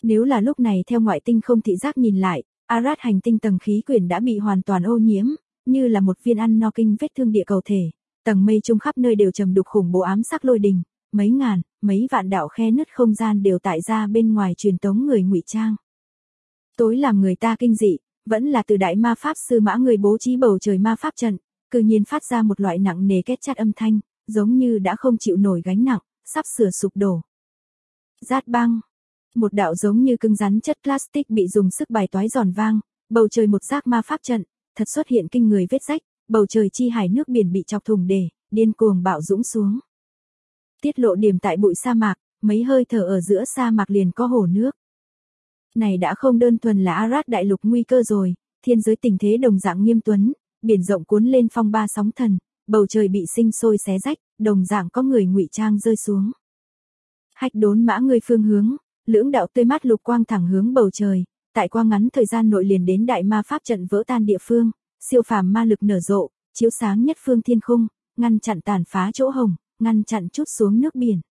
Nếu là lúc này theo ngoại tinh không thị giác nhìn lại, Arad hành tinh tầng khí quyển đã bị hoàn toàn ô nhiễm, như là một viên ăn no kinh vết thương địa cầu thể. Tầng mây trung khắp nơi đều trầm đục khủng bố ám sắc lôi đình, mấy ngàn, mấy vạn đạo khe nứt không gian đều tại ra bên ngoài truyền tống người ngụy trang. Tối làm người ta kinh dị, vẫn là từ đại ma pháp sư Mã Người bố trí bầu trời ma pháp trận, cư nhiên phát ra một loại nặng nề két chát âm thanh, giống như đã không chịu nổi gánh nặng, sắp sửa sụp đổ. Rát băng. Một đạo giống như cứng rắn chất plastic bị dùng sức bài toái giòn vang, bầu trời một giác ma pháp trận, thật xuất hiện kinh người vết rách, bầu trời chi hải nước biển bị chọc thủng để, điên cuồng bạo dũng xuống. Tiết lộ điểm tại bụi sa mạc, mấy hơi thở ở giữa sa mạc liền có hồ nước. Này đã không đơn thuần là Arad đại lục nguy cơ rồi, thiên giới tình thế đồng dạng nghiêm tuấn, biển rộng cuốn lên phong ba sóng thần, bầu trời bị sinh sôi xé rách, đồng dạng có người ngụy trang rơi xuống. Hách Đốn Mã Người phương hướng, lưỡng đạo tươi mát lục quang thẳng hướng bầu trời, tại qua ngắn thời gian nội liền đến đại ma pháp trận vỡ tan địa phương, siêu phàm ma lực nở rộ, chiếu sáng nhất phương thiên khung, ngăn chặn tàn phá chỗ hồng, ngăn chặn chút xuống nước biển.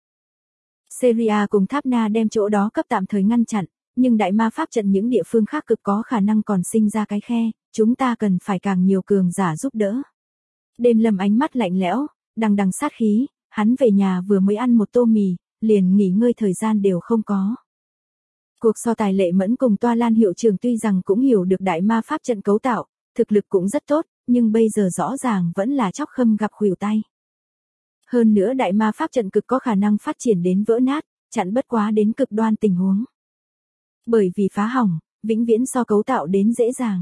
Syria cùng Tháp Na đem chỗ đó cấp tạm thời ngăn chặn, nhưng đại ma pháp trận những địa phương khác cực có khả năng còn sinh ra cái khe, chúng ta cần phải càng nhiều cường giả giúp đỡ. Đêm Lâm ánh mắt lạnh lẽo, đằng đằng sát khí, hắn về nhà vừa mới ăn một tô mì, liền nghỉ ngơi thời gian đều không có. Cuộc so tài Lệ Mẫn cùng Toa Lan hiệu trưởng tuy rằng cũng hiểu được đại ma pháp trận cấu tạo, thực lực cũng rất tốt, nhưng bây giờ rõ ràng vẫn là chóc khâm gặp khuỷu tay. Hơn nữa đại ma pháp trận cực có khả năng phát triển đến vỡ nát, chặn bất quá đến cực đoan tình huống. Bởi vì phá hỏng, vĩnh viễn so cấu tạo đến dễ dàng.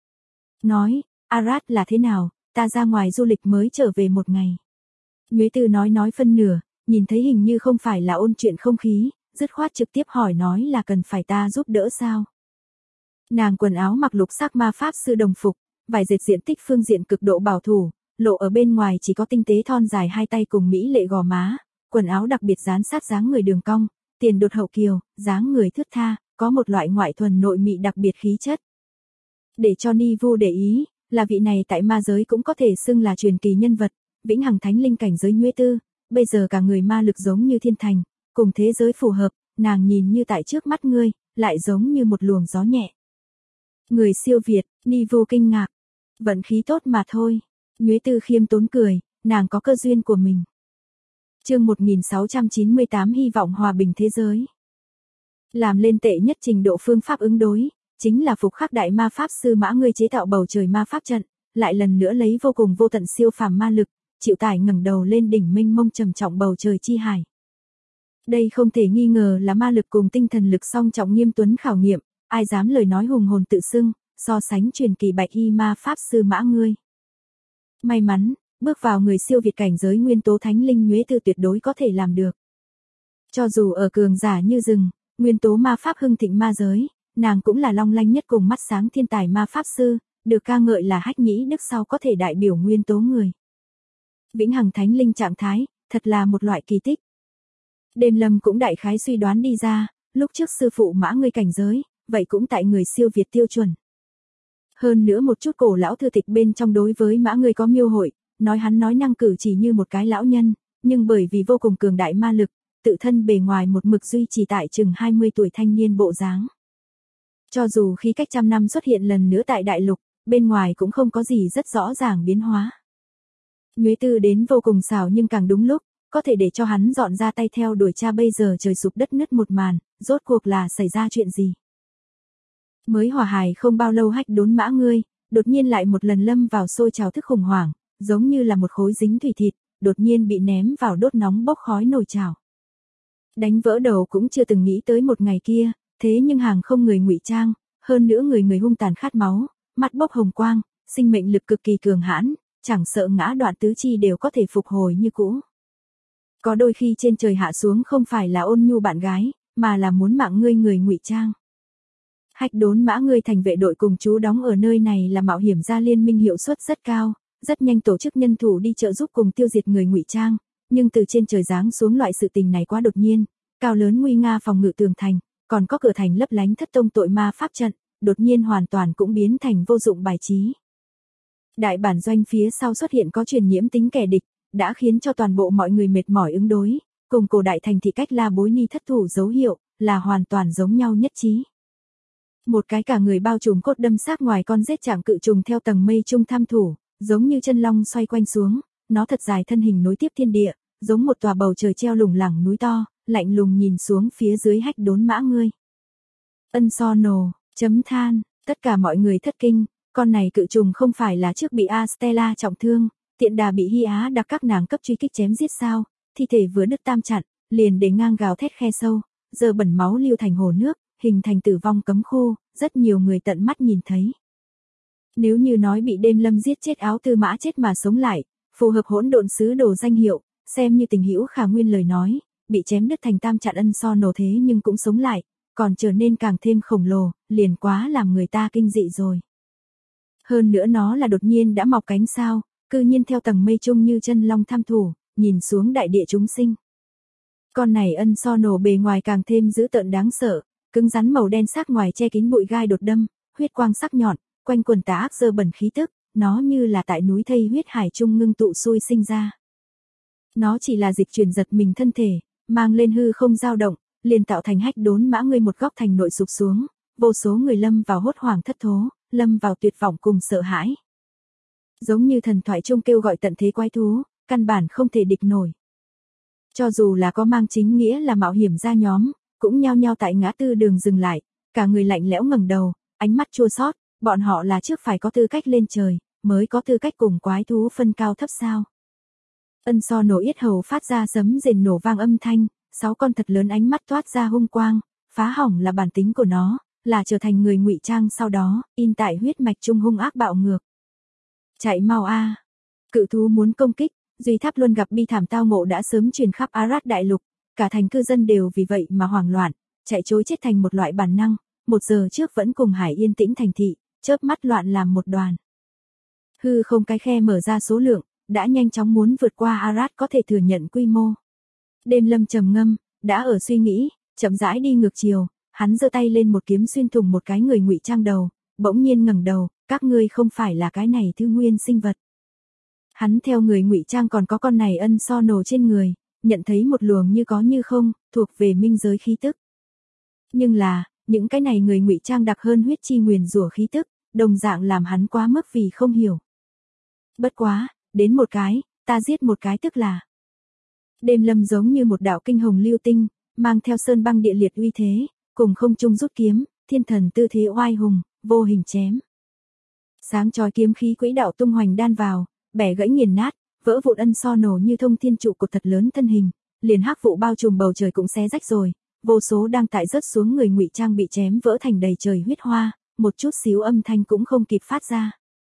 Nói, Arad là thế nào, ta ra ngoài du lịch mới trở về một ngày. Nhuế Tư nói phân nửa, nhìn thấy hình như không phải là ôn chuyện không khí, dứt khoát trực tiếp hỏi nói là cần phải ta giúp đỡ sao. Nàng quần áo mặc lục sắc ma pháp sư đồng phục, vải dệt diện tích phương diện cực độ bảo thủ, lộ ở bên ngoài chỉ có tinh tế thon dài hai tay cùng mỹ lệ gò má, quần áo đặc biệt dán sát dáng người đường cong, tiền đột hậu kiều, dáng người thướt tha, có một loại ngoại thuần nội mị đặc biệt khí chất. Để cho Ni Vu để ý, là vị này tại ma giới cũng có thể xưng là truyền kỳ nhân vật, vĩnh hằng thánh linh cảnh giới Nhuế Tư, bây giờ cả người ma lực giống như thiên thành, cùng thế giới phù hợp, nàng nhìn như tại trước mắt ngươi, lại giống như một luồng gió nhẹ. Người siêu việt, Ni Vu kinh ngạc. Vận khí tốt mà thôi. Nhuế Tư khiêm tốn cười, nàng có cơ duyên của mình. Chương 1698 hy vọng hòa bình thế giới. Làm lên tệ nhất trình độ phương pháp ứng đối, chính là phục khắc đại ma pháp sư Mã Người chế tạo bầu trời ma pháp trận, lại lần nữa lấy vô cùng vô tận siêu phàm ma lực, chịu tải ngẩng đầu lên đỉnh mênh mông trầm trọng bầu trời chi hải. Đây không thể nghi ngờ là ma lực cùng tinh thần lực song trọng nghiêm tuấn khảo nghiệm, ai dám lời nói hùng hồn tự xưng, so sánh truyền kỳ bạch y ma pháp sư Mã Người. May mắn, bước vào người siêu việt cảnh giới nguyên tố thánh linh Nhuế Tư tuyệt đối có thể làm được. Cho dù ở cường giả như rừng, nguyên tố ma pháp hưng thịnh ma giới, nàng cũng là long lanh nhất cùng mắt sáng thiên tài ma pháp sư, được ca ngợi là hách nhĩ đức sau có thể đại biểu nguyên tố người. Vĩnh hằng thánh linh trạng thái, thật là một loại kỳ tích. Đêm Lâm cũng đại khái suy đoán đi ra, lúc trước sư phụ Mã Người cảnh giới, vậy cũng tại người siêu việt tiêu chuẩn. Hơn nữa một chút cổ lão thư tịch bên trong đối với Mã Người có miêu hội, nói hắn nói năng cử chỉ như một cái lão nhân, nhưng bởi vì vô cùng cường đại ma lực, tự thân bề ngoài một mực duy trì tại chừng 20 tuổi thanh niên bộ dáng. Cho dù khi cách trăm năm xuất hiện lần nữa tại đại lục, bên ngoài cũng không có gì rất rõ ràng biến hóa. Nhuế Tư đến vô cùng xảo nhưng càng đúng lúc, có thể để cho hắn dọn ra tay theo đuổi cha bây giờ trời sụp đất nứt một màn, rốt cuộc là xảy ra chuyện gì. Mới hòa hài không bao lâu Hách Đốn Mã Người, đột nhiên lại một lần lâm vào sôi trào thức khủng hoảng, giống như là một khối dính thủy thịt, đột nhiên bị ném vào đốt nóng bốc khói nồi chảo. Đánh vỡ đầu cũng chưa từng nghĩ tới một ngày kia, thế nhưng hàng không người ngụy trang, hơn nữa người hung tàn khát máu, mắt bốc hồng quang, sinh mệnh lực cực kỳ cường hãn, chẳng sợ ngã đoạn tứ chi đều có thể phục hồi như cũ. Có đôi khi trên trời hạ xuống không phải là ôn nhu bạn gái, mà là muốn mạng ngươi người ngụy trang. Hách Đốn Mã Người thành vệ đội cùng chú đóng ở nơi này là mạo hiểm gia liên minh hiệu suất rất cao, rất nhanh tổ chức nhân thủ đi trợ giúp cùng tiêu diệt người ngụy trang, nhưng từ trên trời giáng xuống loại sự tình này quá đột nhiên, cao lớn nguy nga phòng ngự tường thành, còn có cửa thành lấp lánh thất tông tội ma pháp trận, đột nhiên hoàn toàn cũng biến thành vô dụng bài trí. Đại bản doanh phía sau xuất hiện có truyền nhiễm tính kẻ địch, đã khiến cho toàn bộ mọi người mệt mỏi ứng đối, cùng cổ đại thành thị cách La Bối Ni thất thủ dấu hiệu, là hoàn toàn giống nhau nhất trí. Một cái cả người bao trùm cốt đâm xác ngoài con rết trạng cự trùng theo tầng mây trung tham thủ, giống như chân long xoay quanh xuống, nó thật dài thân hình nối tiếp thiên địa, giống một tòa bầu trời treo lủng lẳng núi to, lạnh lùng nhìn xuống phía dưới hách đốn mã ngươi. Ân so nồ, chấm than, tất cả mọi người thất kinh, con này cự trùng không phải là trước bị Astella trọng thương, tiện đà bị Hy Á đặc các nàng cấp truy kích chém giết sao, thi thể vừa đứt tam chặn, liền để ngang gào thét khe sâu, giờ bẩn máu lưu thành hồ nước, hình thành tử vong cấm khu, rất nhiều người tận mắt nhìn thấy. Nếu như nói bị đêm lâm giết chết áo tư mã chết mà sống lại, phù hợp hỗn độn sứ đồ danh hiệu, xem như tình hữu khả nguyên lời nói, bị chém đứt thành tam chặn ân so nổ thế nhưng cũng sống lại, còn trở nên càng thêm khổng lồ, liền quá làm người ta kinh dị rồi. Hơn nữa nó là đột nhiên đã mọc cánh sao, cư nhiên theo tầng mây trung như chân long tham thủ, nhìn xuống đại địa chúng sinh. Con này ân so nổ bề ngoài càng thêm dữ tợn đáng sợ, cứng rắn màu đen sắc ngoài che kín bụi gai đột đâm, huyết quang sắc nhọn, quanh quần tà ác dơ bẩn khí tức, nó như là tại núi thây huyết hải trung ngưng tụ xui sinh ra. Nó chỉ là dịch chuyển giật mình thân thể, mang lên hư không dao động, liền tạo thành hách đốn mã ngươi một góc thành nội sụp xuống, vô số người lâm vào hốt hoảng thất thố, lâm vào tuyệt vọng cùng sợ hãi. Giống như thần thoại trung kêu gọi tận thế quái thú, căn bản không thể địch nổi. Cho dù là có mang chính nghĩa là mạo hiểm ra nhóm, cũng nhao nhao tại ngã tư đường dừng lại, cả người lạnh lẽo ngẩng đầu, ánh mắt chua xót, bọn họ là trước phải có tư cách lên trời, mới có tư cách cùng quái thú phân cao thấp sao. Ân so nổ yết hầu phát ra sấm rền nổ vang âm thanh, 6 con thật lớn ánh mắt toát ra hung quang, phá hỏng là bản tính của nó, là trở thành người ngụy trang sau đó, in tại huyết mạch trung hung ác bạo ngược. Chạy mau a! Cự thú muốn công kích, Duy Tháp Luân gặp bi thảm tao ngộ đã sớm truyền khắp Arad đại lục, cả thành cư dân đều vì vậy mà hoảng loạn, chạy trối chết thành một loại bản năng, 1 giờ trước vẫn cùng hải yên tĩnh thành thị, chớp mắt loạn làm một đoàn. Hư không cái khe mở ra số lượng, đã nhanh chóng muốn vượt qua Arad có thể thừa nhận quy mô. Đêm lâm trầm ngâm, đã ở suy nghĩ, chậm rãi đi ngược chiều, hắn giơ tay lên một kiếm xuyên thủng một cái người ngụy trang đầu, bỗng nhiên ngẩng đầu, các ngươi không phải là cái này thứ nguyên sinh vật. Hắn theo người ngụy trang còn có con này ân so nổ trên người, nhận thấy một luồng như có như không, thuộc về minh giới khí tức. Nhưng là, những cái này người ngụy trang đặc hơn huyết chi nguyền rủa khí tức, đồng dạng làm hắn quá mức vì không hiểu. Bất quá, đến một cái, ta giết một cái tức là. Đêm lâm giống như một đạo kinh hồng lưu tinh, mang theo sơn băng địa liệt uy thế, cùng không trung rút kiếm, thiên thần tư thế oai hùng, vô hình chém. Sáng chói kiếm khí quỹ đạo tung hoành đan vào, bẻ gãy nghiền nát, vỡ vụn ân so nổ như thông thiên trụ cột thật lớn thân hình, liền hắc vụ bao trùm bầu trời cũng xé rách rồi, vô số đang tại rớt xuống người ngụy trang bị chém vỡ thành đầy trời huyết hoa, một chút xíu âm thanh cũng không kịp phát ra.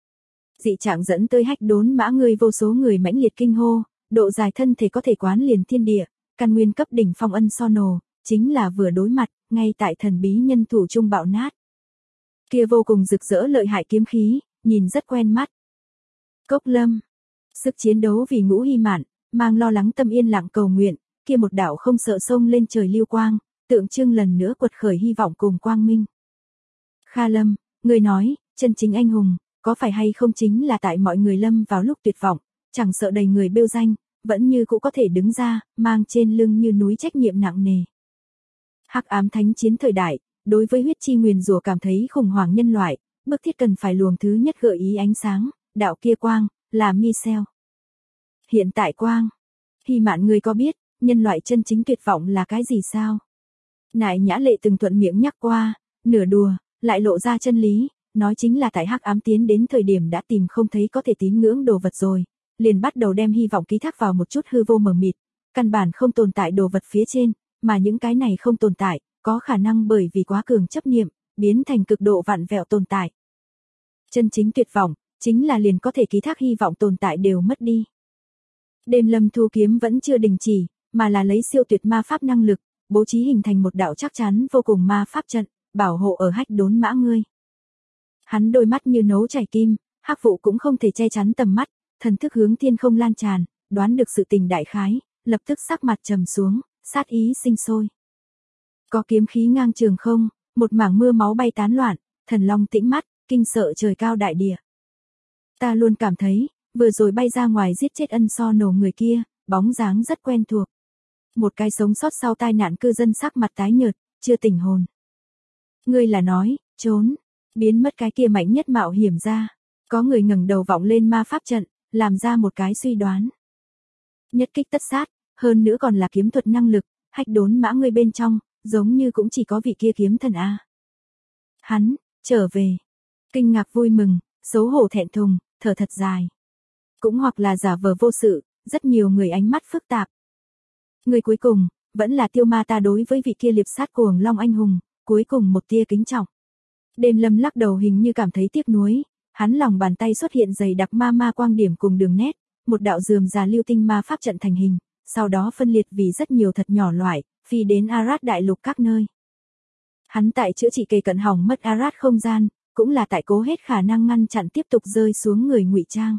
Dị trạng dẫn tới hách đốn mã ngươi vô số người mãnh liệt kinh hô, độ dài thân thể có thể quán liền thiên địa, căn nguyên cấp đỉnh phong ân so nổ, chính là vừa đối mặt, ngay tại thần bí nhân thủ trung bạo nát. Kia vô cùng rực rỡ lợi hại kiếm khí, nhìn rất quen mắt. Cốc lâm, sức chiến đấu vì ngũ hy mạn, mang lo lắng tâm yên lặng cầu nguyện, kia một đạo không sợ sông lên trời lưu quang, tượng trưng lần nữa quật khởi hy vọng cùng quang minh. Kha Lâm, người nói, chân chính anh hùng, có phải hay không chính là tại mọi người lâm vào lúc tuyệt vọng, chẳng sợ đầy người bêu danh, vẫn như cũng có thể đứng ra, mang trên lưng như núi trách nhiệm nặng nề. Hắc ám thánh chiến thời đại, đối với huyết chi nguyền rủa cảm thấy khủng hoảng nhân loại, bức thiết cần phải luồng thứ nhất gợi ý ánh sáng, đạo kia quang, là Michel. Hiện tại quang, Hy Mạn người có biết, nhân loại chân chính tuyệt vọng là cái gì sao? Nại Nhã Lệ từng thuận miệng nhắc qua, nửa đùa, lại lộ ra chân lý, nói chính là tại hắc ám tiến đến thời điểm đã tìm không thấy có thể tín ngưỡng đồ vật rồi, liền bắt đầu đem hy vọng ký thác vào một chút hư vô mờ mịt, căn bản không tồn tại đồ vật phía trên, mà những cái này không tồn tại, có khả năng bởi vì quá cường chấp niệm, biến thành cực độ vặn vẹo tồn tại. Chân chính tuyệt vọng, chính là liền có thể ký thác hy vọng tồn tại đều mất đi. Đêm lâm thu kiếm vẫn chưa đình chỉ, mà là lấy siêu tuyệt ma pháp năng lực, bố trí hình thành một đạo chắc chắn vô cùng ma pháp trận, bảo hộ ở hách đốn mã ngươi. Hắn đôi mắt như nấu chảy kim, hắc vụ cũng không thể che chắn tầm mắt, thần thức hướng thiên không lan tràn, đoán được sự tình đại khái, lập tức sắc mặt trầm xuống, sát ý sinh sôi. Có kiếm khí ngang trường không, một mảng mưa máu bay tán loạn, thần long tĩnh mắt, kinh sợ trời cao đại địa. Ta luôn cảm thấy, vừa rồi bay ra ngoài giết chết ân so nổ người kia, bóng dáng rất quen thuộc. Một cái sống sót sau tai nạn cư dân sắc mặt tái nhợt, chưa tỉnh hồn. Ngươi là nói, trốn, biến mất cái kia mạnh nhất mạo hiểm ra. Có người ngẩng đầu vọng lên ma pháp trận, làm ra một cái suy đoán. Nhất kích tất sát, hơn nữa còn là kiếm thuật năng lực, hách đốn mã ngươi bên trong, giống như cũng chỉ có vị kia kiếm thần A. Hắn, trở về. Kinh ngạc vui mừng, xấu hổ thẹn thùng, thở thật dài. Cũng hoặc là giả vờ vô sự, rất nhiều người ánh mắt phức tạp. Người cuối cùng, vẫn là Tiêu Ma ta đối với vị kia liệp sát cuồng long anh hùng, cuối cùng một tia kính trọng. Đêm Lâm lắc đầu hình như cảm thấy tiếc nuối, hắn lòng bàn tay xuất hiện dày đặc ma quang điểm cùng đường nét, một đạo rườm rà lưu tinh ma pháp trận thành hình, sau đó phân liệt vì rất nhiều thật nhỏ loại, phi đến Arad đại lục các nơi. Hắn tại chữa trị kề cận hỏng mất Arad không gian, cũng là tại cố hết khả năng ngăn chặn tiếp tục rơi xuống người ngụy trang.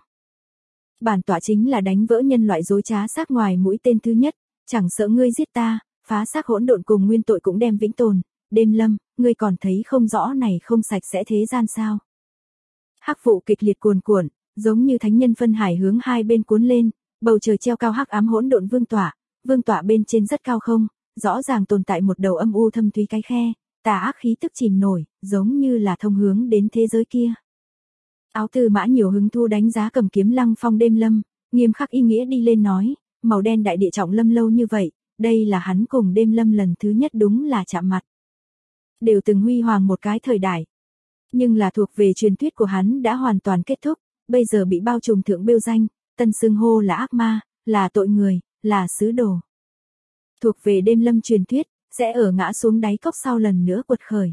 Bản tọa chính là đánh vỡ nhân loại dối trá xác ngoài mũi tên thứ nhất, chẳng sợ ngươi giết ta, phá xác hỗn độn cùng nguyên tội cũng đem vĩnh tồn. Đêm Lâm, ngươi còn thấy không rõ này không sạch sẽ thế gian sao? Hắc vụ kịch liệt cuồn cuộn, giống như thánh nhân phân hải hướng hai bên cuốn lên, bầu trời treo cao hắc ám hỗn độn vương tọa bên trên rất cao không, rõ ràng tồn tại một đầu âm u thâm thúy cái khe, tà ác khí tức chìm nổi, giống như là thông hướng đến thế giới kia. Áo Tư Mã nhiều hứng thu đánh giá cầm kiếm Lăng Phong Đêm Lâm, nghiêm khắc ý nghĩa đi lên nói, màu đen đại địa trọng lâm lâu như vậy, đây là hắn cùng Đêm Lâm lần thứ nhất đúng là chạm mặt. Đều từng huy hoàng một cái thời đại. Nhưng là thuộc về truyền thuyết của hắn đã hoàn toàn kết thúc, bây giờ bị bao trùm thượng bêu danh, tân xưng hô là ác ma, là tội người, là sứ đồ. Thuộc về Đêm Lâm truyền thuyết, sẽ ở ngã xuống đáy cốc sau lần nữa quật khởi.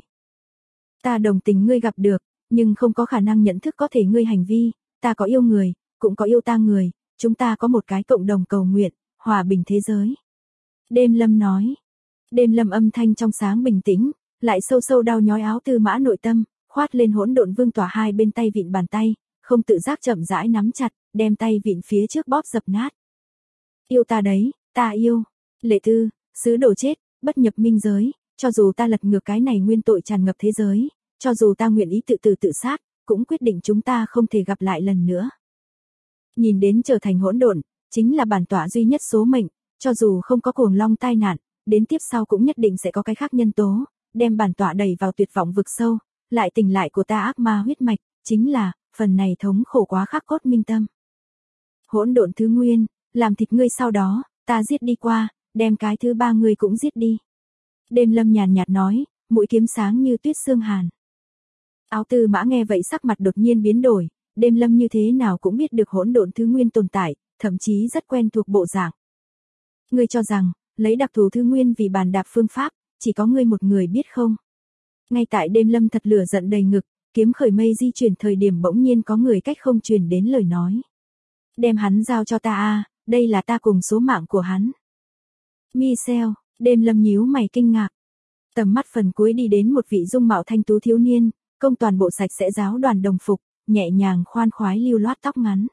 Ta đồng tình ngươi gặp được, nhưng không có khả năng nhận thức có thể ngươi hành vi, ta có yêu người, cũng có yêu ta người, chúng ta có một cái cộng đồng cầu nguyện, hòa bình thế giới. Đêm Lâm nói. Đêm Lâm âm thanh trong sáng bình tĩnh, lại sâu sâu đau nhói Áo Tư Mã nội tâm, khoát lên hỗn độn vương tỏa hai bên tay vịn bàn tay, không tự giác chậm rãi nắm chặt, đem tay vịn phía trước bóp dập nát. Yêu ta đấy, ta yêu. Lệ Tư, sứ đồ chết, bất nhập minh giới, cho dù ta lật ngược cái này nguyên tội tràn ngập thế giới, cho dù ta nguyện ý tự sát, cũng quyết định chúng ta không thể gặp lại lần nữa. Nhìn đến trở thành hỗn độn, chính là bản tọa duy nhất số mệnh, cho dù không có cuồng long tai nạn, đến tiếp sau cũng nhất định sẽ có cái khác nhân tố, đem bản tọa đẩy vào tuyệt vọng vực sâu, lại tỉnh lại của ta ác ma huyết mạch, chính là, phần này thống khổ quá khắc cốt minh tâm. Hỗn độn thứ nguyên, làm thịt ngươi sau đó, ta giết đi qua, đem cái thứ ba ngươi cũng giết đi. Đêm Lâm nhàn nhạt nói, mũi kiếm sáng như tuyết sương hàn. Áo Tư Mã nghe vậy sắc mặt đột nhiên biến đổi, Đêm Lâm như thế nào cũng biết được hỗn độn thứ nguyên tồn tại, thậm chí rất quen thuộc bộ dạng. Ngươi cho rằng, lấy đặc thù thứ nguyên vì bàn đạp phương pháp, chỉ có ngươi một người biết không? Ngay tại Đêm Lâm thật lửa giận đầy ngực, kiếm khởi mây di chuyển thời điểm bỗng nhiên có người cách không truyền đến lời nói. Đem hắn giao cho ta a, đây là ta cùng số mạng của hắn. Michel, Đêm Lâm nhíu mày kinh ngạc. Tầm mắt phần cuối đi đến một vị dung mạo thanh tú thiếu niên, công toàn bộ sạch sẽ giáo đoàn đồng phục, nhẹ nhàng khoan khoái lưu loát tóc ngắn.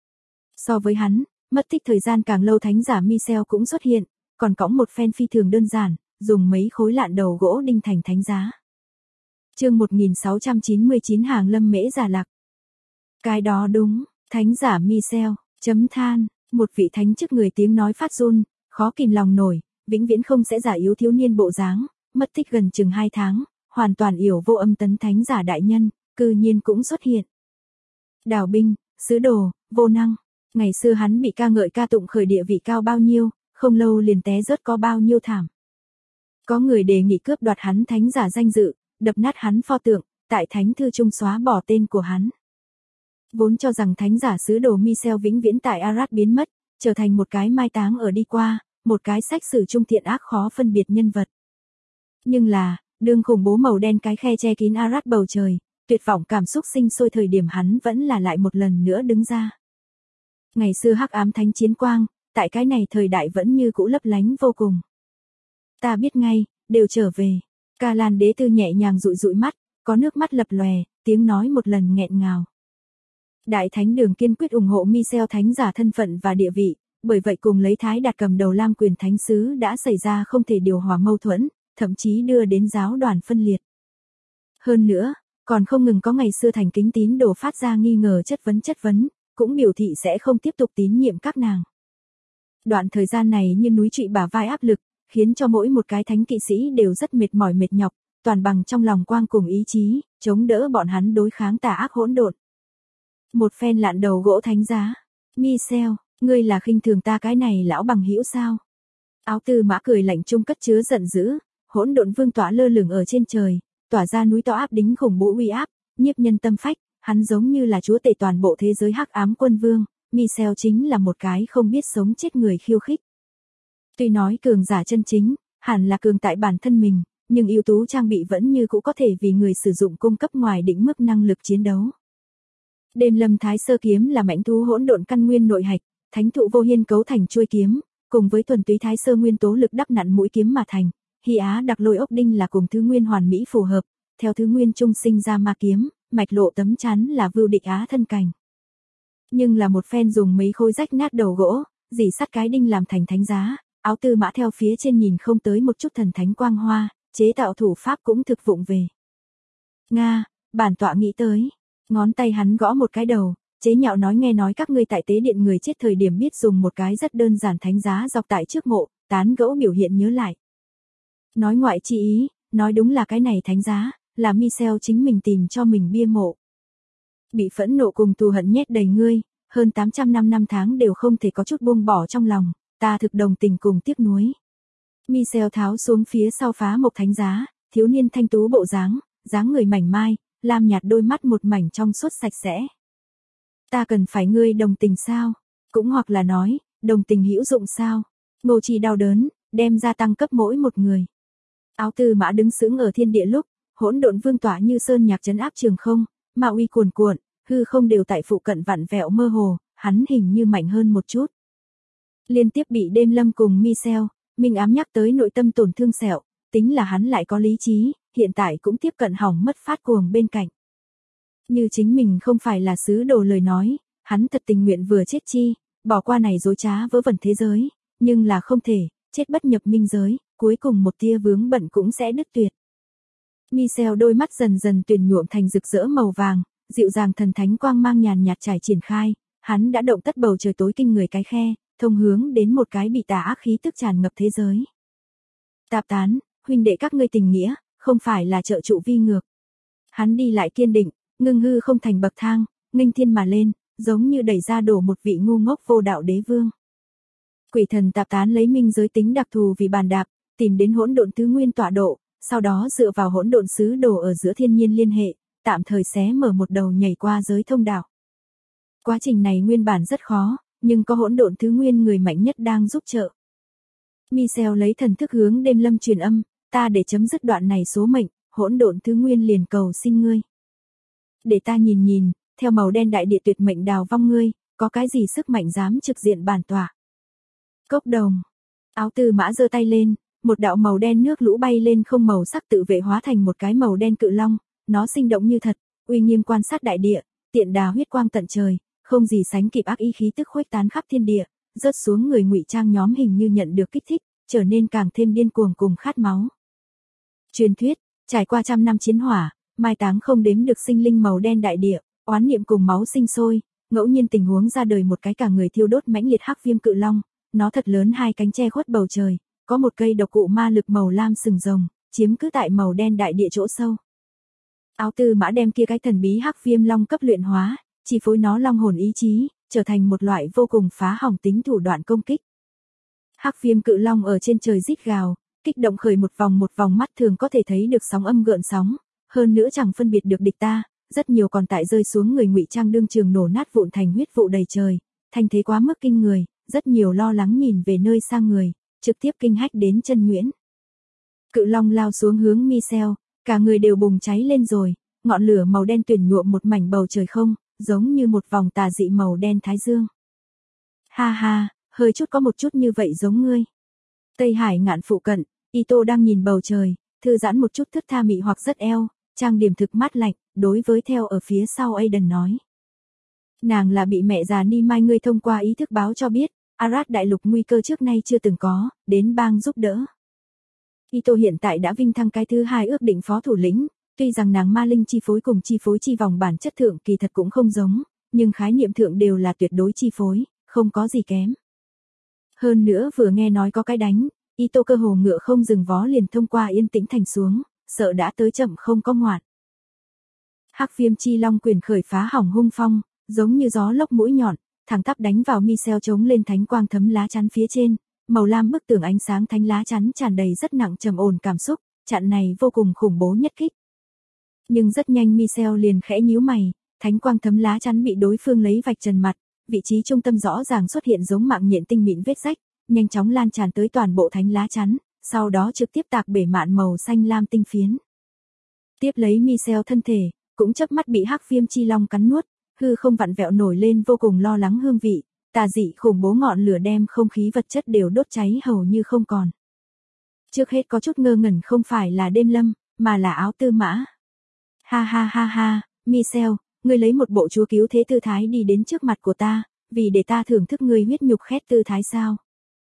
So với hắn, mất tích thời gian càng lâu thánh giả Michel cũng xuất hiện, còn cõng một phen phi thường đơn giản, dùng mấy khối lạn đầu gỗ đinh thành thánh giá. Chương 1699 Hàng Lâm Mễ Giả Lạc. Cái đó đúng, thánh giả Michel, chấm than, một vị thánh chức người tiếng nói phát run, khó kìm lòng nổi, vĩnh viễn không sẽ giả yếu thiếu niên bộ dáng, mất tích gần chừng 2 tháng, hoàn toàn yểu vô âm tấn thánh giả đại nhân, cư nhiên cũng xuất hiện. Đào binh, sứ đồ, vô năng, ngày xưa hắn bị ca ngợi ca tụng khởi địa vị cao bao nhiêu, không lâu liền té rớt có bao nhiêu thảm. Có người đề nghị cướp đoạt hắn thánh giả danh dự, đập nát hắn pho tượng, tại thánh thư trung xóa bỏ tên của hắn. Vốn cho rằng thánh giả sứ đồ Michel vĩnh viễn tại Arad biến mất, trở thành một cái mai táng ở đi qua, một cái sách sử trung thiện ác khó phân biệt nhân vật. Nhưng là, đương khủng bố màu đen cái khe che kín Arad bầu trời, tuyệt vọng cảm xúc sinh sôi thời điểm hắn vẫn là lại một lần nữa đứng ra. Ngày xưa hắc ám thánh chiến quang, tại cái này thời đại vẫn như cũ lấp lánh vô cùng. Ta biết ngay, đều trở về. Ca Lan đế tư nhẹ nhàng dụi dụi mắt, có nước mắt lập lòe, tiếng nói một lần nghẹn ngào. Đại thánh đường kiên quyết ủng hộ Michel thánh giả thân phận và địa vị, bởi vậy cùng lấy Thái Đạt cầm đầu Lam quyền thánh sứ đã xảy ra không thể điều hòa mâu thuẫn, thậm chí đưa đến giáo đoàn phân liệt. Hơn nữa, còn không ngừng có ngày xưa thành kính tín đồ phát ra nghi ngờ chất vấn, cũng biểu thị sẽ không tiếp tục tín nhiệm các nàng. Đoạn thời gian này như núi trụy bả vai áp lực, khiến cho mỗi một cái thánh kỵ sĩ đều rất mệt mỏi mệt nhọc, toàn bằng trong lòng quang cùng ý chí, chống đỡ bọn hắn đối kháng tà ác hỗn độn. Một phen lạn đầu gỗ thánh giá. Michel, ngươi là khinh thường ta cái này lão bằng hữu sao? Áo Tư Mã cười lạnh trung cất chứa giận dữ, hỗn độn vương tỏa lơ lửng ở trên trời, tỏa ra núi to áp đính khủng bố uy áp, nhiếp nhân tâm phách, hắn giống như là chúa tể toàn bộ thế giới hắc ám quân vương, Michel chính là một cái không biết sống chết người khiêu khích. Tuy nói cường giả chân chính, hẳn là cường tại bản thân mình, nhưng ưu tú trang bị vẫn như cũ có thể vì người sử dụng cung cấp ngoài định mức năng lực chiến đấu. Đêm Lâm Thái Sơ kiếm là mãnh thú hỗn độn căn nguyên nội hạch, thánh thụ vô hiên cấu thành chuôi kiếm, cùng với thuần túy Thái Sơ nguyên tố lực đắp nặn mũi kiếm mà thành. Hy Á đặc lôi ốc đinh là cùng thứ nguyên hoàn mỹ phù hợp, theo thứ nguyên trung sinh ra ma kiếm, mạch lộ tấm chắn là vưu địch á thân cảnh. Nhưng là một phen dùng mấy khối rách nát đầu gỗ, dỉ sắt cái đinh làm thành thánh giá, Áo Tư Mã theo phía trên nhìn không tới một chút thần thánh quang hoa, chế tạo thủ pháp cũng thực vụng về. Nga, bản tọa nghĩ tới, ngón tay hắn gõ một cái đầu, chế nhạo nói nghe nói các ngươi tại tế điện người chết thời điểm biết dùng một cái rất đơn giản thánh giá dọc tại trước mộ, tán gẫu biểu hiện nhớ lại. Nói ngoại chi ý, nói đúng là cái này thánh giá, là Michel chính mình tìm cho mình bia mộ. Bị phẫn nộ cùng thù hận nhét đầy ngươi, hơn 800 năm tháng đều không thể có chút buông bỏ trong lòng, ta thực đồng tình cùng tiếc nuối. Michel tháo xuống phía sau phá mộc thánh giá, thiếu niên thanh tú bộ dáng, dáng người mảnh mai, lam nhạt đôi mắt một mảnh trong suốt sạch sẽ. Ta cần phải ngươi đồng tình sao? Cũng hoặc là nói, đồng tình hữu dụng sao? Ngô Trì đau đớn, đem ra tăng cấp mỗi một người. Áo Tư Mã đứng sững ở thiên địa lúc, hỗn độn vương tỏa như sơn nhạc trấn áp trường không, ma uy cuồn cuộn, hư không đều tại phụ cận vặn vẹo mơ hồ, hắn hình như mạnh hơn một chút. Liên tiếp bị Đêm Lâm cùng Michel, Minh Ám nhắc tới nội tâm tổn thương sẹo, tính là hắn lại có lý trí, hiện tại cũng tiếp cận hỏng mất phát cuồng bên cạnh. Như chính mình không phải là sứ đồ lời nói, hắn thật tình nguyện vừa chết chi, bỏ qua này dối trá vớ vẩn thế giới, nhưng là không thể, chết bất nhập minh giới, cuối cùng một tia vướng bận cũng sẽ đứt tuyệt. Michel đôi mắt dần dần tuyền nhuộm thành rực rỡ màu vàng, dịu dàng thần thánh quang mang nhàn nhạt trải triển khai, hắn đã động tất bầu trời tối kinh người cái khe, thông hướng đến một cái bị tà ác khí tức tràn ngập thế giới. Tạp Tán, huynh đệ các ngươi tình nghĩa, không phải là trợ trụ vi ngược. Hắn đi lại kiên định, ngưng hư không thành bậc thang, nghênh thiên mà lên, giống như đẩy ra đổ một vị ngu ngốc vô đạo đế vương. Quỷ thần Tạp Tán lấy minh giới tính đặc thù vì bàn đạp, tìm đến hỗn độn tứ nguyên tọa độ, sau đó dựa vào hỗn độn sứ đồ ở giữa thiên nhiên liên hệ, tạm thời xé mở một đầu nhảy qua giới thông đạo. Quá trình này nguyên bản rất khó, nhưng có hỗn độn thứ nguyên người mạnh nhất đang giúp trợ. Michel lấy thần thức hướng Đêm Lâm truyền âm, ta để chấm dứt đoạn này số mệnh, hỗn độn thứ nguyên liền cầu xin ngươi. Để ta nhìn nhìn, theo màu đen đại địa tuyệt mệnh đào vong ngươi, có cái gì sức mạnh dám trực diện bản tọa. Cốc đồng. Áo Tư Mã giơ tay lên, một đạo màu đen nước lũ bay lên không màu sắc tự vệ hóa thành một cái màu đen cự long, nó sinh động như thật, uy nghiêm quan sát đại địa, tiện đà huyết quang tận trời, không gì sánh kịp ác ý khí tức khuếch tán khắp thiên địa, rớt xuống người ngụy trang nhóm hình như nhận được kích thích, trở nên càng thêm điên cuồng cùng khát máu. Truyền thuyết, trải qua trăm năm chiến hỏa, mai táng không đếm được sinh linh màu đen đại địa, oán niệm cùng máu sinh sôi, ngẫu nhiên tình huống ra đời một cái cả người thiêu đốt mãnh liệt hắc viêm cự long, nó thật lớn hai cánh che khuất bầu trời, có một cây độc cụ ma lực màu lam sừng rồng, chiếm cứ tại màu đen đại địa chỗ sâu. Áo Tư Mã đem kia cái thần bí hắc viêm long cấp luyện hóa, chi phối nó long hồn ý chí, trở thành một loại vô cùng phá hỏng tính thủ đoạn công kích. Hắc viêm cự long ở trên trời rít gào, kích động khởi một vòng mắt thường có thể thấy được sóng âm gợn sóng, hơn nữa chẳng phân biệt được địch ta, rất nhiều còn tại rơi xuống người ngụy trang đương trường nổ nát vụn thành huyết vụ đầy trời, thành thế quá mức kinh người, rất nhiều lo lắng nhìn về nơi xa người, trực tiếp kinh hách đến chân nhuyễn. Cự long lao xuống hướng Michel, cả người đều bùng cháy lên rồi, ngọn lửa màu đen tuyển nhuộm một mảnh bầu trời không, giống như một vòng tà dị màu đen thái dương. Ha ha, hơi chút có một chút như vậy giống ngươi. Tây Hải ngạn phụ cận, Ito đang nhìn bầu trời, thư giãn một chút thướt tha mị hoặc rất eo, trang điểm thực mát lạnh, đối với theo ở phía sau Aiden nói. Nàng là bị mẹ già Ni Mai ngươi thông qua ý thức báo cho biết, Arad đại lục nguy cơ trước nay chưa từng có, đến bang giúp đỡ. Ito hiện tại đã vinh thăng cái thứ hai ước định phó thủ lĩnh, tuy rằng nàng ma linh chi phối cùng chi phối chi vòng bản chất thượng kỳ thật cũng không giống, nhưng khái niệm thượng đều là tuyệt đối chi phối, không có gì kém. Hơn nữa vừa nghe nói có cái đánh, Ito cơ hồ ngựa không dừng vó liền thông qua yên tĩnh thành xuống, sợ đã tới chậm không có ngoặt. Hắc Viêm Chi Long quyền khởi phá hỏng hung phong, giống như gió lốc mũi nhọn, thẳng tắp đánh vào Michelle chống lên thánh quang thấm lá chắn phía trên, màu lam bức tường ánh sáng thánh lá chắn tràn đầy rất nặng trầm ổn cảm xúc, chặn này vô cùng khủng bố nhất kích. Nhưng rất nhanh Michelle liền khẽ nhíu mày, thánh quang thấm lá chắn bị đối phương lấy vạch trần mặt, vị trí trung tâm rõ ràng xuất hiện giống mạng nhện tinh mịn vết rách, nhanh chóng lan tràn tới toàn bộ thánh lá chắn, sau đó trực tiếp tạc bể mạn màu xanh lam tinh phiến. Tiếp lấy Michelle thân thể, cũng chớp mắt bị Hắc Viêm Chi Long cắn nuốt, hư không vặn vẹo nổi lên vô cùng lo lắng hương vị, tà dị khủng bố ngọn lửa đem không khí vật chất đều đốt cháy hầu như không còn. Trước hết có chút ngơ ngẩn không phải là Đêm Lâm, mà là Áo Tư Mã. Ha ha ha ha, Michelle, ngươi lấy một bộ chúa cứu thế tư thái đi đến trước mặt của ta, vì để ta thưởng thức ngươi huyết nhục khét tư thái sao?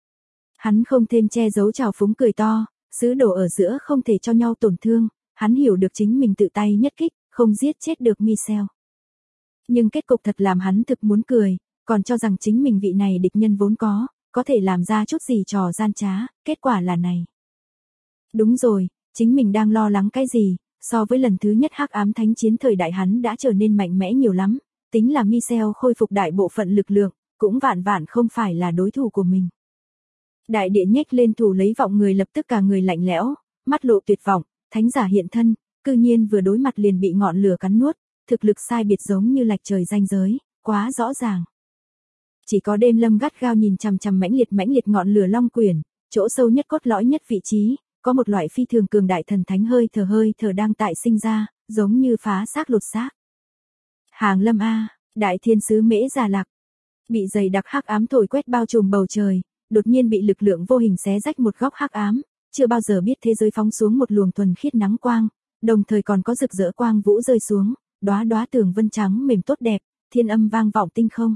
Hắn không thêm che giấu trào phúng cười to, sứ đồ ở giữa không thể cho nhau tổn thương, hắn hiểu được chính mình tự tay nhất kích, không giết chết được Michelle. Nhưng kết cục thật làm hắn thực muốn cười, còn cho rằng chính mình vị này địch nhân vốn có thể làm ra chút gì trò gian trá, kết quả là này. Đúng rồi, chính mình đang lo lắng cái gì, so với lần thứ nhất Hắc Ám Thánh Chiến thời đại hắn đã trở nên mạnh mẽ nhiều lắm, tính là Michelle khôi phục đại bộ phận lực lượng, cũng vạn vạn không phải là đối thủ của mình. Đại địa nhếch lên thủ lấy vọng người lập tức cả người lạnh lẽo, mắt lộ tuyệt vọng, thánh giả hiện thân, cư nhiên vừa đối mặt liền bị ngọn lửa cắn nuốt, thực lực sai biệt giống như lệch trời ranh giới, quá rõ ràng. Chỉ có Đêm Lâm gắt gao nhìn chằm chằm mãnh liệt ngọn lửa long quyển, chỗ sâu nhất cốt lõi nhất vị trí, có một loại phi thường cường đại thần thánh hơi thở đang tại sinh ra, giống như phá xác lột xác. Hàng Lâm a, đại thiên sứ Mễ Già Lạc, bị dày đặc hắc ám thổi quét bao trùm bầu trời, đột nhiên bị lực lượng vô hình xé rách một góc hắc ám, chưa bao giờ biết thế giới phóng xuống một luồng thuần khiết nắng quang, đồng thời còn có rực rỡ quang vũ rơi xuống, đóa đóa tường vân trắng mềm tốt đẹp, thiên âm vang vọng tinh không.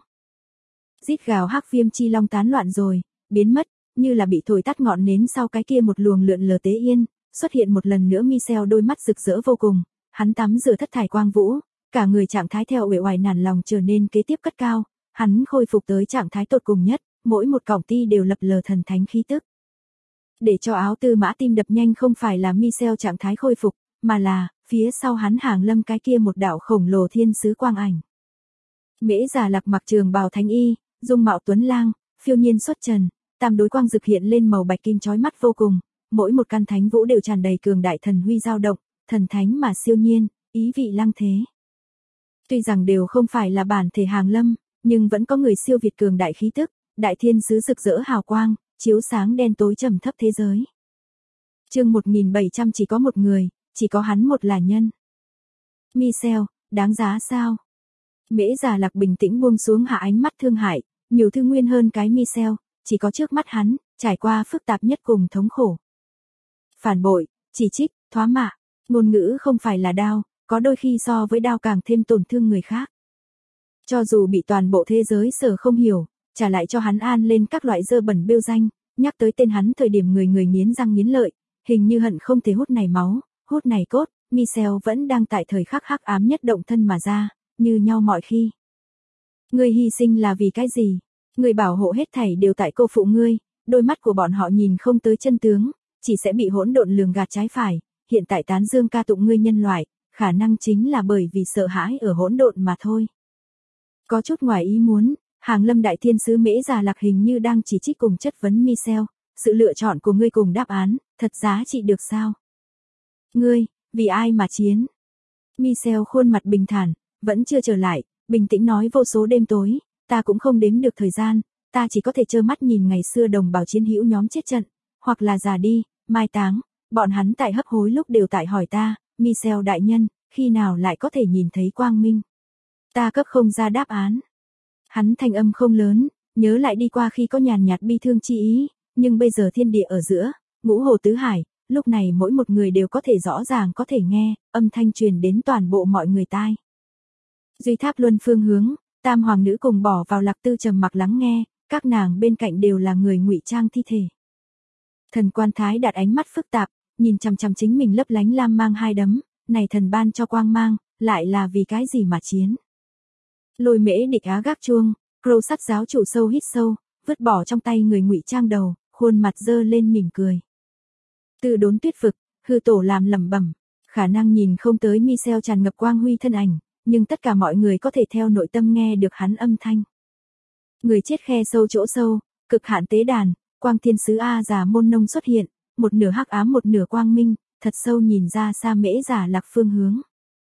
Rít gào Hắc Viêm Chi Long tán loạn rồi, biến mất, như là bị thổi tắt ngọn nến sau cái kia một luồng lượn lờ tế yên, xuất hiện một lần nữa Michelle đôi mắt rực rỡ vô cùng, hắn tắm rửa thất thải quang vũ, cả người trạng thái theo uể oải nản lòng trở nên kế tiếp cất cao, hắn khôi phục tới trạng thái tột cùng nhất, mỗi một cọng ti đều lập lờ thần thánh khí tức. Để cho Áo Tư Mã tim đập nhanh không phải là Michelle trạng thái khôi phục, mà là phía sau hắn Hàng Lâm cái kia một đạo khổng lồ thiên sứ quang ảnh. Mễ Già Lạc mặc trường bào thánh y, dung mạo tuấn lang, phiêu nhiên xuất trần, tam đối quang rực hiện lên màu bạch kim chói mắt vô cùng, mỗi một căn thánh vũ đều tràn đầy cường đại thần huy dao động, thần thánh mà siêu nhiên, ý vị lăng thế. Tuy rằng đều không phải là bản thể Hàng Lâm, nhưng vẫn có người siêu việt cường đại khí tức, đại thiên sứ rực rỡ hào quang, chiếu sáng đen tối trầm thấp thế giới. Chương 1700 chỉ có một người, chỉ có hắn một là nhân. Michelle, đáng giá sao? Mễ Già Lạc bình tĩnh buông xuống hạ ánh mắt thương hại, nhiều thư nguyên hơn cái Michelle, chỉ có trước mắt hắn, trải qua phức tạp nhất cùng thống khổ. Phản bội, chỉ trích, thoá mạ, ngôn ngữ không phải là đao, có đôi khi so với đao càng thêm tổn thương người khác. Cho dù bị toàn bộ thế giới sở không hiểu, trả lại cho hắn an lên các loại dơ bẩn bêu danh, nhắc tới tên hắn thời điểm người nghiến răng nghiến lợi, hình như hận không thể hút này máu, hút này cốt, Michelle vẫn đang tại thời khắc hắc ám nhất động thân mà ra, như nhau mọi khi. Ngươi hy sinh là vì cái gì? Ngươi bảo hộ hết thảy đều tại cô phụ ngươi, đôi mắt của bọn họ nhìn không tới chân tướng, chỉ sẽ bị hỗn độn lường gạt trái phải, hiện tại tán dương ca tụng ngươi nhân loại, khả năng chính là bởi vì sợ hãi ở hỗn độn mà thôi. Có chút ngoài ý muốn, Hàng Lâm đại thiên sứ Mễ Già Lạc hình như đang chỉ trích cùng chất vấn Michelle, sự lựa chọn của ngươi cùng đáp án, thật giá trị được sao? Ngươi, vì ai mà chiến? Michelle khuôn mặt bình thản, vẫn chưa trở lại, bình tĩnh nói vô số đêm tối, ta cũng không đếm được thời gian, ta chỉ có thể trơ mắt nhìn ngày xưa đồng bào chiến hữu nhóm chết trận, hoặc là già đi, mai táng, bọn hắn tại hấp hối lúc đều tại hỏi ta, Michelle đại nhân, khi nào lại có thể nhìn thấy quang minh? Ta cấp không ra đáp án. Hắn thanh âm không lớn, nhớ lại đi qua khi có nhàn nhạt bi thương chi ý, nhưng bây giờ thiên địa ở giữa, ngũ hồ tứ hải, lúc này mỗi một người đều có thể rõ ràng có thể nghe, âm thanh truyền đến toàn bộ mọi người tai. Duy Tháp Luân phương hướng, tam hoàng nữ cùng bỏ vào Lạc Tư trầm mặc lắng nghe, các nàng bên cạnh đều là người ngụy trang thi thể. Thần Quan Thái đặt ánh mắt phức tạp, nhìn chằm chằm chính mình lấp lánh lam mang hai đấm, này thần ban cho quang mang, lại là vì cái gì mà chiến? Lôi Mễ Địch Á gác chuông, Crow sắt giáo chủ sâu hít sâu, vứt bỏ trong tay người ngụy trang đầu, khuôn mặt dơ lên mỉm cười. Từ đốn tuyết vực, hư tổ làm lẩm bẩm, khả năng nhìn không tới Michel tràn ngập quang huy thân ảnh, nhưng tất cả mọi người có thể theo nội tâm nghe được hắn âm thanh. Người chết khe sâu chỗ sâu, cực hạn tế đàn, quang thiên sứ A Già Môn Nông xuất hiện, một nửa hắc ám một nửa quang minh, thật sâu nhìn ra xa Mễ Già Lạc phương hướng.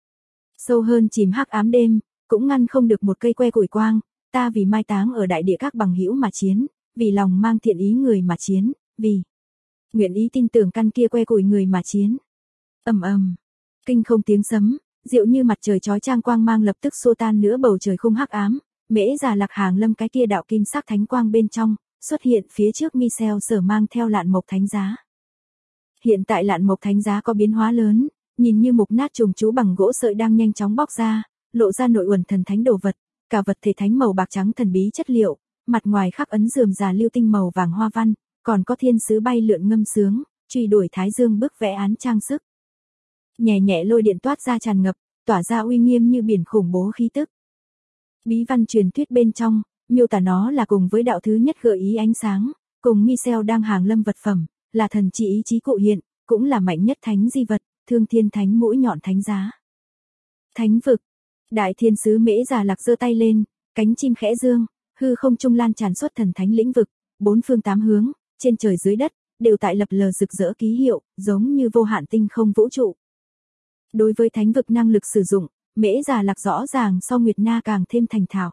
Sâu hơn chìm hắc ám đêm, cũng ngăn không được một cây que củi quang, ta vì mai táng ở đại địa các bằng hữu mà chiến, vì lòng mang thiện ý người mà chiến, vì nguyện ý tin tưởng căn kia que củi người mà chiến. Ầm ầm, kinh không tiếng sấm, dịu như mặt trời chói chang quang mang lập tức xua tan nữa bầu trời khung hắc ám, Mễ Già Lạc hàng lâm cái kia đạo kim sắc thánh quang bên trong, xuất hiện phía trước Michel sở mang theo Lạn Mộc Thánh Giá. Hiện tại Lạn Mộc Thánh Giá có biến hóa lớn, nhìn như mục nát trùng chú bằng gỗ sợi đang nhanh chóng bóc ra, lộ ra nội uẩn thần thánh đồ vật, cả vật thể thánh màu bạc trắng thần bí chất liệu, mặt ngoài khắc ấn rườm rà lưu tinh màu vàng hoa văn, còn có thiên sứ bay lượn ngâm sướng, truy đuổi thái dương bức vẽ án trang sức. Nhẹ nhẹ lôi điện toát ra tràn ngập, tỏa ra uy nghiêm như biển khủng bố khí tức. Bí văn truyền thuyết bên trong, miêu tả nó là cùng với đạo thứ nhất gợi ý ánh sáng, cùng Michel đang hàng lâm vật phẩm, là thần chỉ ý chí cụ hiện, cũng là mạnh nhất thánh di vật, thương thiên thánh mũi nhọn thánh giá. Thánh vực, đại thiên sứ Mễ Già Lạc giơ tay lên, cánh chim khẽ dương, hư không trung lan tràn xuất thần thánh lĩnh vực, bốn phương tám hướng, trên trời dưới đất, đều tại lập lờ rực rỡ ký hiệu, giống như vô hạn tinh không vũ trụ. Đối với thánh vực năng lực sử dụng, Mễ Già Lạc rõ ràng so Nguyệt Na càng thêm thành thạo.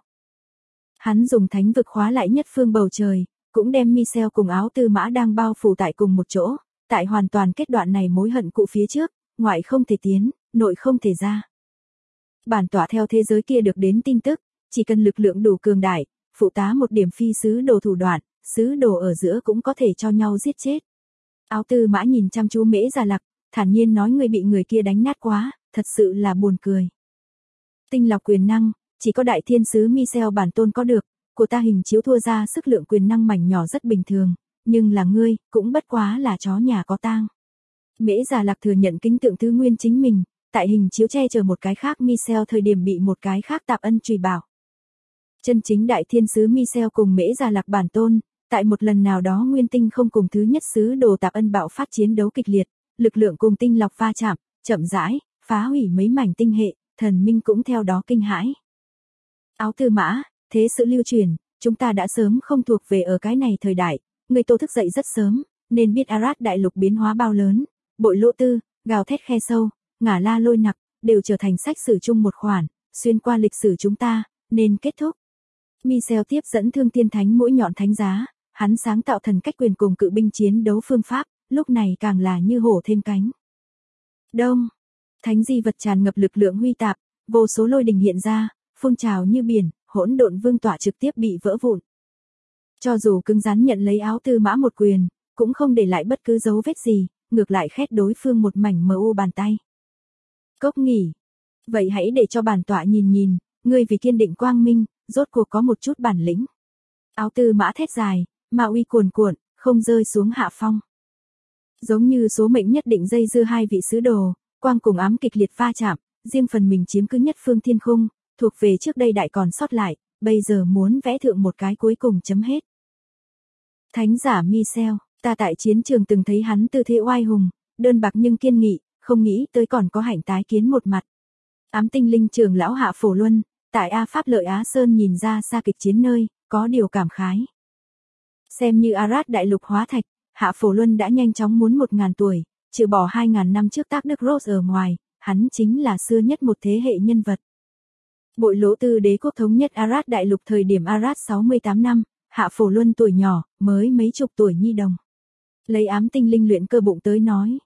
Hắn dùng thánh vực khóa lại nhất phương bầu trời, cũng đem Michel cùng Áo Tư Mã đang bao phủ tại cùng một chỗ, tại hoàn toàn kết đoạn này mối hận cũ phía trước, ngoại không thể tiến, nội không thể ra. Bản tỏa theo thế giới kia được đến tin tức, chỉ cần lực lượng đủ cường đại, phụ tá một điểm phi sứ đồ thủ đoạn, sứ đồ ở giữa cũng có thể cho nhau giết chết. Áo Tư Mã nhìn chăm chú Mễ Già Lạc, thản nhiên nói người bị người kia đánh nát quá, thật sự là buồn cười. Tinh lọc quyền năng, chỉ có đại thiên sứ Michel bản tôn có được, của ta hình chiếu thua ra sức lượng quyền năng mảnh nhỏ rất bình thường, nhưng là ngươi, cũng bất quá là chó nhà có tang. Mễ Già Lạc thừa nhận kính tượng thứ nguyên chính mình, tại hình chiếu che chở một cái khác Michel thời điểm bị một cái khác tạp ân trùy bảo. Chân chính đại thiên sứ Michel cùng Mễ Già Lạc bản tôn, tại một lần nào đó nguyên tinh không cùng thứ nhất sứ đồ tạp ân bạo phát chiến đấu kịch liệt, lực lượng cùng tinh lọc va chạm, chậm rãi, phá hủy mấy mảnh tinh hệ, thần minh cũng theo đó kinh hãi. Áo Tư Mã, thế sự lưu truyền, chúng ta đã sớm không thuộc về ở cái này thời đại, người Tô thức dậy rất sớm, nên biết Arad đại lục biến hóa bao lớn, bội lỗ tư, gào thét khe sâu, ngả la lôi nặc, đều trở thành sách sử chung một khoản, xuyên qua lịch sử chúng ta, nên kết thúc. Michel tiếp dẫn Thương Thiên Thánh mũi nhọn thánh giá, hắn sáng tạo thần cách quyền cùng cự binh chiến đấu phương pháp, lúc này càng là như hổ thêm cánh. Đông, thánh di vật tràn ngập lực lượng huy tạp, vô số lôi đình hiện ra, phun trào như biển, hỗn độn vương tọa trực tiếp bị vỡ vụn. Cho dù cứng rắn nhận lấy Áo Tư Mã một quyền, cũng không để lại bất cứ dấu vết gì, ngược lại khét đối phương một mảnh mờ u bàn tay. Cốc nghỉ. Vậy hãy để cho bản tọa nhìn nhìn, ngươi vì kiên định quang minh, rốt cuộc có một chút bản lĩnh. Áo Tư Mã thét dài, ma uy cuồn cuộn, không rơi xuống hạ phong. Giống như số mệnh nhất định dây dưa hai vị sứ đồ, quang cùng ám kịch liệt va chạm, riêng phần mình chiếm cứ nhất phương thiên khung, thuộc về trước đây đại còn sót lại, bây giờ muốn vẽ thượng một cái cuối cùng chấm hết. Thánh giả Michel, ta tại chiến trường từng thấy hắn tư thế oai hùng, đơn bạc nhưng kiên nghị, không nghĩ tới còn có hạnh tái kiến một mặt. Ám tinh linh trưởng lão Hạ Phổ Luân, tại A Pháp Lợi Á Sơn nhìn ra xa kịch chiến nơi, có điều cảm khái. Xem như Arad đại lục hóa thạch, Hạ Phổ Luân đã nhanh chóng muốn 1000 tuổi, trừ bỏ 2000 năm trước tác Đức Rose ở ngoài, hắn chính là xưa nhất một thế hệ nhân vật. Bội lỗ tư đế quốc thống nhất Arad đại lục thời điểm Arad 68 năm, Hạ Phổ Luân tuổi nhỏ, mới mấy chục tuổi nhi đồng. Lấy ám tinh linh luyện cơ bụng tới nói.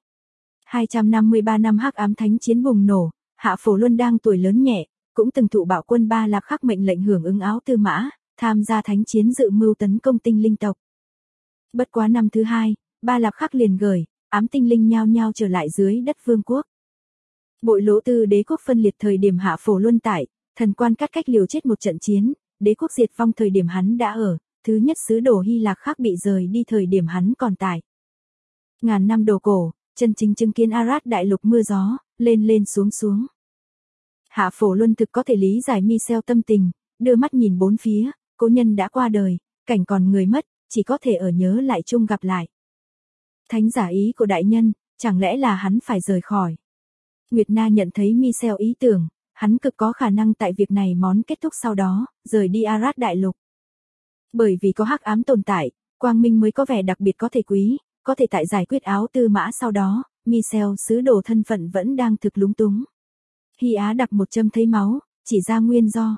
253 năm hắc ám thánh chiến bùng nổ, Hạ Phổ Luân đang tuổi lớn nhẹ, cũng từng thụ bạo quân Ba Lạc Khắc mệnh lệnh hưởng ứng Áo Tư Mã, tham gia thánh chiến dự mưu tấn công tinh linh tộc. Bất quá năm thứ hai, Ba Lạc Khắc liền gửi, ám tinh linh nhao nhao trở lại dưới đất vương quốc. Bội lỗ tư đế quốc phân liệt thời điểm Hạ Phổ Luân tại, thần quan cắt cách liều chết một trận chiến, đế quốc diệt vong thời điểm hắn đã ở, thứ nhất sứ đồ Hy Lạc Khắc bị rời đi thời điểm hắn còn tại. Ngàn năm đồ cổ, chân chính chứng kiến Arad đại lục mưa gió, lên lên xuống xuống. Hạ Phổ Luân thực có thể lý giải Michel tâm tình, đưa mắt nhìn bốn phía, cố nhân đã qua đời, cảnh còn người mất, chỉ có thể ở nhớ lại chung gặp lại. Thánh giả ý của đại nhân, chẳng lẽ là hắn phải rời khỏi? Nguyệt Na nhận thấy Michel ý tưởng, hắn cực có khả năng tại việc này món kết thúc sau đó, rời đi Arad đại lục. Bởi vì có hắc ám tồn tại, quang minh mới có vẻ đặc biệt có thể quý, có thể tại giải quyết áo tư mã sau đó, Michel sứ đồ thân phận vẫn đang thực lúng túng. Hy Á đặt một châm thấy máu, chỉ ra nguyên do.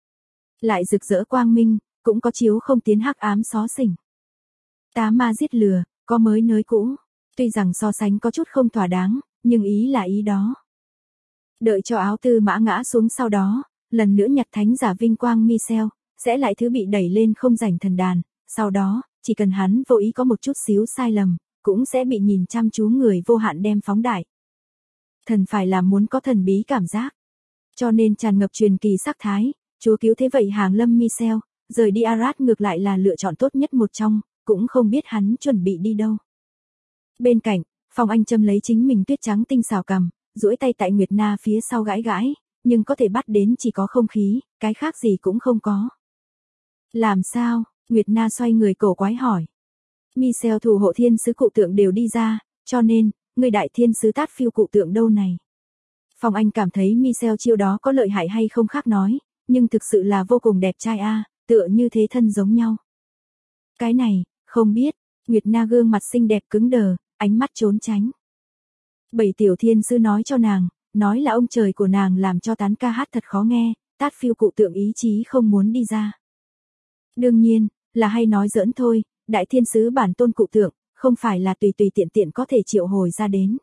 Lại rực rỡ quang minh, cũng có chiếu không tiến hắc ám xó xỉnh. Tá ma giết lừa, có mới nới cũ. Tuy rằng so sánh có chút không thỏa đáng, nhưng ý là ý đó. Đợi cho áo tư mã ngã xuống sau đó, lần nữa nhặt thánh giả vinh quang Michel, sẽ lại thứ bị đẩy lên không rảnh thần đàn, sau đó, chỉ cần hắn vô ý có một chút xíu sai lầm, cũng sẽ bị nhìn chăm chú người vô hạn đem phóng đại. Thần phải là muốn có thần bí cảm giác. Cho nên tràn ngập truyền kỳ sắc thái, Chúa cứu thế vậy hàng lâm Michel, rời đi Arad ngược lại là lựa chọn tốt nhất một trong, cũng không biết hắn chuẩn bị đi đâu. Bên cạnh, Phong Anh châm lấy chính mình tuyết trắng tinh xào cằm, duỗi tay tại Nguyệt Na phía sau gãi gãi, nhưng có thể bắt đến chỉ có không khí, cái khác gì cũng không có. Làm sao? Nguyệt Na xoay người cổ quái hỏi. Michel thủ hộ thiên sứ cụ tượng đều đi ra, cho nên, người đại thiên sứ Tát Phiêu cụ tượng đâu này? Phong Anh cảm thấy Michel chiêu đó có lợi hại hay không khác nói, nhưng thực sự là vô cùng đẹp trai a, tựa như thế thân giống nhau. Cái này, không biết, Nguyệt Na gương mặt xinh đẹp cứng đờ, ánh mắt trốn tránh. Bảy tiểu thiên sứ nói cho nàng, nói là ông trời của nàng làm cho tán ca hát thật khó nghe, Tát Phiêu cụ tượng ý chí không muốn đi ra. Đương nhiên, là hay nói giỡn thôi, đại thiên sứ bản tôn cụ tượng, không phải là tùy tùy tiện tiện có thể triệu hồi ra đến.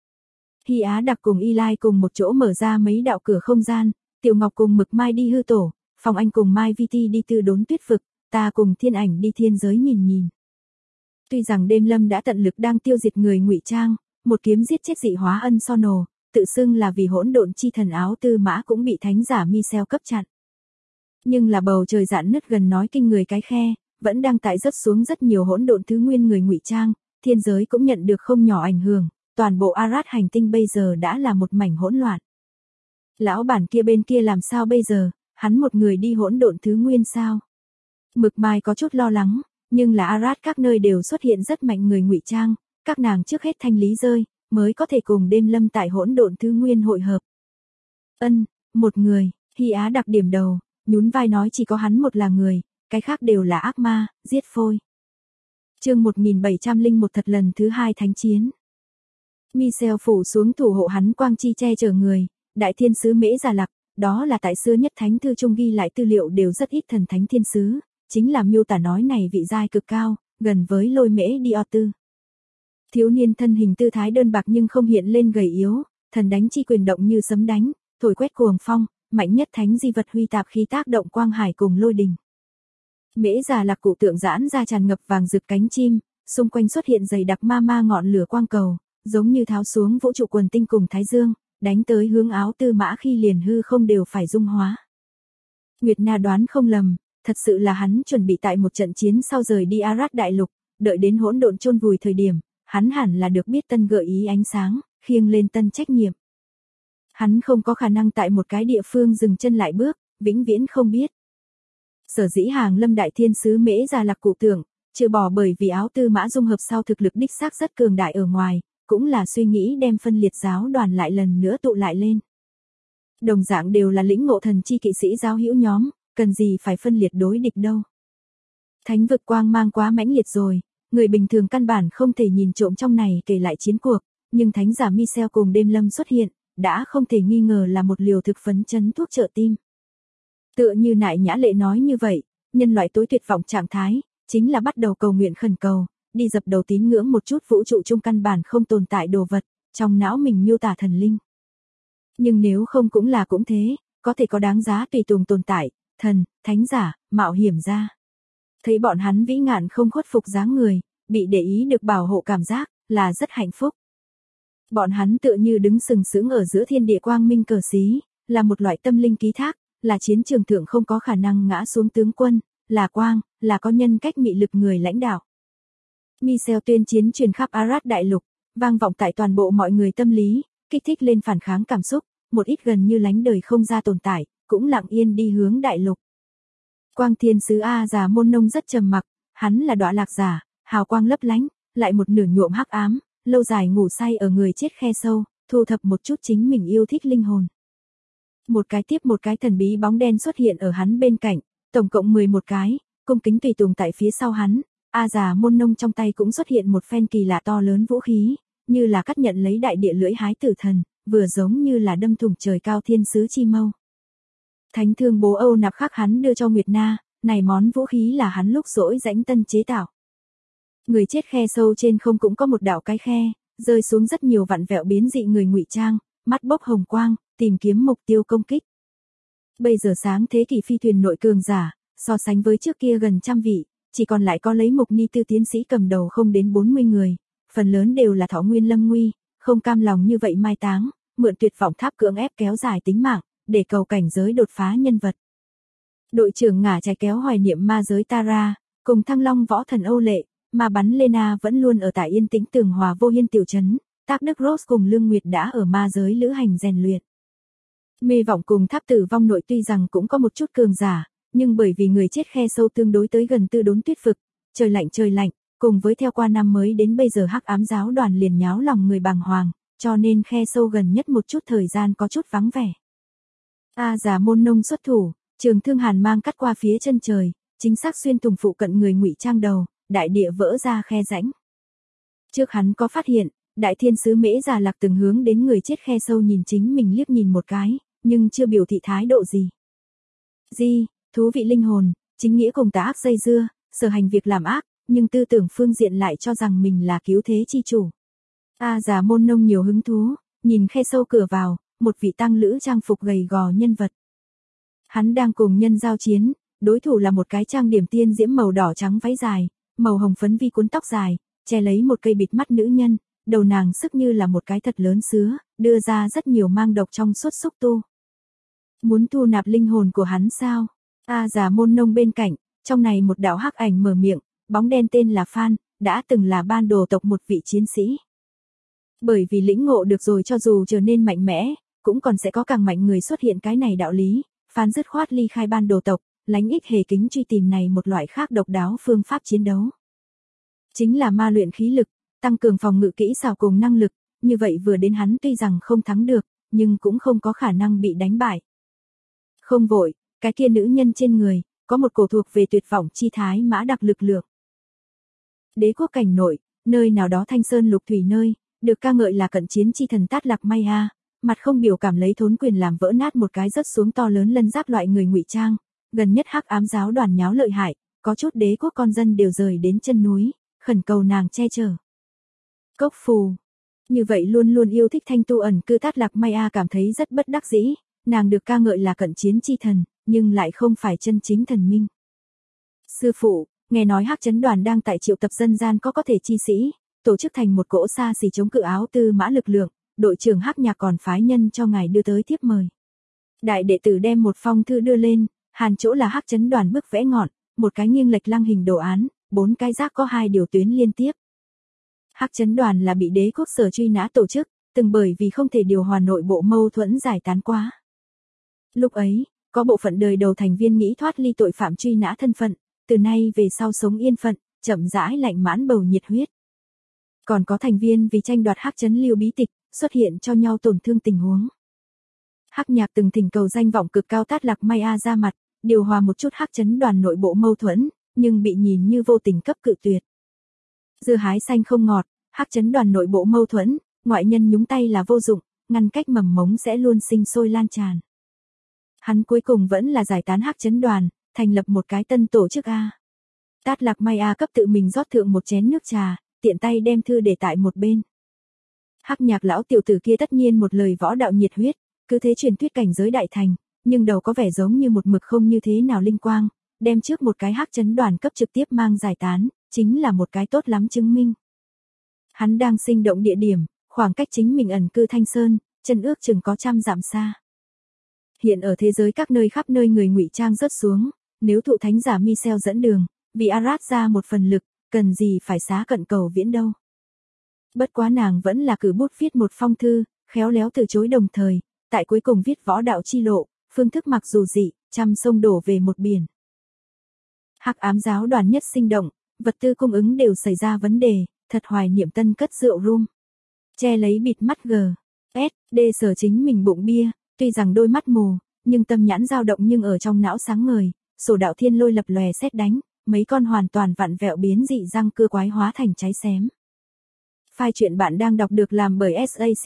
Hy Á đặc cùng Y Lai cùng một chỗ mở ra mấy đạo cửa không gian, Tiểu Ngọc cùng Mực Mai đi hư tổ, Phong Anh cùng Mai Vi Ti đi tư đốn tuyết vực, ta cùng Thiên Ảnh đi thiên giới nhìn nhìn. Tuy rằng đêm lâm đã tận lực đang tiêu diệt người ngụy trang, một kiếm giết chết dị hóa ân Sono, tự xưng là vì hỗn độn chi thần áo tư mã cũng bị thánh giả Michel cấp chặn. Nhưng là bầu trời rạn nứt gần nói kinh người cái khe, vẫn đang tại rớt xuống rất nhiều hỗn độn thứ nguyên người ngụy trang, thiên giới cũng nhận được không nhỏ ảnh hưởng, toàn bộ Arad hành tinh bây giờ đã là một mảnh hỗn loạn. Lão bản kia bên kia làm sao bây giờ, hắn một người đi hỗn độn thứ nguyên sao? Mực Mai có chút lo lắng, nhưng là Arad các nơi đều xuất hiện rất mạnh người ngụy trang, các nàng trước hết thanh lý rơi, mới có thể cùng đêm lâm tại hỗn độn thứ nguyên hội hợp. Một người, Hy Á đặc điểm đầu, nhún vai nói chỉ có hắn một là người, cái khác đều là ác ma, giết phôi. Chương 1701 thật lần thứ 2 thánh chiến. Michel phủ xuống thủ hộ hắn quang chi che chở người, đại thiên sứ Mễ Già Lặc, đó là tại xưa nhất thánh thư trung ghi lại tư liệu đều rất ít thần thánh thiên sứ, chính là miêu tả nói này vị giai cực cao, gần với Lôi Mễ Diotư. Thiếu niên thân hình tư thái đơn bạc nhưng không hiện lên gầy yếu, thần đánh chi quyền động như sấm đánh, thổi quét cuồng phong, mạnh nhất thánh di vật huy tạp khí tác động quang hải cùng lôi đình. Mễ Già Lặc cụ tượng giãn ra tràn ngập vàng rực cánh chim, xung quanh xuất hiện dày đặc ma ma ngọn lửa quang cầu, giống như tháo xuống vũ trụ quần tinh cùng thái dương, đánh tới hướng áo tư mã khi liền hư không đều phải dung hóa. Nguyệt Na đoán không lầm, thật sự là hắn chuẩn bị tại một trận chiến sau rời đi Arad đại lục, đợi đến hỗn độn chôn vùi thời điểm, hắn hẳn là được biết tân gợi ý ánh sáng, khiêng lên tân trách nhiệm. Hắn không có khả năng tại một cái địa phương dừng chân lại bước, vĩnh viễn không biết. Sở dĩ hàng lâm đại thiên sứ Mễ Già Lặc cụ tượng, trừ bỏ bởi vì áo tư mã dung hợp sau thực lực đích xác rất cường đại ở ngoài, cũng là suy nghĩ đem phân liệt giáo đoàn lại lần nữa tụ lại lên. Đồng dạng đều là lĩnh ngộ thần chi kỵ sĩ giáo hữu nhóm, cần gì phải phân liệt đối địch đâu. Thánh vực quang mang quá mãnh liệt rồi, người bình thường căn bản không thể nhìn trộm trong này kể lại chiến cuộc, nhưng thánh giả Michel cùng đêm lâm xuất hiện, đã không thể nghi ngờ là một liều thực phấn chấn thuốc trợ tim. Tựa như Nại Nhã Lệ nói như vậy, nhân loại tối tuyệt vọng trạng thái, chính là bắt đầu cầu nguyện khẩn cầu, đi dập đầu tín ngưỡng một chút vũ trụ chung căn bản không tồn tại đồ vật, trong não mình miêu tả thần linh. Nhưng nếu không cũng là cũng thế, có thể có đáng giá tùy tùng tồn tại, thần, thánh giả, mạo hiểm ra. Thấy bọn hắn vĩ ngạn không khuất phục dáng người, bị để ý được bảo hộ cảm giác, là rất hạnh phúc. Bọn hắn tựa như đứng sừng sững ở giữa thiên địa quang minh cờ xí, là một loại tâm linh ký thác, là chiến trường thượng không có khả năng ngã xuống tướng quân, là quang, là có nhân cách mị lực người lãnh đạo. Michel tuyên chiến truyền khắp Arad đại lục, vang vọng tại toàn bộ mọi người tâm lý, kích thích lên phản kháng cảm xúc, một ít gần như lánh đời không ra tồn tại, cũng lặng yên đi hướng đại lục. Quang thiên sứ A già môn nông rất trầm mặc, Hắn là đọa lạc giả, hào quang lấp lánh, lại một nửa nhuộm hắc ám, lâu dài ngủ say ở người chết khe sâu, thu thập một chút chính mình yêu thích linh hồn. Một cái tiếp một cái thần bí bóng đen xuất hiện ở hắn bên cạnh, tổng cộng 11 cái, cung kính tùy tùng tại phía sau hắn. A già môn nông trong tay cũng xuất hiện một phen kỳ lạ to lớn vũ khí, như là cắt nhận lấy đại địa lưỡi hái tử thần, vừa giống như là đâm thủng trời cao thiên sứ chi mâu. Thánh thương bố Âu Nạp khắc hắn đưa cho Nguyệt Na, này món vũ khí là hắn lúc rỗi rãnh tân chế tạo. Người chết khe sâu trên không cũng có một đạo cái khe, rơi xuống rất nhiều vặn vẹo biến dị người ngụy trang, mắt bốc hồng quang, tìm kiếm mục tiêu công kích. Bây giờ sáng thế kỷ phi thuyền nội cường giả, so sánh với trước kia gần 100 vị, chỉ còn lại có lấy Mục Ni Tư tiến sĩ cầm đầu không đến 40 người, phần lớn đều là thọ nguyên lâm nguy, không cam lòng như vậy mai táng, mượn tuyệt vọng tháp cưỡng ép kéo dài tính mạng, để cầu cảnh giới đột phá nhân vật. Đội trưởng ngả trái kéo hoài niệm ma giới Tara, cùng Thăng Long võ thần Âu Lệ, mà bắn Lena vẫn luôn ở tại yên tĩnh tường hòa vô hiên tiểu trấn, Tác Đức Rose cùng Lương Nguyệt đã ở ma giới lữ hành rèn luyện. Mê vọng cùng tháp tử vong nội tuy rằng cũng có một chút cường giả, nhưng bởi vì người chết khe sâu tương đối tới gần tư đốn tuyết vực, trời lạnh, cùng với theo qua năm mới đến bây giờ hắc ám giáo đoàn liền nháo lòng người bàng hoàng, cho nên khe sâu gần nhất một chút thời gian có chút vắng vẻ. A già môn nông xuất thủ, trường thương hàn mang cắt qua phía chân trời, chính xác xuyên thủng phụ cận người ngụy trang đầu, đại địa vỡ ra khe rãnh. Trước hắn có phát hiện, đại thiên sứ Mễ Già Lạc từng hướng đến người chết khe sâu nhìn chính mình liếc nhìn một cái, nhưng chưa biểu thị thái độ gì. Thú vị linh hồn, chính nghĩa cùng tà ác dây dưa, sở hành việc làm ác, nhưng tư tưởng phương diện lại cho rằng mình là cứu thế chi chủ. A già môn nông nhiều hứng thú, nhìn khe sâu cửa vào, một vị tăng lữ trang phục gầy gò nhân vật. Hắn đang cùng nhân giao chiến, đối thủ là một cái trang điểm tiên diễm màu đỏ trắng váy dài, màu hồng phấn vi cuốn tóc dài, che lấy một cây bịt mắt nữ nhân, đầu nàng sức như là một cái thật lớn sứa, đưa ra rất nhiều mang độc trong suốt xúc tu. Muốn thu nạp linh hồn của hắn sao? A già môn nông bên cạnh, trong này một đạo hắc ảnh mở miệng, bóng đen tên là Phan, đã từng là ban đồ tộc một vị chiến sĩ. Bởi vì lĩnh ngộ được rồi cho dù trở nên mạnh mẽ, cũng còn sẽ có càng mạnh người xuất hiện cái này đạo lý, Phan dứt khoát ly khai ban đồ tộc, lánh ích hề kính truy tìm này một loại khác độc đáo phương pháp chiến đấu. Chính là ma luyện khí lực, tăng cường phòng ngự kỹ xảo cùng năng lực, như vậy vừa đến hắn tuy rằng không thắng được, nhưng cũng không có khả năng bị đánh bại. Không vội, cái kia nữ nhân trên người, có một cổ thuộc về tuyệt vọng chi thái mã đặc lực lượng. Đế quốc cảnh nội, nơi nào đó thanh sơn lục thủy nơi, được ca ngợi là cận chiến chi thần Tát Lạc Maya, mặt không biểu cảm lấy thốn quyền làm vỡ nát một cái rớt xuống to lớn lân giáp loại người ngụy trang, gần nhất hắc ám giáo đoàn nháo lợi hại, có chút đế quốc con dân đều rời đến chân núi, khẩn cầu nàng che chở. Cốc phù. Như vậy luôn luôn yêu thích thanh tu ẩn cư Tát Lạc Maya cảm thấy rất bất đắc dĩ, nàng được ca ngợi là cận chiến chi thần, nhưng lại không phải chân chính thần minh. Sư phụ, nghe nói hắc chấn đoàn đang tại triệu tập dân gian có thể chi sĩ, tổ chức thành một cỗ xa xỉ chống cự áo tư mã lực lượng, đội trưởng Hắc Nhạc còn phái nhân cho ngài đưa tới thiếp mời. Đại đệ tử đem một phong thư đưa lên, hàn chỗ là hắc chấn đoàn bức vẽ ngọn, một cái nghiêng lệch lăng hình đồ án, 4 cái rác có 2 điều tuyến liên tiếp. Hắc chấn đoàn là bị đế quốc sở truy nã tổ chức, từng bởi vì không thể điều hòa nội bộ mâu thuẫn giải tán quá. Lúc ấy, có bộ phận đời đầu thành viên nghĩ thoát ly tội phạm truy nã thân phận, từ nay về sau sống yên phận, chậm rãi lạnh mãn bầu nhiệt huyết. Còn có thành viên vì tranh đoạt hắc chấn lưu bí tịch, xuất hiện cho nhau tổn thương tình huống. Hắc Nhạc từng thỉnh cầu danh vọng cực cao Tát Lạc Maya ra mặt, điều hòa một chút hắc chấn đoàn nội bộ mâu thuẫn, nhưng bị nhìn như vô tình cấp cự tuyệt. Dưa hái xanh không ngọt, hắc chấn đoàn nội bộ mâu thuẫn, ngoại nhân nhúng tay là vô dụng, ngăn cách mầm mống sẽ luôn sinh sôi lan tràn. Hắn cuối cùng vẫn là giải tán hắc chấn đoàn, thành lập một cái tân tổ chức A. Tát Lạc Maya cấp tự mình rót thượng một chén nước trà, tiện tay đem thư để tại một bên. Hắc Nhạc lão tiểu tử kia tất nhiên một lời võ đạo nhiệt huyết, cứ thế truyền thuyết cảnh giới đại thành, nhưng đầu có vẻ giống như một mực không như thế nào linh quang, đem trước một cái hắc chấn đoàn cấp trực tiếp mang giải tán, chính là một cái tốt lắm chứng minh. Hắn đang sinh động địa điểm, khoảng cách chính mình ẩn cư Thanh Sơn, chân ước chừng có 100 dặm xa. Hiện ở thế giới các nơi khắp nơi người ngụy trang rớt xuống, nếu thụ thánh giả Michel dẫn đường, vì Arad ra một phần lực, cần gì phải xá cận cầu viễn đâu. Bất quá nàng vẫn là cử bút viết một phong thư, khéo léo từ chối đồng thời, tại cuối cùng viết võ đạo chi lộ, phương thức mặc dù dị, trăm sông đổ về một biển. Hắc ám giáo đoàn nhất sinh động, vật tư cung ứng đều xảy ra vấn đề, thật hoài niệm tân cất rượu rum. Che lấy bịt mắt G.S.D sờ chính mình bụng bia, tuy rằng đôi mắt mù, nhưng tâm nhãn dao động nhưng ở trong não sáng ngời, sổ đạo thiên lôi lập lòe sét đánh, mấy con hoàn toàn vặn vẹo biến dị răng cưa quái hóa thành cháy xém. File truyện bạn đang đọc được làm bởi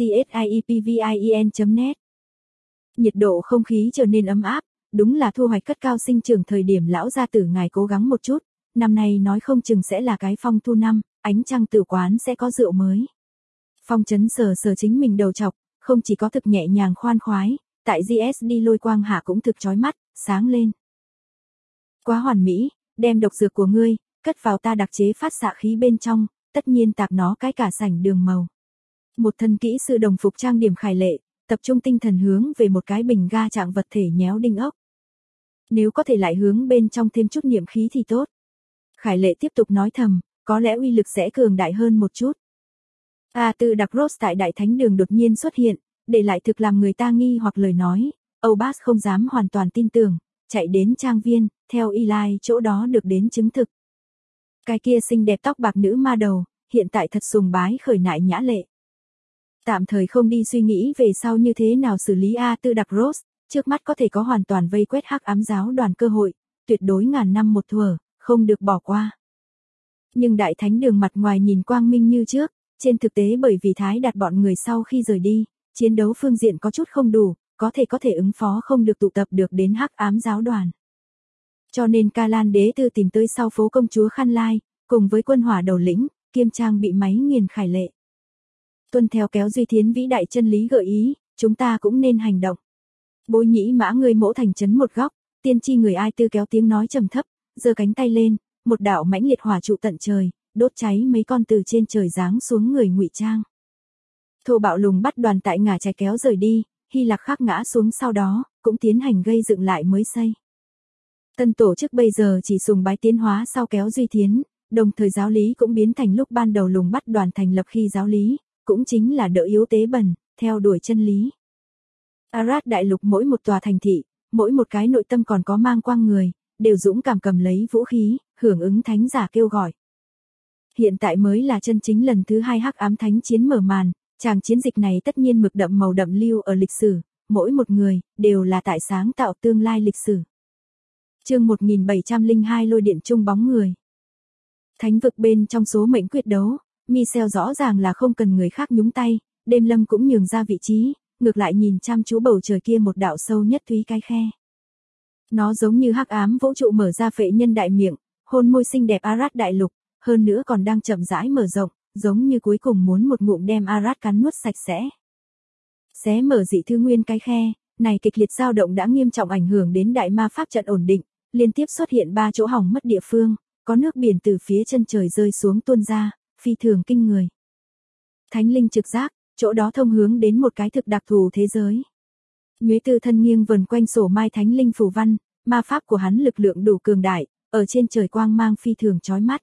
SACSIEPVIEN.net. Nhiệt độ không khí trở nên ấm áp, đúng là thu hoạch cất cao sinh trưởng thời điểm lão gia tử ngài cố gắng một chút, năm nay nói không chừng sẽ là cái phong thu năm, ánh trăng tử quán sẽ có rượu mới. Phong Chấn sờ sờ chính mình đầu chọc, không chỉ có thực nhẹ nhàng khoan khoái, tại GSD lôi quang hạ cũng thực chói mắt, sáng lên. Quá hoàn mỹ, đem độc dược của ngươi, cất vào ta đặc chế phát xạ khí bên trong, tất nhiên tạc nó cái cả sảnh đường màu. Một thân kỹ sư đồng phục trang điểm Khải Lệ, tập trung tinh thần hướng về một cái bình ga trạng vật thể nhéo đinh ốc. Nếu có thể lại hướng bên trong thêm chút niệm khí thì tốt. Khải Lệ tiếp tục nói thầm, có lẽ uy lực sẽ cường đại hơn một chút. Từ đặc Rose tại Đại Thánh Đường đột nhiên xuất hiện, để lại thực làm người ta nghi hoặc lời nói, Âu Bass không dám hoàn toàn tin tưởng, chạy đến trang viên, theo Eli chỗ đó được đến chứng thực. Cái kia xinh đẹp tóc bạc nữ ma đầu, hiện tại thật sùng bái khởi nại nhã lệ. Tạm thời không đi suy nghĩ về sau như thế nào xử lý Tư đặc Rose, trước mắt có thể có hoàn toàn vây quét hắc ám giáo đoàn cơ hội, tuyệt đối ngàn năm một thuở, không được bỏ qua. Nhưng Đại Thánh Đường mặt ngoài nhìn quang minh như trước, trên thực tế bởi vì Thái Đạt bọn người sau khi rời đi, chiến đấu phương diện có chút không đủ, có thể ứng phó không được tụ tập được đến hắc ám giáo đoàn. Cho nên Ca Lan Đế Tư tìm tới sau phố công chúa Khăn Lai, cùng với quân hỏa đầu lĩnh, kiêm trang bị máy nghiền Khải Lệ. Tuân theo kéo Duy Thiến vĩ đại chân lý gợi ý, chúng ta cũng nên hành động. Bối Nhĩ Mã người mỗ thành trấn một góc, tiên tri người Ai Tư kéo tiếng nói trầm thấp, giơ cánh tay lên, một đạo mãnh liệt hỏa trụ tận trời, đốt cháy mấy con từ trên trời giáng xuống người ngụy trang. Thô bạo lùng bắt đoàn tại ngả trái kéo rời đi, Hy Lạc khắc ngã xuống sau đó, cũng tiến hành gây dựng lại mới xây. Tân tổ chức bây giờ chỉ sùng bái tiến hóa sau kéo Duy Thiến, đồng thời giáo lý cũng biến thành lúc ban đầu lùng bắt đoàn thành lập khi giáo lý, cũng chính là đỡ yếu tế bẩn, theo đuổi chân lý. Arad đại lục mỗi một tòa thành thị, mỗi một cái nội tâm còn có mang quang người, đều dũng cảm cầm lấy vũ khí, hưởng ứng thánh giả kêu gọi. Hiện tại mới là chân chính lần thứ 2 hắc ám thánh chiến mở màn, tràng chiến dịch này tất nhiên mực đậm màu đậm lưu ở lịch sử, mỗi một người, đều là tại sáng tạo tương lai lịch sử. Chương 1702 lôi điện trung bóng người. Thánh vực bên trong số mệnh quyết đấu, Michel rõ ràng là không cần người khác nhúng tay, Đêm Lâm cũng nhường ra vị trí, ngược lại nhìn chăm chú bầu trời kia một đạo sâu nhất thúy cái khe. Nó giống như hắc ám vũ trụ mở ra phệ nhân đại miệng, hôn môi xinh đẹp Arad đại lục, hơn nữa còn đang chậm rãi mở rộng, giống như cuối cùng muốn một ngụm đem Arad cắn nuốt sạch sẽ. Xé mở dị thư nguyên cái khe, này kịch liệt dao động đã nghiêm trọng ảnh hưởng đến đại ma pháp trận ổn định, liên tiếp xuất hiện 3 chỗ hỏng mất địa phương, có nước biển từ phía chân trời rơi xuống tuôn ra, phi thường kinh người. Thánh linh trực giác, chỗ đó thông hướng đến một cái thực đặc thù thế giới. Nhuế Tư thân nghiêng vần quanh sổ mai thánh linh phù văn, ma pháp của hắn lực lượng đủ cường đại, ở trên trời quang mang phi thường chói mắt.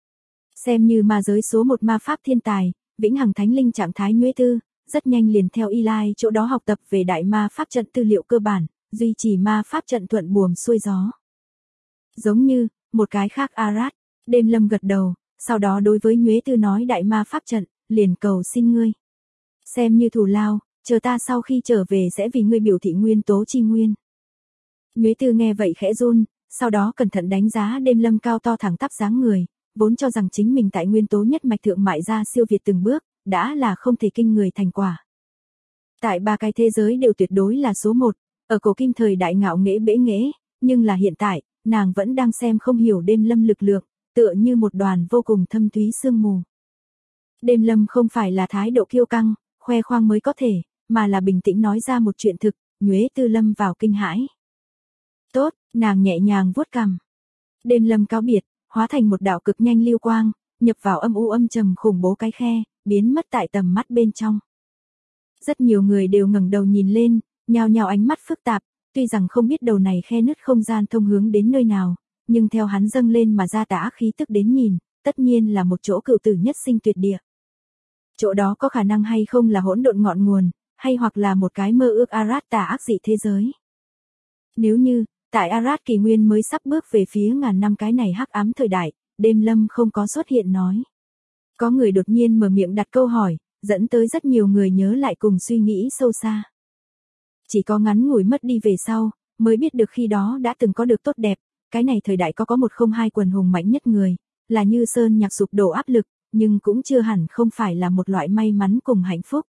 Xem như ma giới số 1 ma pháp thiên tài, vĩnh hằng thánh linh trạng thái Nhuế Tư, rất nhanh liền theo Eli chỗ đó học tập về đại ma pháp trận tư liệu cơ bản, duy trì ma pháp trận thuận buồm xuôi gió. Giống như, một cái khác Arad, Đêm Lâm gật đầu, sau đó đối với Nhuế Tư nói đại ma pháp trận, liền cầu xin ngươi. Xem như thù lao, chờ ta sau khi trở về sẽ vì ngươi biểu thị nguyên tố chi nguyên. Nhuế Tư nghe vậy khẽ run, sau đó cẩn thận đánh giá Đêm Lâm cao to thẳng tắp dáng người, vốn cho rằng chính mình tại nguyên tố nhất mạch thượng mại ra siêu việt từng bước, đã là không thể kinh người thành quả. Tại 3 cái thế giới đều tuyệt đối là số 1, ở cổ kim thời đại ngạo nghễ bẽ nghễ, nhưng là hiện tại, nàng vẫn đang xem không hiểu Đêm Lâm lực lượng, tựa như một đoàn vô cùng thâm thúy sương mù. Đêm Lâm không phải là thái độ kiêu căng, khoe khoang mới có thể, mà là bình tĩnh nói ra một chuyện thực, Nhuế Tư lâm vào kinh hãi. Tốt, nàng nhẹ nhàng vuốt cằm. Đêm Lâm cáo biệt, hóa thành một đạo cực nhanh lưu quang, nhập vào âm u âm trầm khủng bố cái khe, biến mất tại tầm mắt bên trong. Rất nhiều người đều ngẩng đầu nhìn lên, nhao nhao ánh mắt phức tạp, tuy rằng không biết đầu này khe nứt không gian thông hướng đến nơi nào, nhưng theo hắn dâng lên mà ra tà ác khí tức đến nhìn, tất nhiên là một chỗ cửu tử nhất sinh tuyệt địa. Chỗ đó có khả năng hay không là hỗn độn ngọn nguồn, hay hoặc là một cái mơ ước Arad tà ác dị thế giới. Nếu như, tại Arad kỷ nguyên mới sắp bước về phía ngàn năm cái này hắc ám thời đại, Đêm Lâm không có xuất hiện nói. Có người đột nhiên mở miệng đặt câu hỏi, dẫn tới rất nhiều người nhớ lại cùng suy nghĩ sâu xa. Chỉ có ngắn ngủi mất đi về sau, mới biết được khi đó đã từng có được tốt đẹp, cái này thời đại có 102 quần hùng mạnh nhất người, là như sơn nhạc sụp đổ áp lực, nhưng cũng chưa hẳn không phải là một loại may mắn cùng hạnh phúc.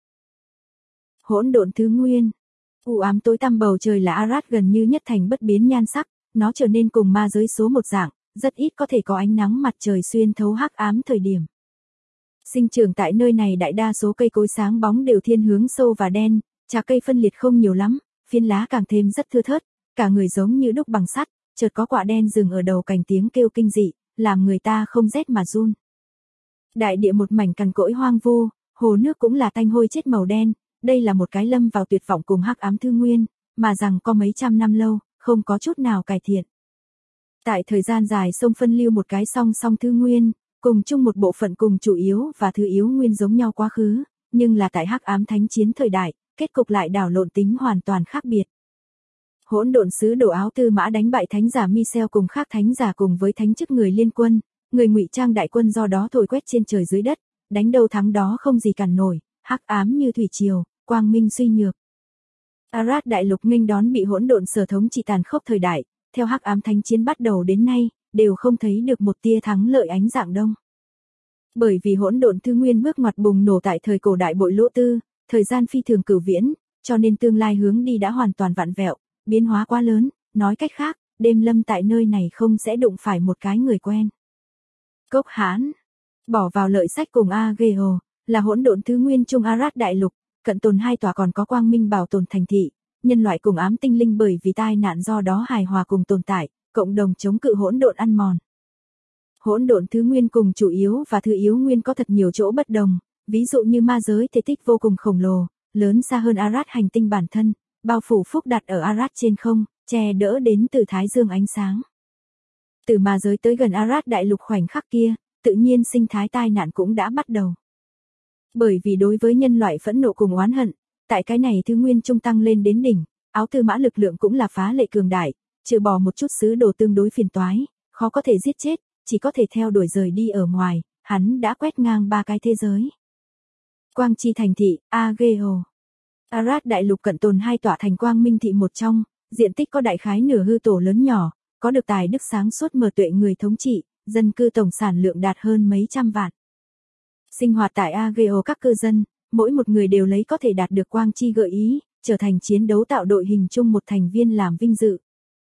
Hỗn độn thứ nguyên. U ám tối tăm bầu trời là Arad gần như nhất thành bất biến nhan sắc, nó trở nên cùng ma giới số một dạng, rất ít có thể có ánh nắng mặt trời xuyên thấu hắc ám thời điểm. Sinh trưởng tại nơi này đại đa số cây cối sáng bóng đều thiên hướng sâu và đen, trà cây phân liệt không nhiều lắm, phiến lá càng thêm rất thưa thớt, cả người giống như đúc bằng sắt, chợt có quả đen dừng ở đầu cành tiếng kêu kinh dị, làm người ta không rét mà run. Đại địa một mảnh cằn cỗi hoang vu, hồ nước cũng là tanh hôi chết màu đen, đây là một cái lâm vào tuyệt vọng cùng hắc ám thư nguyên, mà rằng có mấy trăm năm lâu, không có chút nào cải thiện. Tại thời gian dài sông phân lưu một cái song song thư nguyên, cùng chung một bộ phận cùng chủ yếu và thứ yếu nguyên giống nhau quá khứ, nhưng là tại hắc ám thánh chiến thời đại, kết cục lại đảo lộn tính hoàn toàn khác biệt. Hỗn độn sứ đồ áo tư mã đánh bại thánh giả Michel cùng khác thánh giả cùng với thánh chức người liên quân, người ngụy trang đại quân do đó thổi quét trên trời dưới đất, đánh đâu thắng đó không gì cản nổi, hắc ám như thủy triều, quang minh suy nhược. Arad đại lục nghênh đón bị hỗn độn sở thống trị tàn khốc thời đại, theo hắc ám thánh chiến bắt đầu đến nay, đều không thấy được một tia thắng lợi ánh dạng đông. Bởi vì hỗn độn thư nguyên bước ngoặt bùng nổ tại thời cổ đại bội lỗ tư, thời gian phi thường cửu viễn, cho nên tương lai hướng đi đã hoàn toàn vặn vẹo, biến hóa quá lớn, nói cách khác, Đêm Lâm tại nơi này không sẽ đụng phải một cái người quen. Cốc Hán, bỏ vào lợi sách cùng AGO, là hỗn độn thứ nguyên trung Arad đại lục, cận tồn hai tòa còn có quang minh bảo tồn thành thị, nhân loại cùng ám tinh linh bởi vì tai nạn do đó hài hòa cùng tồn tại, cộng đồng chống cự hỗn độn ăn mòn. Hỗn độn thứ nguyên cùng chủ yếu và thứ yếu nguyên có thật nhiều chỗ bất đồng, ví dụ như ma giới thể tích vô cùng khổng lồ, lớn xa hơn Arad hành tinh bản thân, bao phủ phúc đặt ở Arad trên không, che đỡ đến từ thái dương ánh sáng. Từ ma giới tới gần Arad đại lục khoảnh khắc kia, tự nhiên sinh thái tai nạn cũng đã bắt đầu. Bởi vì đối với nhân loại phẫn nộ cùng oán hận, tại cái này thứ nguyên trung tăng lên đến đỉnh, áo tư mã lực lượng cũng là phá lệ cường đại, trừ bỏ một chút sứ đồ tương đối phiền toái, khó có thể giết chết, chỉ có thể theo đuổi rời đi ở ngoài, hắn đã quét ngang 3 cái thế giới. Quang chi thành thị, AGO. Arad đại lục cận tồn hai tọa thành quang minh thị một trong, diện tích có đại khái nửa hư tổ lớn nhỏ, có được tài đức sáng suốt mở tuệ người thống trị, dân cư tổng sản lượng đạt hơn mấy trăm vạn. Sinh hoạt tại AGO các cư dân, mỗi một người đều lấy có thể đạt được quang chi gợi ý, trở thành chiến đấu tạo đội hình chung một thành viên làm vinh dự.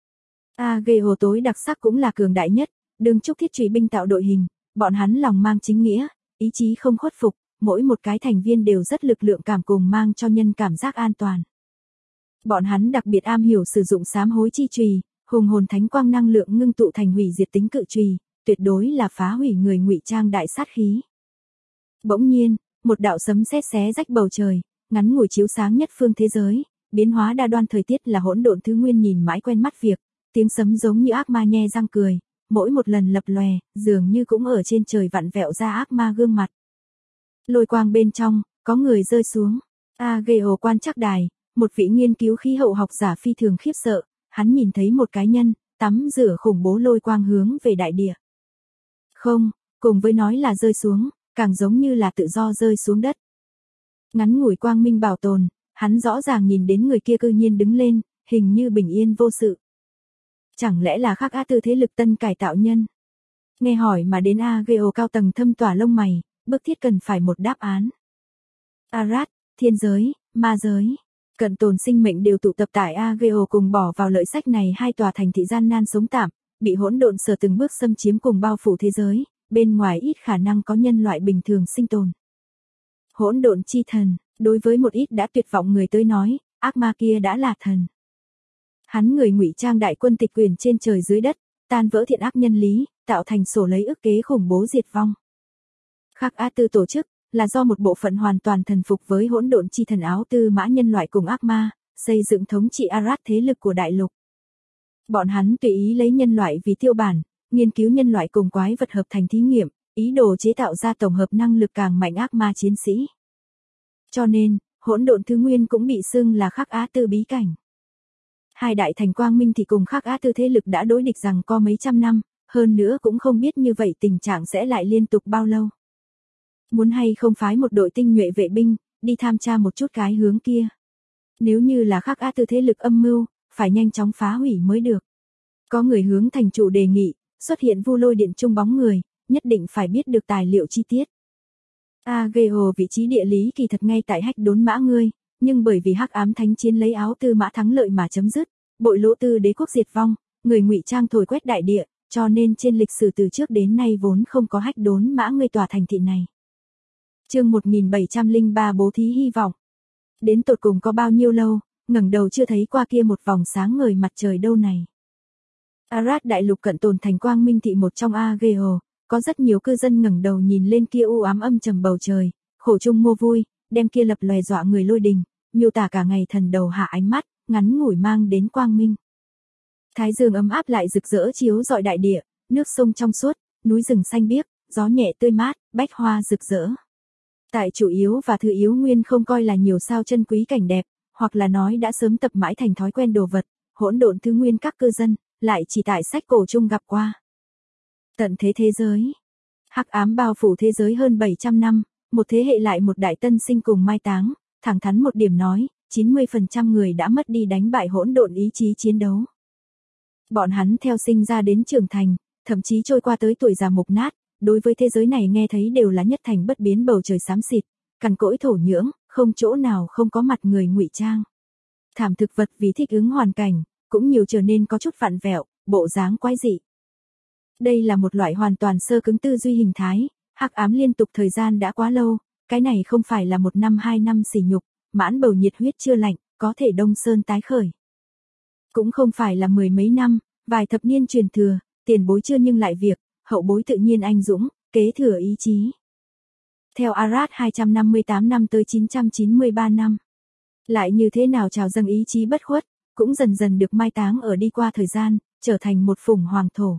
AGO tối đặc sắc cũng là cường đại nhất, đương trúc thiết trùy binh tạo đội hình, bọn hắn lòng mang chính nghĩa, ý chí không khuất phục, mỗi một cái thành viên đều rất lực lượng cảm cùng mang cho nhân cảm giác an toàn. Bọn hắn đặc biệt am hiểu sử dụng sám hối chi trùy, hùng hồn thánh quang năng lượng ngưng tụ thành hủy diệt tính cự trùy, tuyệt đối là phá hủy người ngụy trang đại sát khí. Bỗng nhiên, một đạo sấm sét xé rách bầu trời, ngắn ngủi chiếu sáng nhất phương thế giới, biến hóa đa đoan thời tiết là hỗn độn thứ nguyên nhìn mãi quen mắt việc, tiếng sấm giống như ác ma nhe răng cười, mỗi một lần lập lòe, dường như cũng ở trên trời vặn vẹo ra ác ma gương mặt. Lôi quang bên trong, có người rơi xuống. AGO quan trắc đài, một vị nghiên cứu khí hậu học giả phi thường khiếp sợ, hắn nhìn thấy một cái nhân, tắm rửa khủng bố lôi quang hướng về đại địa. Không, cùng với nói là rơi xuống, càng giống như là tự do rơi xuống đất. Ngắn ngủi quang minh bảo tồn, hắn rõ ràng nhìn đến người kia cư nhiên đứng lên, hình như bình yên vô sự. Chẳng lẽ là khác á tư thế lực tân cải tạo nhân? Nghe hỏi mà đến AGO cao tầng thâm tỏa lông mày, bức thiết cần phải một đáp án. Arad, thiên giới, ma giới, cận tồn sinh mệnh đều tụ tập tại AGO cùng bỏ vào lợi sách này hai tòa thành thị gian nan sống tạm, bị hỗn độn sở từng bước xâm chiếm cùng bao phủ thế giới, bên ngoài ít khả năng có nhân loại bình thường sinh tồn. Hỗn độn chi thần, đối với một ít đã tuyệt vọng người tới nói, ác ma kia đã là thần. Hắn người ngụy trang đại quân tịch quyền trên trời dưới đất, tan vỡ thiện ác nhân lý, tạo thành sổ lấy ức kế khủng bố diệt vong. Khắc A Tư tổ chức, là do một bộ phận hoàn toàn thần phục với hỗn độn chi thần áo tư mã nhân loại cùng ác ma, xây dựng thống trị Arad thế lực của đại lục. Bọn hắn tùy ý lấy nhân loại vì tiêu bản, nghiên cứu nhân loại cùng quái vật hợp thành thí nghiệm, ý đồ chế tạo ra tổng hợp năng lực càng mạnh ác ma chiến sĩ. Cho nên, hỗn độn thứ nguyên cũng bị xưng là Khắc Á Tư bí cảnh. Hai đại thành quang minh thì cùng Khắc Á Tư thế lực đã đối địch rằng có mấy trăm năm, hơn nữa cũng không biết như vậy tình trạng sẽ lại liên tục bao lâu. Muốn hay không phái một đội tinh nhuệ vệ binh, đi tham tra một chút cái hướng kia. Nếu như là khác á tư thế lực âm mưu, phải nhanh chóng phá hủy mới được. Có người hướng thành chủ đề nghị, xuất hiện Vu Lôi Điện trung bóng người, nhất định phải biết được tài liệu chi tiết. Ageo vị trí địa lý kỳ thật ngay tại Hách Đốn Mã ngươi, nhưng bởi vì Hắc Ám Thánh Chiến lấy Áo Tư Mã thắng lợi mà chấm dứt, Bội Lỗ Tư đế quốc diệt vong, người ngụy trang thổi quét đại địa, cho nên trên lịch sử từ trước đến nay vốn không có Hách Đốn Mã ngươi tòa thành thị này. Chương 1703 bố thí hy vọng. Đến tột cùng có bao nhiêu lâu, ngẩng đầu chưa thấy qua kia một vòng sáng ngời mặt trời đâu này. Arad đại lục cận tồn thành Quang Minh thị một trong Ageo, có rất nhiều cư dân ngẩng đầu nhìn lên kia u ám âm trầm bầu trời, khổ chung mua vui, đem kia lập lòe dọa người lôi đình, miêu tả cả ngày thần đầu hạ ánh mắt, ngắn ngủi mang đến quang minh. Thái dương ấm áp lại rực rỡ chiếu rọi đại địa, nước sông trong suốt, núi rừng xanh biếc, gió nhẹ tươi mát, bách hoa rực rỡ. Tại chủ yếu và thứ yếu nguyên không coi là nhiều sao chân quý cảnh đẹp, hoặc là nói đã sớm tập mãi thành thói quen đồ vật, hỗn độn thứ nguyên các cư dân, lại chỉ tại sách cổ chung gặp qua. Tận thế thế giới. Hắc ám bao phủ thế giới hơn 700 năm, một thế hệ lại một đại tân sinh cùng mai táng, thẳng thắn một điểm nói, 90% người đã mất đi đánh bại hỗn độn ý chí chiến đấu. Bọn hắn theo sinh ra đến trưởng thành, thậm chí trôi qua tới tuổi già mục nát, đối với thế giới này nghe thấy đều là nhất thành bất biến bầu trời xám xịt, cằn cỗi thổ nhưỡng, không chỗ nào không có mặt người ngụy trang. Thảm thực vật vì thích ứng hoàn cảnh, cũng nhiều trở nên có chút vặn vẹo, bộ dáng quái dị. Đây là một loại hoàn toàn sơ cứng tư duy hình thái, hắc ám liên tục thời gian đã quá lâu, cái này không phải là 1 năm 2 năm sỉ nhục, mãn bầu nhiệt huyết chưa lạnh, có thể đông sơn tái khởi. Cũng không phải là 10 mấy năm, vài thập niên truyền thừa, tiền bối chưa nhưng lại việc, hậu bối tự nhiên anh dũng, kế thừa ý chí. Theo Arad 258 năm tới 993 năm. Lại như thế nào trào dâng ý chí bất khuất, cũng dần dần được mai táng ở đi qua thời gian, trở thành một phủng hoàng thổ.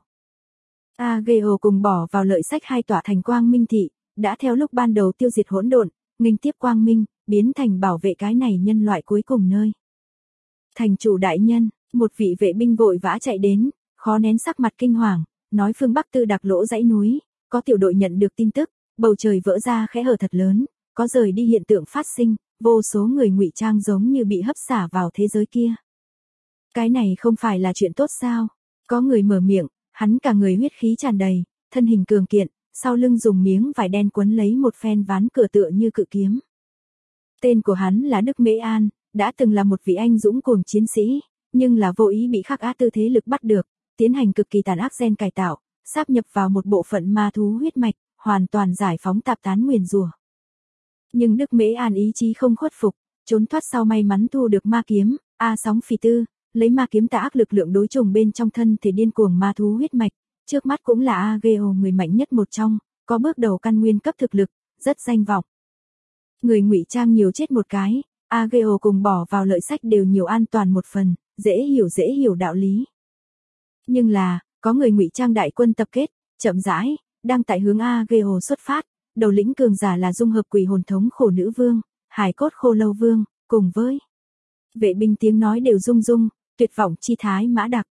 Ageo cùng bỏ vào lợi sách hai tỏa thành Quang Minh thị, đã theo lúc ban đầu tiêu diệt hỗn độn, nghênh tiếp Quang Minh, biến thành bảo vệ cái này nhân loại cuối cùng nơi. Thành chủ đại nhân, một vị vệ binh vội vã chạy đến, khó nén sắc mặt kinh hoàng, nói phương Bắc Tư Đặc Lỗ dãy núi, có tiểu đội nhận được tin tức, bầu trời vỡ ra khẽ hở thật lớn, có rời đi hiện tượng phát sinh, vô số người ngụy trang giống như bị hấp xả vào thế giới kia. Cái này không phải là chuyện tốt sao? Có người mở miệng, hắn cả người huyết khí tràn đầy, thân hình cường kiện, sau lưng dùng miếng vải đen quấn lấy một phen ván cửa tựa như cự kiếm. Tên của hắn là Đức Mễ An, đã từng là một vị anh dũng cuồng chiến sĩ, nhưng là vô ý bị Khắc Á Tư thế lực bắt được, tiến hành cực kỳ tàn ác gen cải tạo, sáp nhập vào một bộ phận ma thú huyết mạch, hoàn toàn giải phóng tạp tán nguyền rủa. Nhưng Đức Mễ An ý chí không khuất phục, trốn thoát sau may mắn thu được ma kiếm, sóng phì tư, lấy ma kiếm tà ác lực lượng đối trùng bên trong thân thể điên cuồng ma thú huyết mạch, trước mắt cũng là Ageo người mạnh nhất một trong, có bước đầu căn nguyên cấp thực lực, rất danh vọng. Người ngụy trang nhiều chết một cái, Ageo cùng bỏ vào lợi sách đều nhiều an toàn một phần, dễ hiểu đạo lý. Nhưng là, có người ngụy trang đại quân tập kết, chậm rãi, đang tại hướng Ageo xuất phát, đầu lĩnh cường giả là dung hợp quỷ hồn thống khổ nữ vương, hải cốt khô lâu vương, cùng với vệ binh tiếng nói đều rung rung, tuyệt vọng chi thái mã đặc.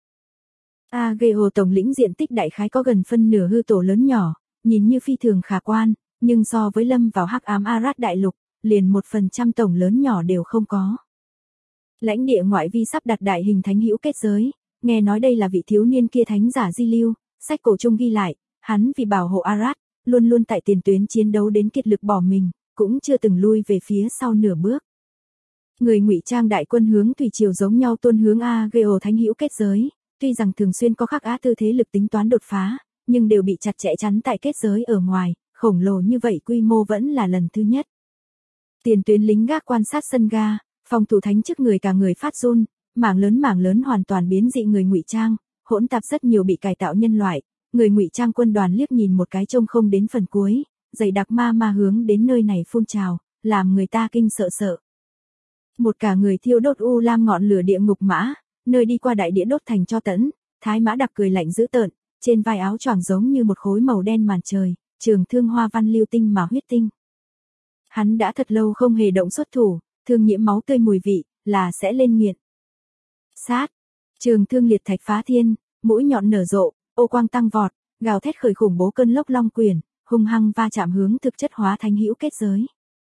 Ageo tổng lĩnh diện tích đại khái có gần phân nửa hư tổ lớn nhỏ, nhìn như phi thường khả quan, nhưng so với lâm vào hắc ám Arad đại lục, liền 1% tổng lớn nhỏ đều không có. Lãnh địa ngoại vi sắp đặt đại hình thánh hữu kết giới, nghe nói đây là vị thiếu niên kia thánh giả di lưu, sách cổ chung ghi lại, hắn vì bảo hộ Arad, luôn luôn tại tiền tuyến chiến đấu đến kiệt lực bỏ mình, cũng chưa từng lui về phía sau nửa bước. Người ngụy trang đại quân hướng thủy triều giống nhau tuôn hướng Ageo thánh hữu kết giới, tuy rằng thường xuyên có Khắc Á Tư thế lực tính toán đột phá, nhưng đều bị chặt chẽ chắn tại kết giới ở ngoài, khổng lồ như vậy quy mô vẫn là lần thứ nhất. Tiền tuyến lính gác quan sát sân ga, phòng thủ thánh trước người cả người phát run, mảng lớn hoàn toàn biến dị người ngụy trang, hỗn tạp rất nhiều bị cải tạo nhân loại, người ngụy trang quân đoàn liếc nhìn một cái trông không đến phần cuối, dày đặc ma hướng đến nơi này phun trào, làm người ta kinh sợ. Một cả người thiêu đốt u lam ngọn lửa địa ngục mã, nơi đi qua đại địa đốt thành cho tẫn, thái mã đặc cười lạnh dữ tợn, trên vai áo choàng giống như một khối màu đen màn trời, trường thương hoa văn lưu tinh mà huyết tinh. Hắn đã thật lâu không hề động xuất thủ, thương nhiễm máu tươi mùi vị, là sẽ lên nghiện. Sát, trường thương liệt thạch phá thiên, mũi nhọn nở rộ, ô quang tăng vọt, gào thét khởi khủng bố cơn lốc long quyền, hung hăng va chạm hướng thực chất hóa thánh hữu kết giới.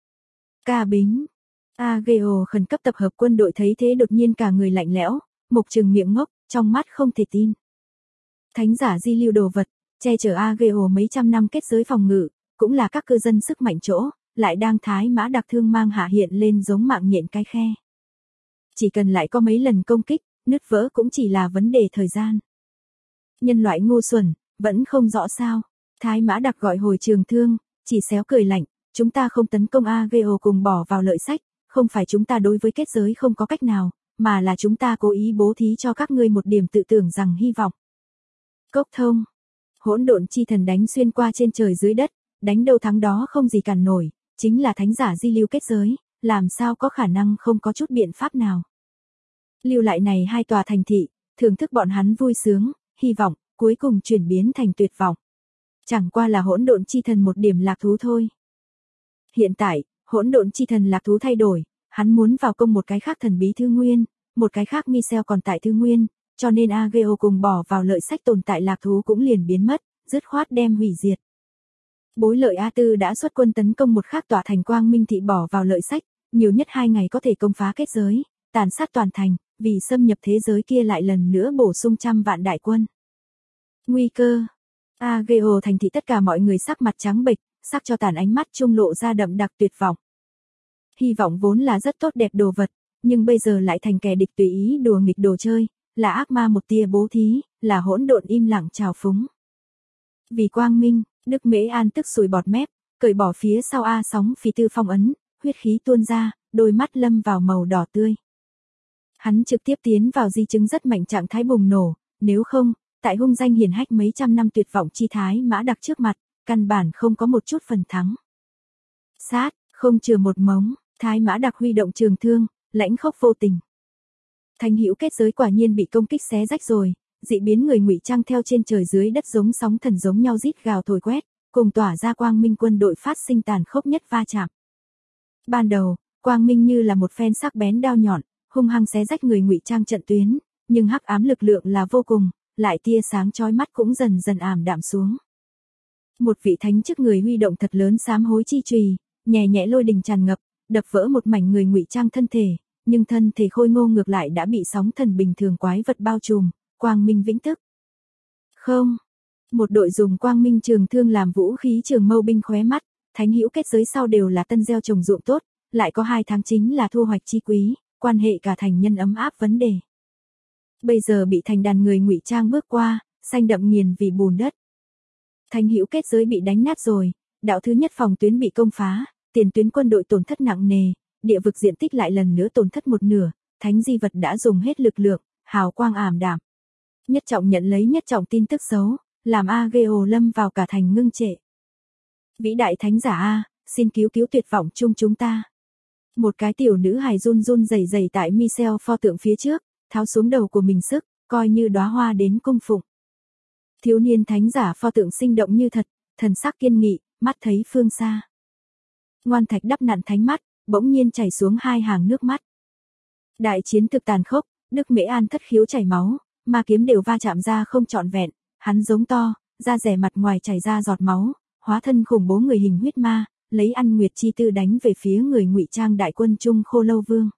Ca Bính. Ageo khẩn cấp tập hợp quân đội thấy thế đột nhiên cả người lạnh lẽo, mục trừng miệng ngốc, trong mắt không thể tin. Thánh giả di lưu đồ vật, che chở Ageo mấy trăm năm kết giới phòng ngự, cũng là các cư dân sức mạnh chỗ, lại đang thái mã đặc thương mang hạ hiện lên giống mạng nhện cái khe. Chỉ cần lại có mấy lần công kích, nứt vỡ cũng chỉ là vấn đề thời gian. Nhân loại ngu xuẩn, vẫn không rõ sao. Thái mã đặc gọi hồi trường thương, chỉ xéo cười lạnh, chúng ta không tấn công Ageo cùng bỏ vào lợi sách, không phải chúng ta đối với kết giới không có cách nào, mà là chúng ta cố ý bố thí cho các ngươi một điểm tự tưởng rằng hy vọng. Cốc thông. Hỗn độn chi thần đánh xuyên qua trên trời dưới đất, đánh đâu thắng đó không gì cản nổi, chính là thánh giả di lưu kết giới, làm sao có khả năng không có chút biện pháp nào. Lưu lại này hai tòa thành thị, thưởng thức bọn hắn vui sướng, hy vọng, cuối cùng chuyển biến thành tuyệt vọng. Chẳng qua là hỗn độn chi thần một điểm lạc thú thôi. Hiện tại, hỗn độn chi thần lạc thú thay đổi, hắn muốn vào công một cái khác thần bí thư nguyên, một cái khác Michel còn tại thư nguyên, cho nên Ageo cùng bỏ vào lợi sách tồn tại lạc thú cũng liền biến mất, dứt khoát đem hủy diệt. Bối lợi A4 đã xuất quân tấn công một khác tòa thành Quang Minh thị bỏ vào lợi sách, nhiều nhất 2 ngày có thể công phá kết giới, tàn sát toàn thành, vì xâm nhập thế giới kia lại lần nữa bổ sung trăm vạn đại quân. Nguy cơ. Ageo thành thị tất cả mọi người sắc mặt trắng bệch, sắc cho tàn ánh mắt trung lộ ra đậm đặc tuyệt vọng. Hy vọng vốn là rất tốt đẹp đồ vật, nhưng bây giờ lại thành kẻ địch tùy ý đùa nghịch đồ chơi, là ác ma một tia bố thí, là hỗn độn im lặng trào phúng. Vì Quang Minh, Đức Mễ An tức sùi bọt mép, cởi bỏ phía sau A sóng phí tư phong ấn, huyết khí tuôn ra, đôi mắt lâm vào màu đỏ tươi. Hắn trực tiếp tiến vào di chứng rất mạnh trạng thái bùng nổ, nếu không, tại hung danh hiển hách mấy trăm năm tuyệt vọng chi thái mã đặc trước mặt, căn bản không có một chút phần thắng. Sát, không chừa một mống, thái mã đặc huy động trường thương, lãnh khốc vô tình. Thánh hữu kết giới quả nhiên bị công kích xé rách rồi, dị biến người ngụy trang theo trên trời dưới đất giống sóng thần giống nhau rít gào thổi quét, cùng tỏa ra quang minh quân đội phát sinh tàn khốc nhất va chạm. Ban đầu, quang minh như là một phen sắc bén đao nhọn, hung hăng xé rách người ngụy trang trận tuyến, nhưng hắc ám lực lượng là vô cùng, lại tia sáng chói mắt cũng dần dần ảm đạm xuống. Một vị thánh trước người huy động thật lớn sám hối chi chùy, nhẹ nhẹ lôi đình tràn ngập, đập vỡ một mảnh người ngụy trang thân thể, nhưng thân thể khôi ngô ngược lại đã bị sóng thần bình thường quái vật bao trùm, quang minh vĩnh tức. Không, một đội dùng quang minh trường thương làm vũ khí trường mâu binh khóe mắt, thánh hữu kết giới sau đều là tân gieo trồng ruộng tốt, lại có 2 tháng chính là thu hoạch chi quý, quan hệ cả thành nhân ấm áp vấn đề. Bây giờ bị thành đàn người ngụy trang bước qua, xanh đậm nghiền vì bùn đất. Thánh hữu kết giới bị đánh nát rồi, đạo thứ nhất phòng tuyến bị công phá, tiền tuyến quân đội tổn thất nặng nề, địa vực diện tích lại lần nữa tổn thất một nửa, thánh di vật đã dùng hết lực lượng, hào quang ảm đạm. Nhất trọng nhận lấy nhất trọng tin tức xấu, làm Ageo lâm vào cả thành ngưng trệ. Vĩ đại thánh giả A, xin cứu cứu tuyệt vọng chung chúng ta. Một cái tiểu nữ hài run run rẩy rẩy tại Michel pho tượng phía trước, tháo xuống đầu của mình sức, coi như đóa hoa đến cung phụng. Thiếu niên thánh giả pho tượng sinh động như thật, thần sắc kiên nghị, mắt thấy phương xa. Ngoan thạch đắp nặn thánh mắt, bỗng nhiên chảy xuống 2 hàng nước mắt. Đại chiến thực tàn khốc, Đức Mễ An thất khiếu chảy máu, ma kiếm đều va chạm ra không trọn vẹn, hắn giống to, da rẻ mặt ngoài chảy ra giọt máu, hóa thân khủng bố người hình huyết ma, lấy ăn nguyệt chi tư đánh về phía người ngụy trang đại quân Trung Khô Lâu Vương.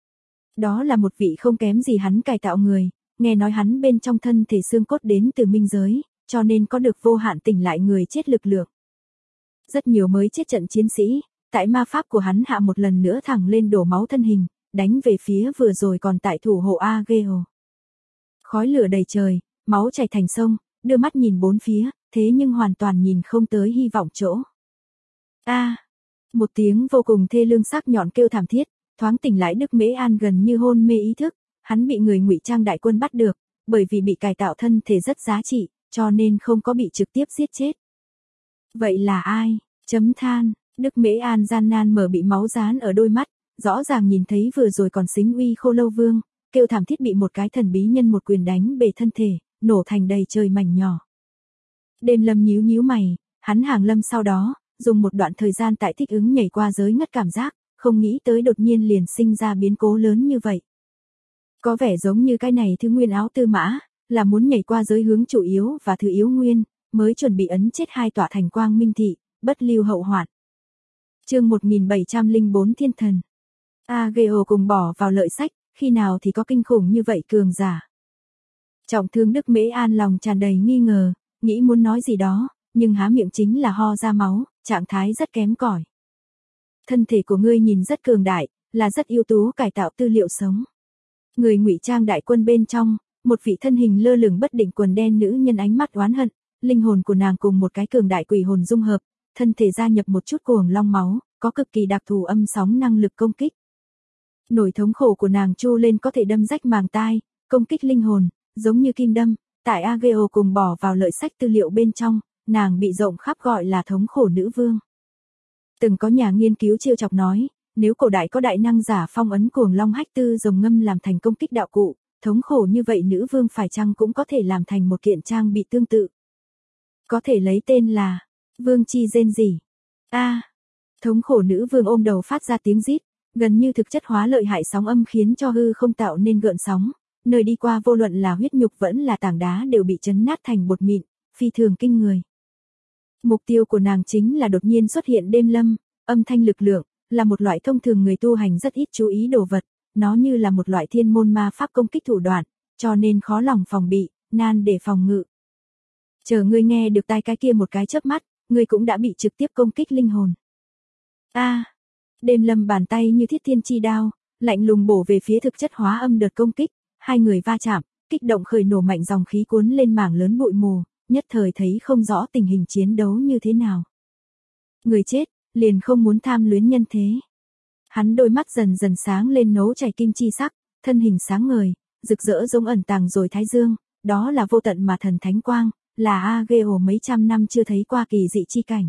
Đó là một vị không kém gì hắn cải tạo người, nghe nói hắn bên trong thân thể xương cốt đến từ minh giới, cho nên có được vô hạn tỉnh lại người chết lực lượng. Rất nhiều mới chết trận chiến sĩ, tại ma pháp của hắn hạ một lần nữa thẳng lên đổ máu thân hình, đánh về phía vừa rồi còn tại thủ hộ Ageo. Khói lửa đầy trời, máu chảy thành sông, đưa mắt nhìn bốn phía, thế nhưng hoàn toàn nhìn không tới hy vọng chỗ. Một tiếng vô cùng thê lương sắc nhọn kêu thảm thiết, thoáng tỉnh lại Đức Mễ An gần như hôn mê ý thức, hắn bị người ngụy trang đại quân bắt được, bởi vì bị cải tạo thân thể rất giá trị, cho nên không có bị trực tiếp giết chết. Vậy là ai? Chấm than, Đức Mễ An gian nan mở bị máu dán ở đôi mắt, rõ ràng nhìn thấy vừa rồi còn xính uy Khô Lâu Vương, kêu thảm thiết bị một cái thần bí nhân một quyền đánh bể thân thể, nổ thành đầy trời mảnh nhỏ. Đêm Lâm nhíu nhíu mày, hắn hàng lâm sau đó, dùng một đoạn thời gian tại thích ứng nhảy qua giới ngất cảm giác, không nghĩ tới đột nhiên liền sinh ra biến cố lớn như vậy. Có vẻ giống như cái này thứ nguyên áo tư mã, là muốn nhảy qua giới hướng chủ yếu và thứ yếu nguyên, mới chuẩn bị ấn chết hai tọa thành quang minh thị, bất lưu hậu hoạn. Chương 1704 Thiên thần. Ageo cùng bỏ vào lợi sách, khi nào thì có kinh khủng như vậy cường giả. Trọng thương Đức Mễ An lòng tràn đầy nghi ngờ, nghĩ muốn nói gì đó, nhưng há miệng chính là ho ra máu, trạng thái rất kém cỏi. Thân thể của ngươi nhìn rất cường đại, là rất ưu tú cải tạo tư liệu sống. Người ngụy trang đại quân bên trong, một vị thân hình lơ lửng bất định quần đen nữ nhân ánh mắt oán hận, linh hồn của nàng cùng một cái cường đại quỷ hồn dung hợp, thân thể gia nhập một chút cuồng long máu, có cực kỳ đặc thù âm sóng năng lực công kích. Nỗi thống khổ của nàng chu lên có thể đâm rách màng tai, công kích linh hồn, giống như kim đâm, tại Ageo cùng bỏ vào lợi sách tư liệu bên trong, nàng bị rộng khắp gọi là thống khổ nữ vương. Từng có nhà nghiên cứu trêu chọc nói, nếu cổ đại có đại năng giả phong ấn cuồng long hách tư rồng ngâm làm thành công kích đạo cụ, thống khổ như vậy nữ vương phải chăng cũng có thể làm thành một kiện trang bị tương tự. Có thể lấy tên là Vương Chi rên rỉ. Thống khổ nữ vương ôm đầu phát ra tiếng rít, gần như thực chất hóa lợi hại sóng âm khiến cho hư không tạo nên gợn sóng, nơi đi qua vô luận là huyết nhục vẫn là tảng đá đều bị chấn nát thành bột mịn, phi thường kinh người. Mục tiêu của nàng chính là đột nhiên xuất hiện đêm lâm, âm thanh lực lượng, là một loại thông thường người tu hành rất ít chú ý đồ vật, nó như là một loại thiên môn ma pháp công kích thủ đoạn, cho nên khó lòng phòng bị, nan để phòng ngự. Chờ ngươi nghe được tai cái kia một cái chớp mắt, ngươi cũng đã bị trực tiếp công kích linh hồn. Đêm lâm bàn tay như thiết thiên chi đao, lạnh lùng bổ về phía thực chất hóa âm đợt công kích, hai người va chạm, kích động khởi nổ mạnh dòng khí cuốn lên mảng lớn bụi mù, nhất thời thấy không rõ tình hình chiến đấu như thế nào. Người chết, liền không muốn tham luyến nhân thế. Hắn đôi mắt dần dần sáng lên nấu chảy kim chi sắc, thân hình sáng ngời, rực rỡ giống ẩn tàng rồi thái dương, đó là vô tận mà thần thánh quang, là Ageo mấy trăm năm chưa thấy qua kỳ dị chi cảnh.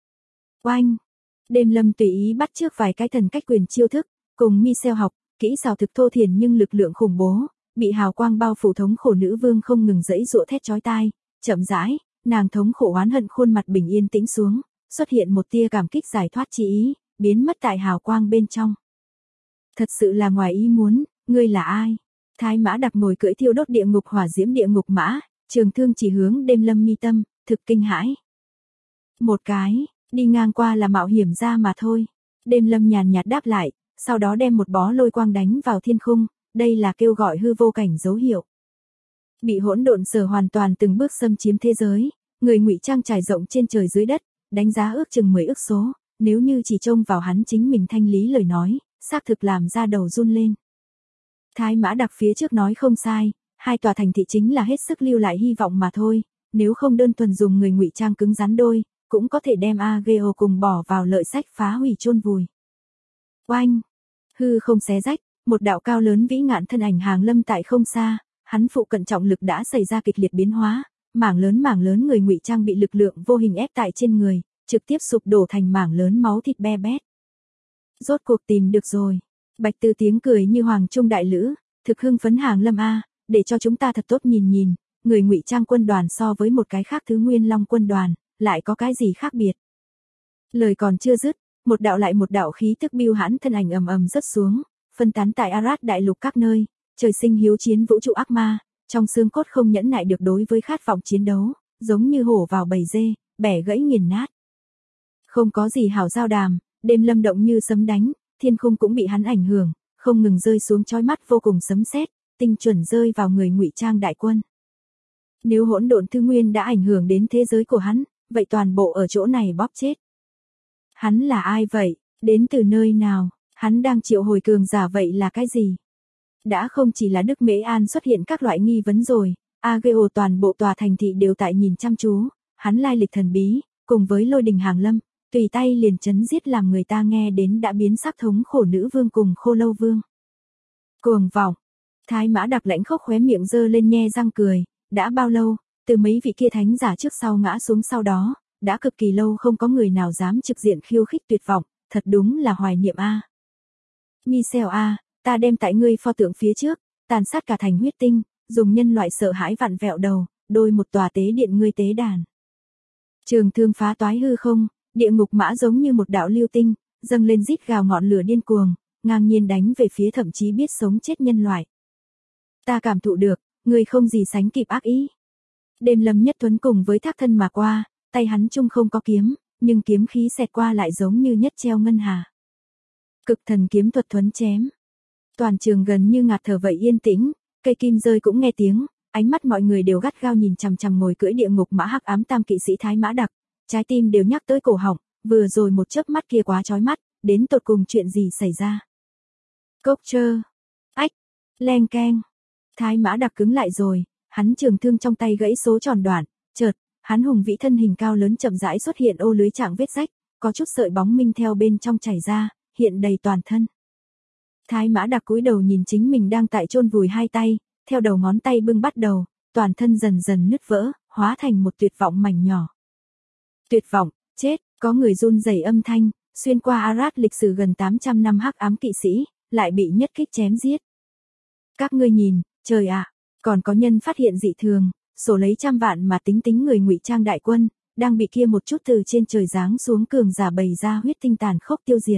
Oanh! Đêm lâm tùy ý bắt chước vài cái thần cách quyền chiêu thức, cùng Michelle học, kỹ xảo thực thô thiển nhưng lực lượng khủng bố, bị hào quang bao phủ thống khổ nữ vương không ngừng giãy giụa thét chói tai, chậm rãi, nàng thống khổ oán hận khuôn mặt bình yên tĩnh xuống, xuất hiện một tia cảm kích giải thoát chi ý, biến mất tại hào quang bên trong. Thật sự là ngoài ý muốn, ngươi là ai? Thái Mã Đặc ngồi cưỡi thiêu đốt địa ngục hỏa diễm địa ngục mã, trường thương chỉ hướng đêm lâm mi tâm, thực kinh hãi. Một cái, đi ngang qua là mạo hiểm ra mà thôi. Đêm lâm nhàn nhạt đáp lại, sau đó đem một bó lôi quang đánh vào thiên khung, đây là kêu gọi hư vô cảnh dấu hiệu. Bị hỗn độn sở hoàn toàn từng bước xâm chiếm thế giới, người ngụy trang trải rộng trên trời dưới đất, đánh giá ước chừng 10 ức số, nếu như chỉ trông vào hắn chính mình thanh lý lời nói, xác thực làm ra đầu run lên. Thái Mã Đặc phía trước nói không sai, hai tòa thành thị chính là hết sức lưu lại hy vọng mà thôi, nếu không đơn thuần dùng người ngụy trang cứng rắn đôi, cũng có thể đem Ageo cùng bỏ vào lợi sách phá hủy chôn vùi. Oanh! Hư không xé rách, một đạo cao lớn vĩ ngạn thân ảnh hàng lâm tại không xa, hắn phụ cận trọng lực đã xảy ra kịch liệt biến hóa, mảng lớn người ngụy trang bị lực lượng vô hình ép tại trên người, trực tiếp sụp đổ thành mảng lớn máu thịt be bét. Rốt cuộc tìm được rồi. Bạch Tư tiếng cười như hoàng trung đại lữ, thực hưng phấn hàng lâm để cho chúng ta thật tốt nhìn nhìn, người ngụy trang quân đoàn so với một cái khác thứ Nguyên Long quân đoàn, lại có cái gì khác biệt. Lời còn chưa dứt, một đạo lại một đạo khí tức bưu hãn thân ảnh ầm ầm rớt xuống, phân tán tại Arad đại lục các nơi, trời sinh hiếu chiến vũ trụ ác ma, trong xương cốt không nhẫn nại được đối với khát vọng chiến đấu, giống như hổ vào bầy dê, bẻ gãy nghiền nát. Không có gì hảo giao đàm, đêm lâm động như sấm đánh, thiên khung cũng bị hắn ảnh hưởng, không ngừng rơi xuống chói mắt vô cùng sấm sét, tinh chuẩn rơi vào người ngụy trang đại quân. Nếu hỗn độn thư nguyên đã ảnh hưởng đến thế giới của hắn, vậy toàn bộ ở chỗ này bóp chết. Hắn là ai vậy? Đến từ nơi nào? Hắn đang triệu hồi cường giả vậy là cái gì? Đã không chỉ là Đức Mễ An xuất hiện các loại nghi vấn rồi, Ageo toàn bộ tòa thành thị đều tại nhìn chăm chú, hắn lai lịch thần bí, cùng với lôi đình hàng lâm, tùy tay liền chấn giết làm người ta nghe đến đã biến sắc thống khổ nữ vương cùng khô lâu vương. Cuồng vọng, Thái Mã Đặc lãnh khốc khóe miệng giơ lên nhe răng cười, đã bao lâu, từ mấy vị kia thánh giả trước sau ngã xuống sau đó, đã cực kỳ lâu không có người nào dám trực diện khiêu khích tuyệt vọng, thật đúng là hoài niệm Michelle ta đem tại ngươi pho tượng phía trước, tàn sát cả thành huyết tinh, dùng nhân loại sợ hãi vặn vẹo đầu, đôi một tòa tế điện ngươi tế đàn. Trường thương phá toái hư không, địa ngục mã giống như một đạo lưu tinh, dâng lên rít gào ngọn lửa điên cuồng, ngang nhiên đánh về phía thậm chí biết sống chết nhân loại. Ta cảm thụ được, Người không gì sánh kịp ác ý. Đêm Lâm Nhất Tuấn cùng với thác thân mà qua, tay hắn chung không có kiếm, nhưng kiếm khí xẹt qua lại giống như nhất treo ngân hà. Cực thần kiếm thuật thuấn chém. Toàn trường gần như ngạt thở vậy yên tĩnh, cây kim rơi cũng nghe tiếng, ánh mắt mọi người đều gắt gao nhìn chằm chằm ngồi cưỡi địa ngục mã hắc ám tam kỵ sĩ Thái Mã Đặc, trái tim đều nhắc tới cổ họng, vừa rồi một chớp mắt kia quá chói mắt, đến tột cùng chuyện gì xảy ra. Cốc chơ, ách, leng keng. Thái Mã Đặc cứng lại rồi, hắn trường thương trong tay gãy số tròn đoạn, chợt, hắn hùng vĩ thân hình cao lớn chậm rãi xuất hiện ô lưới trạng vết rách, có chút sợi bóng minh theo bên trong chảy ra, hiện đầy toàn thân. Thái Mã Đặc cúi đầu nhìn chính mình đang tại chôn vùi hai tay, theo đầu ngón tay bưng bắt đầu, toàn thân dần dần nứt vỡ, hóa thành một tuyệt vọng mảnh nhỏ. Tuyệt vọng, chết, có người run rẩy âm thanh, xuyên qua Arad lịch sử gần 800 năm hắc ám kỵ sĩ, lại bị nhất kích chém giết. Các ngươi nhìn, trời ạ, còn có nhân phát hiện dị thường, sổ lấy trăm vạn mà tính người ngụy trang đại quân, đang bị kia một chút từ trên trời giáng xuống cường giả bày ra huyết tinh tàn khốc tiêu diệt.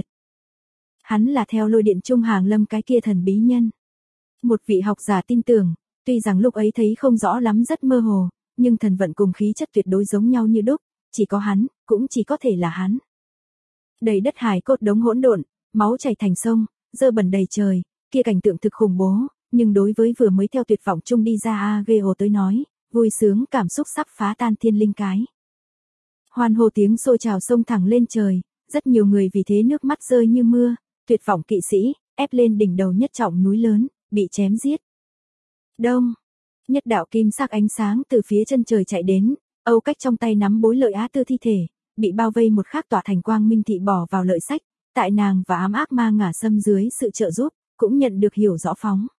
Hắn là theo lôi điện trung hàng lâm cái kia thần bí nhân. Một vị học giả tin tưởng, tuy rằng lúc ấy thấy không rõ lắm rất mơ hồ, nhưng thần vận cùng khí chất tuyệt đối giống nhau như đúc, chỉ có hắn, cũng chỉ có thể là hắn. Đầy đất hài cốt đống hỗn độn, máu chảy thành sông, dơ bẩn đầy trời, kia cảnh tượng thực khủng bố, nhưng đối với vừa mới theo tuyệt vọng chung đi ra Ageo tới nói, vui sướng cảm xúc sắp phá tan thiên linh cái. Hoan hô tiếng sôi trào sông thẳng lên trời, rất nhiều người vì thế nước mắt rơi như mưa, tuyệt vọng kỵ sĩ, ép lên đỉnh đầu nhất trọng núi lớn, bị chém giết. Đông, nhất đạo kim sắc ánh sáng từ phía chân trời chạy đến, Âu Cách trong tay nắm bối lợi Á Tư thi thể, bị bao vây một khắc tỏa thành quang minh thị bỏ vào lợi sách, tại nàng và ám ác ma ngả xâm dưới sự trợ giúp, cũng nhận được hiểu rõ phóng.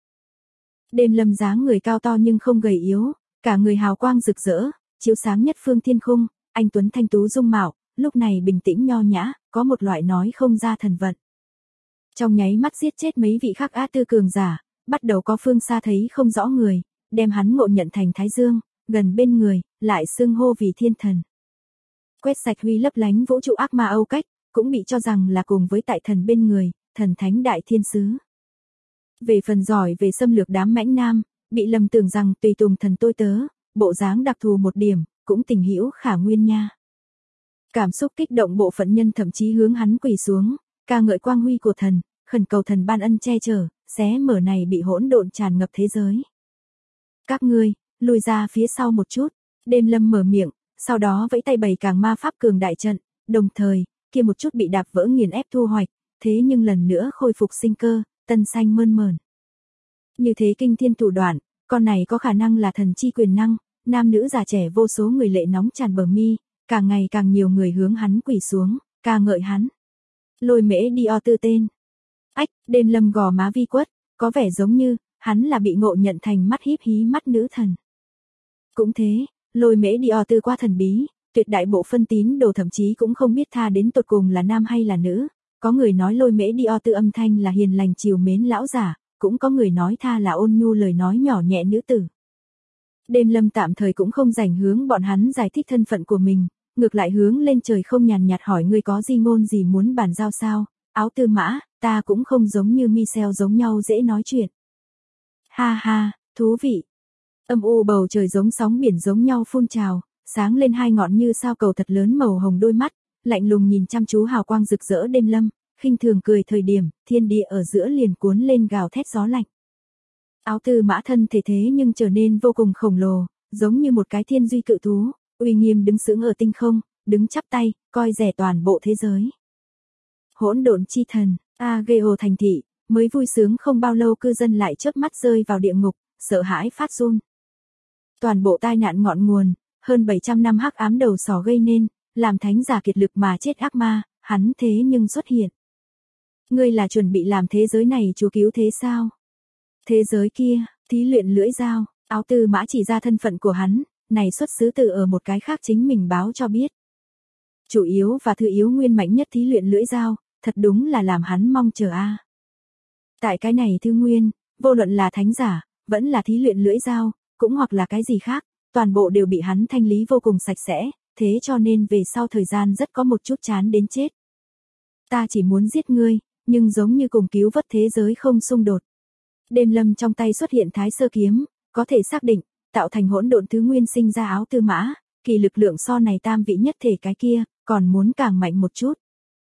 Đêm Lâm dáng người cao to nhưng không gầy yếu, cả người hào quang rực rỡ, chiếu sáng nhất phương thiên khung, anh tuấn thanh tú dung mạo, lúc này bình tĩnh nho nhã, có một loại nói không ra thần vận. Trong nháy mắt giết chết mấy vị khác Á Tư cường giả, bắt đầu có phương xa thấy không rõ người, đem hắn ngộ nhận thành Thái Dương, gần bên người, lại xưng hô vì thiên thần. Quét sạch huy lấp lánh vũ trụ ác ma Âu Cách, cũng bị cho rằng là cùng với tại thần bên người, thần thánh đại thiên sứ. Về phần giỏi về xâm lược đám mãnh nam, bị lầm tưởng rằng tùy tùng thần tôi tớ, bộ dáng đặc thù một điểm, cũng tình hữu khả nguyên nha. Cảm xúc kích động bộ phận nhân thậm chí hướng hắn quỳ xuống, ca ngợi quang huy của thần, khẩn cầu thần ban ân che chở, xé mở này bị hỗn độn tràn ngập thế giới. Các ngươi, lùi ra phía sau một chút, Đêm Lâm mở miệng, sau đó vẫy tay bày càng ma pháp cường đại trận, đồng thời, kia một chút bị đạp vỡ nghiền ép thu hoạch, thế nhưng lần nữa khôi phục sinh cơ, tân xanh mơn mởn. Như thế kinh thiên thủ đoạn, con này có khả năng là thần chi quyền năng, nam nữ già trẻ vô số người lệ nóng tràn bờ mi, càng ngày càng nhiều người hướng hắn quỳ xuống, ca ngợi hắn. Lôi Mễ Dio Tư tên. Ách, Đêm Lâm gò má vi quất, có vẻ giống như, hắn là bị ngộ nhận thành mắt híp hí mắt nữ thần. Cũng thế, Lôi Mễ Dio Tư qua thần bí, tuyệt đại bộ phân tín đồ thậm chí cũng không biết tha đến tột cùng là nam hay là nữ. Có người nói Lôi Mễ Dio Tư âm thanh là hiền lành chiều mến lão giả, cũng có người nói tha là ôn nhu lời nói nhỏ nhẹ nữ tử. Đêm Lâm tạm thời cũng không rảnh hướng bọn hắn giải thích thân phận của mình, ngược lại hướng lên trời không nhàn nhạt hỏi ngươi có gì ngôn gì muốn bàn giao sao, Áo Tư Mã, ta cũng không giống như Michel giống nhau dễ nói chuyện. Ha ha, thú vị. Âm u bầu trời giống sóng biển giống nhau phun trào, sáng lên hai ngọn như sao cầu thật lớn màu hồng đôi mắt, lạnh lùng nhìn chăm chú hào quang rực rỡ Đêm Lâm, khinh thường cười thời điểm, thiên địa ở giữa liền cuốn lên gào thét gió lạnh. Áo Tư Mã thân thể thế nhưng trở nên vô cùng khổng lồ, giống như một cái thiên duy cự thú, uy nghiêm đứng sững ở tinh không, đứng chắp tay, coi rẻ toàn bộ thế giới. Hỗn độn chi thần, Ageo thành thị, mới vui sướng không bao lâu cư dân lại chớp mắt rơi vào địa ngục, sợ hãi phát run. Toàn bộ tai nạn ngọn nguồn, hơn 700 năm hắc ám đầu sỏ gây nên, làm thánh giả kiệt lực mà chết ác ma, hắn thế nhưng xuất hiện. Ngươi là chuẩn bị làm thế giới này chúa cứu thế sao? Thế giới kia, thí luyện lưỡi dao, Áo Tư Mã chỉ ra thân phận của hắn, này xuất xứ từ ở một cái khác chính mình báo cho biết. Chủ yếu và thứ yếu nguyên mạnh nhất thí luyện lưỡi dao, thật đúng là làm hắn mong chờ a. Tại cái này thứ nguyên, vô luận là thánh giả, vẫn là thí luyện lưỡi dao, cũng hoặc là cái gì khác, toàn bộ đều bị hắn thanh lý vô cùng sạch sẽ, thế cho nên về sau thời gian rất có một chút chán đến chết. Ta chỉ muốn giết ngươi, nhưng giống như cùng cứu vớt thế giới không xung đột. Đêm Lâm trong tay xuất hiện Thái Sơ kiếm, có thể xác định, tạo thành hỗn độn thứ nguyên sinh ra áo tư mã, kỳ lực lượng so này tam vị nhất thể cái kia, còn muốn càng mạnh một chút.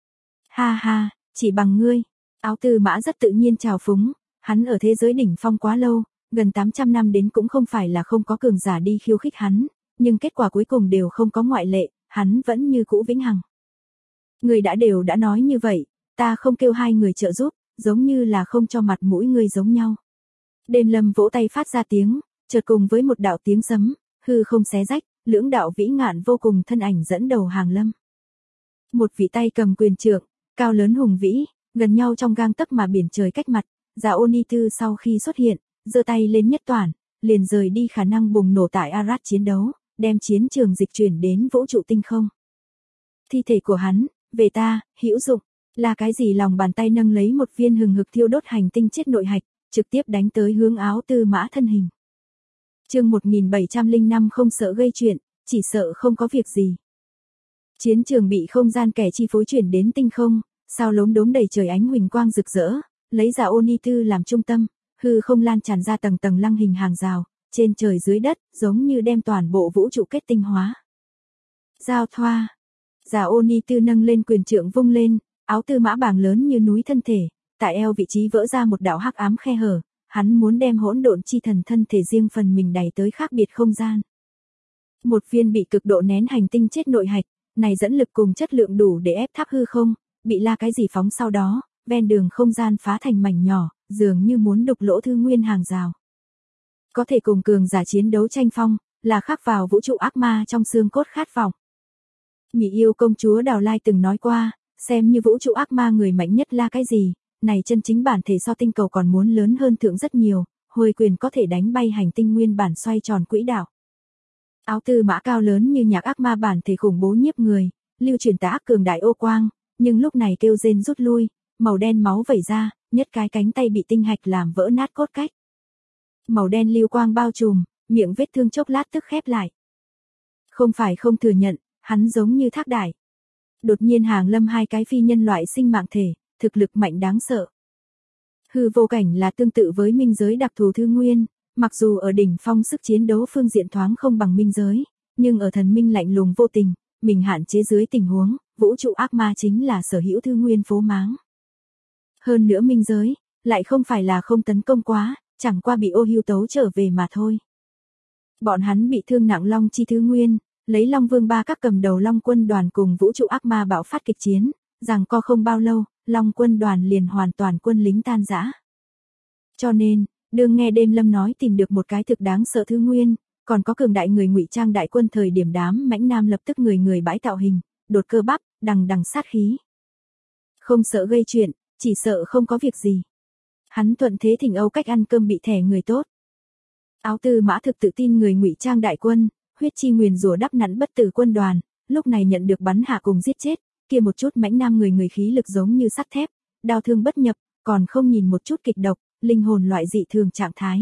Ha ha, chỉ bằng ngươi. Áo tư mã rất tự nhiên trào phúng, hắn ở thế giới đỉnh phong quá lâu, gần 800 năm đến cũng không phải là không có cường giả đi khiêu khích hắn, nhưng kết quả cuối cùng đều không có ngoại lệ, hắn vẫn như cũ vĩnh hằng. Người đã nói như vậy, ta không kêu hai người trợ giúp, giống như là không cho mặt mũi ngươi giống nhau. Đêm Lâm vỗ tay phát ra tiếng, chợt cùng với một đạo tiếng sấm, hư không xé rách, lưỡng đạo vĩ ngạn vô cùng thân ảnh dẫn đầu hàng lâm. Một vị tay cầm quyền trượng, cao lớn hùng vĩ, gần nhau trong gang tấc mà biển trời cách mặt, Dạ Ô Ni Tư sau khi xuất hiện, giơ tay lên nhất toàn, liền rời đi khả năng bùng nổ tại Arad chiến đấu, đem chiến trường dịch chuyển đến vũ trụ tinh không. Thi thể của hắn, về ta, hữu dụng, là cái gì? Lòng bàn tay nâng lấy một viên hừng hực thiêu đốt hành tinh chết nội hạch, trực tiếp đánh tới hướng áo tư mã thân hình. Chương 1705 không sợ gây chuyện, chỉ sợ không có việc gì. Chiến trường bị không gian kẻ chi phối chuyển đến tinh không, sao lốm đốm đầy trời ánh huỳnh quang rực rỡ, lấy Dạ Ô Ni Tư làm trung tâm, hư không lan tràn ra tầng tầng lăng hình hàng rào, trên trời dưới đất, giống như đem toàn bộ vũ trụ kết tinh hóa. Giao thoa. Dạ Ô Ni Tư nâng lên quyền trượng vung lên, áo tư mã bảng lớn như núi thân thể, tại eo vị trí vỡ ra một đạo hắc ám khe hở, hắn muốn đem hỗn độn chi thần thân thể riêng phần mình đẩy tới khác biệt không gian. Một viên bị cực độ nén hành tinh chết nội hạch, này dẫn lực cùng chất lượng đủ để ép tháp hư không, bị la cái gì phóng sau đó, ven đường không gian phá thành mảnh nhỏ, dường như muốn đục lỗ thư nguyên hàng rào. Có thể cùng cường giả chiến đấu tranh phong, là khắc vào vũ trụ ác ma trong xương cốt khát vọng. Mỹ yêu công chúa Đào Lai từng nói qua, xem như vũ trụ ác ma người mạnh nhất là cái gì, này chân chính bản thể so tinh cầu còn muốn lớn hơn thượng rất nhiều, hồi quyền có thể đánh bay hành tinh nguyên bản xoay tròn quỹ đạo. Áo tư mã cao lớn như nhạc ác ma bản thể khủng bố nhiếp người, lưu truyền tà ác cường đại ô quang, nhưng lúc này kêu rên rút lui, màu đen máu vẩy ra, nhất cái cánh tay bị tinh hạch làm vỡ nát cốt cách. Màu đen lưu quang bao trùm, miệng vết thương chốc lát tức khép lại. Không phải không thừa nhận, hắn giống như thác đài. Đột nhiên hàng lâm hai cái phi nhân loại sinh mạng thể, thực lực mạnh đáng sợ. Hư vô cảnh là tương tự với minh giới đặc thù thư nguyên, mặc dù ở đỉnh phong sức chiến đấu phương diện thoáng không bằng minh giới, nhưng ở thần minh lạnh lùng vô tình, mình hạn chế dưới tình huống, vũ trụ ác ma chính là sở hữu thư nguyên phố máng. Hơn nữa minh giới, lại không phải là không tấn công quá, chẳng qua bị ô hưu tấu trở về mà thôi. Bọn hắn bị thương nặng long chi thứ nguyên, lấy Long Vương ba các cầm đầu Long quân đoàn cùng vũ trụ ác ma bạo phát kịch chiến, rằng co không bao lâu, Long quân đoàn liền hoàn toàn quân lính tan rã. Cho nên, đương nghe Đêm Lâm nói tìm được một cái thực đáng sợ thứ nguyên, còn có cường đại người ngụy trang đại quân thời điểm đám mãnh nam lập tức người bãi tạo hình, đột cơ bắp, đằng sát khí. Không sợ gây chuyện, chỉ sợ không có việc gì. Hắn thuận thế thỉnh Âu Cách ăn cơm bị thẻ người tốt. Áo tư mã thực tự tin người ngụy trang đại quân, huyết chi nguyền rủa đắp nặn bất tử quân đoàn, lúc này nhận được bắn hạ cùng giết chết, kia một chút mãnh nam người khí lực giống như sắt thép, đao thương bất nhập, còn không nhìn một chút kịch độc, linh hồn loại dị thường trạng thái.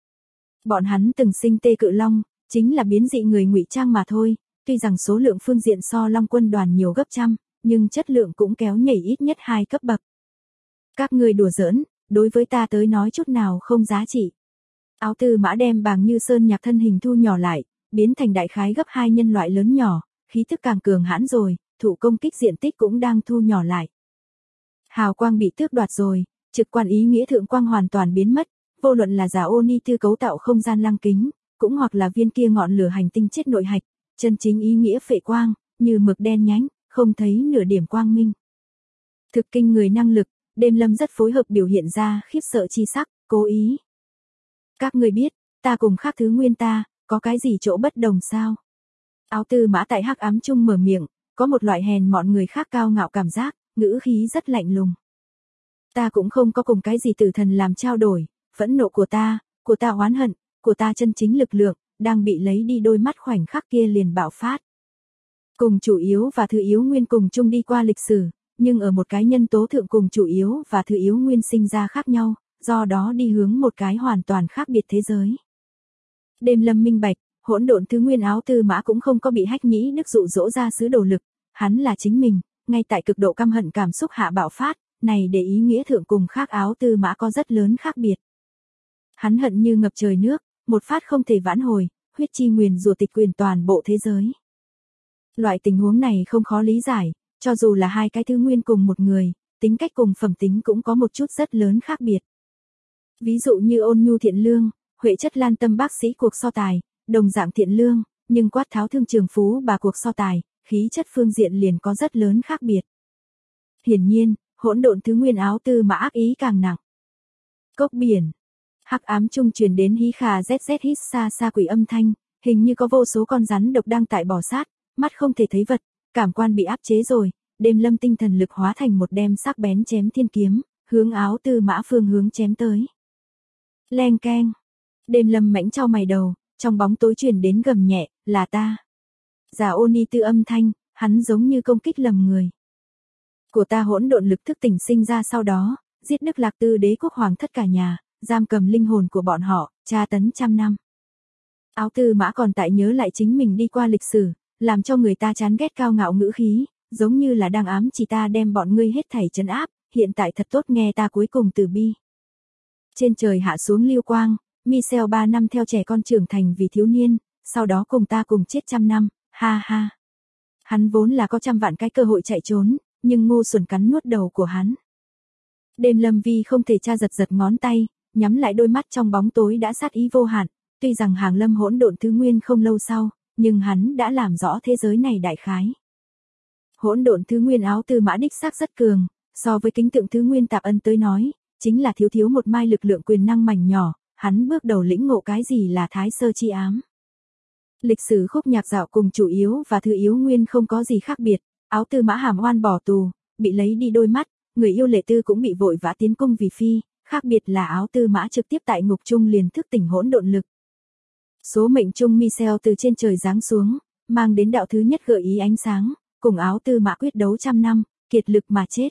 Bọn hắn từng sinh tê cự long, chính là biến dị người ngụy trang mà thôi, tuy rằng số lượng phương diện so Long quân đoàn nhiều gấp trăm, nhưng chất lượng cũng kéo nhảy ít nhất 2 cấp bậc. Các ngươi đùa giỡn, đối với ta tới nói chút nào không giá trị. Áo tư mã đem Bàng Như Sơn nhạc thân hình thu nhỏ lại, biến thành đại khái gấp 2 nhân loại lớn nhỏ, khí thức càng cường hãn rồi, thủ công kích diện tích cũng đang thu nhỏ lại. Hào quang bị tước đoạt rồi, trực quan ý nghĩa thượng quang hoàn toàn biến mất, vô luận là Dạ Ô Ni Tư cấu tạo không gian lăng kính, cũng hoặc là viên kia ngọn lửa hành tinh chết nội hạch, chân chính ý nghĩa phệ quang, như mực đen nhánh, không thấy nửa điểm quang minh. Thực kinh người năng lực, Đêm Lâm rất phối hợp biểu hiện ra khiếp sợ chi sắc, cố ý. Các người biết, ta cùng khác thứ nguyên ta, có cái gì chỗ bất đồng sao? Áo tư mã tại hắc ám chung mở miệng, có một loại hèn mọn người khác cao ngạo cảm giác, ngữ khí rất lạnh lùng. Ta cũng không có cùng cái gì tử thần làm trao đổi, phẫn nộ của ta oán hận, của ta chân chính lực lượng, đang bị lấy đi đôi mắt khoảnh khắc kia liền bạo phát. Cùng chủ yếu và thứ yếu nguyên cùng chung đi qua lịch sử, nhưng ở một cái nhân tố thượng cùng chủ yếu và thứ yếu nguyên sinh ra khác nhau, do đó đi hướng một cái hoàn toàn khác biệt thế giới. Đêm Lâm minh bạch, hỗn độn thứ nguyên áo tư mã cũng không có bị hách nhĩ đức dụ dỗ ra sứ đồ lực, hắn là chính mình, ngay tại cực độ căm hận cảm xúc hạ bạo phát, này để ý nghĩa thượng cùng khác áo tư mã có rất lớn khác biệt. Hắn hận như ngập trời nước, một phát không thể vãn hồi, huyết chi nguyền rủa tịch quyền toàn bộ thế giới. Loại tình huống này không khó lý giải, cho dù là hai cái thứ nguyên cùng một người, tính cách cùng phẩm tính cũng có một chút rất lớn khác biệt. Ví dụ như ôn nhu thiện lương, huệ chất lan tâm bác sĩ cuộc so tài, đồng dạng thiện lương, nhưng quát tháo thương trường phú bà cuộc so tài, khí chất phương diện liền có rất lớn khác biệt. Hiển nhiên, hỗn độn thứ nguyên áo tư mã ác ý càng nặng. Cốc biển. Hắc ám trung truyền đến hí khà zz hít xa xa quỷ âm thanh, hình như có vô số con rắn độc đang tại bò sát, mắt không thể thấy vật, cảm quan bị áp chế rồi, Đêm Lâm tinh thần lực hóa thành một đem sắc bén chém thiên kiếm, hướng áo tư mã phương hướng chém tới. Leng keng. Đêm Lâm mãnh chau mày đầu, trong bóng tối truyền đến gầm nhẹ, là ta. Giả ô ni tư âm thanh, hắn giống như công kích lầm người. Của ta hỗn độn lực thức tỉnh sinh ra sau đó, giết Đức Lạc Tư đế quốc hoàng thất cả nhà, giam cầm linh hồn của bọn họ, tra tấn trăm năm. Áo tư mã còn tại nhớ lại chính mình đi qua lịch sử, làm cho người ta chán ghét cao ngạo ngữ khí, giống như là đang ám chỉ ta đem bọn ngươi hết thảy trấn áp, hiện tại thật tốt nghe ta cuối cùng từ bi. Trên trời hạ xuống lưu quang, Michel 3 năm theo trẻ con trưởng thành vì thiếu niên, sau đó cùng ta cùng chết trăm năm, ha ha. Hắn vốn là có trăm vạn cái cơ hội chạy trốn, nhưng ngu xuẩn cắn nuốt đầu của hắn. Đêm Lâm Vi không thể tra giật giật ngón tay, nhắm lại đôi mắt trong bóng tối đã sát ý vô hạn, tuy rằng hàng lâm hỗn độn thứ nguyên không lâu sau, nhưng hắn đã làm rõ thế giới này đại khái. Hỗn độn thứ nguyên áo tư mã đích xác rất cường, so với kính tượng thứ nguyên tạp ân tới nói, chính là thiếu một mai lực lượng quyền năng mảnh nhỏ, hắn bước đầu lĩnh ngộ cái gì là thái sơ chi ám. Lịch sử khúc nhạc dạo cùng chủ yếu và thứ yếu nguyên không có gì khác biệt, áo tư mã hàm oan bỏ tù, bị lấy đi đôi mắt, người yêu lệ tư cũng bị vội vã tiến cung vì phi, khác biệt là áo tư mã trực tiếp tại ngục trung liền thức tỉnh hỗn độn lực. Số mệnh trung Michel từ trên trời giáng xuống, mang đến đạo thứ nhất gợi ý ánh sáng, cùng áo tư mã quyết đấu trăm năm, kiệt lực mà chết.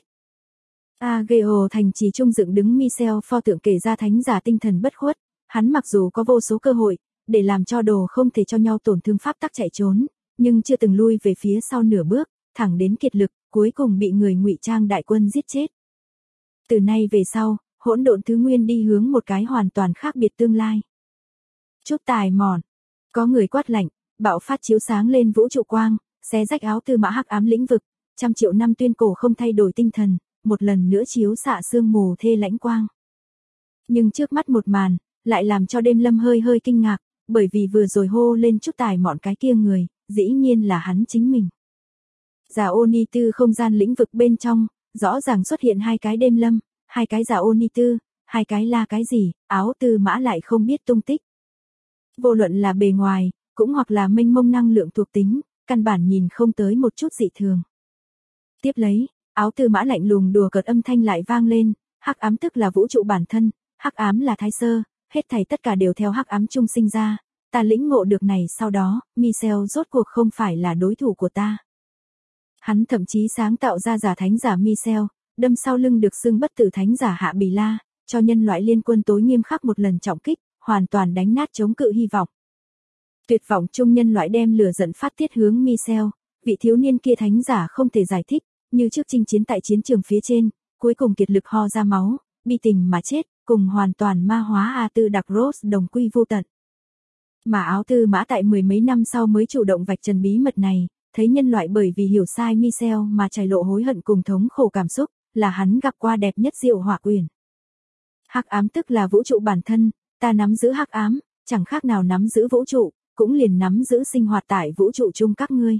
Ageo thành trì trung dựng đứng Michel pho tượng kể ra thánh giả tinh thần bất khuất, hắn mặc dù có vô số cơ hội, để làm cho đồ không thể cho nhau tổn thương pháp tắc chạy trốn, nhưng chưa từng lui về phía sau nửa bước, thẳng đến kiệt lực, cuối cùng bị người ngụy trang đại quân giết chết. Từ nay về sau, hỗn độn thứ nguyên đi hướng một cái hoàn toàn khác biệt tương lai. Chút tài mòn, có người quát lạnh, bạo phát chiếu sáng lên vũ trụ quang, xé rách áo tư mã hắc ám lĩnh vực, 100 triệu năm tuyên cổ không thay đổi tinh thần, một lần nữa chiếu xạ sương mù thê lãnh quang. Nhưng trước mắt một màn, lại làm cho Đêm Lâm hơi kinh ngạc, bởi vì vừa rồi hô lên chút tài mọn cái kia người, dĩ nhiên là hắn chính mình. Giả ô ni tư không gian lĩnh vực bên trong, rõ ràng xuất hiện hai cái Đêm Lâm, hai cái giả ô ni tư, hai cái là cái gì, áo tư mã lại không biết tung tích. Vô luận là bề ngoài, cũng hoặc là mênh mông năng lượng thuộc tính, căn bản nhìn không tới một chút dị thường. Tiếp lấy, áo tư mã lạnh lùng đùa cợt âm thanh lại vang lên, hắc ám tức là vũ trụ bản thân, hắc ám là thái sơ, hết thảy tất cả đều theo hắc ám chung sinh ra, ta lĩnh ngộ được này sau đó, Michel rốt cuộc không phải là đối thủ của ta. Hắn thậm chí sáng tạo ra giả thánh giả Michel, đâm sau lưng được xưng bất tử thánh giả Hạ Bì La, cho nhân loại liên quân tối nghiêm khắc một lần trọng kích, hoàn toàn đánh nát chống cự hy vọng. Tuyệt vọng chung nhân loại đem lửa giận phát tiết hướng Michel, vị thiếu niên kia thánh giả không thể giải thích, như trước chinh chiến tại chiến trường phía trên, cuối cùng kiệt lực ho ra máu, bi tình mà chết, cùng hoàn toàn ma hóa A Tư Đặc Rose đồng quy vô tận. Mà áo tư mã tại mười mấy năm sau mới chủ động vạch trần bí mật này, thấy nhân loại bởi vì hiểu sai Michel mà trải lộ hối hận cùng thống khổ cảm xúc, là hắn gặp qua đẹp nhất diệu hỏa quyền. Hắc ám tức là vũ trụ bản thân, ta nắm giữ hắc ám, chẳng khác nào nắm giữ vũ trụ, cũng liền nắm giữ sinh hoạt tại vũ trụ chung các ngươi.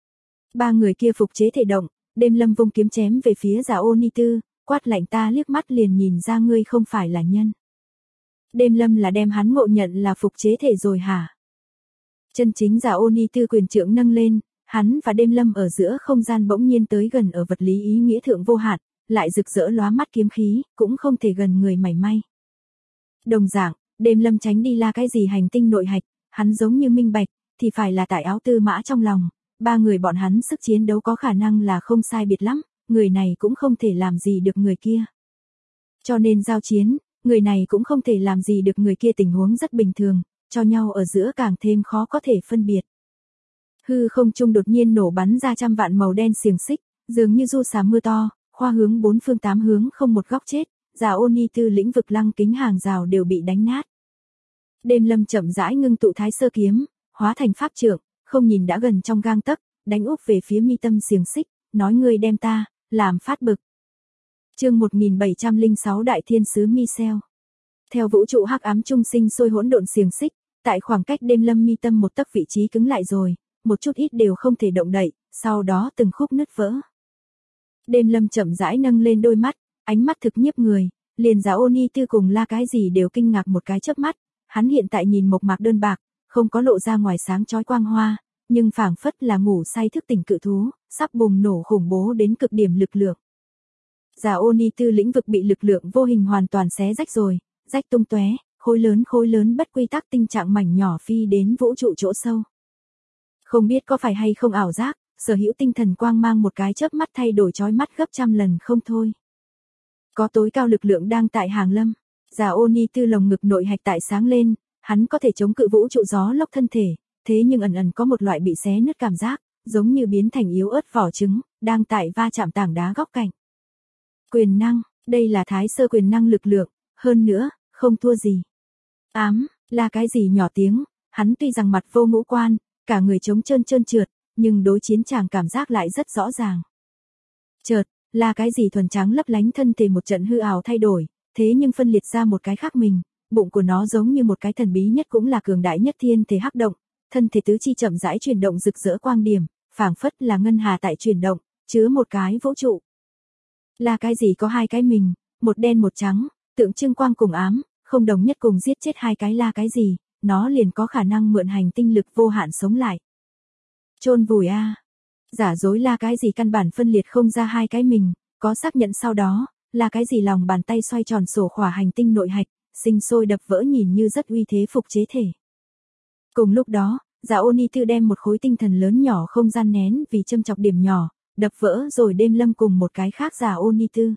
Ba người kia phục chế thể động, Đêm Lâm vung kiếm chém về phía giả ô ni tư, quát lạnh ta liếc mắt liền nhìn ra ngươi không phải là nhân. Đêm Lâm là đem hắn ngộ nhận là phục chế thể rồi hả? Chân chính giả ô ni tư quyền trượng nâng lên, hắn và Đêm Lâm ở giữa không gian bỗng nhiên tới gần ở vật lý ý nghĩa thượng vô hạn, lại rực rỡ lóa mắt kiếm khí, cũng không thể gần người mảy may. Đồng dạng, Đêm Lâm tránh đi la cái gì hành tinh nội hạch, hắn giống như minh bạch, thì phải là tại áo tư mã trong lòng, ba người bọn hắn sức chiến đấu có khả năng là không sai biệt lắm, người này cũng không thể làm gì được người kia. Cho nên giao chiến, người này cũng không thể làm gì được người kia tình huống rất bình thường, cho nhau ở giữa càng thêm khó có thể phân biệt. Hư không trung đột nhiên nổ bắn ra trăm vạn màu đen xiềng xích, dường như du xà mưa to, khoa hướng bốn phương tám hướng không một góc chết, giả ô ni tư lĩnh vực lăng kính hàng rào đều bị đánh nát. Đêm Lâm chậm rãi ngưng tụ Thái Sơ kiếm, hóa thành pháp trượng, không nhìn đã gần trong gang tấc, đánh úp về phía mi tâm xiềng xích, nói ngươi đem ta làm phát bực. Chương 1706 Đại Thiên sứ Michel. Theo vũ trụ hắc ám trung sinh sôi hỗn độn xiềng xích, tại khoảng cách Đêm Lâm mi tâm một tấc vị trí cứng lại rồi, một chút ít đều không thể động đậy, sau đó từng khúc nứt vỡ. Đêm Lâm chậm rãi nâng lên đôi mắt, ánh mắt thực nhiếp người, liền Giả Ô Ni Tư cùng La cái gì đều kinh ngạc một cái chớp mắt, hắn hiện tại nhìn mộc mạc đơn bạc, không có lộ ra ngoài sáng chói quang hoa, nhưng phảng phất là ngủ say thức tỉnh cự thú, sắp bùng nổ khủng bố đến cực điểm lực lượng. Giả Ô Ni Tư lĩnh vực bị lực lượng vô hình hoàn toàn xé rách rồi, rách tung tóe, khối lớn bất quy tắc tinh trạng mảnh nhỏ phi đến vũ trụ chỗ sâu. Không biết có phải hay không ảo giác, sở hữu tinh thần quang mang một cái chớp mắt thay đổi chói mắt gấp trăm lần không thôi. Có tối cao lực lượng đang tại hàng lâm, Giả Ô Ni Tư lồng ngực nội hạch tại sáng lên, hắn có thể chống cự vũ trụ gió lốc thân thể, thế nhưng ẩn ẩn có một loại bị xé nứt cảm giác, giống như biến thành yếu ớt vỏ trứng, đang tại va chạm tảng đá góc cạnh. Quyền năng, đây là Thái Sơ quyền năng lực lượng, hơn nữa, không thua gì. Ám, là cái gì nhỏ tiếng, hắn tuy rằng mặt vô ngũ quan, cả người trống trơn trượt, nhưng đối chiến chàng cảm giác lại rất rõ ràng. Chợt, là cái gì thuần trắng lấp lánh thân thể một trận hư ảo thay đổi, thế nhưng phân liệt ra một cái khác mình, bụng của nó giống như một cái thần bí nhất cũng là cường đại nhất thiên thể hắc động, thân thể tứ chi chậm rãi chuyển động rực rỡ quang điểm, phảng phất là ngân hà tại chuyển động, chứa một cái vũ trụ. Là cái gì có hai cái mình, một đen một trắng, tượng trưng quang cùng ám, không đồng nhất cùng giết chết hai cái là cái gì, nó liền có khả năng mượn hành tinh lực vô hạn sống lại. Chôn vùi a. Giả dối là cái gì căn bản phân liệt không ra hai cái mình, có xác nhận sau đó, là cái gì lòng bàn tay xoay tròn sổ khỏa hành tinh nội hạch, sinh sôi đập vỡ nhìn như rất uy thế phục chế thể. Cùng lúc đó, Giả Ô Ni Tư đem một khối tinh thần lớn nhỏ không gian nén vì châm chọc điểm nhỏ, đập vỡ rồi Đêm Lâm cùng một cái khác Giả Ô Ni Tư.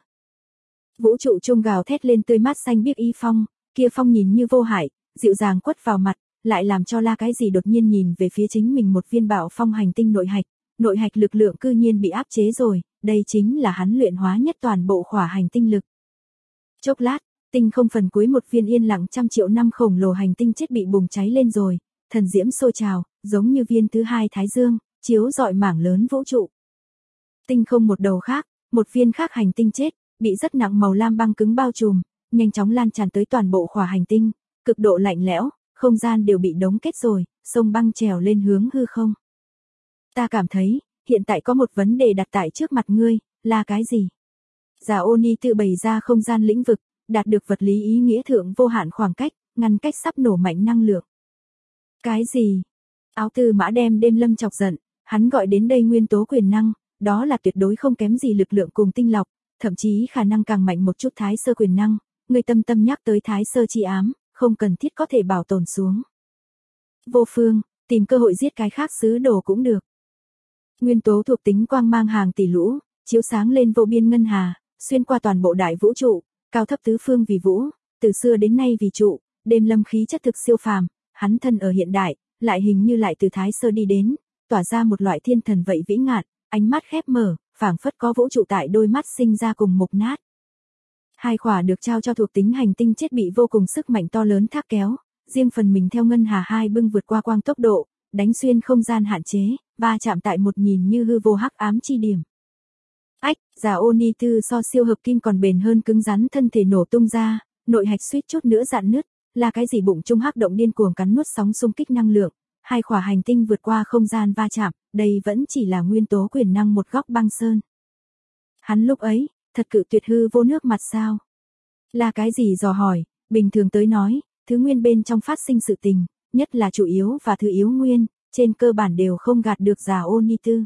Vũ trụ trung gào thét lên tươi mát xanh biếc y phong, kia phong nhìn như vô hại, dịu dàng quất vào mặt, lại làm cho la cái gì đột nhiên nhìn về phía chính mình một viên bạo phong hành tinh nội hạch lực lượng cư nhiên bị áp chế rồi, đây chính là hắn luyện hóa nhất toàn bộ khỏa hành tinh lực. Chốc lát, tinh không phần cuối một viên yên lặng trăm triệu năm khổng lồ hành tinh chết bị bùng cháy lên rồi, thần diễm sôi trào, giống như viên thứ hai thái dương, chiếu rọi mảng lớn vũ trụ. Tinh không một đầu khác, một viên khác hành tinh chết, bị rất nặng màu lam băng cứng bao trùm, nhanh chóng lan tràn tới toàn bộ khỏa hành tinh, cực độ lạnh lẽo, không gian đều bị đóng kết rồi, sông băng trèo lên hướng hư không. Ta cảm thấy, hiện tại có một vấn đề đặt tại trước mặt ngươi, là cái gì? Giả Ô Ni tự bày ra không gian lĩnh vực, đạt được vật lý ý nghĩa thượng vô hạn khoảng cách, ngăn cách sắp nổ mạnh năng lượng. Cái gì? Áo Tư Mã đem Đêm Lâm chọc giận, hắn gọi đến đây nguyên tố quyền năng, đó là tuyệt đối không kém gì lực lượng cùng tinh lọc, thậm chí khả năng càng mạnh một chút Thái Sơ quyền năng, ngươi tâm nhắc tới Thái Sơ chi ám, không cần thiết có thể bảo tồn xuống. Vô phương, tìm cơ hội giết cái khác sứ đồ cũng được. Nguyên tố thuộc tính quang mang hàng tỷ lũ, chiếu sáng lên vô biên ngân hà, xuyên qua toàn bộ đại vũ trụ, cao thấp tứ phương vì vũ, từ xưa đến nay vì trụ, Đêm Lâm khí chất thực siêu phàm, hắn thân ở hiện đại, lại hình như lại từ Thái Sơ đi đến, tỏa ra một loại thiên thần vậy vĩ ngạn, ánh mắt khép mở, phảng phất có vũ trụ tại đôi mắt sinh ra cùng mục nát. Hai khỏa được trao cho thuộc tính hành tinh chết bị vô cùng sức mạnh to lớn thác kéo, riêng phần mình theo ngân hà hai bưng vượt qua quang tốc độ, đánh xuyên không gian hạn chế, va chạm tại một nhìn như hư vô hắc ám chi điểm. Ách, Giả Ô Ni Tư so siêu hợp kim còn bền hơn cứng rắn thân thể nổ tung ra, nội hạch suýt chút nữa dạn nứt, là cái gì bụng trung hắc động điên cuồng cắn nuốt sóng xung kích năng lượng, hai khỏa hành tinh vượt qua không gian va chạm, đây vẫn chỉ là nguyên tố quyền năng một góc băng sơn. Hắn lúc ấy, thật cự tuyệt hư vô nước mặt sao? Là cái gì dò hỏi, bình thường tới nói, thứ nguyên bên trong phát sinh sự tình, nhất là chủ yếu và thứ yếu nguyên, trên cơ bản đều không gạt được Giả Ô Ni Tư.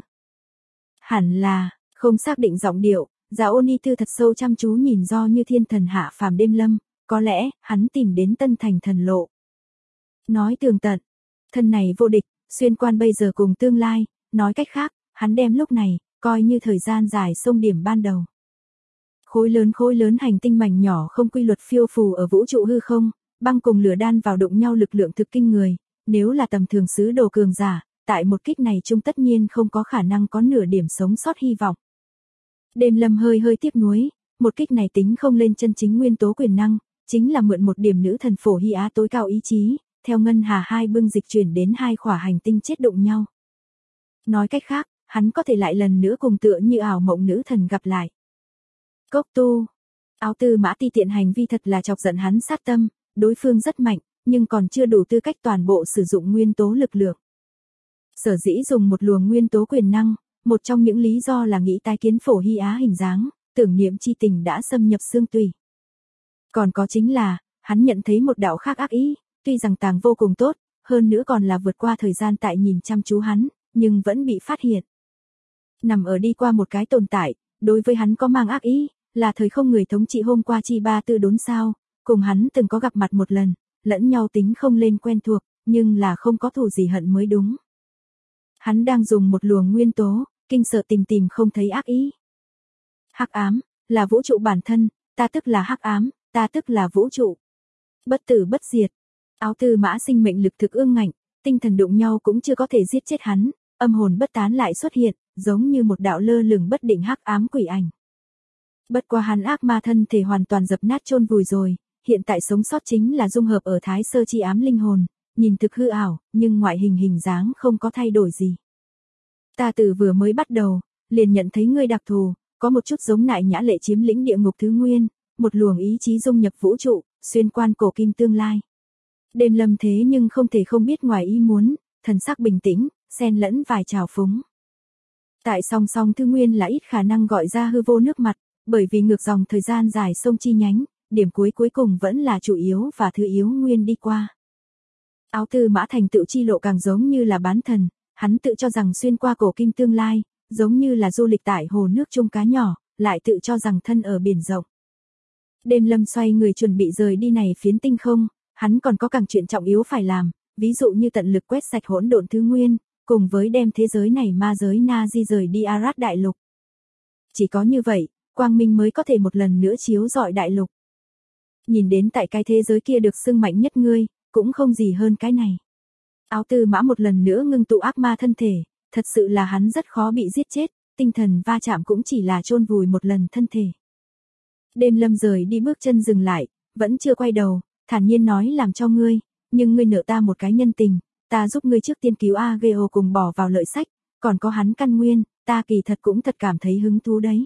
Hẳn là, không xác định giọng điệu, Giả Ô Ni Tư thật sâu chăm chú nhìn do như thiên thần hạ phàm Đêm Lâm, có lẽ, hắn tìm đến tân thành thần lộ. Nói tường tận, thân này vô địch, xuyên quan bây giờ cùng tương lai, nói cách khác, hắn đem lúc này, coi như thời gian dài sông điểm ban đầu. Khối lớn hành tinh mảnh nhỏ không quy luật phiêu phù ở vũ trụ hư không, băng cùng lửa đan vào đụng nhau lực lượng thực kinh người, nếu là tầm thường sứ đồ cường giả, tại một kích này chung tất nhiên không có khả năng có nửa điểm sống sót hy vọng. Đêm Lâm hơi tiếc nuối, một kích này tính không lên chân chính nguyên tố quyền năng, chính là mượn một điểm nữ thần phổ hy á tối cao ý chí, theo ngân hà hai bưng dịch chuyển đến hai khỏa hành tinh chết đụng nhau. Nói cách khác, hắn có thể lại lần nữa cùng tựa như ảo mộng nữ thần gặp lại. Cốc tu. Áo Tư Mã ti tiện hành vi thật là chọc giận hắn sát tâm, đối phương rất mạnh, nhưng còn chưa đủ tư cách toàn bộ sử dụng nguyên tố lực lượng. Sở dĩ dùng một luồng nguyên tố quyền năng, một trong những lý do là nghĩ tái kiến Phổ Hy Á hình dáng, tưởng niệm chi tình đã xâm nhập xương tủy. Còn có chính là, hắn nhận thấy một đạo khác ác ý, tuy rằng tàng vô cùng tốt, hơn nữa còn là vượt qua thời gian tại nhìn chăm chú hắn, nhưng vẫn bị phát hiện. Nằm ở đi qua một cái tồn tại, đối với hắn có mang ác ý, là thời không người thống trị hôm qua chi ba tư đốn sao, cùng hắn từng có gặp mặt một lần, lẫn nhau tính không lên quen thuộc, nhưng là không có thù gì hận mới đúng. Hắn đang dùng một luồng nguyên tố, kinh sợ tìm không thấy ác ý. Hắc ám, là vũ trụ bản thân, ta tức là hắc ám, ta tức là vũ trụ. Bất tử bất diệt. Áo Tư Mã sinh mệnh lực thực ương ngạnh, tinh thần đụng nhau cũng chưa có thể giết chết hắn, âm hồn bất tán lại xuất hiện, giống như một đạo lơ lửng bất định hắc ám quỷ ảnh. Bất quá hắn ác ma thân thể hoàn toàn dập nát chôn vùi rồi, hiện tại sống sót chính là dung hợp ở thái sơ chi ám linh hồn, nhìn thực hư ảo, nhưng ngoại hình dáng không có thay đổi gì. Ta từ vừa mới bắt đầu, liền nhận thấy ngươi đặc thù, có một chút giống Nại Nhã Lệ chiếm lĩnh địa ngục thứ nguyên, một luồng ý chí dung nhập vũ trụ, xuyên quan cổ kim tương lai. Đêm Lâm thế nhưng không thể không biết ngoài ý muốn, thần sắc bình tĩnh, xen lẫn vài trào phúng. Tại song song thứ nguyên là ít khả năng gọi ra hư vô nước mặt, bởi vì ngược dòng thời gian dài sông chi nhánh, điểm cuối cùng vẫn là chủ yếu và thứ yếu nguyên đi qua. Áo Tư Mã thành tựu chi lộ càng giống như là bán thần, hắn tự cho rằng xuyên qua cổ kim tương lai, giống như là du lịch tại hồ nước chung cá nhỏ, lại tự cho rằng thân ở biển rộng. Đêm Lâm xoay người chuẩn bị rời đi này phiến tinh không, hắn còn có càng chuyện trọng yếu phải làm, ví dụ như tận lực quét sạch hỗn độn thứ nguyên, cùng với đem thế giới này ma giới Na di rời đi Arad đại lục. Chỉ có như vậy, quang minh mới có thể một lần nữa chiếu rọi đại lục. Nhìn đến tại cái thế giới kia được xưng mạnh nhất ngươi, cũng không gì hơn cái này. Áo Tư Mã một lần nữa ngưng tụ ác ma thân thể, thật sự là hắn rất khó bị giết chết, tinh thần va chạm cũng chỉ là chôn vùi một lần thân thể. Đêm Lâm rời đi bước chân dừng lại, vẫn chưa quay đầu, thản nhiên nói làm cho ngươi, nhưng ngươi nợ ta một cái nhân tình, ta giúp ngươi trước tiên cứu Ageo cùng bỏ vào lợi sách, còn có hắn căn nguyên, ta kỳ thật cũng thật cảm thấy hứng thú đấy.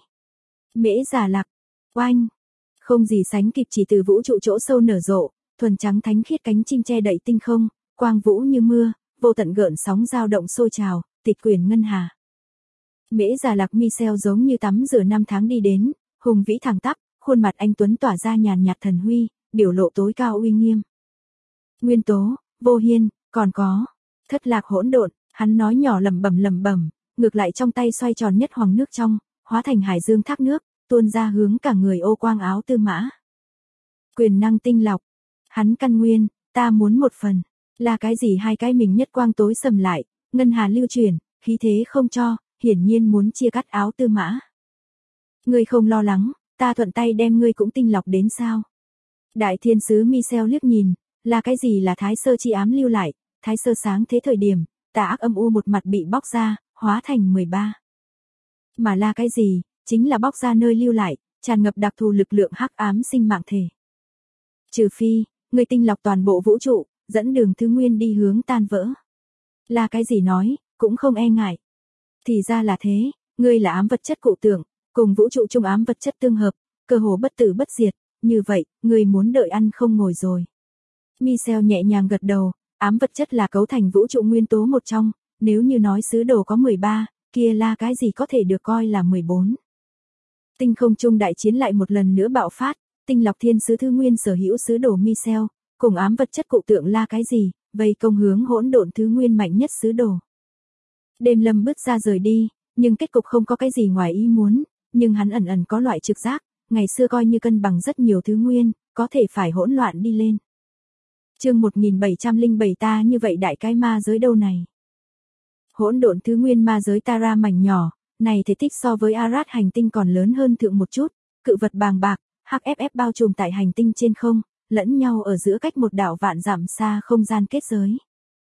Mễ Giả Lạc, oanh, không gì sánh kịp chỉ từ vũ trụ chỗ sâu nở rộ, thuần trắng thánh khiết cánh chim che đậy tinh không, quang vũ như mưa, vô tận gợn sóng dao động sôi trào, tịch quyển ngân hà. Mễ Giả Lạc Michel giống như tắm rửa năm tháng đi đến, hùng vĩ thẳng tắp, khuôn mặt anh tuấn tỏa ra nhàn nhạt thần huy, biểu lộ tối cao uy nghiêm. Nguyên tố, vô hiên, còn có thất lạc hỗn độn, hắn nói nhỏ lẩm bẩm, ngược lại trong tay xoay tròn nhất hoàng nước trong, hóa thành hải dương thác nước, tuôn ra hướng cả người ô quang Áo Tư Mã. Quyền năng tinh lọc, hắn căn nguyên, ta muốn một phần, là cái gì hai cái mình nhất quang tối sầm lại, ngân hà lưu chuyển, khí thế không cho, hiển nhiên muốn chia cắt Áo Tư Mã. Ngươi không lo lắng, ta thuận tay đem ngươi cũng tinh lọc đến sao? Đại thiên sứ Michel liếc nhìn, là cái gì là thái sơ chi ám lưu lại, thái sơ sáng thế thời điểm, tà ác âm u một mặt bị bóc ra, hóa thành 13. Mà là cái gì, chính là bóc ra nơi lưu lại, tràn ngập đặc thù lực lượng hắc ám sinh mạng thể. Trừ phi, ngươi tinh lọc toàn bộ vũ trụ, dẫn đường thứ nguyên đi hướng tan vỡ. Là cái gì nói, cũng không e ngại. Thì ra là thế, ngươi là ám vật chất cụ tượng, cùng vũ trụ trung ám vật chất tương hợp, cơ hồ bất tử bất diệt, như vậy, ngươi muốn đợi ăn không ngồi rồi. Michel nhẹ nhàng gật đầu, ám vật chất là cấu thành vũ trụ nguyên tố một trong, nếu như nói sứ đồ có 13, kia là cái gì có thể được coi là 14. Tinh không trung đại chiến lại một lần nữa bạo phát, tinh lọc thiên sứ thứ nguyên sở hữu sứ đồ Michel, cùng ám vật chất cụ tượng là cái gì, vây công hướng hỗn độn thứ nguyên mạnh nhất sứ đồ. Đêm Lâm bước ra rời đi, nhưng kết cục không có cái gì ngoài ý muốn, nhưng hắn ẩn có loại trực giác, ngày xưa coi như cân bằng rất nhiều thứ nguyên, có thể phải hỗn loạn đi lên. Chương 1707 ta như vậy đại cái ma giới đâu này. Hỗn độn thứ nguyên ma giới Tara mảnh nhỏ, này thể tích so với Arad hành tinh còn lớn hơn thượng một chút, cự vật bàng bạc, HFF bao trùm tại hành tinh trên không, lẫn nhau ở giữa cách một đảo vạn dặm xa không gian kết giới.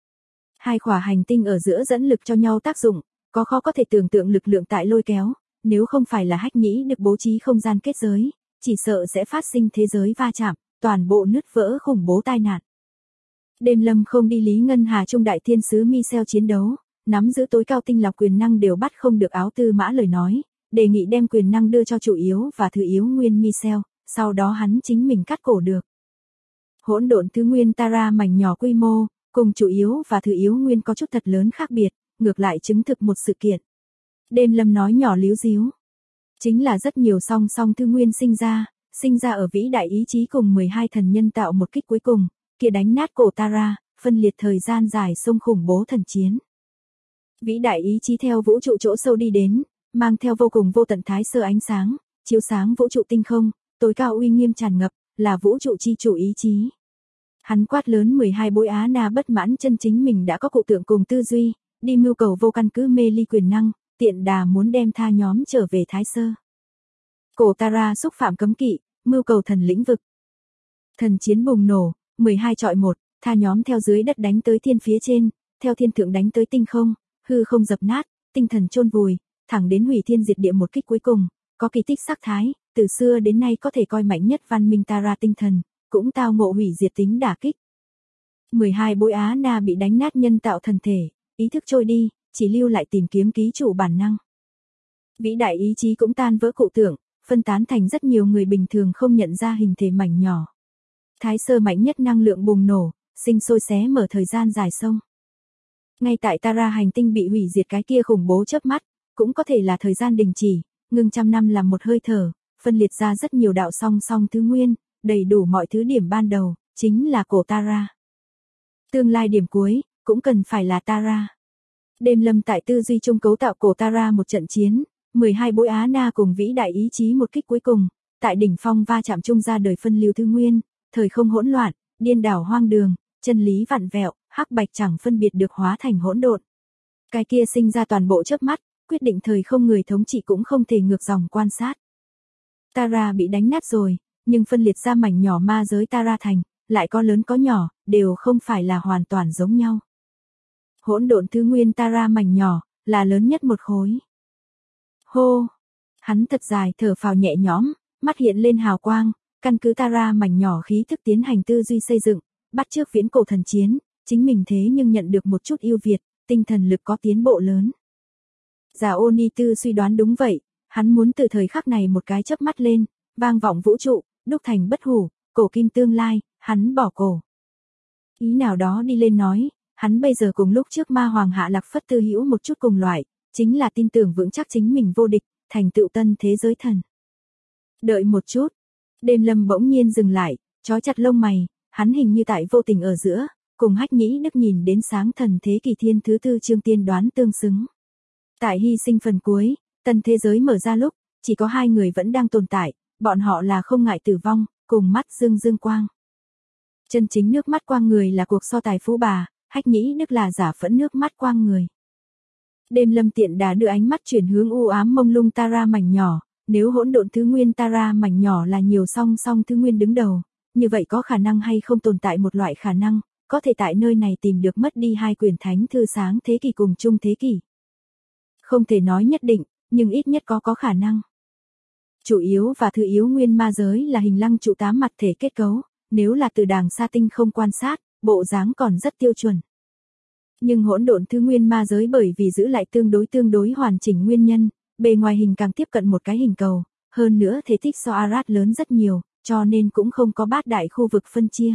Hai khỏa hành tinh ở giữa dẫn lực cho nhau tác dụng, có khó có thể tưởng tượng lực lượng tại lôi kéo, nếu không phải là Hách Nhĩ được bố trí không gian kết giới, chỉ sợ sẽ phát sinh thế giới va chạm, toàn bộ nứt vỡ khủng bố tai nạn. Đêm Lâm không đi Lý Ngân Hà Trung đại thiên sứ Michel chiến đấu, nắm giữ tối cao tinh lọc quyền năng đều bắt không được Áo Tư Mã lời nói, đề nghị đem quyền năng đưa cho chủ yếu và thứ yếu nguyên Michel, sau đó hắn chính mình cắt cổ được. Hỗn độn thứ nguyên Tara mảnh nhỏ quy mô, cùng chủ yếu và thứ yếu nguyên có chút thật lớn khác biệt, ngược lại chứng thực một sự kiện. Đêm Lâm nói nhỏ líu díu. Chính là rất nhiều song song thứ nguyên sinh ra ở vĩ đại ý chí cùng 12 thần nhân tạo một kích cuối cùng, kia đánh nát cổ Tara, phân liệt thời gian dài xông khủng bố thần chiến. Vĩ đại ý chí theo vũ trụ chỗ sâu đi đến, mang theo vô cùng vô tận thái sơ ánh sáng, chiếu sáng vũ trụ tinh không, tối cao uy nghiêm tràn ngập, là vũ trụ chi chủ ý chí. Hắn quát lớn 12 bối Á Na bất mãn chân chính mình đã có cụ tượng cùng tư duy, đi mưu cầu vô căn cứ mê ly quyền năng, tiện đà muốn đem tha nhóm trở về thái sơ. Cổ Tara xúc phạm cấm kỵ, mưu cầu thần lĩnh vực. Thần chiến bùng nổ, 12 chọi 1, tha nhóm theo dưới đất đánh tới thiên phía trên, theo thiên thượng đánh tới tinh không, hư không dập nát, tinh thần chôn vùi, thẳng đến hủy thiên diệt địa một kích cuối cùng, có kỳ tích sắc thái, từ xưa đến nay có thể coi mạnh nhất văn minh Tara tinh thần, cũng tao ngộ hủy diệt tính đả kích. 12 bối Á Na bị đánh nát nhân tạo thần thể, ý thức trôi đi, chỉ lưu lại tìm kiếm ký chủ bản năng. Vĩ đại ý chí cũng tan vỡ cụ tượng, phân tán thành rất nhiều người bình thường không nhận ra hình thể mảnh nhỏ. Thái sơ mạnh nhất năng lượng bùng nổ, sinh sôi xé mở thời gian dài sông. Ngay tại Tara hành tinh bị hủy diệt cái kia khủng bố chớp mắt, cũng có thể là thời gian đình chỉ, ngưng trăm năm làm một hơi thở, phân liệt ra rất nhiều đạo song song thứ nguyên, đầy đủ mọi thứ điểm ban đầu, chính là cổ Tara. Tương lai điểm cuối, cũng cần phải là Tara. Đêm Lâm tại tư duy chung cấu tạo cổ Tara một trận chiến, 12 bối Á Na cùng vĩ đại ý chí một kích cuối cùng, tại đỉnh phong va chạm chung ra đời phân lưu thứ nguyên, thời không hỗn loạn, điên đảo hoang đường, chân lý vặn vẹo, hắc bạch chẳng phân biệt được hóa thành hỗn độn. Cái kia sinh ra toàn bộ chớp mắt, quyết định thời không người thống trị cũng không thể ngược dòng quan sát. Tara bị đánh nát rồi, nhưng phân liệt ra mảnh nhỏ ma giới Tara thành, lại có lớn có nhỏ, đều không phải là hoàn toàn giống nhau. Hỗn độn thứ nguyên Tara mảnh nhỏ, là lớn nhất một khối. Hô! Hắn thật dài thở phào nhẹ nhõm, mắt hiện lên hào quang, căn cứ Tara mảnh nhỏ khí thức tiến hành tư duy xây dựng, bắt chước viễn cổ thần chiến, chính mình thế nhưng nhận được một chút ưu việt, tinh thần lực có tiến bộ lớn. Giả Oni Tư suy đoán đúng vậy, hắn muốn từ thời khắc này một cái chớp mắt lên, vang vọng vũ trụ, đúc thành bất hủ, cổ kim tương lai, hắn bỏ cổ. Ý nào đó đi lên nói, hắn bây giờ cùng lúc trước ma hoàng hạ lạc phất tư hữu một chút cùng loại, chính là tin tưởng vững chắc chính mình vô địch, thành tựu tân thế giới thần. Đợi một chút, Đêm Lâm bỗng nhiên dừng lại, trói chặt lông mày, hắn hình như tại vô tình ở giữa, cùng Hách Nhĩ Đức nhìn đến sáng thần thế kỷ thiên thứ tư chương tiên đoán tương xứng. Tại hy sinh phần cuối, tân thế giới mở ra lúc, chỉ có hai người vẫn đang tồn tại, bọn họ là không ngại tử vong, cùng mắt dương dương quang. Chân chính nước mắt quang người là cuộc so tài phú bà, Hách Nhĩ Đức là giả phẫn nước mắt quang người. Đêm Lâm tiện đà đưa ánh mắt chuyển hướng u ám mông lung Tara mảnh nhỏ, nếu hỗn độn thứ nguyên Tara mảnh nhỏ là nhiều song song thứ nguyên đứng đầu, như vậy có khả năng hay không tồn tại một loại khả năng, có thể tại nơi này tìm được mất đi hai quyển thánh thư sáng thế kỷ cùng trung thế kỷ. Không thể nói nhất định, nhưng ít nhất có khả năng. Chủ yếu và thứ yếu nguyên ma giới là hình lăng trụ 8 mặt thể kết cấu, nếu là từ đàng xa tinh không quan sát, bộ dáng còn rất tiêu chuẩn. Nhưng hỗn độn thứ nguyên ma giới bởi vì giữ lại tương đối hoàn chỉnh nguyên nhân, bề ngoài hình càng tiếp cận một cái hình cầu, hơn nữa thể tích so Arad lớn rất nhiều, cho nên cũng không có bát đại khu vực phân chia.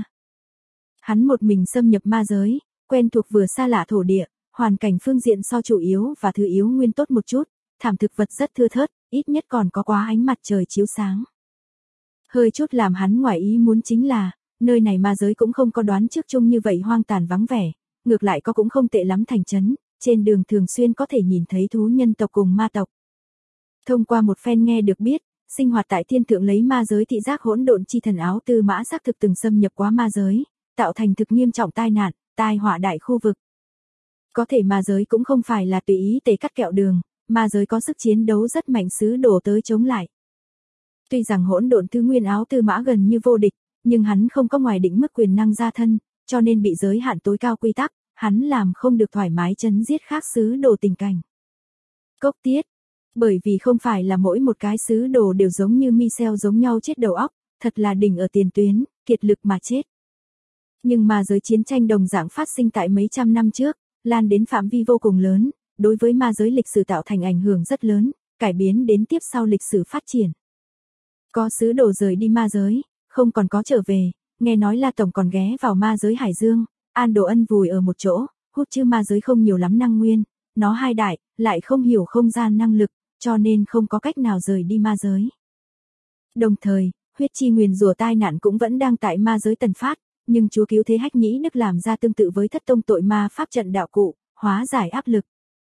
Hắn một mình xâm nhập ma giới, quen thuộc vừa xa lạ thổ địa, hoàn cảnh phương diện so chủ yếu và thứ yếu nguyên tốt một chút, thảm thực vật rất thưa thớt, ít nhất còn có quá ánh mặt trời chiếu sáng. Hơi chút làm hắn ngoài ý muốn chính là, nơi này ma giới cũng không có đoán trước chung như vậy hoang tàn vắng vẻ, ngược lại có cũng không tệ lắm thành trấn, trên đường thường xuyên có thể nhìn thấy thú nhân tộc cùng ma tộc. Thông qua một phen nghe được biết, sinh hoạt tại thiên thượng lấy ma giới thị giác hỗn độn chi thần Áo Tư Mã xác thực từng xâm nhập quá ma giới, tạo thành thực nghiêm trọng tai nạn, tai họa đại khu vực. Có thể ma giới cũng không phải là tùy ý tề cắt kẹo đường, ma giới có sức chiến đấu rất mạnh sứ đổ tới chống lại. Tuy rằng hỗn độn thứ nguyên Áo Tư Mã gần như vô địch, nhưng hắn không có ngoài định mức quyền năng gia thân, cho nên bị giới hạn tối cao quy tắc, hắn làm không được thoải mái chấn giết khác sứ đồ tình cảnh. Cốc tiết, bởi vì không phải là mỗi một cái sứ đồ đều giống như Michel giống nhau chết đầu óc, thật là đỉnh ở tiền tuyến, kiệt lực mà chết. Nhưng ma giới chiến tranh đồng dạng phát sinh tại mấy trăm năm trước, lan đến phạm vi vô cùng lớn, đối với ma giới lịch sử tạo thành ảnh hưởng rất lớn, cải biến đến tiếp sau lịch sử phát triển. Có sứ đồ rời đi ma giới, không còn có trở về, nghe nói La Tổng còn ghé vào ma giới Hải Dương, an đồ ân vùi ở một chỗ, hút chứ ma giới không nhiều lắm năng nguyên, nó hai đại, lại không hiểu không gian năng lực, cho nên không có cách nào rời đi ma giới. Đồng thời, huyết chi nguyền rủa tai nạn cũng vẫn đang tại ma giới tần phát, nhưng Chúa Cứu Thế Hách Nhĩ Đức làm ra tương tự với Thất Tông tội ma pháp trận đạo cụ, hóa giải áp lực.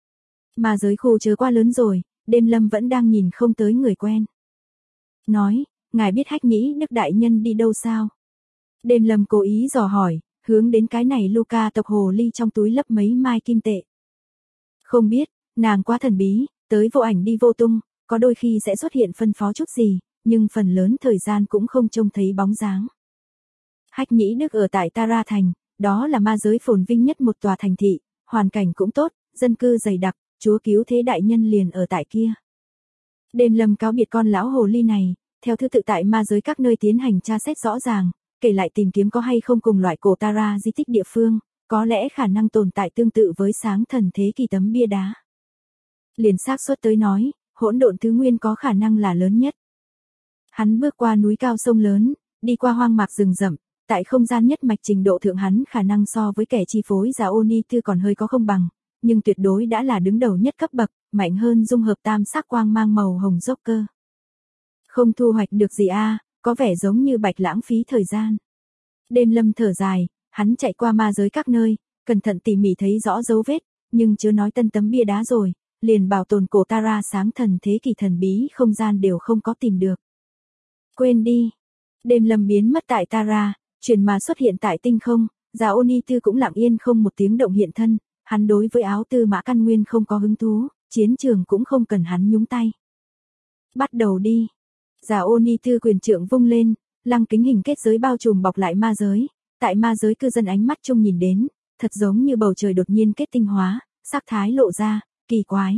Ma giới khu chớ quá lớn rồi, Đêm Lâm vẫn đang nhìn không tới người quen. Nói, ngài biết Hách Nhĩ Đức đại nhân đi đâu sao? Đêm Lâm cố ý dò hỏi, hướng đến cái này Luca tộc hồ ly trong túi lấp mấy mai kim tệ. Không biết, nàng quá thần bí, tới vô ảnh đi vô tung, có đôi khi sẽ xuất hiện phân phó chút gì, nhưng phần lớn thời gian cũng không trông thấy bóng dáng. Hách Nhĩ Đức ở tại Tara Thành, đó là ma giới phồn vinh nhất một tòa thành thị, hoàn cảnh cũng tốt, dân cư dày đặc, Chúa Cứu Thế đại nhân liền ở tại kia. Đêm Lâm cáo biệt con lão hồ ly này, theo thứ tự tại ma giới các nơi tiến hành tra xét rõ ràng, kể lại tìm kiếm có hay không cùng loại cổ Tara di tích địa phương, có lẽ khả năng tồn tại tương tự với sáng thần thế kỷ tấm bia đá. Liền xác suất tới nói, hỗn độn thứ nguyên có khả năng là lớn nhất. Hắn bước qua núi cao sông lớn, đi qua hoang mạc rừng rậm, tại không gian nhất mạch trình độ thượng hắn khả năng so với kẻ chi phối giả Oni Tư còn hơi có không bằng, nhưng tuyệt đối đã là đứng đầu nhất cấp bậc, mạnh hơn dung hợp tam sắc quang mang màu hồng Joker. Không thu hoạch được gì a, có vẻ giống như bạch lãng phí thời gian. Đêm Lâm thở dài, hắn chạy qua ma giới các nơi, cẩn thận tỉ mỉ thấy rõ dấu vết, nhưng chớ nói tân tấm bia đá rồi, liền bảo tồn cổ Tara sáng thần thế kỷ thần bí không gian đều không có tìm được. Quên đi. Đêm Lâm biến mất tại Tara, chuyển mà xuất hiện tại tinh không, giả Oni Tư cũng lặng yên không một tiếng động hiện thân, hắn đối với áo tư mã căn nguyên không có hứng thú, chiến trường cũng không cần hắn nhúng tay. Bắt đầu đi. Giả Oni Tư quyền trượng vung lên, lăng kính hình kết giới bao trùm bọc lại ma giới, tại ma giới cư dân ánh mắt trông nhìn đến, thật giống như bầu trời đột nhiên kết tinh hóa, sắc thái lộ ra, kỳ quái.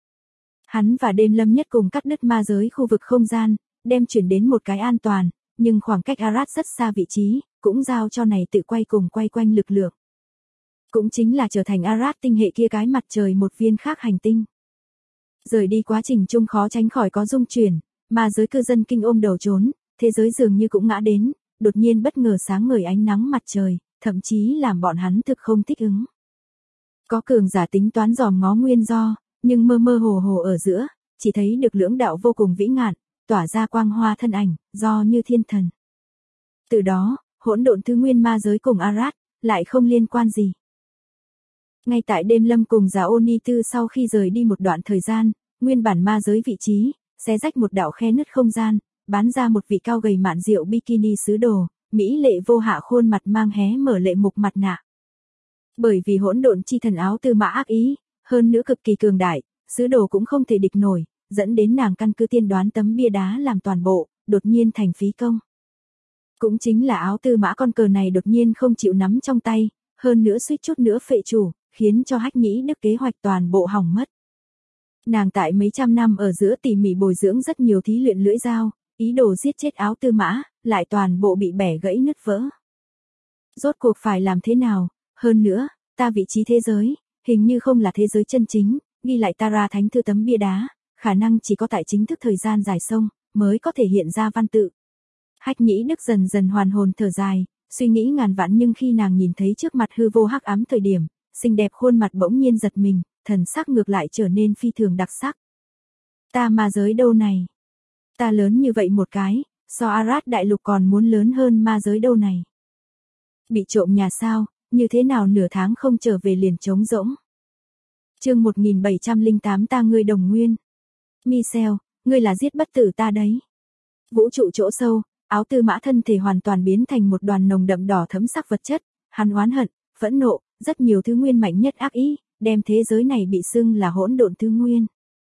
Hắn và Đêm Lâm nhất cùng cắt đứt ma giới khu vực không gian, đem chuyển đến một cái an toàn, nhưng khoảng cách Arad rất xa vị trí, cũng giao cho này tự quay cùng quay quanh lực lượng. Cũng chính là trở thành Arad tinh hệ kia cái mặt trời một viên khác hành tinh. Rời đi quá trình chung khó tránh khỏi có rung chuyển, mà giới cư dân kinh ôm đầu trốn, thế giới dường như cũng ngã đến, đột nhiên bất ngờ sáng ngời ánh nắng mặt trời, thậm chí làm bọn hắn thực không thích ứng. Có cường giả tính toán dòm ngó nguyên do, nhưng mơ mơ hồ hồ ở giữa, chỉ thấy được lưỡng đạo vô cùng vĩ ngạn, tỏa ra quang hoa thân ảnh, do như thiên thần. Từ đó, hỗn độn thứ nguyên ma giới cùng Arad, lại không liên quan gì. Ngay tại Đêm Lâm cùng giả Oni Tư sau khi rời đi một đoạn thời gian, nguyên bản ma giới vị trí, xé rách một đạo khe nứt không gian, bán ra một vị cao gầy mạn rượu bikini sứ đồ, mỹ lệ vô hạ khuôn mặt mang hé mở lệ mục mặt nạ. Bởi vì hỗn độn chi thần áo tư mã ác ý, hơn nữa cực kỳ cường đại, sứ đồ cũng không thể địch nổi, dẫn đến nàng căn cứ tiên đoán tấm bia đá làm toàn bộ, đột nhiên thành phí công. Cũng chính là áo tư mã con cờ này đột nhiên không chịu nắm trong tay, hơn nữa suýt chút nữa phệ chủ, khiến cho Hách Nhĩ Đức kế hoạch toàn bộ hỏng mất. Nàng tại mấy trăm năm ở giữa tỉ mỉ bồi dưỡng rất nhiều thí luyện lưỡi dao, ý đồ giết chết áo tư mã, lại toàn bộ bị bẻ gãy nứt vỡ. Rốt cuộc phải làm thế nào, hơn nữa, ta vị trí thế giới, hình như không là thế giới chân chính, ghi lại Tara thánh thư tấm bia đá, khả năng chỉ có tại chính thức thời gian dài sông, mới có thể hiện ra văn tự. Hách Nhĩ Đức dần dần hoàn hồn thở dài, suy nghĩ ngàn vạn nhưng khi nàng nhìn thấy trước mặt hư vô hắc ám thời điểm, xinh đẹp khuôn mặt bỗng nhiên giật mình, thần sắc ngược lại trở nên phi thường đặc sắc. Ta ma giới đâu này? Ta lớn như vậy một cái, so Arad đại lục còn muốn lớn hơn ma giới đâu này? Bị trộm nhà sao, như thế nào nửa tháng không trở về liền trống rỗng? Chương 1708 ta ngươi đồng nguyên. Michel, ngươi là giết bất tử ta đấy. Vũ trụ chỗ sâu, áo tư mã thân thể hoàn toàn biến thành một đoàn nồng đậm đỏ thẫm sắc vật chất, hắn oán hận, phẫn nộ, rất nhiều thứ nguyên mạnh nhất ác ý, đem thế giới này bị xưng là hỗn độn thứ nguyên.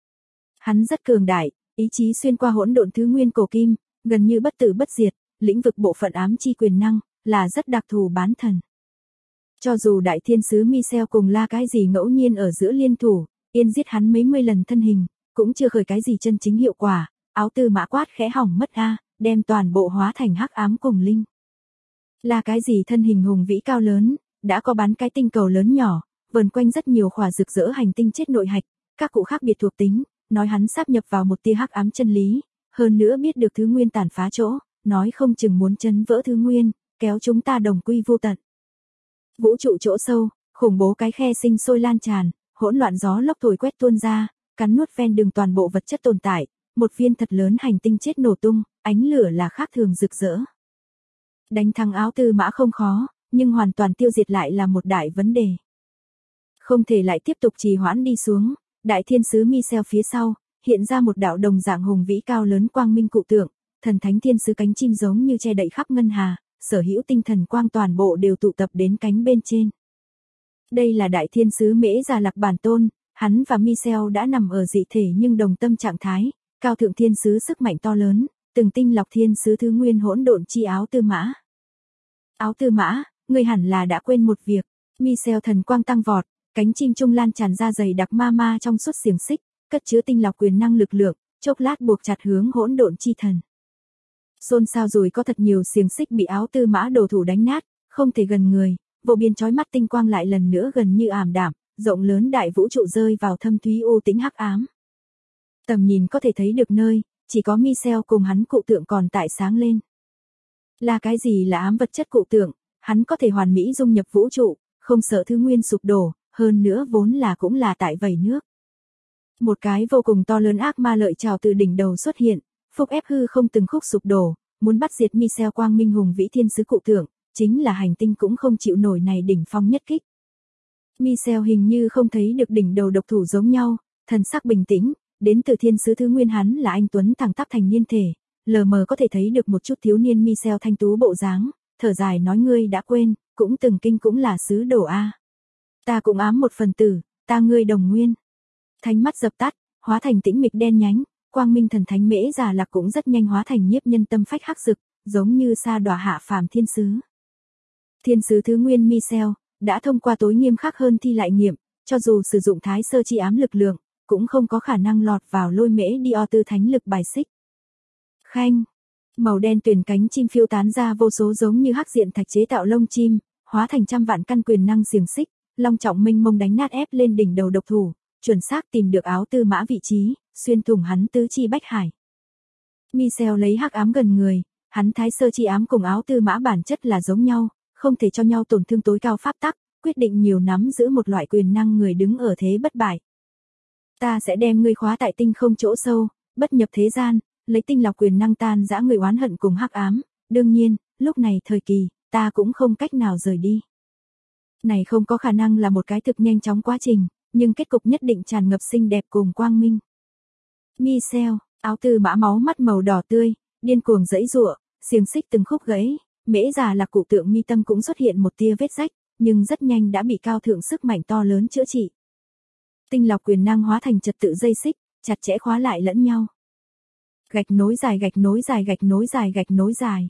Hắn rất cường đại, ý chí xuyên qua hỗn độn thứ nguyên cổ kim, gần như bất tử bất diệt, lĩnh vực bộ phận ám chi quyền năng, là rất đặc thù bán thần. Cho dù đại thiên sứ Michel cùng la cái gì ngẫu nhiên ở giữa liên thủ, yên giết hắn mấy mươi lần thân hình, cũng chưa khởi cái gì chân chính hiệu quả, áo tư mã quát khẽ hỏng mất a, đem toàn bộ hóa thành hắc ám cùng linh. Là cái gì thân hình hùng vĩ cao lớn, đã có bán cái tinh cầu lớn nhỏ, vần quanh rất nhiều khỏa rực rỡ hành tinh chết nội hạch, các cụ khác biệt thuộc tính, nói hắn sáp nhập vào một tia hắc ám chân lý, hơn nữa biết được thứ nguyên tàn phá chỗ, nói không chừng muốn chấn vỡ thứ nguyên, kéo chúng ta đồng quy vô tận. Vũ trụ chỗ sâu, khủng bố cái khe sinh sôi lan tràn, hỗn loạn gió lốc thổi quét tuôn ra, cắn nuốt ven đường toàn bộ vật chất tồn tại, một viên thật lớn hành tinh chết nổ tung, ánh lửa là khác thường rực rỡ. Đánh thắng Áo Tư Mã không khó, nhưng hoàn toàn tiêu diệt lại là một đại vấn đề. Không thể lại tiếp tục trì hoãn đi xuống, đại thiên sứ Michel phía sau, hiện ra một đạo đồng dạng hùng vĩ cao lớn quang minh cụ tượng, thần thánh thiên sứ cánh chim giống như che đậy khắp ngân hà, sở hữu tinh thần quang toàn bộ đều tụ tập đến cánh bên trên. Đây là đại thiên sứ Mễ Già Lạc bản tôn, hắn và Michel đã nằm ở dị thể nhưng đồng tâm trạng thái, cao thượng thiên sứ sức mạnh to lớn, từng tinh lọc thiên sứ thứ nguyên hỗn độn chi Áo Tư Mã. Áo Tư Mã, ngươi hẳn là đã quên một việc. Michel thần quang tăng vọt, cánh chim trung lan tràn ra dày đặc ma trong suốt xiềng xích, cất chứa tinh lọc quyền năng lực lượng, chốc lát buộc chặt hướng hỗn độn chi thần. Xôn xao rồi có thật nhiều xiềng xích bị Áo Tư Mã đồ thủ đánh nát, không thể gần người, vô biên chói mắt tinh quang lại lần nữa gần như ảm đạm, rộng lớn đại vũ trụ rơi vào thâm thúy u tĩnh hắc ám. Tầm nhìn có thể thấy được nơi, chỉ có Michel cùng hắn cụ tượng còn tại sáng lên. Là cái gì là ám vật chất cụ tượng, hắn có thể hoàn mỹ dung nhập vũ trụ, không sợ thứ nguyên sụp đổ, hơn nữa vốn là cũng là tại vẩy nước. Một cái vô cùng to lớn ác ma lợi trào từ đỉnh đầu xuất hiện, phục ép hư không từng khúc sụp đổ, muốn bắt diệt Michel quang minh hùng vĩ thiên sứ cụ tượng, chính là hành tinh cũng không chịu nổi này đỉnh phong nhất kích. Michel hình như không thấy được đỉnh đầu độc thủ giống nhau, thần sắc bình tĩnh, đến từ thiên sứ thứ nguyên hắn là anh tuấn thẳng tắp thành niên thể, lờ mờ có thể thấy được một chút thiếu niên Michel thanh tú bộ dáng, thở dài nói ngươi đã quên, cũng từng kinh cũng là sứ đồ a. Ta cũng ám một phần tử, ta ngươi đồng nguyên. Thánh mắt dập tắt, hóa thành tĩnh mịch đen nhánh, quang minh thần thánh Mễ Già Lạc cũng rất nhanh hóa thành nhiếp nhân tâm phách hắc rực, giống như sa đọa hạ phàm thiên sứ. Thiên sứ thứ nguyên Michel đã thông qua tối nghiêm khắc hơn thi lại nghiệm, cho dù sử dụng thái sơ chi ám lực lượng, cũng không có khả năng lọt vào lôi mễ Dio tư thánh lực bài xích. Khanh, màu đen tuyền cánh chim phiêu tán ra vô số giống như hắc diện thạch chế tạo lông chim, hóa thành trăm vạn căn quyền năng xiềng xích, long trọng mênh mông đánh nát ép lên đỉnh đầu độc thủ, chuẩn xác tìm được Áo Tư Mã vị trí, xuyên thủng hắn tứ chi bách hải. Michel lấy hắc ám gần người, hắn thái sơ chi ám cùng Áo Tư Mã bản chất là giống nhau, không thể cho nhau tổn thương tối cao pháp tắc, quyết định nhiều nắm giữ một loại quyền năng người đứng ở thế bất bại. Ta sẽ đem ngươi khóa tại tinh không chỗ sâu, bất nhập thế gian, lấy tinh lọc quyền năng tan dã người oán hận cùng hắc ám, đương nhiên, lúc này thời kỳ, ta cũng không cách nào rời đi. Này không có khả năng là một cái thực nhanh chóng quá trình, nhưng kết cục nhất định tràn ngập xinh đẹp cùng quang minh. Michel, Áo Tư Mã máu mắt màu đỏ tươi, điên cuồng giãy giụa, xiềng xích từng khúc gãy, Mễ Già Lạc cụ tượng mi tâm cũng xuất hiện một tia vết rách, nhưng rất nhanh đã bị cao thượng sức mạnh to lớn chữa trị. Tinh lọc quyền năng hóa thành trật tự dây xích, chặt chẽ khóa lại lẫn nhau. Gạch nối dài gạch nối dài gạch nối dài gạch nối dài.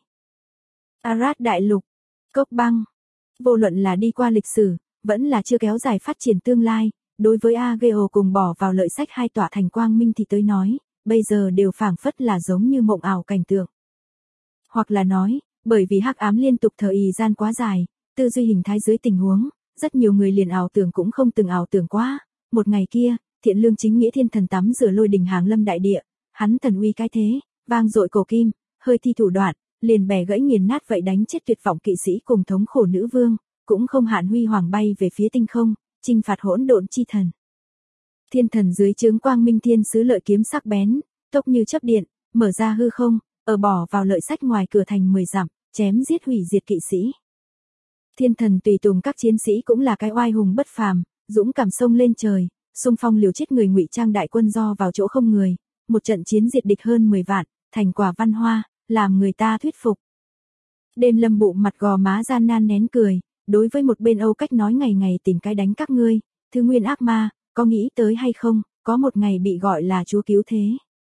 Arad đại lục, cốc băng. Vô luận là đi qua lịch sử, vẫn là chưa kéo dài phát triển tương lai, đối với Ageo cùng bỏ vào lợi sách hai tỏa thành quang minh thì tới nói, bây giờ đều phảng phất là giống như mộng ảo cảnh tượng. Hoặc là nói, bởi vì hắc ám liên tục thời gian quá dài, tư duy hình thái dưới tình huống, rất nhiều người liền ảo tưởng cũng không từng ảo tưởng quá. Một ngày kia, thiện lương chính nghĩa thiên thần tắm rửa lôi đình hàng lâm đại địa, hắn thần uy cái thế, vang dội cổ kim, hơi thi thủ đoạn, liền bẻ gãy nghiền nát vậy đánh chết tuyệt vọng kỵ sĩ cùng thống khổ nữ vương, cũng không hạn huy hoàng bay về phía tinh không, chinh phạt hỗn độn chi thần. Thiên thần dưới trướng quang minh thiên sứ lợi kiếm sắc bén, tốc như chớp điện, mở ra hư không, ở bỏ vào lợi sách ngoài cửa thành 10 dặm, chém giết hủy diệt kỵ sĩ. Thiên thần tùy tùng các chiến sĩ cũng là cái oai hùng bất phàm, dũng cảm sông lên trời, xung phong liều chết người ngụy trang đại quân do vào chỗ không người, một trận chiến diệt địch hơn 10 vạn, thành quả văn hoa, làm người ta thuyết phục. Đêm Lâm bụng mặt gò má gian nan nén cười, đối với một bên Âu Cách nói ngày ngày tìm cái đánh các ngươi, thứ nguyên ác ma, có nghĩ tới hay không, có một ngày bị gọi là chúa cứu thế.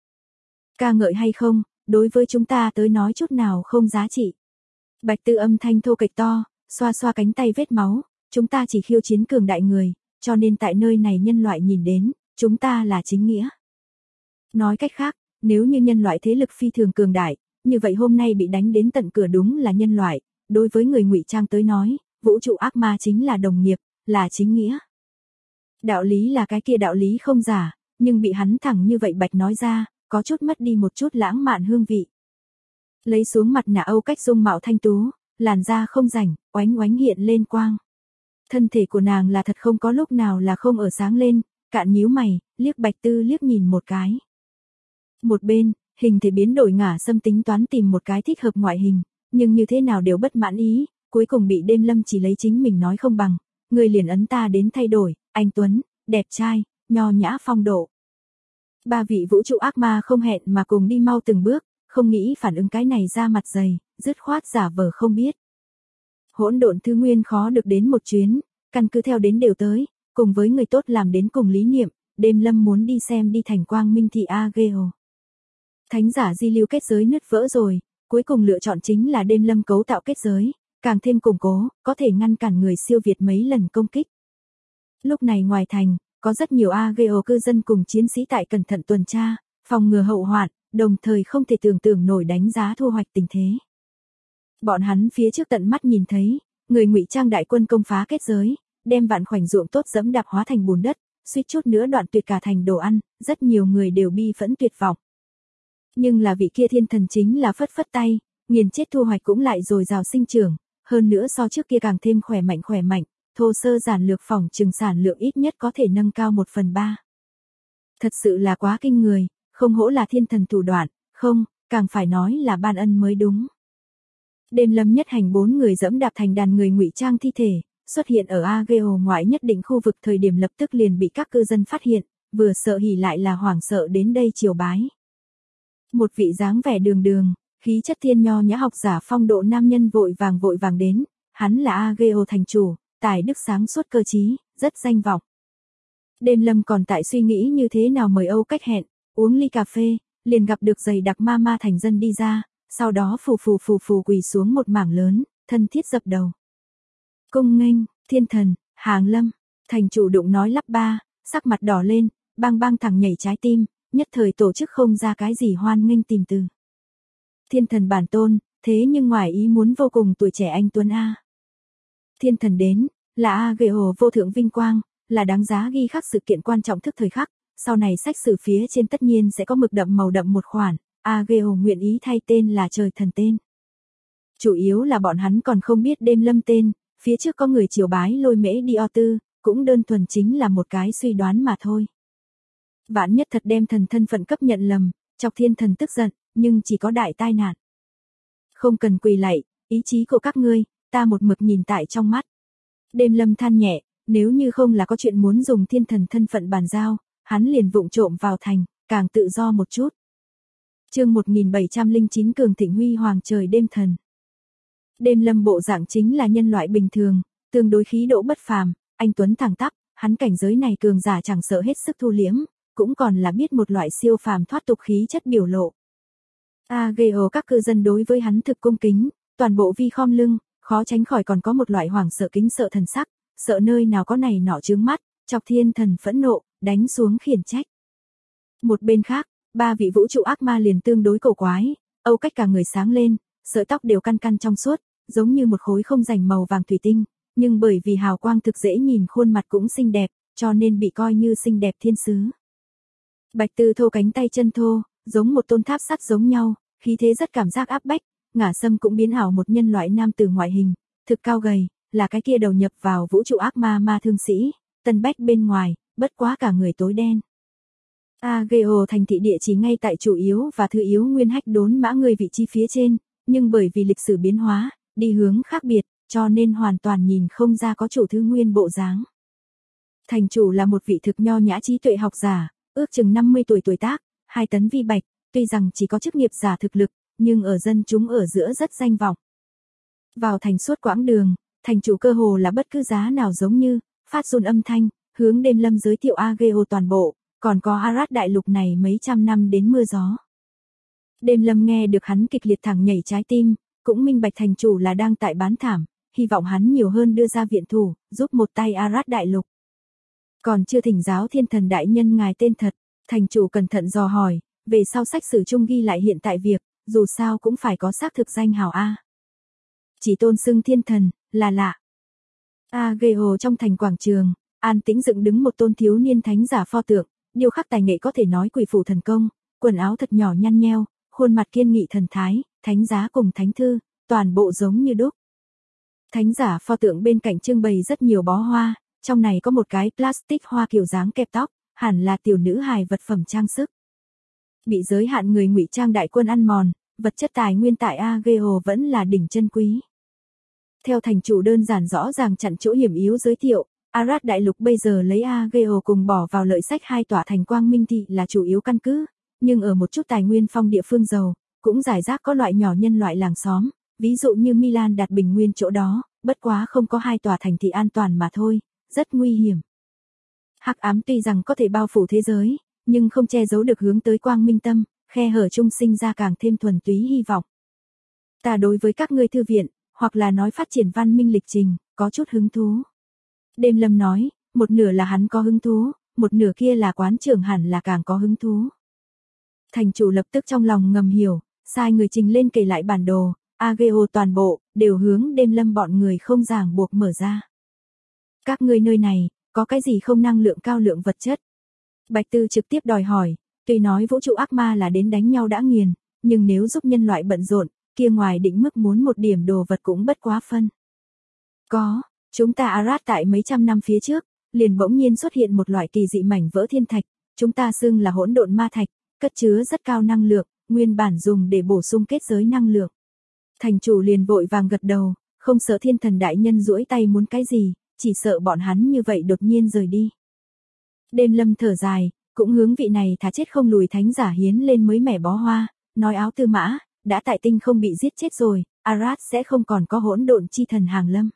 Ca ngợi hay không, đối với chúng ta tới nói chút nào không giá trị. Bạch Tư âm thanh thô kệch to, xoa xoa cánh tay vết máu, chúng ta chỉ khiêu chiến cường đại người, cho nên tại nơi này nhân loại nhìn đến, chúng ta là chính nghĩa. Nói cách khác, nếu như nhân loại thế lực phi thường cường đại, như vậy hôm nay bị đánh đến tận cửa đúng là nhân loại, đối với người ngụy trang tới nói, vũ trụ ác ma chính là đồng nghiệp, là chính nghĩa. Đạo lý là cái kia đạo lý không giả, nhưng bị hắn thẳng như vậy bạch nói ra, có chút mất đi một chút lãng mạn hương vị. Lấy xuống mặt nạ Âu Cách dung mạo thanh tú, làn da không rảnh, oánh oánh hiện lên quang. Thân thể của nàng là thật không có lúc nào là không ở sáng lên, cạn nhíu mày, liếc Bạch Tư liếc nhìn một cái. Một bên, hình thể biến đổi ngả xâm tính toán tìm một cái thích hợp ngoại hình, nhưng như thế nào đều bất mãn ý, cuối cùng bị Đêm Lâm chỉ lấy chính mình nói không bằng, người liền ấn ta đến thay đổi, anh Tuấn, đẹp trai, nho nhã phong độ. Ba vị vũ trụ ác ma không hẹn mà cùng đi mau từng bước, không nghĩ phản ứng cái này ra mặt dày, dứt khoát giả vờ không biết. Hỗn độn thư nguyên khó được đến một chuyến, căn cứ theo đến đều tới, cùng với người tốt làm đến cùng lý niệm, Đêm Lâm muốn đi xem đi thành Quang Minh thị Ageo. Thánh giả di lưu kết giới nứt vỡ rồi, cuối cùng lựa chọn chính là Đêm Lâm cấu tạo kết giới, càng thêm củng cố, có thể ngăn cản người siêu việt mấy lần công kích. Lúc này ngoài thành, có rất nhiều Ageo cư dân cùng chiến sĩ tại cẩn thận tuần tra, phòng ngừa hậu hoạn, đồng thời không thể tưởng tượng nổi đánh giá thu hoạch tình thế. Bọn hắn phía trước tận mắt nhìn thấy, người ngụy trang đại quân công phá kết giới, đem vạn khoảnh ruộng tốt dẫm đạp hóa thành bùn đất, suýt chút nữa đoạn tuyệt cả thành đồ ăn, rất nhiều người đều bi phẫn tuyệt vọng. Nhưng là vị kia thiên thần chính là phất phất tay, nghiền chết thu hoạch cũng lại dồi dào sinh trưởng, hơn nữa so trước kia càng thêm khỏe mạnh, thô sơ giản lược phỏng chừng sản lượng ít nhất có thể nâng cao 1/3. Thật sự là quá kinh người, không hổ là thiên thần thủ đoạn, không, càng phải nói là ban ân mới đúng. Đêm Lâm nhất hành 4 người dẫm đạp thành đàn người ngụy trang thi thể, xuất hiện ở Ageo ngoại nhất định khu vực thời điểm lập tức liền bị các cư dân phát hiện, vừa sợ hỉ lại là hoảng sợ đến đây triều bái. Một vị dáng vẻ đường, khí chất thiên nho nhã học giả phong độ nam nhân vội vàng đến, hắn là Ageo thành chủ, tài đức sáng suốt cơ trí, rất danh vọng. Đêm Lâm còn tại suy nghĩ như thế nào mời Âu Cách hẹn, uống ly cà phê, liền gặp được dày đặc ma thành dân đi ra, sau đó phù quỳ xuống một mảng lớn, thân thiết dập đầu. Cung nghênh, thiên thần, Hàng Lâm, thành chủ đụng nói lắp ba, sắc mặt đỏ lên, bang thẳng nhảy trái tim, nhất thời tổ chức không ra cái gì hoan nghênh tìm từ. Thiên thần bản tôn, thế nhưng ngoài ý muốn vô cùng tuổi trẻ anh Tuấn A. Thiên thần đến, là Ageo vô thượng vinh quang, là đáng giá ghi khắc sự kiện quan trọng thức thời khắc, sau này sách sử phía trên tất nhiên sẽ có mực đậm màu đậm một khoản, Ageo nguyện ý thay tên là trời thần tên. Chủ yếu là bọn hắn còn không biết Đêm Lâm tên, phía trước có người triều bái lôi mễ đi o tư, cũng đơn thuần chính là một cái suy đoán mà thôi. Vạn nhất thật đem thần thân phận cấp nhận lầm, chọc thiên thần tức giận, nhưng chỉ có đại tai nạn. Không cần quỳ lạy, ý chí của các ngươi, ta một mực nhìn tại trong mắt. Đêm Lâm than nhẹ, nếu như không là có chuyện muốn dùng thiên thần thân phận bàn giao, hắn liền vụng trộm vào thành, càng tự do một chút. Chương 1709 cường thịnh huy hoàng trời đêm thần. Đêm Lâm bộ dạng chính là nhân loại bình thường, tương đối khí độ bất phàm, anh Tuấn thẳng tắp, hắn cảnh giới này cường giả chẳng sợ hết sức thu liễm, cũng còn là biết một loại siêu phàm thoát tục khí chất biểu lộ. Ageo các cư dân đối với hắn thực cung kính, toàn bộ vi khom lưng, khó tránh khỏi còn có một loại hoảng sợ kính sợ thần sắc, sợ nơi nào có này nọ chướng mắt, chọc thiên thần phẫn nộ, đánh xuống khiển trách. Một bên khác, ba vị vũ trụ ác ma liền tương đối cổ quái, Âu Cách cả người sáng lên, sợi tóc đều căn trong suốt, giống như một khối không rảnh màu vàng thủy tinh, nhưng bởi vì hào quang thực dễ nhìn khuôn mặt cũng xinh đẹp, cho nên bị coi như xinh đẹp thiên sứ. Bạch Tư thô cánh tay chân thô, giống một tôn tháp sắt giống nhau, khí thế rất cảm giác áp bách, ngả sâm cũng biến ảo một nhân loại nam tử ngoại hình, thực cao gầy, là cái kia đầu nhập vào vũ trụ ác ma thương sĩ, Tân Bách bên ngoài, bất quá cả người tối đen. Ageo thành thị địa chỉ ngay tại chủ yếu và thứ yếu nguyên hách đốn mã người vị trí phía trên, nhưng bởi vì lịch sử biến hóa, đi hướng khác biệt, cho nên hoàn toàn nhìn không ra có chủ thứ nguyên bộ dáng. Thành chủ là một vị thực nho nhã trí tuệ học giả, ước chừng 50 tuổi tác, 2 tấn vi bạch, tuy rằng chỉ có chức nghiệp giả thực lực, nhưng ở dân chúng ở giữa rất danh vọng. Vào thành suốt quãng đường, thành chủ cơ hồ là bất cứ giá nào giống như, phát run âm thanh, hướng Đêm Lâm giới thiệu Ageo toàn bộ, còn có Arad đại lục này mấy trăm năm đến mưa gió. Đêm Lâm nghe được hắn kịch liệt thẳng nhảy trái tim, cũng minh bạch thành chủ là đang tại bán thảm, hy vọng hắn nhiều hơn đưa ra viện thủ, giúp một tay Arad đại lục. Còn chưa thỉnh giáo thiên thần đại nhân ngài tên thật, thành chủ cẩn thận dò hỏi, về sau sách sử chung ghi lại hiện tại việc, dù sao cũng phải có xác thực danh hào A. chỉ tôn xưng thiên thần, là lạ. Ageo trong thành quảng trường, an tĩnh dựng đứng một tôn thiếu niên thánh giả pho tượng, điêu khắc tài nghệ có thể nói quỷ phủ thần công, quần áo thật nhỏ nhăn nheo, khuôn mặt kiên nghị thần thái, thánh giá cùng thánh thư, toàn bộ giống như đúc. Thánh giả pho tượng bên cạnh trưng bày rất nhiều bó hoa, trong này có một cái plastic hoa kiểu dáng kẹp tóc, hẳn là tiểu nữ hài vật phẩm trang sức. Bị giới hạn người ngụy trang đại quân ăn mòn, vật chất tài nguyên tại Ageo vẫn là đỉnh chân quý. Theo thành chủ đơn giản rõ ràng chặn chỗ hiểm yếu giới thiệu, Arad đại lục bây giờ lấy Ageo cùng bỏ vào lợi sách hai tòa thành Quang Minh thị là chủ yếu căn cứ, nhưng ở một chút tài nguyên phong địa phương giàu, cũng giải rác có loại nhỏ nhân loại làng xóm, ví dụ như Milan đạt bình nguyên chỗ đó, bất quá không có hai tòa thành thị an toàn mà thôi, rất nguy hiểm. Hắc ám tuy rằng có thể bao phủ thế giới, nhưng không che giấu được hướng tới quang minh tâm, khe hở chung sinh ra càng thêm thuần túy hy vọng. Ta đối với các ngươi thư viện, hoặc là nói phát triển văn minh lịch trình, có chút hứng thú. Đêm Lâm nói, một nửa là hắn có hứng thú, một nửa kia là quán trưởng hẳn là càng có hứng thú. Thành chủ lập tức trong lòng ngầm hiểu, sai người trình lên kể lại bản đồ, Ageo toàn bộ, đều hướng Đêm Lâm bọn người không ràng buộc mở ra. Các ngươi nơi này, có cái gì không năng lượng cao lượng vật chất? Bạch Tư trực tiếp đòi hỏi, tuy nói vũ trụ ác ma là đến đánh nhau đã nghiền, nhưng nếu giúp nhân loại bận rộn, kia ngoài định mức muốn một điểm đồ vật cũng bất quá phân. Có, chúng ta Arad tại mấy trăm năm phía trước, liền bỗng nhiên xuất hiện một loại kỳ dị mảnh vỡ thiên thạch, chúng ta xưng là hỗn độn ma thạch, cất chứa rất cao năng lượng, nguyên bản dùng để bổ sung kết giới năng lượng. Thành chủ liền vội vàng gật đầu, không sợ thiên thần đại nhân duỗi tay muốn cái gì, chỉ sợ bọn hắn như vậy đột nhiên rời đi. Đêm Lâm thở dài, cũng hướng vị này thà chết không lùi thánh giả hiến lên mới mẻ bó hoa, nói áo tư mã, đã tại tinh không bị giết chết rồi, Arad sẽ không còn có hỗn độn chi thần hàng lâm.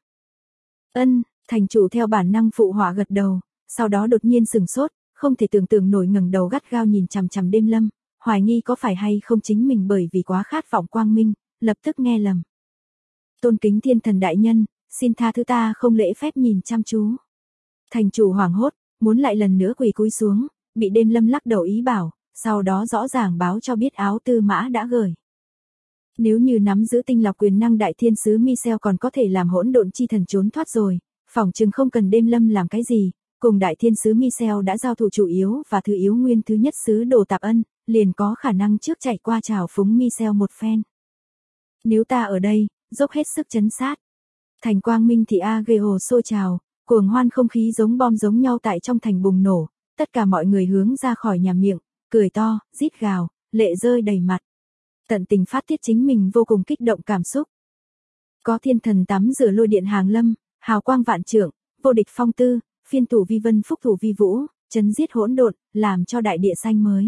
Ân, thành chủ theo bản năng phụ họa gật đầu, sau đó đột nhiên sừng sốt, không thể tưởng tượng nổi ngẩng đầu gắt gao nhìn chằm chằm Đêm Lâm, hoài nghi có phải hay không chính mình bởi vì quá khát vọng quang minh, lập tức nghe lầm. Tôn kính thiên thần đại nhân, xin tha thứ ta không lễ phép nhìn chăm chú. Thành chủ hoảng hốt, muốn lại lần nữa quỳ cúi xuống, bị Đêm Lâm lắc đầu ý bảo, sau đó rõ ràng báo cho biết áo tư mã đã gửi. Nếu như nắm giữ tinh lọc quyền năng đại thiên sứ Michel còn có thể làm hỗn độn chi thần trốn thoát rồi, phỏng chừng không cần Đêm Lâm làm cái gì, cùng đại thiên sứ Michel đã giao thủ chủ yếu và thứ yếu nguyên thứ nhất sứ đồ tạp ân, liền có khả năng trước chạy qua chào phúng Michel một phen. Nếu ta ở đây, dốc hết sức trấn sát. Thành Quang Minh thì Ageo sôi trào, cuồng hoan không khí giống bom giống nhau tại trong thành bùng nổ, tất cả mọi người hướng ra khỏi nhà miệng, cười to, rít gào, lệ rơi đầy mặt. Tận tình phát tiết chính mình vô cùng kích động cảm xúc. Có thiên thần tắm rửa lôi điện hàng lâm, hào quang vạn trượng, vô địch phong tư, phiên thủ vi vân phúc thủ vi vũ, chấn giết hỗn độn, làm cho đại địa xanh mới.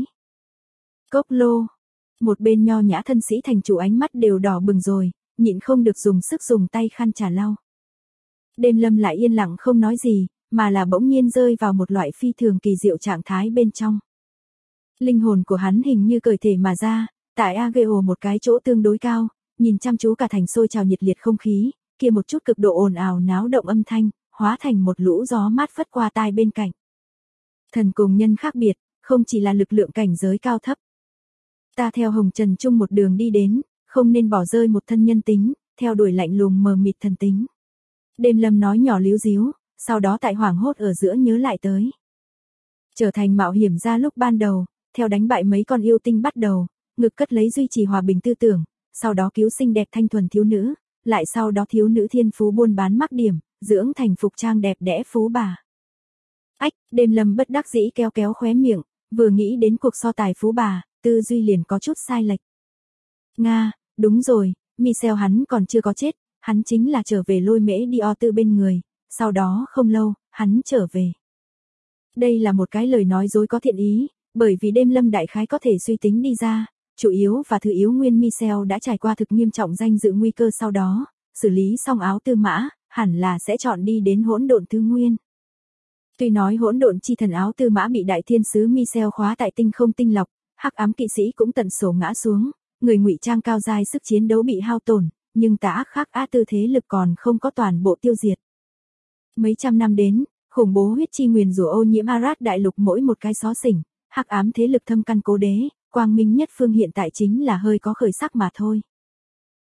Cốc lô. Một bên nho nhã thân sĩ thành chủ ánh mắt đều đỏ bừng rồi, nhịn không được dùng sức dùng tay khăn trà lau. Đêm Lâm lại yên lặng không nói gì, mà là bỗng nhiên rơi vào một loại phi thường kỳ diệu trạng thái bên trong. Linh hồn của hắn hình như cởi thể mà ra, tại Ageo một cái chỗ tương đối cao, nhìn chăm chú cả thành sôi trào nhiệt liệt không khí, kia một chút cực độ ồn ào náo động âm thanh, hóa thành một lũ gió mát phất qua tai bên cạnh. Thần cùng nhân khác biệt, không chỉ là lực lượng cảnh giới cao thấp. Ta theo hồng trần chung một đường đi đến, không nên bỏ rơi một thân nhân tính, theo đuổi lạnh lùng mờ mịt thần tính. Đêm Lâm nói nhỏ líu díu, sau đó tại hoảng hốt ở giữa nhớ lại tới. Trở thành mạo hiểm ra lúc ban đầu, theo đánh bại mấy con yêu tinh bắt đầu, ngực cất lấy duy trì hòa bình tư tưởng, sau đó cứu xinh đẹp thanh thuần thiếu nữ, lại sau đó thiếu nữ thiên phú buôn bán mắc điểm, dưỡng thành phục trang đẹp đẽ phú bà. Ách, Đêm Lâm bất đắc dĩ kéo kéo khóe miệng, vừa nghĩ đến cuộc so tài phú bà, tư duy liền có chút sai lệch. Nga, đúng rồi, Michel hắn còn chưa có chết, hắn chính là trở về lôi mễ Dio tư bên người, sau đó không lâu, hắn trở về. Đây là một cái lời nói dối có thiện ý, bởi vì Đêm Lâm đại khái có thể suy tính đi ra, chủ yếu và thứ yếu nguyên Michel đã trải qua thực nghiêm trọng danh dự nguy cơ sau đó, xử lý xong áo tư mã, hẳn là sẽ chọn đi đến hỗn độn thứ nguyên. Tuy nói hỗn độn chi thần áo tư mã bị đại thiên sứ Michel khóa tại tinh không tinh lọc, hắc ám kỵ sĩ cũng tận số ngã xuống, người ngụy trang cao giai sức chiến đấu bị hao tổn, nhưng tà khắc á tư thế lực còn không có toàn bộ tiêu diệt. Mấy trăm năm đến, khủng bố huyết chi nguyền rủa ô nhiễm Arad đại lục mỗi một cái xó xỉnh, hắc ám thế lực thâm căn cố đế, quang minh nhất phương hiện tại chính là hơi có khởi sắc mà thôi.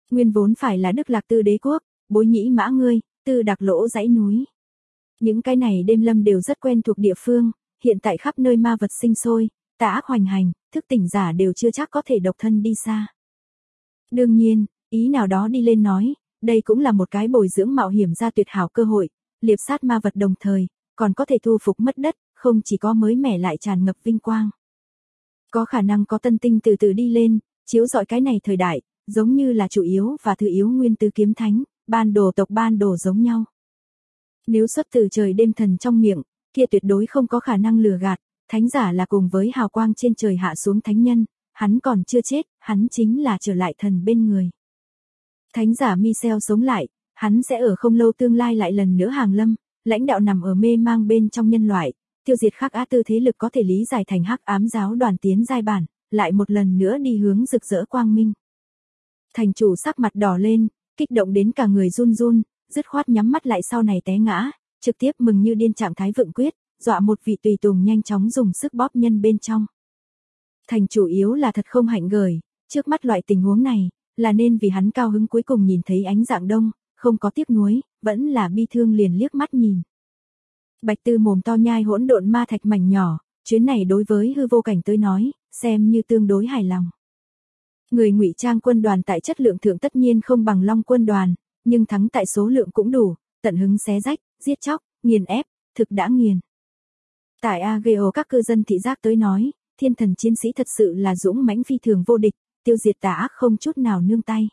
Nguyên vốn phải là Đức Lạc Tư đế quốc, Bối Nhĩ Mã ngươi, Tư Đặc Lỗ dãy núi. Những cái này Đêm Lâm đều rất quen thuộc địa phương, hiện tại khắp nơi ma vật sinh sôi, tà ác hoành hành, thức tỉnh giả đều chưa chắc có thể độc thân đi xa. Đương nhiên, ý nào đó đi lên nói, đây cũng là một cái bồi dưỡng mạo hiểm ra tuyệt hảo cơ hội, liệp sát ma vật đồng thời, còn có thể thu phục mất đất, không chỉ có mới mẻ lại tràn ngập vinh quang. Có khả năng có tân tinh từ từ đi lên, chiếu rọi cái này thời đại, giống như là chủ yếu và thứ yếu nguyên tứ kiếm thánh, ban đồ tộc ban đồ giống nhau. Nếu xuất từ trời đêm thần trong miệng, kia tuyệt đối không có khả năng lừa gạt, thánh giả là cùng với hào quang trên trời hạ xuống thánh nhân, hắn còn chưa chết, hắn chính là trở lại thần bên người. Thánh giả Michel sống lại, hắn sẽ ở không lâu tương lai lại lần nữa hàng lâm, lãnh đạo nằm ở mê mang bên trong nhân loại, tiêu diệt khắc á tư thế lực có thể lý giải thành hắc ám giáo đoàn tiến giai bản, lại một lần nữa đi hướng rực rỡ quang minh. Thành chủ sắc mặt đỏ lên, kích động đến cả người run run, dứt khoát nhắm mắt lại sau này té ngã, trực tiếp mừng như điên trạng thái vượng quyết, dọa một vị tùy tùng nhanh chóng dùng sức bóp nhân bên trong. Thành chủ yếu là thật không hạnh gởi, trước mắt loại tình huống này, là nên vì hắn cao hứng cuối cùng nhìn thấy ánh dạng đông, không có tiếc nuối, vẫn là bi thương liền liếc mắt nhìn. Bạch Tư mồm to nhai hỗn độn ma thạch mảnh nhỏ, chuyến này đối với hư vô cảnh tới nói, xem như tương đối hài lòng. Người ngụy trang quân đoàn tại chất lượng thượng tất nhiên không bằng Long quân đoàn, nhưng thắng tại số lượng cũng đủ, tận hứng xé rách, giết chóc, nghiền ép, thực đã nghiền. Tại AGO các cư dân thị giác tới nói, thiên thần chiến sĩ thật sự là dũng mãnh phi thường vô địch, tiêu diệt tà ác không chút nào nương tay.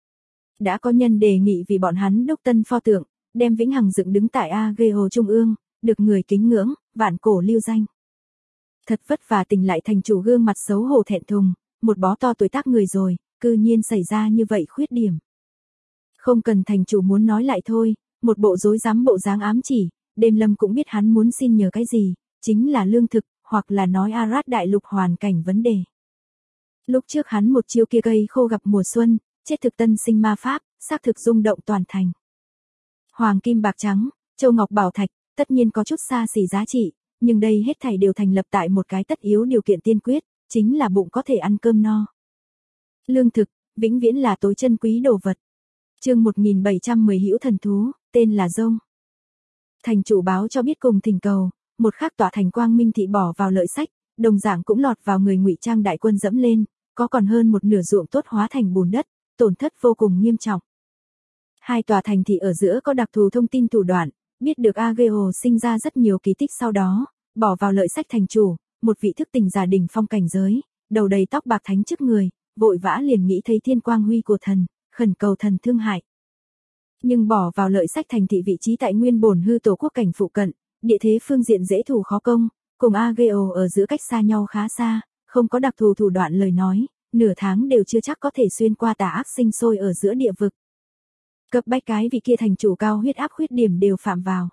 Đã có nhân đề nghị vì bọn hắn đúc tân pho tượng, đem vĩnh hằng dựng đứng tại AGO trung ương, được người kính ngưỡng, vạn cổ lưu danh. Thật vất vả tỉnh lại thành chủ gương mặt xấu hổ thẹn thùng, một bó to tuổi tác người rồi, cư nhiên xảy ra như vậy khuyết điểm. Không cần thành chủ muốn nói lại thôi, một bộ rối rắm bộ dáng ám chỉ, Đêm Lâm cũng biết hắn muốn xin nhờ cái gì, chính là lương thực, hoặc là nói Arad đại lục hoàn cảnh vấn đề. Lúc trước hắn một chiêu kia cây khô gặp mùa xuân, chết thực tân sinh ma pháp, xác thực rung động toàn thành. Hoàng kim bạc trắng, châu ngọc bảo thạch, tất nhiên có chút xa xỉ giá trị, nhưng đây hết thảy đều thành lập tại một cái tất yếu điều kiện tiên quyết, chính là bụng có thể ăn cơm no. Lương thực, vĩnh viễn là tối chân quý đồ vật. Chương 1710 hữu thần thú, tên là Rông. Thành chủ báo cho biết cùng thỉnh cầu, một khắc tỏa thành Quang Minh thị bỏ vào lợi sách, đồng dạng cũng lọt vào người ngụy trang đại quân dẫm lên, có còn hơn một nửa ruộng tốt hóa thành bùn đất, tổn thất vô cùng nghiêm trọng. Hai tòa thành thị ở giữa có đặc thù thông tin thủ đoạn, biết được AGO sinh ra rất nhiều kỳ tích sau đó, bỏ vào lợi sách thành chủ, một vị thức tỉnh giả đỉnh phong cảnh giới, đầu đầy tóc bạc thánh trước người, vội vã liền nghĩ thấy thiên quang huy của thần, khẩn cầu thần thương hại. Nhưng bỏ vào lợi sách thành thị vị trí tại nguyên bổn hư tổ quốc cảnh phụ cận, địa thế phương diện dễ thủ khó công, cùng AGO ở giữa cách xa nhau khá xa, không có đặc thù thủ đoạn lời nói, nửa tháng đều chưa chắc có thể xuyên qua tà ác sinh sôi ở giữa địa vực. Cấp bách cái vị kia thành chủ cao huyết áp khuyết điểm đều phạm vào.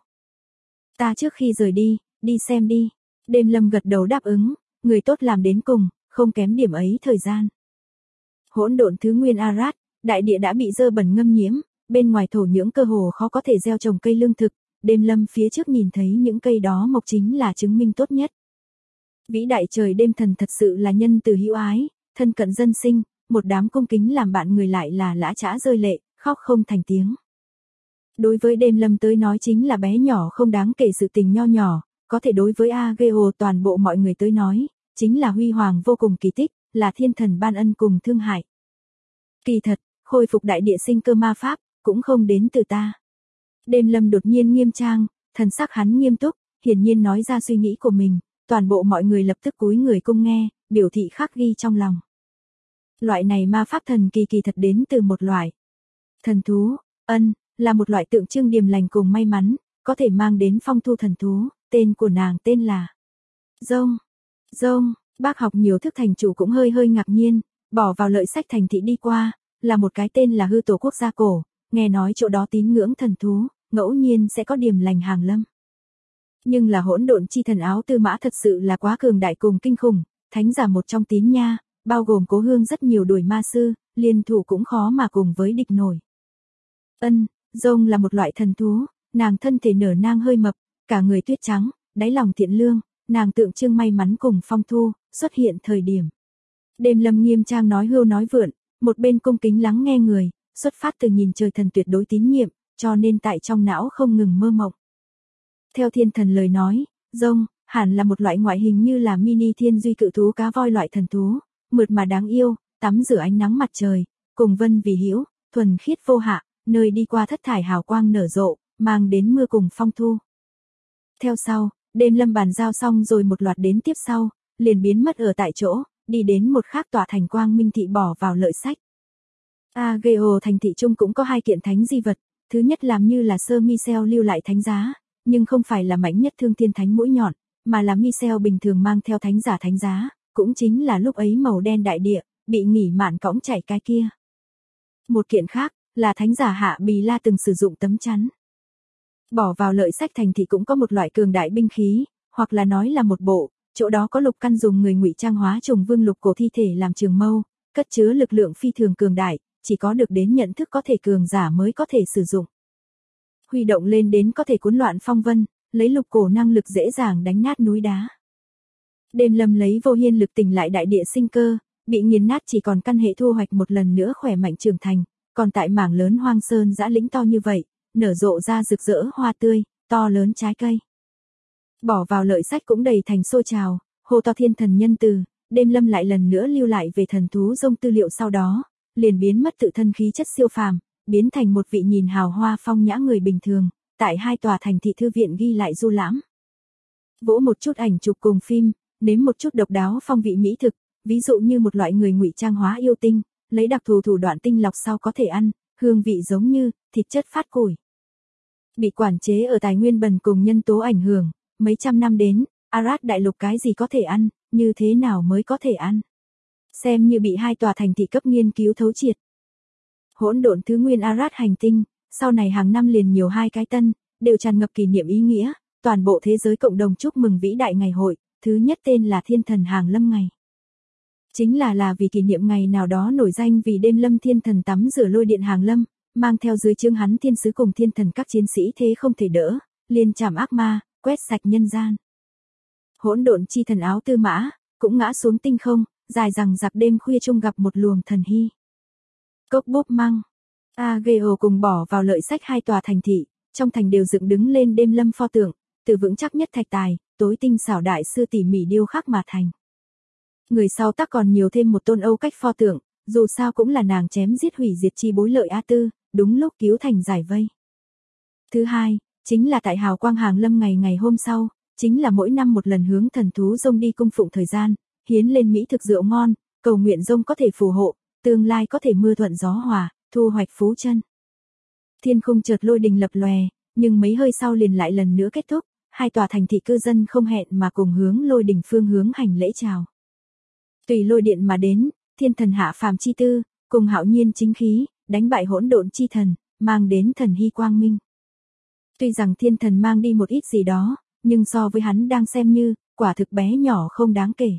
Ta trước khi rời đi, đi xem đi. Đêm Lâm gật đầu đáp ứng, người tốt làm đến cùng, không kém điểm ấy thời gian. Hỗn độn thứ nguyên Arad, đại địa đã bị dơ bẩn ngâm nhiễm, bên ngoài thổ nhưỡng cơ hồ khó có thể gieo trồng cây lương thực, Đêm Lâm phía trước nhìn thấy những cây đó mộc chính là chứng minh tốt nhất. Vĩ đại trời đêm thần thật sự là nhân từ hữu ái, thân cận dân sinh, một đám cung kính làm bạn người lại là lã chã rơi lệ, khóc không thành tiếng. Đối với Đêm Lâm tới nói chính là bé nhỏ không đáng kể sự tình nho nhỏ, có thể đối với AGO toàn bộ mọi người tới nói, chính là huy hoàng vô cùng kỳ tích, là thiên thần ban ân cùng thương hại. Kỳ thật, khôi phục đại địa sinh cơ ma pháp, cũng không đến từ ta. Đêm Lâm đột nhiên nghiêm trang, thần sắc hắn nghiêm túc, hiển nhiên nói ra suy nghĩ của mình, toàn bộ mọi người lập tức cúi người cung nghe, biểu thị khắc ghi trong lòng. Loại này ma pháp thần kỳ kỳ thật đến từ một loại thần thú, là một loại tượng trưng điềm lành cùng may mắn, có thể mang đến phong thu thần thú, tên của nàng tên là Rông. Bác học nhiều thức thành chủ cũng hơi ngạc nhiên, bỏ vào lợi sách thành thị đi qua, là một cái tên là hư tổ quốc gia cổ, nghe nói chỗ đó tín ngưỡng thần thú, ngẫu nhiên sẽ có điềm lành hàng lâm. Nhưng là hỗn độn chi thần áo tư mã thật sự là quá cường đại cùng kinh khủng, thánh giả một trong tín nha, bao gồm cố hương rất nhiều đuổi ma sư, liên thủ cũng khó mà cùng với địch nổi. Rông là một loại thần thú, nàng thân thể nở nang hơi mập, cả người tuyết trắng, đáy lòng thiện lương, nàng tượng trưng may mắn cùng phong thu, xuất hiện thời điểm. Đêm Lâm nghiêm trang nói hưu nói vượn, một bên cung kính lắng nghe người, xuất phát từ nhìn trời thần tuyệt đối tín nhiệm, cho nên tại trong não không ngừng mơ mộng. Theo thiên thần lời nói, rông, hẳn là một loại ngoại hình như là mini thiên duy cự thú cá voi loại thần thú, mượt mà đáng yêu, tắm rửa ánh nắng mặt trời, cùng vân vì hữu, thuần khiết vô hạ, nơi đi qua thất thải hào quang nở rộ, mang đến mưa cùng phong thu. Theo sau, đêm lâm bàn giao xong rồi một loạt đến tiếp sau, liền biến mất ở tại chỗ, đi đến một khác tòa thành quang minh thị bỏ vào lợi sách. Ageo thành thị trung cũng có hai kiện thánh di vật, thứ nhất làm như là Sơ Michel lưu lại thánh giá, nhưng không phải là mạnh nhất thương thiên thánh mũi nhọn, mà là Michel bình thường mang theo thánh giả thánh giá, cũng chính là lúc ấy màu đen đại địa, bị nghỉ mạn cõng chạy cái kia. Một kiện khác, là thánh giả Hạ Bì La từng sử dụng tấm chắn. Bỏ vào lợi sách thành thị cũng có một loại cường đại binh khí, hoặc là nói là một bộ, chỗ đó có lục căn dùng người ngụy trang hóa trùng vương lục cổ thi thể làm trường mâu, cất chứa lực lượng phi thường cường đại, chỉ có được đến nhận thức có thể cường giả mới có thể sử dụng. Huy động lên đến có thể cuốn loạn phong vân, lấy lục cổ năng lực dễ dàng đánh nát núi đá. Đêm lâm lấy vô hiên lực tỉnh lại đại địa sinh cơ, bị nghiền nát chỉ còn căn hệ thu hoạch một lần nữa khỏe mạnh trưởng thành, còn tại mảng lớn hoang sơn dã lĩnh to như vậy, nở rộ ra rực rỡ hoa tươi, to lớn trái cây. Bỏ vào lợi sách cũng đầy thành xôi trào, hô to thiên thần nhân từ, đêm lâm lại lần nữa lưu lại về thần thú rông tư liệu sau đó, liền biến mất tự thân khí chất siêu phàm, biến thành một vị nhìn hào hoa phong nhã người bình thường, tại hai tòa thành thị thư viện ghi lại du lãm. Vỗ một chút ảnh chụp cùng phim, nếm một chút độc đáo phong vị mỹ thực, ví dụ như một loại người ngụy trang hóa yêu tinh, lấy đặc thù thủ đoạn tinh lọc sau có thể ăn, hương vị giống như thịt chất phát củi. Bị quản chế ở tài nguyên bần cùng nhân tố ảnh hưởng, mấy trăm năm đến, Arad đại lục cái gì có thể ăn, như thế nào mới có thể ăn. Xem như bị hai tòa thành thị cấp nghiên cứu thấu triệt. Hỗn độn thứ nguyên Arad hành tinh, sau này hàng năm liền nhiều hai cái tân, đều tràn ngập kỷ niệm ý nghĩa, toàn bộ thế giới cộng đồng chúc mừng vĩ đại ngày hội, thứ nhất tên là Thiên Thần Hàng Lâm ngày. Chính là vì kỷ niệm ngày nào đó nổi danh vì đêm lâm thiên thần tắm rửa lôi điện hàng lâm, mang theo dưới trướng hắn thiên sứ cùng thiên thần các chiến sĩ thế không thể đỡ, liên chạm ác ma, quét sạch nhân gian. Hỗn độn chi thần áo tư mã, cũng ngã xuống tinh không, dài rằng giặc đêm khuya chung gặp một luồng thần hy. Cốc búp măng, Ageo cùng bỏ vào lợi sách hai tòa thành thị, trong thành đều dựng đứng lên đêm lâm pho tượng, từ vững chắc nhất thạch tài, tối tinh xảo đại sư tỉ mỉ điêu khắc mà thành. Người sau tác còn nhiều thêm một tôn Âu cách pho tượng, dù sao cũng là nàng chém giết hủy diệt chi bối lợi A Tư, đúng lúc cứu thành giải vây. Thứ hai, chính là tại hào quang hàng lâm ngày hôm sau, chính là mỗi năm một lần hướng thần thú rông đi cung phụng thời gian, hiến lên mỹ thực rượu ngon, cầu nguyện rông có thể phù hộ, tương lai có thể mưa thuận gió hòa, thu hoạch phú chân. Thiên khung chợt lôi đình lập lòe, nhưng mấy hơi sau liền lại lần nữa kết thúc, hai tòa thành thị cư dân không hẹn mà cùng hướng lôi đình phương hướng hành lễ chào. Tùy lôi điện mà đến, thiên thần hạ phàm chi tư, cùng hạo nhiên chính khí, đánh bại hỗn độn chi thần, mang đến thần hy quang minh. Tuy rằng thiên thần mang đi một ít gì đó, nhưng so với hắn đang xem như, quả thực bé nhỏ không đáng kể.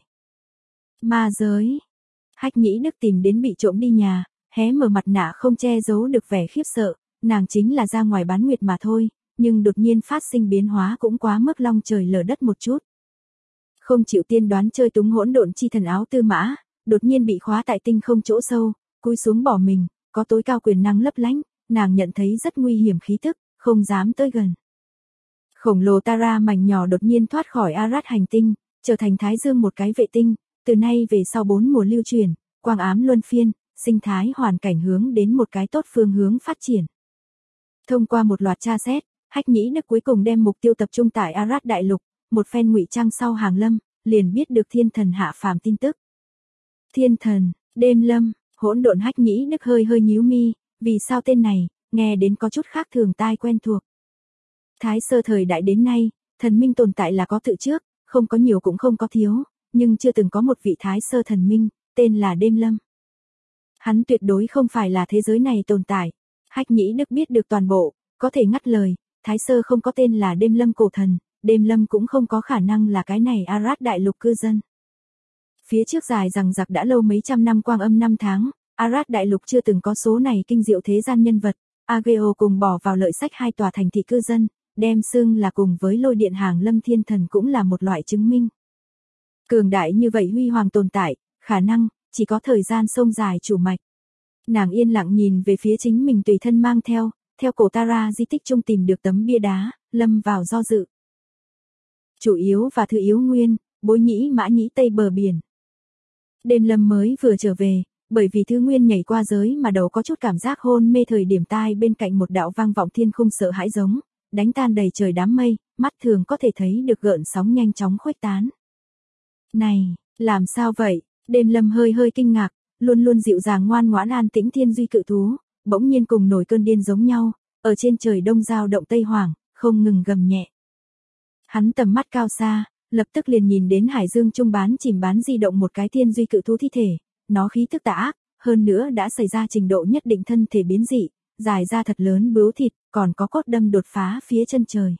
Ma giới. Hách Nhĩ Đức tìm đến bị trộm đi nhà, hé mở mặt nạ không che giấu được vẻ khiếp sợ, nàng chính là ra ngoài bán nguyệt mà thôi, nhưng đột nhiên phát sinh biến hóa cũng quá mức long trời lở đất một chút. Không chịu tiên đoán chơi túng hỗn độn chi thần áo tư mã, đột nhiên bị khóa tại tinh không chỗ sâu, cúi xuống bỏ mình, có tối cao quyền năng lấp lánh, nàng nhận thấy rất nguy hiểm khí tức, không dám tới gần. Khổng lồ Tara mảnh nhỏ đột nhiên thoát khỏi Arad hành tinh, trở thành Thái Dương một cái vệ tinh, từ nay về sau 4 mùa lưu truyền, quang ám luân phiên, sinh thái hoàn cảnh hướng đến một cái tốt phương hướng phát triển. Thông qua một loạt tra xét, Hách Nhĩ Đức cuối cùng đem mục tiêu tập trung tại Arad đại lục, một phen ngụy trang sau hàng lâm, liền biết được thiên thần hạ phàm tin tức. Thiên thần, đêm lâm, hỗn độn. Hách Nhĩ Đức hơi nhíu mi, vì sao tên này, nghe đến có chút khác thường tai quen thuộc. Thái sơ thời đại đến nay, thần minh tồn tại là có tự trước, không có nhiều cũng không có thiếu, nhưng chưa từng có một vị thái sơ thần minh, tên là đêm lâm. Hắn tuyệt đối không phải là thế giới này tồn tại. Hách Nhĩ Đức biết được toàn bộ, có thể ngắt lời, thái sơ không có tên là đêm lâm cổ thần, đêm lâm cũng không có khả năng là cái này Arad đại lục cư dân. Phía trước dài rằng giặc đã lâu mấy trăm năm quang âm năm tháng, Arad đại lục chưa từng có số này kinh diệu thế gian nhân vật, Ageo cùng bỏ vào lợi sách hai tòa thành thị cư dân, đem xưng là cùng với lôi điện hàng lâm thiên thần cũng là một loại chứng minh. Cường đại như vậy huy hoàng tồn tại, khả năng, chỉ có thời gian sông dài chủ mạch. Nàng yên lặng nhìn về phía chính mình tùy thân mang theo cổ Tara di tích trung tìm được tấm bia đá, lâm vào do dự. Chủ yếu và thứ yếu nguyên, Bối Nhĩ Mã Nhĩ Tây bờ biển. Đêm Lâm mới vừa trở về, bởi vì thứ nguyên nhảy qua giới mà đầu có chút cảm giác hôn mê thời điểm tai bên cạnh một đạo vang vọng thiên khung sợ hãi giống, đánh tan đầy trời đám mây, mắt thường có thể thấy được gợn sóng nhanh chóng khuếch tán. Này, làm sao vậy? Đêm Lâm hơi kinh ngạc, luôn luôn dịu dàng ngoan ngoãn an tĩnh thiên duy cự thú, bỗng nhiên cùng nổi cơn điên giống nhau, ở trên trời đông giao động tây hoàng, không ngừng gầm nhẹ. Hắn tầm mắt cao xa, lập tức liền nhìn đến hải dương trung chìm bán di động một cái thiên duy cự thú thi thể, nó khí tức tà ác, hơn nữa đã xảy ra trình độ nhất định thân thể biến dị, dài ra thật lớn bướu thịt, còn có cốt đâm đột phá phía chân trời.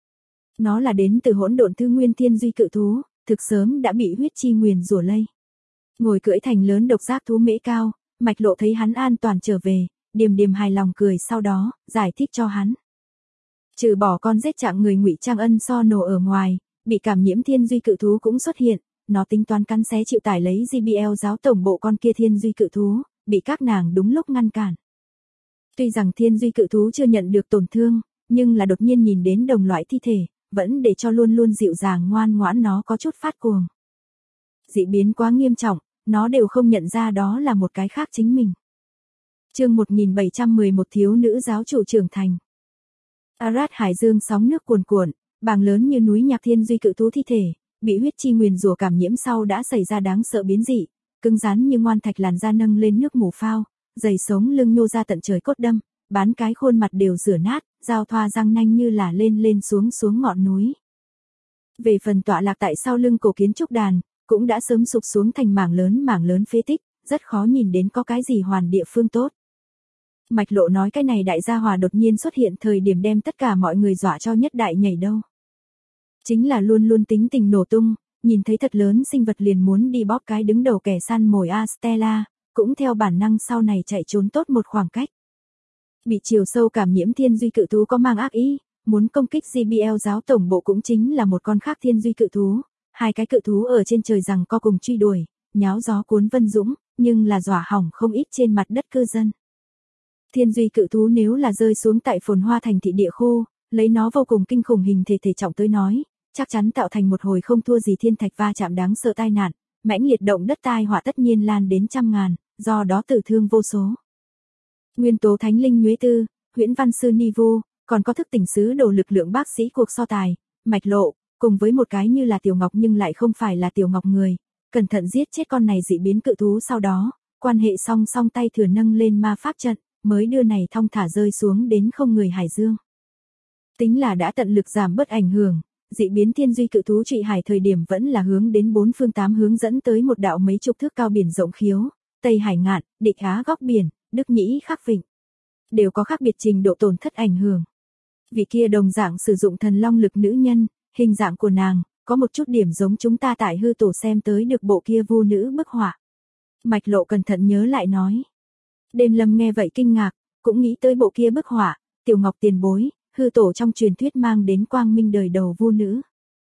Nó là đến từ hỗn độn thứ nguyên thiên duy cự thú, thực sớm đã bị huyết chi nguyền rủa lây. Ngồi cưỡi thành lớn độc giác thú mễ cao, Mạch Lộ thấy hắn an toàn trở về, điềm hài lòng cười, sau đó giải thích cho hắn. Trừ bỏ con giết trạng người ngụy trang ân so nổ ở ngoài, bị cảm nhiễm thiên duy cự thú cũng xuất hiện, nó tính toán cắn xé chịu tải lấy JBL giáo tổng bộ con kia thiên duy cự thú, bị các nàng đúng lúc ngăn cản. Tuy rằng thiên duy cự thú chưa nhận được tổn thương, nhưng là đột nhiên nhìn đến đồng loại thi thể, vẫn để cho luôn luôn dịu dàng ngoan ngoãn nó có chút phát cuồng. Dị biến quá nghiêm trọng, nó đều không nhận ra đó là một cái khác chính mình. Chương 1711 thiếu nữ giáo chủ trưởng thành. Arad hải dương sóng nước cuồn cuộn, bàng lớn như núi nhạc thiên duy cự thú thi thể, bị huyết chi nguyền rủa cảm nhiễm sau đã xảy ra đáng sợ biến dị, cứng rắn như ngoan thạch, làn da nâng lên nước mù phao, dày sống lưng nhô ra tận trời cốt đâm, bán cái khuôn mặt đều rửa nát, giao thoa răng nanh như là lên xuống ngọn núi. Về phần tọa lạc tại sau lưng cổ kiến trúc đàn, cũng đã sớm sụp xuống thành mảng lớn phế tích, rất khó nhìn đến có cái gì hoàn địa phương tốt. Mạch Lộ nói cái này đại gia hòa đột nhiên xuất hiện thời điểm đem tất cả mọi người dọa cho nhất đại nhảy đâu. Chính là luôn luôn tính tình nổ tung, nhìn thấy thật lớn sinh vật liền muốn đi bóp cái đứng đầu kẻ săn mồi Astella, cũng theo bản năng sau này chạy trốn tốt một khoảng cách. Bị chiều sâu cảm nhiễm thiên duy cự thú có mang ác ý, muốn công kích JBL giáo tổng bộ cũng chính là một con khác thiên duy cự thú, hai cái cự thú ở trên trời rằng co cùng truy đuổi, nháo gió cuốn vân dũng, nhưng là dọa hỏng không ít trên mặt đất cư dân. Thiên duy cự thú nếu là rơi xuống tại phồn hoa thành thị địa khu, lấy nó vô cùng kinh khủng hình thể trọng tới nói, chắc chắn tạo thành một hồi không thua gì thiên thạch va chạm đáng sợ tai nạn, mãnh liệt động đất tai họa tất nhiên lan đến trăm ngàn, do đó tử thương vô số. Nguyên tố thánh linh Nhuế Tư, huyễn văn sư Ni Vu, còn có thức tỉnh sứ đồ lực lượng bác sĩ cuộc so tài, Mạch Lộ, cùng với một cái như là Tiểu Ngọc nhưng lại không phải là Tiểu Ngọc người, cẩn thận giết chết con này dị biến cự thú, sau đó, quan hệ song song tay thừa nâng lên ma pháp trận, mới đưa này thong thả rơi xuống đến không người hải dương. Tính là đã tận lực giảm bớt ảnh hưởng, dị biến thiên duy cự thú trụy hải thời điểm vẫn là hướng đến bốn phương tám hướng dẫn tới một đạo mấy chục thước cao biển rộng khiếu, Tây Hải Ngạn, Địch Á góc biển, Đức Nhĩ Khắc Vịnh. Đều có khác biệt trình độ tổn thất ảnh hưởng. Vị kia đồng dạng sử dụng thần long lực nữ nhân, hình dạng của nàng, có một chút điểm giống chúng ta tại hư tổ xem tới được bộ kia vu nữ bức họa. Mạch Lộ cẩn thận nhớ lại nói. Đêm Lâm nghe vậy kinh ngạc, cũng nghĩ tới bộ kia bức họa, Tiểu Ngọc tiền bối, hư tổ trong truyền thuyết mang đến quang minh đời đầu vu nữ.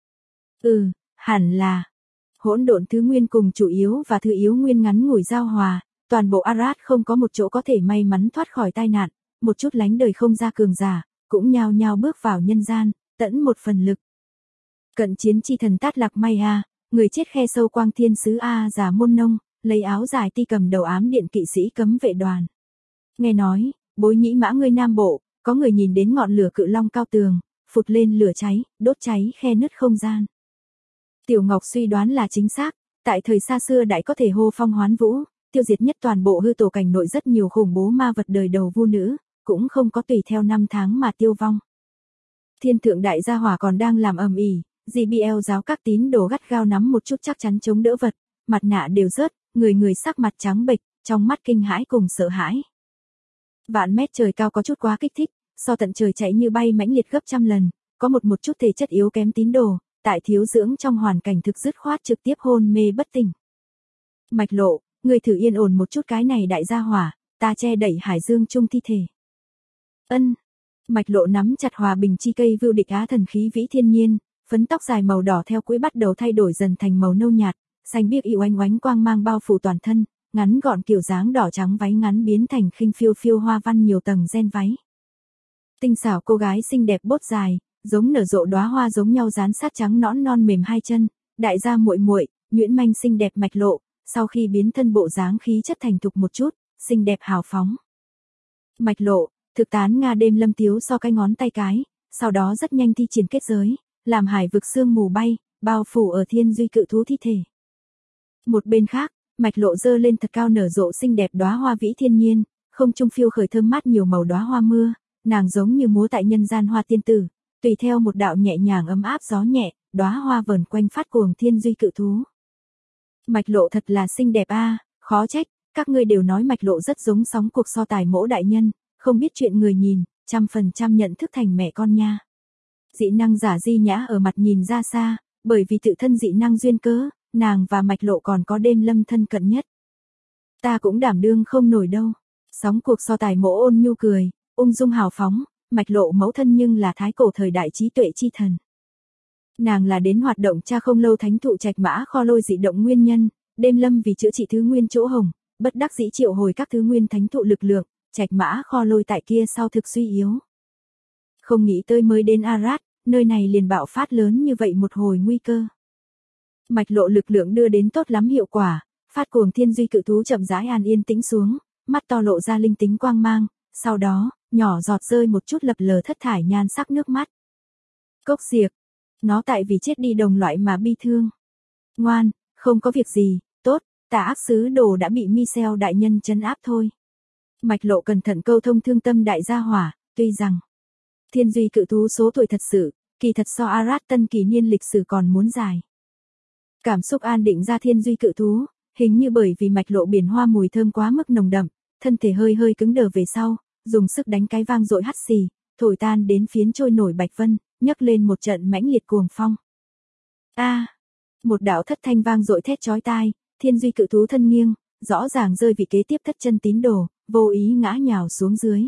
Hẳn là. Hỗn độn thứ nguyên cùng chủ yếu và thứ yếu nguyên ngắn ngủi giao hòa, toàn bộ Arad không có một chỗ có thể may mắn thoát khỏi tai nạn, một chút lánh đời không ra cường giả, cũng nhao nhao bước vào nhân gian, tẫn một phần lực. Cận chiến chi thần Tát Lạc May A, người chết khe sâu quang thiên sứ A già môn nông, lấy áo dài ti cầm đầu ám điện kỵ sĩ cấm vệ đoàn. Nghe nói, Bối Nhĩ Mã ngươi Nam Bộ, có người nhìn đến ngọn lửa cự long cao tường, phụt lên lửa cháy, đốt cháy khe nứt không gian. Tiểu Ngọc suy đoán là chính xác, tại thời xa xưa đại có thể hô phong hoán vũ, tiêu diệt nhất toàn bộ hư tổ cảnh nội rất nhiều khủng bố ma vật đời đầu vu nữ, cũng không có tùy theo năm tháng mà tiêu vong. Thiên thượng đại gia hỏa còn đang làm ầm ĩ, JBL giáo các tín đồ gắt gao nắm một chút chắc chắn chống đỡ vật, mặt nạ đều rớt, người sắc mặt trắng bệch, trong mắt kinh hãi cùng sợ hãi. Vạn mét trời cao có chút quá kích thích, so tận trời chạy như bay mãnh liệt gấp trăm lần, có một chút thể chất yếu kém tín đồ, tại thiếu dưỡng trong hoàn cảnh thực dứt khoát trực tiếp hôn mê bất tỉnh. Mạch Lộ, người thử yên ổn một chút cái này đại gia hỏa, ta che đẩy hải dương chung thi thể. Mạch Lộ nắm chặt hòa bình chi cây vưu địch á thần khí vĩ thiên nhiên, phấn tóc dài màu đỏ theo quỹ bắt đầu thay đổi dần thành màu nâu nhạt, xanh biếc ưu ánh oánh quang mang bao phủ toàn thân, ngắn gọn kiểu dáng đỏ trắng váy ngắn biến thành khinh phiêu phiêu hoa văn nhiều tầng ren váy. Tinh xảo cô gái xinh đẹp bốt dài, giống nở rộ đóa hoa giống nhau dán sát trắng nõn non mềm hai chân, đại gia muội muội, nhuyễn manh xinh đẹp mạch lộ, sau khi biến thân bộ dáng khí chất thành thục một chút, xinh đẹp hào phóng. Mạch lộ, thực tán Nga đêm lâm tiếu so cái ngón tay cái, sau đó rất nhanh thi triển kết giới, làm hải vực sương mù bay, bao phủ ở thiên duy cự thú thi thể. Một bên khác, mạch lộ dơ lên thật cao nở rộ xinh đẹp đóa hoa vĩ thiên nhiên, không trung phiêu khởi thơm mát nhiều màu đóa hoa mưa, nàng giống như múa tại nhân gian hoa tiên tử, tùy theo một đạo nhẹ nhàng ấm áp gió nhẹ, đóa hoa vờn quanh phát cuồng thiên duy cự thú. Mạch lộ thật là xinh đẹp a, khó trách, các ngươi đều nói mạch lộ rất giống sóng cuộc so tài mỗ đại nhân, không biết chuyện người nhìn, 100% nhận thức thành mẹ con nha. Dị năng giả Di Nhã ở mặt nhìn ra xa, bởi vì tự thân dị năng duyên cớ, nàng và mạch lộ còn có đêm lâm thân cận nhất. Ta cũng đảm đương không nổi đâu. Sóng cuộc so tài mỗ ôn nhu cười, ung dung hào phóng, mạch lộ mẫu thân nhưng là thái cổ thời đại trí tuệ chi thần. Nàng là đến hoạt động cha không lâu thánh thụ trạch mã kho lôi dị động nguyên nhân, đêm lâm vì chữa trị thứ nguyên chỗ hồng, bất đắc dĩ triệu hồi các thứ nguyên thánh thụ lực lượng, trạch mã kho lôi tại kia sau thực suy yếu. Không nghĩ tới mới đến Arad, nơi này liền bạo phát lớn như vậy một hồi nguy cơ. Mạch lộ lực lượng đưa đến tốt lắm hiệu quả, phát cuồng thiên duy cự thú chậm rãi an yên tĩnh xuống, mắt to lộ ra linh tính quang mang, sau đó, nhỏ giọt rơi một chút lập lờ thất thải nhan sắc nước mắt. Cốc diệp, nó tại vì chết đi đồng loại mà bi thương. Ngoan, không có việc gì, tốt, tà ác sứ đồ đã bị Michel đại nhân trấn áp thôi. Mạch lộ cẩn thận câu thông thương tâm đại gia hỏa, tuy rằng thiên duy cự thú số tuổi thật sự, kỳ thật so Arad tân kỷ niên lịch sử còn muốn dài. Cảm xúc an định ra thiên duy cự thú, hình như bởi vì mạch lộ biển hoa mùi thơm quá mức nồng đậm, thân thể hơi hơi cứng đờ về sau, dùng sức đánh cái vang dội hắt xì, thổi tan đến phiến trôi nổi bạch vân, nhấc lên một trận mãnh liệt cuồng phong. A! Một đạo thất thanh vang dội thét chói tai, thiên duy cự thú thân nghiêng, rõ ràng rơi vị kế tiếp thất chân tín đồ, vô ý ngã nhào xuống dưới.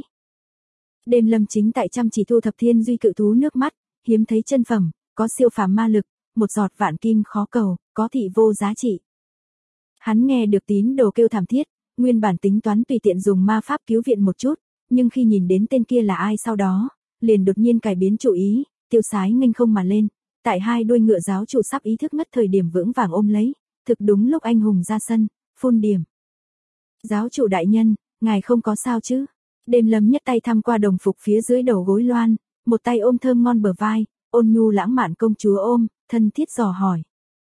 Đêm lâm chính tại chăm chỉ thu thập thiên duy cự thú nước mắt, hiếm thấy chân phẩm, có siêu phàm ma lực, một giọt vạn kim khó cầu, có thị vô giá trị. Hắn nghe được tín đồ kêu thảm thiết, nguyên bản tính toán tùy tiện dùng ma pháp cứu viện một chút, nhưng khi nhìn đến tên kia là ai sau đó, liền đột nhiên cải biến chủ ý, tiêu sái nghênh không mà lên, tại hai đuôi ngựa giáo chủ sắp ý thức ngất thời điểm vững vàng ôm lấy, thực đúng lúc anh hùng ra sân, phun điểm. Giáo chủ đại nhân, ngài không có sao chứ? Đêm lâm nhất tay thăm qua đồng phục phía dưới đầu gối loan, một tay ôm thơm ngon bờ vai, ôn nhu lãng mạn công chúa ôm, thân thiết dò hỏi.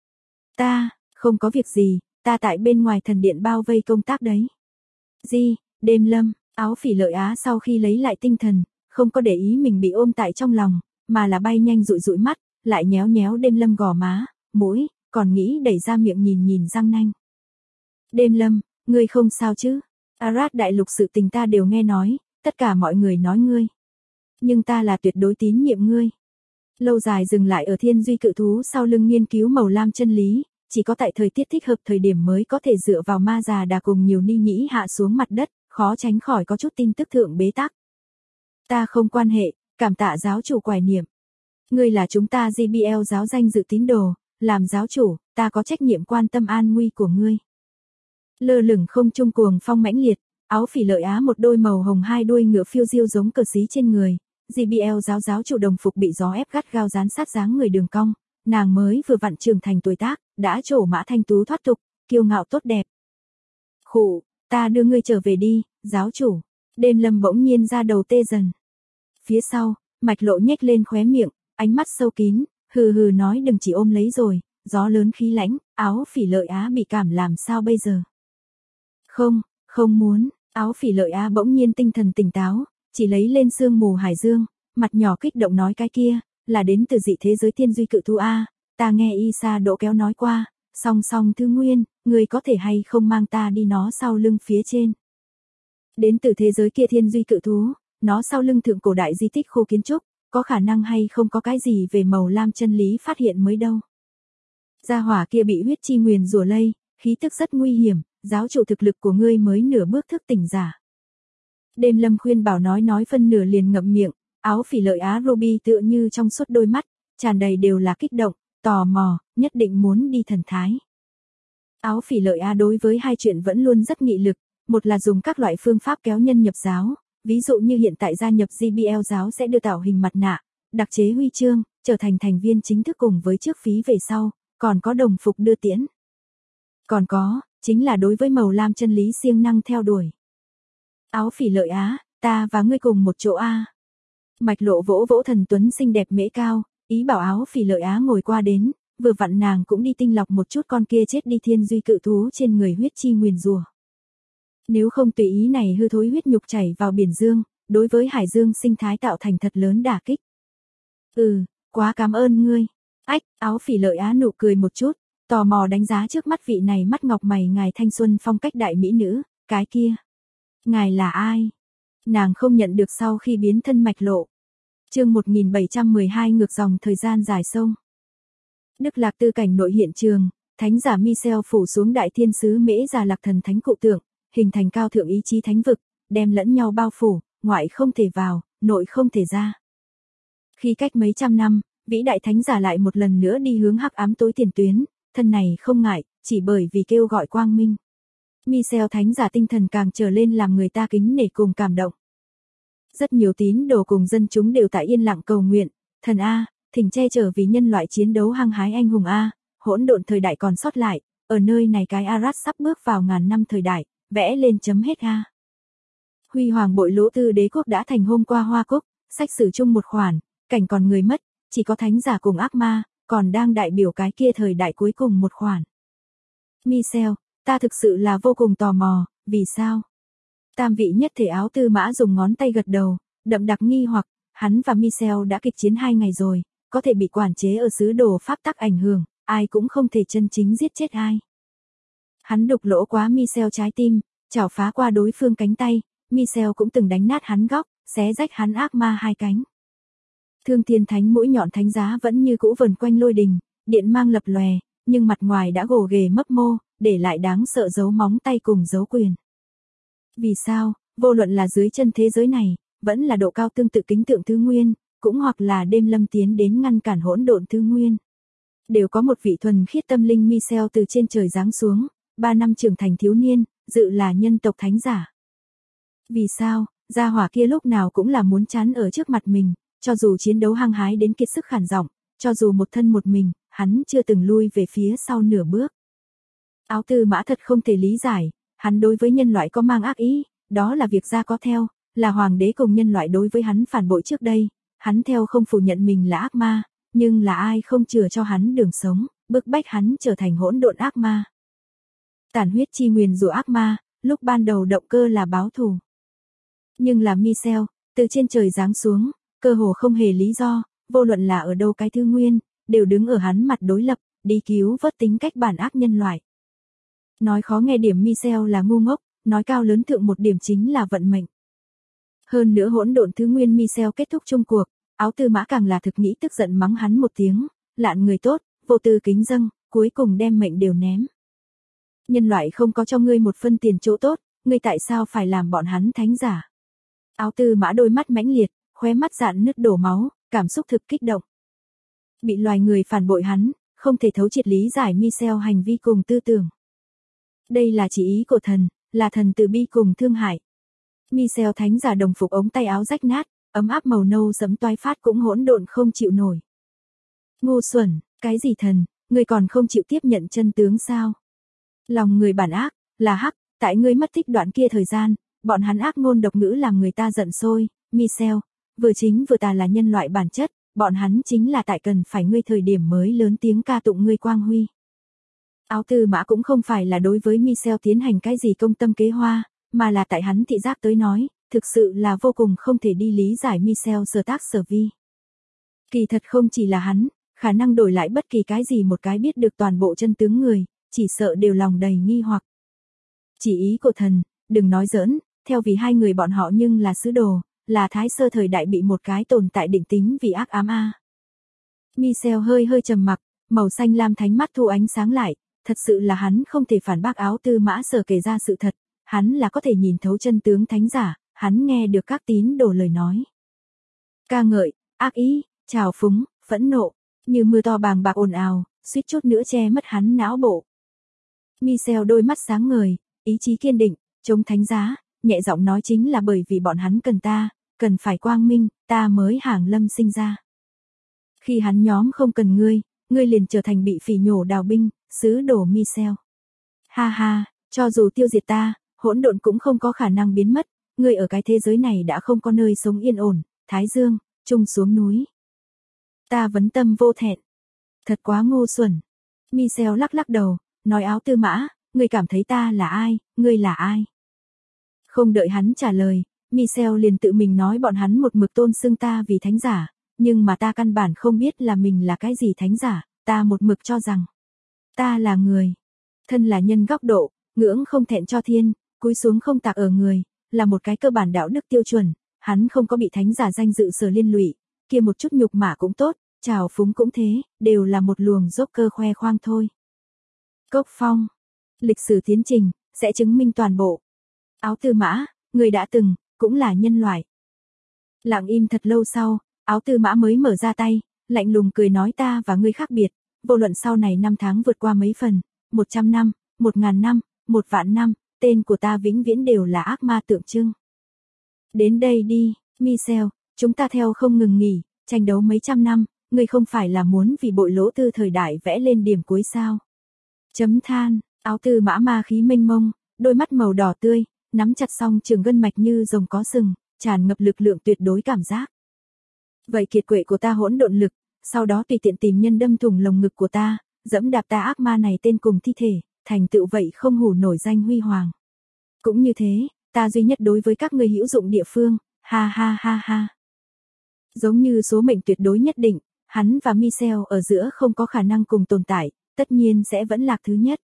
Ta, không có việc gì, ta tại bên ngoài thần điện bao vây công tác đấy. Di, đêm lâm, áo phỉ lợi á sau khi lấy lại tinh thần, không có để ý mình bị ôm tại trong lòng, mà là bay nhanh dụi dụi mắt, lại nhéo nhéo đêm lâm gò má, mũi, còn nghĩ đẩy ra miệng nhìn nhìn răng nanh. Đêm lâm, ngươi không sao chứ? Arad đại lục sự tình ta đều nghe nói, tất cả mọi người nói ngươi. Nhưng ta là tuyệt đối tín nhiệm ngươi. Lâu dài dừng lại ở thiên duy cự thú sau lưng nghiên cứu màu lam chân lý, chỉ có tại thời tiết thích hợp thời điểm mới có thể dựa vào ma già đà cùng nhiều ni nhĩ hạ xuống mặt đất, khó tránh khỏi có chút tin tức thượng bế tắc. Ta không quan hệ, cảm tạ giáo chủ quải niệm. Ngươi là chúng ta GBL giáo danh dự tín đồ, làm giáo chủ, ta có trách nhiệm quan tâm an nguy của ngươi. Lơ lửng không trung cuồng phong mãnh liệt, áo phỉ lợi á một đôi màu hồng hai đuôi ngựa phiêu diêu giống cờ xí trên người, GBL giáo chủ đồng phục bị gió ép gắt gao dán sát dáng người đường cong, nàng mới vừa vặn trưởng thành tuổi tác, đã trổ mã thanh tú thoát tục, kiêu ngạo tốt đẹp. Khụ, ta đưa ngươi trở về đi, giáo chủ. Đêm lâm bỗng nhiên ra đầu tê dần. Phía sau, mạch lộ nhếch lên khóe miệng, ánh mắt sâu kín, hừ hừ nói đừng chỉ ôm lấy rồi, gió lớn khí lãnh, áo phỉ lợi á bị cảm làm sao bây giờ. Không, không muốn, áo phỉ lợi á bỗng nhiên tinh thần tỉnh táo, chỉ lấy lên sương mù hải dương, mặt nhỏ kích động nói cái kia, là đến từ dị thế giới thiên duy cự thú A, ta nghe Isa Đỗ kéo nói qua, song song thứ nguyên, người có thể hay không mang ta đi nó sau lưng phía trên. Đến từ thế giới kia thiên duy cự thú, nó sau lưng thượng cổ đại di tích khu kiến trúc, có khả năng hay không có cái gì về màu lam chân lý phát hiện mới đâu. Gia hỏa kia bị huyết chi nguyền rủa lây, khí tức rất nguy hiểm, giáo chủ thực lực của ngươi mới nửa bước thức tỉnh giả. Đêm lâm khuyên bảo nói phân nửa liền ngậm miệng, áo phỉ lợi á Ruby tựa như trong suốt đôi mắt, tràn đầy đều là kích động, tò mò, nhất định muốn đi thần thái. Áo Phỉ Lợi Á đối với hai chuyện vẫn luôn rất nghị lực, một là dùng các loại phương pháp kéo nhân nhập giáo, ví dụ như hiện tại gia nhập JBL giáo sẽ đưa tạo hình mặt nạ, đặc chế huy chương, trở thành thành viên chính thức cùng với trước phí về sau, còn có đồng phục đưa tiễn. Còn có, chính là đối với màu lam chân lý siêng năng theo đuổi. Áo Phỉ Lợi Á, ta và ngươi cùng một chỗ a. Mạch Lộ vỗ vỗ thần tuấn xinh đẹp mễ cao, ý bảo Áo Phỉ Lợi Á ngồi qua đến, vừa vặn nàng cũng đi tinh lọc một chút con kia chết đi thiên duy cự thú trên người huyết chi nguyền rủa. Nếu không tùy ý này hư thối huyết nhục chảy vào biển dương, đối với hải dương sinh thái tạo thành thật lớn đả kích. Quá cảm ơn ngươi. Ách, Áo Phỉ Lợi Á nụ cười một chút, tò mò đánh giá trước mắt vị này mắt ngọc mày ngài thanh xuân phong cách đại mỹ nữ, cái kia. Ngài là ai? Nàng không nhận được sau khi biến thân Mạch Lộ. Chương 1712 ngược dòng thời gian dài sông. Đức Lạc Tư cảnh nội hiện trường, thánh giả Michel phủ xuống đại thiên sứ Mễ Già Lạc Thần thánh cụ tượng, hình thành cao thượng ý chí thánh vực, đem lẫn nhau bao phủ, ngoại không thể vào, nội không thể ra. Khi cách mấy trăm năm, vĩ đại thánh giả lại một lần nữa đi hướng hắc ám tối tiền tuyến, thân này không ngại, chỉ bởi vì kêu gọi quang minh. Michel thánh giả tinh thần càng trở lên làm người ta kính nể cùng cảm động. Rất nhiều tín đồ cùng dân chúng đều tại yên lặng cầu nguyện, thần A, thỉnh che chở vì nhân loại chiến đấu hăng hái anh hùng A, hỗn độn thời đại còn sót lại, ở nơi này cái Arad sắp bước vào ngàn năm thời đại, vẽ lên chấm hết A. Huy hoàng bội lỗ tư đế quốc đã thành hôm qua hoa cúc, sách sử chung một khoản, cảnh còn người mất, chỉ có thánh giả cùng ác ma, còn đang đại biểu cái kia thời đại cuối cùng một khoản. Michel, ta thực sự là vô cùng tò mò, vì sao? Tam vị nhất thể Áo Tư Mã dùng ngón tay gật đầu, đậm đặc nghi hoặc, hắn và Michel đã kịch chiến 2 ngày rồi, có thể bị quản chế ở xứ đồ pháp tắc ảnh hưởng, ai cũng không thể chân chính giết chết ai. Hắn đục lỗ quá Michel trái tim, chảo phá qua đối phương cánh tay, Michel cũng từng đánh nát hắn góc, xé rách hắn ác ma 2 cánh. Thương Thiên Thánh mũi nhọn thánh giá vẫn như cũ vần quanh lôi đình, điện mang lập lòe, nhưng mặt ngoài đã gồ ghề mấp mô, để lại đáng sợ dấu móng tay cùng dấu quyền. Vì sao, vô luận là dưới chân thế giới này, vẫn là độ cao tương tự kính tượng thứ nguyên, cũng hoặc là đêm lâm tiến đến ngăn cản hỗn độn thứ nguyên. Đều có một vị thuần khiết tâm linh Michel từ trên trời giáng xuống, 3 năm trưởng thành thiếu niên, dự là nhân tộc thánh giả. Vì sao, gia hỏa kia lúc nào cũng là muốn chắn ở trước mặt mình, cho dù chiến đấu hăng hái đến kiệt sức khản giọng, cho dù một thân một mình, hắn chưa từng lui về phía sau nửa bước. Áo Tư Mã thật không thể lý giải, hắn đối với nhân loại có mang ác ý, đó là việc ra có theo, là hoàng đế cùng nhân loại đối với hắn phản bội trước đây, hắn theo không phủ nhận mình là ác ma, nhưng là ai không chừa cho hắn đường sống, bức bách hắn trở thành hỗn độn ác ma. Tản huyết chi nguyền rủa ác ma, lúc ban đầu động cơ là báo thù. Nhưng là Michel, từ trên trời giáng xuống, cơ hồ không hề lý do, vô luận là ở đâu cái thứ nguyên, đều đứng ở hắn mặt đối lập, đi cứu vớt tính cách bản ác nhân loại. Nói khó nghe điểm Michel là ngu ngốc, nói cao lớn thượng một điểm chính là vận mệnh. Hơn nữa hỗn độn thứ nguyên Michel kết thúc chung cuộc, Áo Tư Mã càng là thực nghĩ tức giận mắng hắn một tiếng, lạn người tốt, vô tư kính dâng, cuối cùng đem mệnh đều ném. Nhân loại không có cho ngươi một phân tiền chỗ tốt, ngươi tại sao phải làm bọn hắn thánh giả? Áo Tư Mã đôi mắt mãnh liệt, khóe mắt dạn nứt đổ máu, cảm xúc thực kích động. Bị loài người phản bội hắn, không thể thấu triệt lý giải Michel hành vi cùng tư tưởng. Đây là chỉ ý của thần, là thần từ bi cùng thương hại. Michel thánh giả đồng phục ống tay áo rách nát, ấm áp màu nâu sẫm toái phát cũng hỗn độn không chịu nổi. Ngu xuẩn, cái gì thần, ngươi còn không chịu tiếp nhận chân tướng sao? Lòng người bản ác, là hắc, tại ngươi mất tích đoạn kia thời gian, bọn hắn ác ngôn độc ngữ làm người ta giận sôi, Michel, vừa chính vừa tà là nhân loại bản chất, bọn hắn chính là tại cần phải ngươi thời điểm mới lớn tiếng ca tụng ngươi quang huy. Áo Tư Mã cũng không phải là đối với Michel tiến hành cái gì công tâm kế hoa, mà là tại hắn thị giác tới nói, thực sự là vô cùng không thể đi lý giải Michel sở tác sở vi. Kỳ thật không chỉ là hắn, khả năng đổi lại bất kỳ cái gì một cái biết được toàn bộ chân tướng người, chỉ sợ đều lòng đầy nghi hoặc. Chỉ ý của thần, đừng nói giỡn, theo vì hai người bọn họ nhưng là sứ đồ, là thái sơ thời đại bị một cái tồn tại định tính vì ác ám a. Michel hơi hơi trầm mặc, màu xanh lam thánh mắt thu ánh sáng lại, thật sự là hắn không thể phản bác Áo Tư Mã sở kể ra sự thật, hắn là có thể nhìn thấu chân tướng thánh giả, hắn nghe được các tín đồ lời nói. Ca ngợi, ác ý, trào phúng, phẫn nộ, như mưa to bàng bạc ồn ào, suýt chút nữa che mất hắn não bộ. Michelle đôi mắt sáng ngời, ý chí kiên định, chống thánh giá, nhẹ giọng nói chính là bởi vì bọn hắn cần ta, cần phải quang minh, ta mới hàng lâm sinh ra. Khi hắn nhóm không cần ngươi liền trở thành bị phỉ nhổ đào binh, sứ đồ Michelle. Ha ha, cho dù tiêu diệt ta, hỗn độn cũng không có khả năng biến mất, ngươi ở cái thế giới này đã không có nơi sống yên ổn, Thái Dương, trung xuống núi. Ta vấn tâm vô thẹn. Thật quá ngu xuẩn. Michelle lắc lắc đầu, nói Áo Tư Mã, ngươi cảm thấy ta là ai, ngươi là ai? Không đợi hắn trả lời, Michelle liền tự mình nói bọn hắn một mực tôn xưng ta vì thánh giả, nhưng mà ta căn bản không biết là mình là cái gì thánh giả, ta một mực cho rằng ta là người. Thân là nhân góc độ, ngưỡng không thẹn cho thiên, cúi xuống không tạc ở người, là một cái cơ bản đạo đức tiêu chuẩn, hắn không có bị thánh giả danh dự sở liên lụy, kia một chút nhục mạ cũng tốt, trào phúng cũng thế, đều là một luồng dốc cơ khoe khoang thôi. Cốc Phong. Lịch sử tiến trình, sẽ chứng minh toàn bộ. Áo Tư Mã, người đã từng, cũng là nhân loại. Lặng im thật lâu sau, Áo Tư Mã mới mở ra tay, lạnh lùng cười nói ta và ngươi khác biệt, vô luận sau này năm tháng vượt qua mấy phần, 100 năm, 1000 năm, 1.000.000 năm, tên của ta vĩnh viễn đều là ác ma tượng trưng. Đến đây đi, Michelle, chúng ta theo không ngừng nghỉ, tranh đấu mấy trăm năm, ngươi không phải là muốn vì bội lỗ tư thời đại vẽ lên điểm cuối sao? Chấm than, Áo Tư Mã ma khí mênh mông, đôi mắt màu đỏ tươi, nắm chặt song trường gân mạch như rồng có sừng, tràn ngập lực lượng tuyệt đối cảm giác. Vậy kiệt quệ của ta hỗn độn lực, sau đó tùy tiện tìm nhân đâm thủng lồng ngực của ta, dẫm đạp ta ác ma này tên cùng thi thể, thành tựu vậy không hủ nổi danh huy hoàng. Cũng như thế, ta duy nhất đối với các ngươi hữu dụng địa phương, ha ha ha ha. Giống như số mệnh tuyệt đối nhất định, hắn và Michelle ở giữa không có khả năng cùng tồn tại, tất nhiên sẽ vẫn lạc thứ nhất.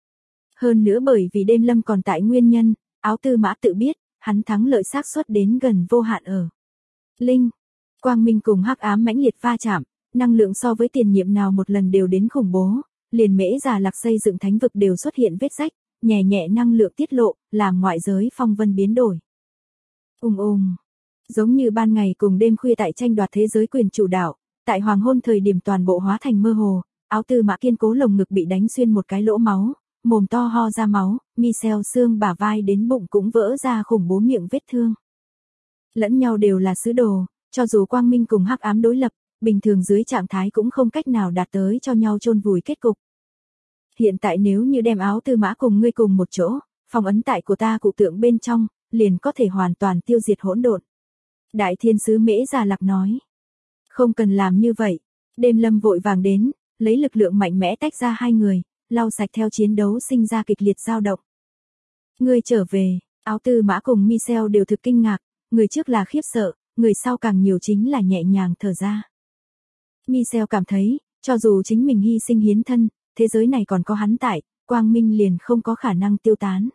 Hơn nữa bởi vì đêm lâm còn tại nguyên nhân, Áo Tư Mã tự biết, hắn thắng lợi xác suất đến gần vô hạn ở. Linh, quang minh cùng hắc ám mãnh liệt va chạm, năng lượng so với tiền nhiệm nào một lần đều đến khủng bố, liền Mễ Già Lạc xây dựng thánh vực đều xuất hiện vết rách, nhẹ nhẹ năng lượng tiết lộ, làm ngoại giới phong vân biến đổi. Giống như ban ngày cùng đêm khuya tại tranh đoạt thế giới quyền chủ đạo, tại hoàng hôn thời điểm toàn bộ hóa thành mơ hồ, Áo Tư Mã kiên cố lồng ngực bị đánh xuyên một cái lỗ máu, mồm to ho ra máu, Michelle xương bả vai đến bụng cũng vỡ ra khủng bố miệng vết thương. Lẫn nhau đều là sứ đồ, cho dù quang minh cùng hắc ám đối lập, bình thường dưới trạng thái cũng không cách nào đạt tới cho nhau chôn vùi kết cục. Hiện tại nếu như đem Áo Tư Mã cùng ngươi cùng một chỗ, phong ấn tại của ta cụ tượng bên trong, liền có thể hoàn toàn tiêu diệt hỗn độn. Đại thiên sứ Mễ Già Lạc nói. Không cần làm như vậy. Đêm lâm vội vàng đến, lấy lực lượng mạnh mẽ tách ra hai người, lau sạch theo chiến đấu sinh ra kịch liệt dao động. Ngươi trở về, Áo Tư Mã cùng Michelle đều thực kinh ngạc, người trước là khiếp sợ, người sau càng nhiều chính là nhẹ nhàng thở ra. Michelle cảm thấy, cho dù chính mình hy sinh hiến thân, thế giới này còn có hắn tại, quang minh liền không có khả năng tiêu tán.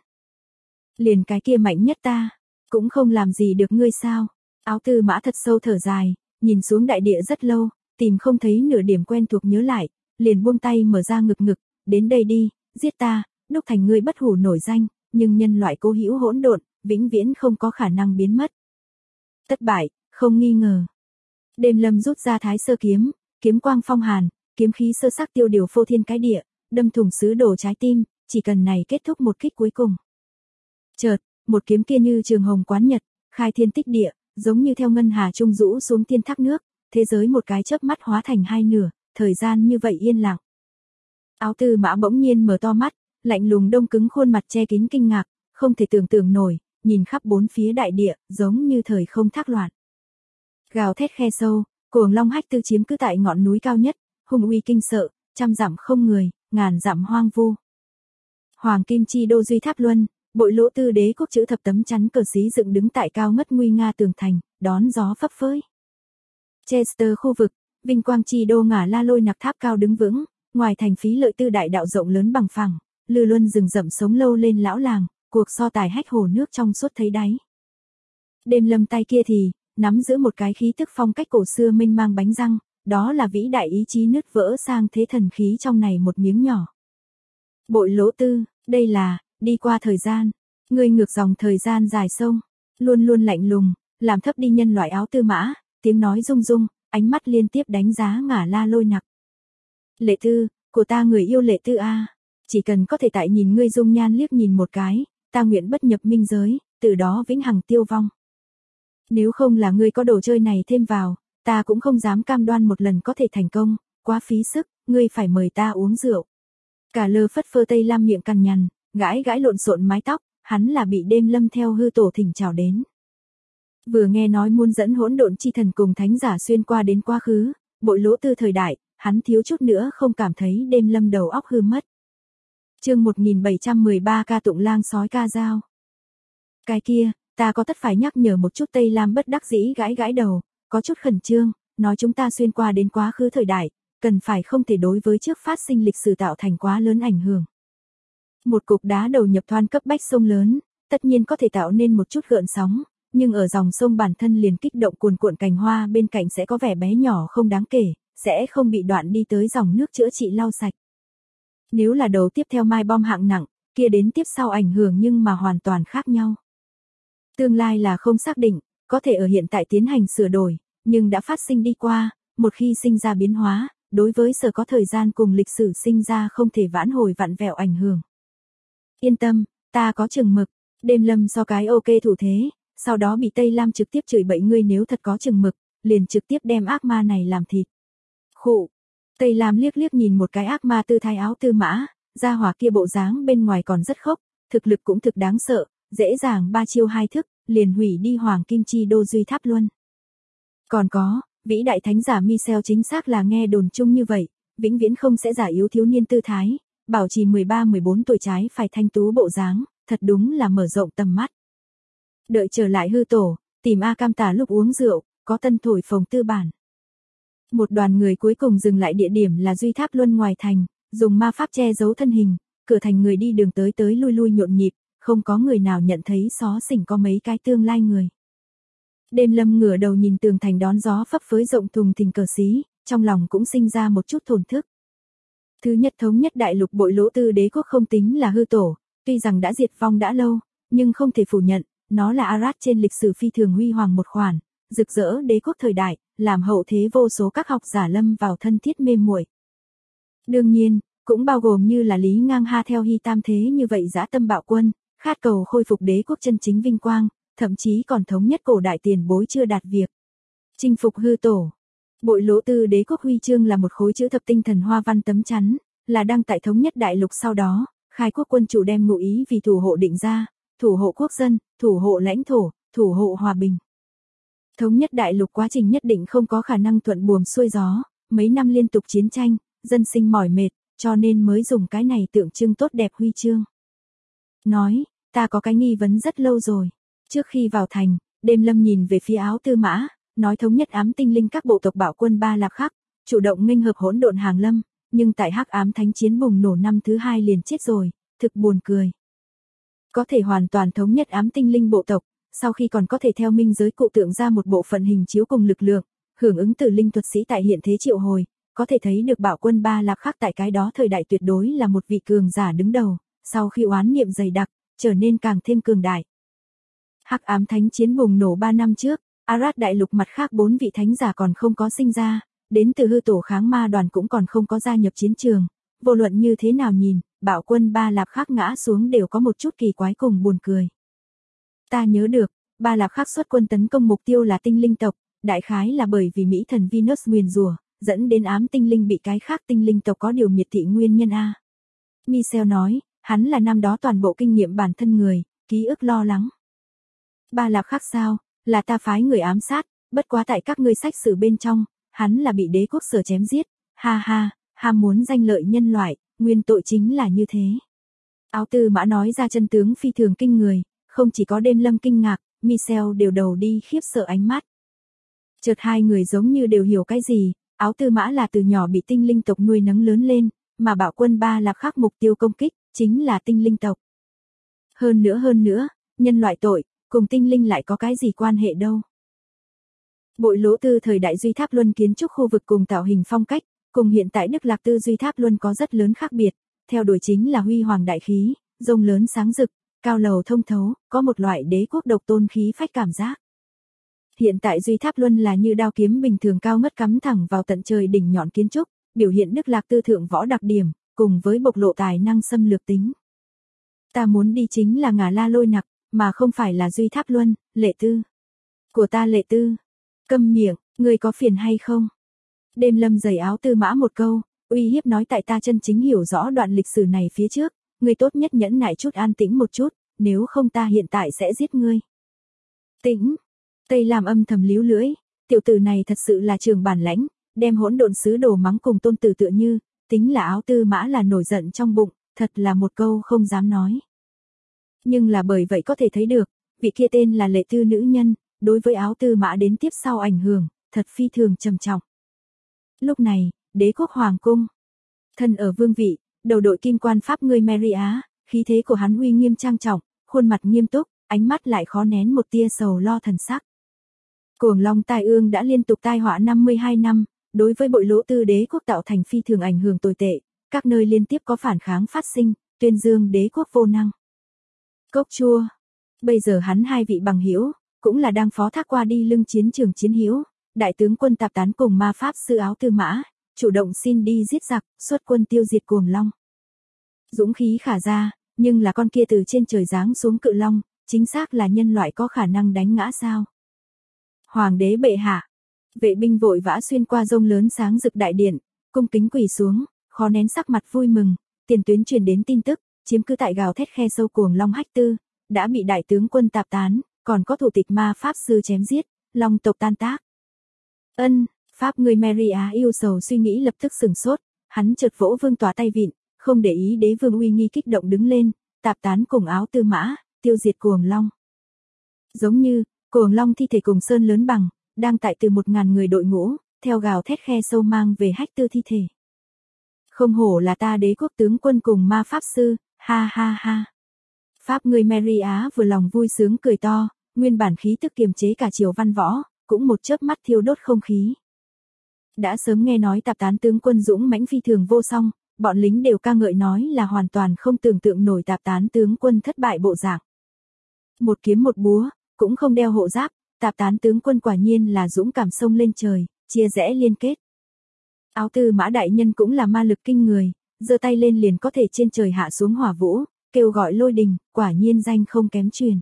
Liền cái kia mạnh nhất ta, cũng không làm gì được ngươi sao? Áo Tư Mã thật sâu thở dài, nhìn xuống đại địa rất lâu, tìm không thấy nửa điểm quen thuộc nhớ lại, liền buông tay mở ra ngực, đến đây đi, giết ta, đúc thành ngươi bất hủ nổi danh, nhưng nhân loại cố hữu hỗn độn, vĩnh viễn không có khả năng biến mất. Thất bại, không nghi ngờ. Đêm lâm rút ra Thái Sơ kiếm, kiếm quang phong hàn, kiếm khí sơ sắc tiêu điều phô thiên cái địa, đâm thủng sứ đồ trái tim, chỉ cần này kết thúc một kích cuối cùng. Chợt, một kiếm kia như trường hồng quán nhật, khai thiên tích địa, giống như theo ngân hà trung rũ xuống thiên thác nước, thế giới một cái chớp mắt hóa thành hai nửa, thời gian như vậy yên lặng. Áo Tư Mã bỗng nhiên mở to mắt, lạnh lùng đông cứng khuôn mặt che kín kinh ngạc, không thể tưởng tượng nổi, nhìn khắp bốn phía đại địa, giống như thời không thác loạn. Gào thét khe sâu, cuồng long hách tư chiếm cứ tại ngọn núi cao nhất, hung uy kinh sợ, trăm dặm không người, ngàn dặm hoang vu. Hoàng kim chi đô duy tháp luân, bội lỗ tư đế quốc chữ thập tấm chắn cờ xí dựng đứng tại cao ngất nguy nga tường thành, đón gió phấp phới. Chester khu vực, vinh quang chi đô ngả la lôi nặc tháp cao đứng vững, ngoài thành phí lợi tư đại đạo rộng lớn bằng phẳng, lư luân rừng rậm sống lâu lên lão làng, cuộc so tài hách hồ nước trong suốt thấy đáy. Đêm lâm tay kia thì, nắm giữ một cái khí tức phong cách cổ xưa mênh mang bánh răng, đó là vĩ đại ý chí nứt vỡ sang thế thần khí trong này một miếng nhỏ. Bội lỗ tư, đây là, đi qua thời gian, ngươi ngược dòng thời gian dài sông, luôn luôn lạnh lùng, làm thấp đi nhân loại Áo Tư Mã, tiếng nói rung rung, ánh mắt liên tiếp đánh giá ngả la lôi nặc. Lệ tư, của ta người yêu lệ tư a. chỉ cần có thể tại nhìn ngươi dung nhan liếc nhìn một cái, ta nguyện bất nhập minh giới, từ đó vĩnh hằng tiêu vong. Nếu không là ngươi có đồ chơi này thêm vào, ta cũng không dám cam đoan một lần có thể thành công, quá phí sức, ngươi phải mời ta uống rượu. Cả lơ phất phơ Tây Lam miệng cằn nhằn, gãi gãi lộn xộn mái tóc, hắn là bị đêm lâm theo hư tổ thỉnh chào đến. Vừa nghe nói muốn dẫn hỗn độn chi thần cùng thánh giả xuyên qua đến quá khứ, Bội Lỗ Tư thời đại, hắn thiếu chút nữa không cảm thấy đêm lâm đầu óc hư mất. Chương 1713 ca tụng lang sói ca dao. Cái kia, ta có tất phải nhắc nhở một chút. Tây Lam bất đắc dĩ gãi gãi đầu, có chút khẩn trương, nói chúng ta xuyên qua đến quá khứ thời đại, cần phải không thể đối với trước phát sinh lịch sử tạo thành quá lớn ảnh hưởng. Một cục đá đầu nhập thoan cấp bách sông lớn, tất nhiên có thể tạo nên một chút gợn sóng, nhưng ở dòng sông bản thân liền kích động cuồn cuộn cành hoa bên cạnh sẽ có vẻ bé nhỏ không đáng kể, sẽ không bị đoạn đi tới dòng nước chữa trị lau sạch. Nếu là đầu tiếp theo mai bom hạng nặng, kia đến tiếp sau ảnh hưởng nhưng mà hoàn toàn khác nhau. Tương lai là không xác định, có thể ở hiện tại tiến hành sửa đổi, nhưng đã phát sinh đi qua, một khi sinh ra biến hóa, đối với sở có thời gian cùng lịch sử sinh ra không thể vãn hồi vặn vẹo ảnh hưởng. Yên tâm, ta có chừng mực. Đêm lâm so cái ok thủ thế, sau đó bị Tây Lam trực tiếp chửi bậy, ngươi nếu thật có chừng mực, liền trực tiếp đem ác ma này làm thịt. Khụ. Tây Lam liếc liếc nhìn một cái ác ma tư thái Áo Tư Mã, gia hỏa kia bộ dáng bên ngoài còn rất khốc, thực lực cũng thực đáng sợ, dễ dàng 3 chiêu 2 thức, liền hủy đi Hoàng Kim Chi Đô Duy Tháp Luân. Còn có, vĩ đại thánh giả Michel chính xác là nghe đồn chung như vậy, vĩnh viễn không sẽ giả yếu thiếu niên tư thái, bảo trì 13-14 tuổi trái phải thanh tú bộ dáng, thật đúng là mở rộng tầm mắt. Đợi trở lại hư tổ, tìm A Cam Tà lúc uống rượu, có tân thổi phồng tư bản. Một đoàn người cuối cùng dừng lại địa điểm là Duy Tháp Luân ngoài thành, dùng ma pháp che giấu thân hình, cửa thành người đi đường tới tới lui lui nhộn nhịp, không có người nào nhận thấy xó xỉnh có mấy cái tương lai người. Đêm lâm ngửa đầu nhìn tường thành đón gió phấp phới rộng thùng thình cờ xí, trong lòng cũng sinh ra một chút thổn thức. Thứ nhất thống nhất đại lục Bội Lỗ Tư đế quốc không tính là hư tổ, tuy rằng đã diệt vong đã lâu, nhưng không thể phủ nhận, nó là Arad trên lịch sử phi thường huy hoàng một khoản, rực rỡ đế quốc thời đại, làm hậu thế vô số các học giả lâm vào thân thiết mê muội. Đương nhiên, cũng bao gồm như là Lý Ngang Ha theo Hy Tam thế như vậy dã tâm bạo quân, khát cầu khôi phục đế quốc chân chính vinh quang, thậm chí còn thống nhất cổ đại tiền bối chưa đạt việc. Chinh phục hư tổ. Bội Lỗ Tư đế quốc huy chương là một khối chữ thập tinh thần hoa văn tấm chắn, là đăng tại thống nhất đại lục sau đó, khai quốc quân chủ đem ngụ ý vì thủ hộ định ra, thủ hộ quốc dân, thủ hộ lãnh thổ, thủ hộ hòa bình. Thống nhất đại lục quá trình nhất định không có khả năng thuận buồm xuôi gió, mấy năm liên tục chiến tranh, dân sinh mỏi mệt, cho nên mới dùng cái này tượng trưng tốt đẹp huy chương. Nói, ta có cái nghi vấn rất lâu rồi. Trước khi vào thành, Đêm lâm nhìn về phía Áo Tư Mã, nói thống nhất ám tinh linh các bộ tộc bạo quân Ba Lạp Khắc, chủ động nghênh hợp hỗn độn hàng lâm, nhưng tại hắc ám thánh chiến bùng nổ năm thứ 2 liền chết rồi, thực buồn cười. Có thể hoàn toàn thống nhất ám tinh linh bộ tộc, sau khi còn có thể theo minh giới cụ tượng ra một bộ phận hình chiếu cùng lực lượng, hưởng ứng từ linh thuật sĩ tại hiện thế triệu hồi, có thể thấy được bạo quân Ba Lạp Khắc tại cái đó thời đại tuyệt đối là một vị cường giả đứng đầu, sau khi oán niệm dày đặc, trở nên càng thêm cường đại. Hắc ám thánh chiến bùng nổ 3 năm trước, Arad đại lục mặt khác 4 vị thánh giả còn không có sinh ra, đến từ hư tổ kháng ma đoàn cũng còn không có gia nhập chiến trường. Vô luận như thế nào nhìn, bạo quân Ba Lạp Khắc ngã xuống đều có một chút kỳ quái cùng buồn cười. Ta nhớ được, Ba Lạp Khắc xuất quân tấn công mục tiêu là tinh linh tộc, đại khái là bởi vì Mỹ thần Venus nguyền rủa, dẫn đến ám tinh linh bị cái khác tinh linh tộc có điều miệt thị nguyên nhân a. Michel nói, hắn là năm đó toàn bộ kinh nghiệm bản thân người, ký ức lo lắng. Ba Lạp Khắc sao, là ta phái người ám sát, bất quá tại các ngươi sách sử bên trong, hắn là bị đế quốc sở chém giết, ha ha, ham muốn danh lợi nhân loại, nguyên tội chính là như thế. Áo Tư Mã nói ra chân tướng phi thường kinh người, không chỉ có Đêm lâm kinh ngạc, Michel đều đầu đi khiếp sợ ánh mắt. Chợt hai người giống như đều hiểu cái gì, Áo Tư Mã là từ nhỏ bị tinh linh tộc nuôi nấng lớn lên, mà bạo quân Ba Lạp Khắc mục tiêu công kích, chính là tinh linh tộc. Hơn nữa, nhân loại tội, cùng tinh linh lại có cái gì quan hệ đâu. Bội Lỗ Tư thời đại Duy Tháp Luân kiến trúc khu vực cùng tạo hình phong cách, cùng hiện tại Đức Lạc Tư Duy Tháp Luân có rất lớn khác biệt, theo đuổi chính là huy hoàng đại khí, rông lớn sáng rực, cao lầu thông thấu, có một loại đế quốc độc tôn khí phách cảm giác. Hiện tại Duy Tháp Luân là như đao kiếm bình thường cao ngất cắm thẳng vào tận trời đỉnh nhọn kiến trúc, biểu hiện Đức Lạc Tư thượng võ đặc điểm, cùng với bộc lộ tài năng xâm lược tính. Ta muốn đi chính là Ngả La Lôi Nặc, mà không phải là Duy Tháp Luân, Lệ Tư. Của ta Lệ Tư. Câm miệng, ngươi có phiền hay không? Đêm Lâm giày Áo Tư Mã một câu, uy hiếp nói tại ta chân chính hiểu rõ đoạn lịch sử này phía trước, ngươi tốt nhất nhẫn nại chút an tĩnh một chút, nếu không ta hiện tại sẽ giết ngươi. Tĩnh. Tây Lam âm thầm líu lưỡi, tiểu tử này thật sự là trường bản lãnh, đem hỗn độn sứ đồ mắng cùng tôn tử tựa như, tính là Áo Tư Mã là nổi giận trong bụng, thật là một câu không dám nói. Nhưng là bởi vậy có thể thấy được, vị kia tên là Lệ Tư nữ nhân, đối với Áo Tư Mã đến tiếp sau ảnh hưởng, thật phi thường trầm trọng. Lúc này, đế quốc hoàng cung, thân ở vương vị, đầu đội kim quan pháp người Mary Á, khí thế của hắn uy nghiêm trang trọng, khuôn mặt nghiêm túc, ánh mắt lại khó nén một tia sầu lo thần sắc. Cuồng long tai ương đã liên tục tai họa 52 năm, đối với bội lỗ tư đế quốc tạo thành phi thường ảnh hưởng tồi tệ, các nơi liên tiếp có phản kháng phát sinh, tuyên dương đế quốc vô năng. Cốc chua, bây giờ hắn hai vị bằng hữu cũng là đang phó thác qua đi lưng chiến trường chiến hữu, đại tướng quân Tạp Tán cùng ma pháp sư Áo Tư Mã, chủ động xin đi giết giặc, xuất quân tiêu diệt cuồng long. Dũng khí khả ra, nhưng là con kia từ trên trời giáng xuống cự long, chính xác là nhân loại có khả năng đánh ngã sao? Hoàng đế bệ hạ, vệ binh vội vã xuyên qua rông lớn sáng rực đại điện, cung kính quỳ xuống, khó nén sắc mặt vui mừng, tiền tuyến truyền đến tin tức, chiếm cứ tại gào thét khe sâu cuồng long Hách Tư, đã bị đại tướng quân Tạp Tán, còn có thủ tịch ma pháp sư chém giết, long tộc tan tác. Ân, pháp người Mary Á yêu sầu suy nghĩ lập tức sừng sốt, hắn chợt vỗ vương tỏa tay vịn, không để ý đế vương uy nghi kích động đứng lên, Tạp Tán cùng Áo Tư Mã, tiêu diệt cuồng long. Giống như, cuồng long thi thể cùng sơn lớn bằng, đang tại từ 1000 người đội ngũ, theo gào thét khe sâu mang về Hách Tư thi thể. Không hổ là ta đế quốc tướng quân cùng ma pháp sư, ha ha ha. Pháp người Mary Á vừa lòng vui sướng cười to, nguyên bản khí tức kiềm chế cả triều văn võ, cũng một chớp mắt thiêu đốt không khí. Đã sớm nghe nói Tạp Tán tướng quân dũng mãnh phi thường vô song, bọn lính đều ca ngợi nói là hoàn toàn không tưởng tượng nổi Tạp Tán tướng quân thất bại bộ dạng. Một kiếm một búa, cũng không đeo hộ giáp, Tạp Tán tướng quân quả nhiên là dũng cảm sông lên trời, chia rẽ liên kết. Áo Tư Mã đại nhân cũng là ma lực kinh người, giơ tay lên liền có thể trên trời hạ xuống hỏa vũ, kêu gọi lôi đình, quả nhiên danh không kém truyền.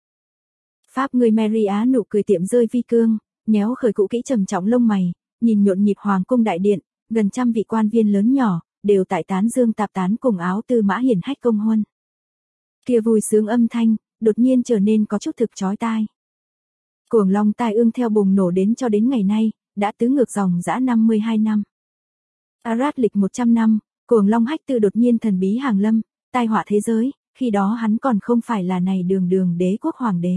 Pháp người Mary Á nụ cười tiệm rơi vi cương, nhéo khởi cũ kỹ trầm trọng lông mày, nhìn nhộn nhịp hoàng cung đại điện, gần trăm vị quan viên lớn nhỏ, đều tại tán dương Tạp Tán cùng Áo Tư Mã hiển hách công huân. Kia vui sướng âm thanh, đột nhiên trở nên có chút thực chói tai. Cuồng long tai ương theo bùng nổ đến cho đến ngày nay, đã tứ ngược dòng dã 52 năm. Arad lịch 100 năm, cuồng long Hách Tư đột nhiên thần bí hàng lâm, tai họa thế giới, khi đó hắn còn không phải là này đường đế quốc hoàng đế.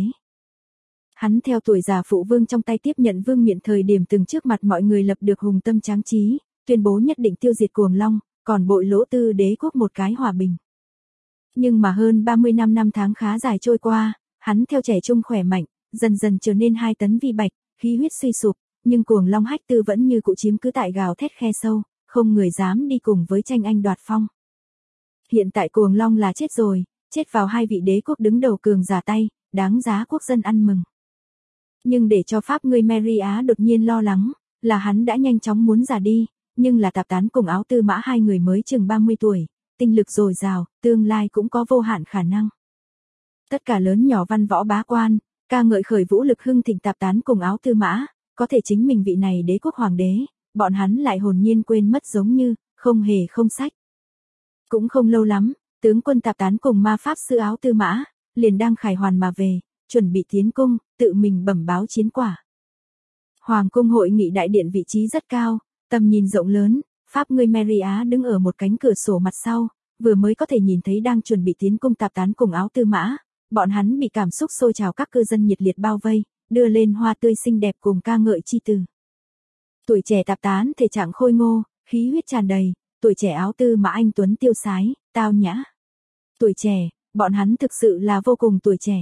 Hắn theo tuổi già phụ vương trong tay tiếp nhận vương miện thời điểm từng trước mặt mọi người lập được hùng tâm tráng trí, tuyên bố nhất định tiêu diệt cuồng long, còn bội lỗ tư đế quốc một cái hòa bình. Nhưng mà hơn 30 năm tháng khá dài trôi qua, hắn theo trẻ trung khỏe mạnh, dần dần trở nên 2 tấn vi bạch, khí huyết suy sụp, nhưng cuồng long Hách Tư vẫn như cụ chiếm cứ tại gào thét khe sâu, không người dám đi cùng với tranh anh đoạt phong. Hiện tại cuồng long là chết rồi, chết vào 2 vị đế quốc đứng đầu cường giả tay, đáng giá quốc dân ăn mừng. Nhưng để cho pháp người Mary Á đột nhiên lo lắng, là hắn đã nhanh chóng muốn già đi, nhưng là Tạp Tán cùng Áo Tư Mã hai người mới chừng 30 tuổi, tinh lực dồi dào, tương lai cũng có vô hạn khả năng. Tất cả lớn nhỏ văn võ bá quan, ca ngợi khởi vũ lực hưng thịnh Tạp Tán cùng Áo Tư Mã, có thể chính mình vị này đế quốc hoàng đế, bọn hắn lại hồn nhiên quên mất giống như, không hề không sách. Cũng không lâu lắm, tướng quân Tạp Tán cùng ma pháp sư Áo Tư Mã, liền đang khải hoàn mà về, chuẩn bị tiến cung, tự mình bẩm báo chiến quả. Hoàng cung hội nghị đại điện vị trí rất cao, tầm nhìn rộng lớn, pháp người Mary Á đứng ở một cánh cửa sổ mặt sau, vừa mới có thể nhìn thấy đang chuẩn bị tiến cung Tạp Tán cùng Áo Tư Mã, bọn hắn bị cảm xúc sôi trào các cư dân nhiệt liệt bao vây, đưa lên hoa tươi xinh đẹp cùng ca ngợi chi từ. Tuổi trẻ Tạp Tán thể trạng khôi ngô, khí huyết tràn đầy, tuổi trẻ Áo Tư Mã anh tuấn tiêu sái, tao nhã. Tuổi trẻ, bọn hắn thực sự là vô cùng tuổi trẻ.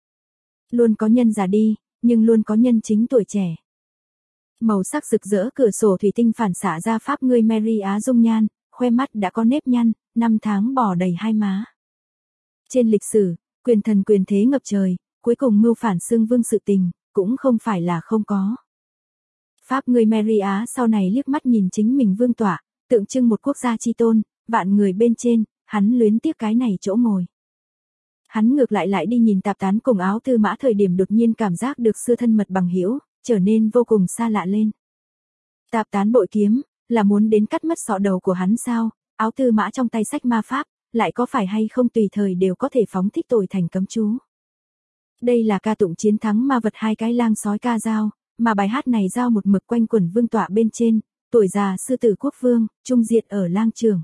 Luôn có nhân già đi, nhưng luôn có nhân chính tuổi trẻ. Màu sắc rực rỡ cửa sổ thủy tinh phản xạ ra pháp người Mary Á dung nhan, khoe mắt đã có nếp nhăn, 5 tháng bò đầy hai má. Trên lịch sử, quyền thần quyền thế ngập trời, cuối cùng mưu phản xương vương sự tình, cũng không phải là không có. Pháp người Mary Á sau này liếc mắt nhìn chính mình vương tọa, tượng trưng một quốc gia chi tôn, vạn người bên trên, hắn luyến tiếc cái này chỗ ngồi. Hắn ngược lại đi nhìn Tạp Tán cùng Áo Tư Mã thời điểm đột nhiên cảm giác được xưa thân mật bằng hữu, trở nên vô cùng xa lạ lên. Tạp Tán bội kiếm, là muốn đến cắt mất sọ đầu của hắn sao? Áo Tư Mã trong tay sách ma pháp, lại có phải hay không tùy thời đều có thể phóng thích tội thành cấm chú. Đây là ca tụng chiến thắng ma vật hai cái lang sói ca dao, mà bài hát này giao một mực quanh quẩn vương tọa bên trên, tuổi già sư tử quốc vương, trung diệt ở lang trường.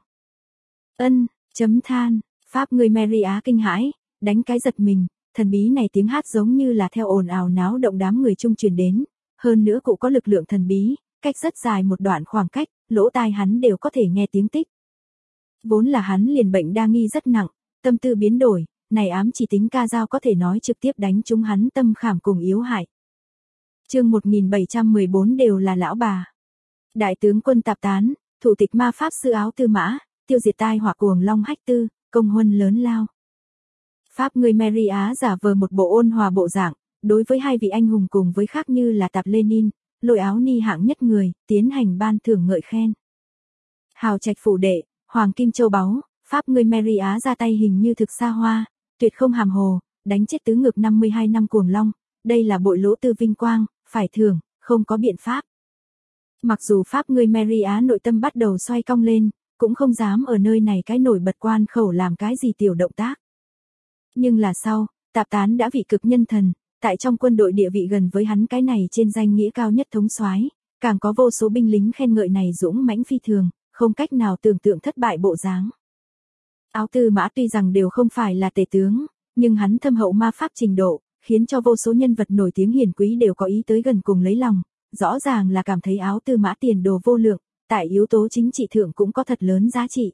Chấm than, Pháp người Mary Á kinh hãi, đánh cái giật mình, thần bí này tiếng hát giống như là theo ồn ào náo động đám người trung truyền đến, hơn nữa cũng có lực lượng thần bí, cách rất dài một đoạn khoảng cách, lỗ tai hắn đều có thể nghe tiếng tích. Vốn là hắn liền bệnh đa nghi rất nặng, tâm tư biến đổi, này ám chỉ tính ca dao có thể nói trực tiếp đánh trúng hắn tâm khảm cùng yếu hại. Chương 1714 đều là lão bà. Đại tướng quân Tạp Tán, thủ tịch ma pháp sư Áo Tư Mã, tiêu diệt tai họa cuồng long hách tư, công huân lớn lao. Pháp người Mary Á giả vờ một bộ ôn hòa bộ dạng, đối với hai vị anh hùng cùng với khác như là Tạp Lenin, Lôi Áo Ni hạng nhất người, tiến hành ban thưởng ngợi khen. Hào trạch phủ đệ, hoàng kim châu báu, Pháp người Mary Á ra tay hình như thực xa hoa, tuyệt không hàm hồ, đánh chết tứ ngược 52 năm cuồng long, đây là bội lỗ tư vinh quang, phải thưởng, không có biện pháp. Mặc dù Pháp người Mary Á nội tâm bắt đầu xoay cong lên, cũng không dám ở nơi này cái nổi bật quan khẩu làm cái gì tiểu động tác. Nhưng là sau, Tạp Tán đã vị cực nhân thần, tại trong quân đội địa vị gần với hắn cái này trên danh nghĩa cao nhất thống soái, càng có vô số binh lính khen ngợi này dũng mãnh phi thường, không cách nào tưởng tượng thất bại bộ dáng. Áo Tư Mã tuy rằng đều không phải là tể tướng, nhưng hắn thâm hậu ma pháp trình độ, khiến cho vô số nhân vật nổi tiếng hiển quý đều có ý tới gần cùng lấy lòng, rõ ràng là cảm thấy Áo Tư Mã tiền đồ vô lượng, tại yếu tố chính trị thượng cũng có thật lớn giá trị.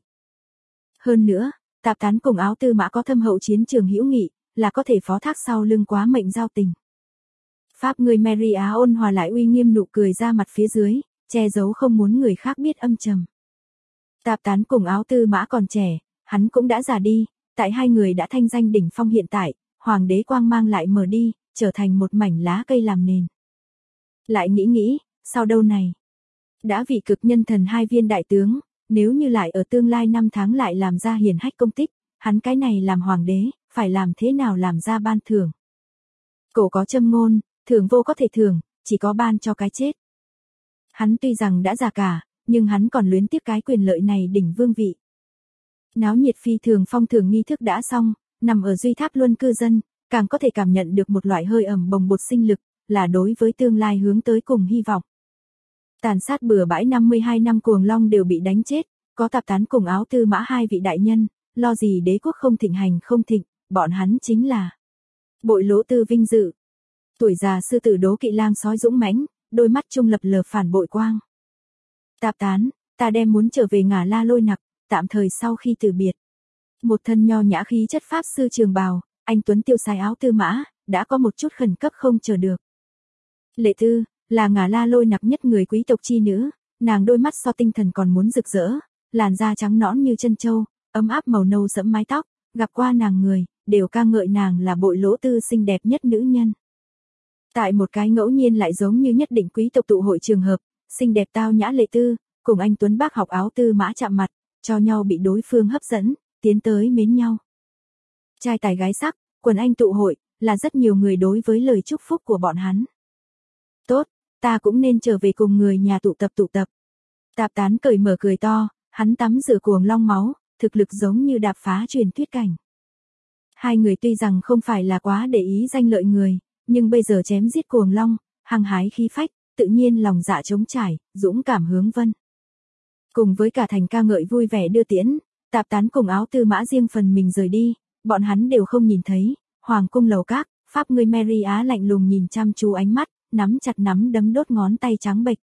Hơn nữa, Tạp Tán cùng Áo Tư Mã có thâm hậu chiến trường hữu nghị, là có thể phó thác sau lưng quá mệnh giao tình. Pháp người Mary Á ôn hòa lại uy nghiêm nụ cười ra mặt phía dưới, che giấu không muốn người khác biết âm trầm. Tạp Tán cùng Áo Tư Mã còn trẻ, hắn cũng đã già đi, tại hai người đã thanh danh đỉnh phong hiện tại, hoàng đế quang mang lại mở đi, trở thành một mảnh lá cây làm nền. Lại nghĩ, sau đâu này? Đã vị cực nhân thần hai viên đại tướng, nếu như lại ở tương lai năm tháng lại làm ra hiển hách công tích, hắn cái này làm hoàng đế, phải làm thế nào làm ra ban thưởng? Cổ có châm ngôn, thưởng vô có thể thưởng, chỉ có ban cho cái chết. Hắn tuy rằng đã già cả, nhưng hắn còn luyến tiếc cái quyền lợi này đỉnh vương vị. Náo nhiệt phi thường phong thường nghi thức đã xong, nằm ở Duy Tháp Luân cư dân, càng có thể cảm nhận được một loại hơi ẩm bồng bột sinh lực, là đối với tương lai hướng tới cùng hy vọng. Tàn sát bừa bãi 52 năm cuồng long đều bị đánh chết, có Tạp Tán cùng Áo Tư Mã hai vị đại nhân, lo gì đế quốc không thịnh hành không thịnh, bọn hắn chính là bội lỗ tư vinh dự. Tuổi già sư tử đố kỵ lang sói dũng mãnh, đôi mắt trung lập lờ phản bội quang. Tạp Tán, ta đem muốn trở về Ngả La Lôi Nặc, tạm thời sau khi từ biệt. Một thân nho nhã khí chất pháp sư trường bào, anh tuấn tiêu sái Áo Tư Mã, đã có một chút khẩn cấp không chờ được. Lệ Tư, là Ngả La Lôi Nặc nhất người quý tộc chi nữ, nàng đôi mắt so tinh thần còn muốn rực rỡ, làn da trắng nõn như chân châu, ấm áp màu nâu sẫm mái tóc, gặp qua nàng người, đều ca ngợi nàng là bội lỗ tư xinh đẹp nhất nữ nhân. Tại một cái ngẫu nhiên lại giống như nhất định quý tộc tụ hội trường hợp, xinh đẹp tao nhã Lệ Tư, cùng anh tuấn bác học Áo Tư Mã chạm mặt, cho nhau bị đối phương hấp dẫn, tiến tới mến nhau. Trai tài gái sắc, quần anh tụ hội, là rất nhiều người đối với lời chúc phúc của bọn hắn. Tốt, ta cũng nên trở về cùng người nhà tụ tập. Tạp Tán cởi mở cười to, hắn tắm rửa cuồng long máu, thực lực giống như đạp phá truyền thuyết cảnh. Hai người tuy rằng không phải là quá để ý danh lợi người, nhưng bây giờ chém giết cuồng long, hăng hái khí phách, tự nhiên lòng dạ trống trải, dũng cảm hướng vân. Cùng với cả thành ca ngợi vui vẻ đưa tiễn, Tạp Tán cùng Áo Tư Mã riêng phần mình rời đi, bọn hắn đều không nhìn thấy, hoàng cung lầu các, Pháp người Mary Á lạnh lùng nhìn chăm chú ánh mắt, nắm chặt nắm đấm đốt ngón tay trắng bệch.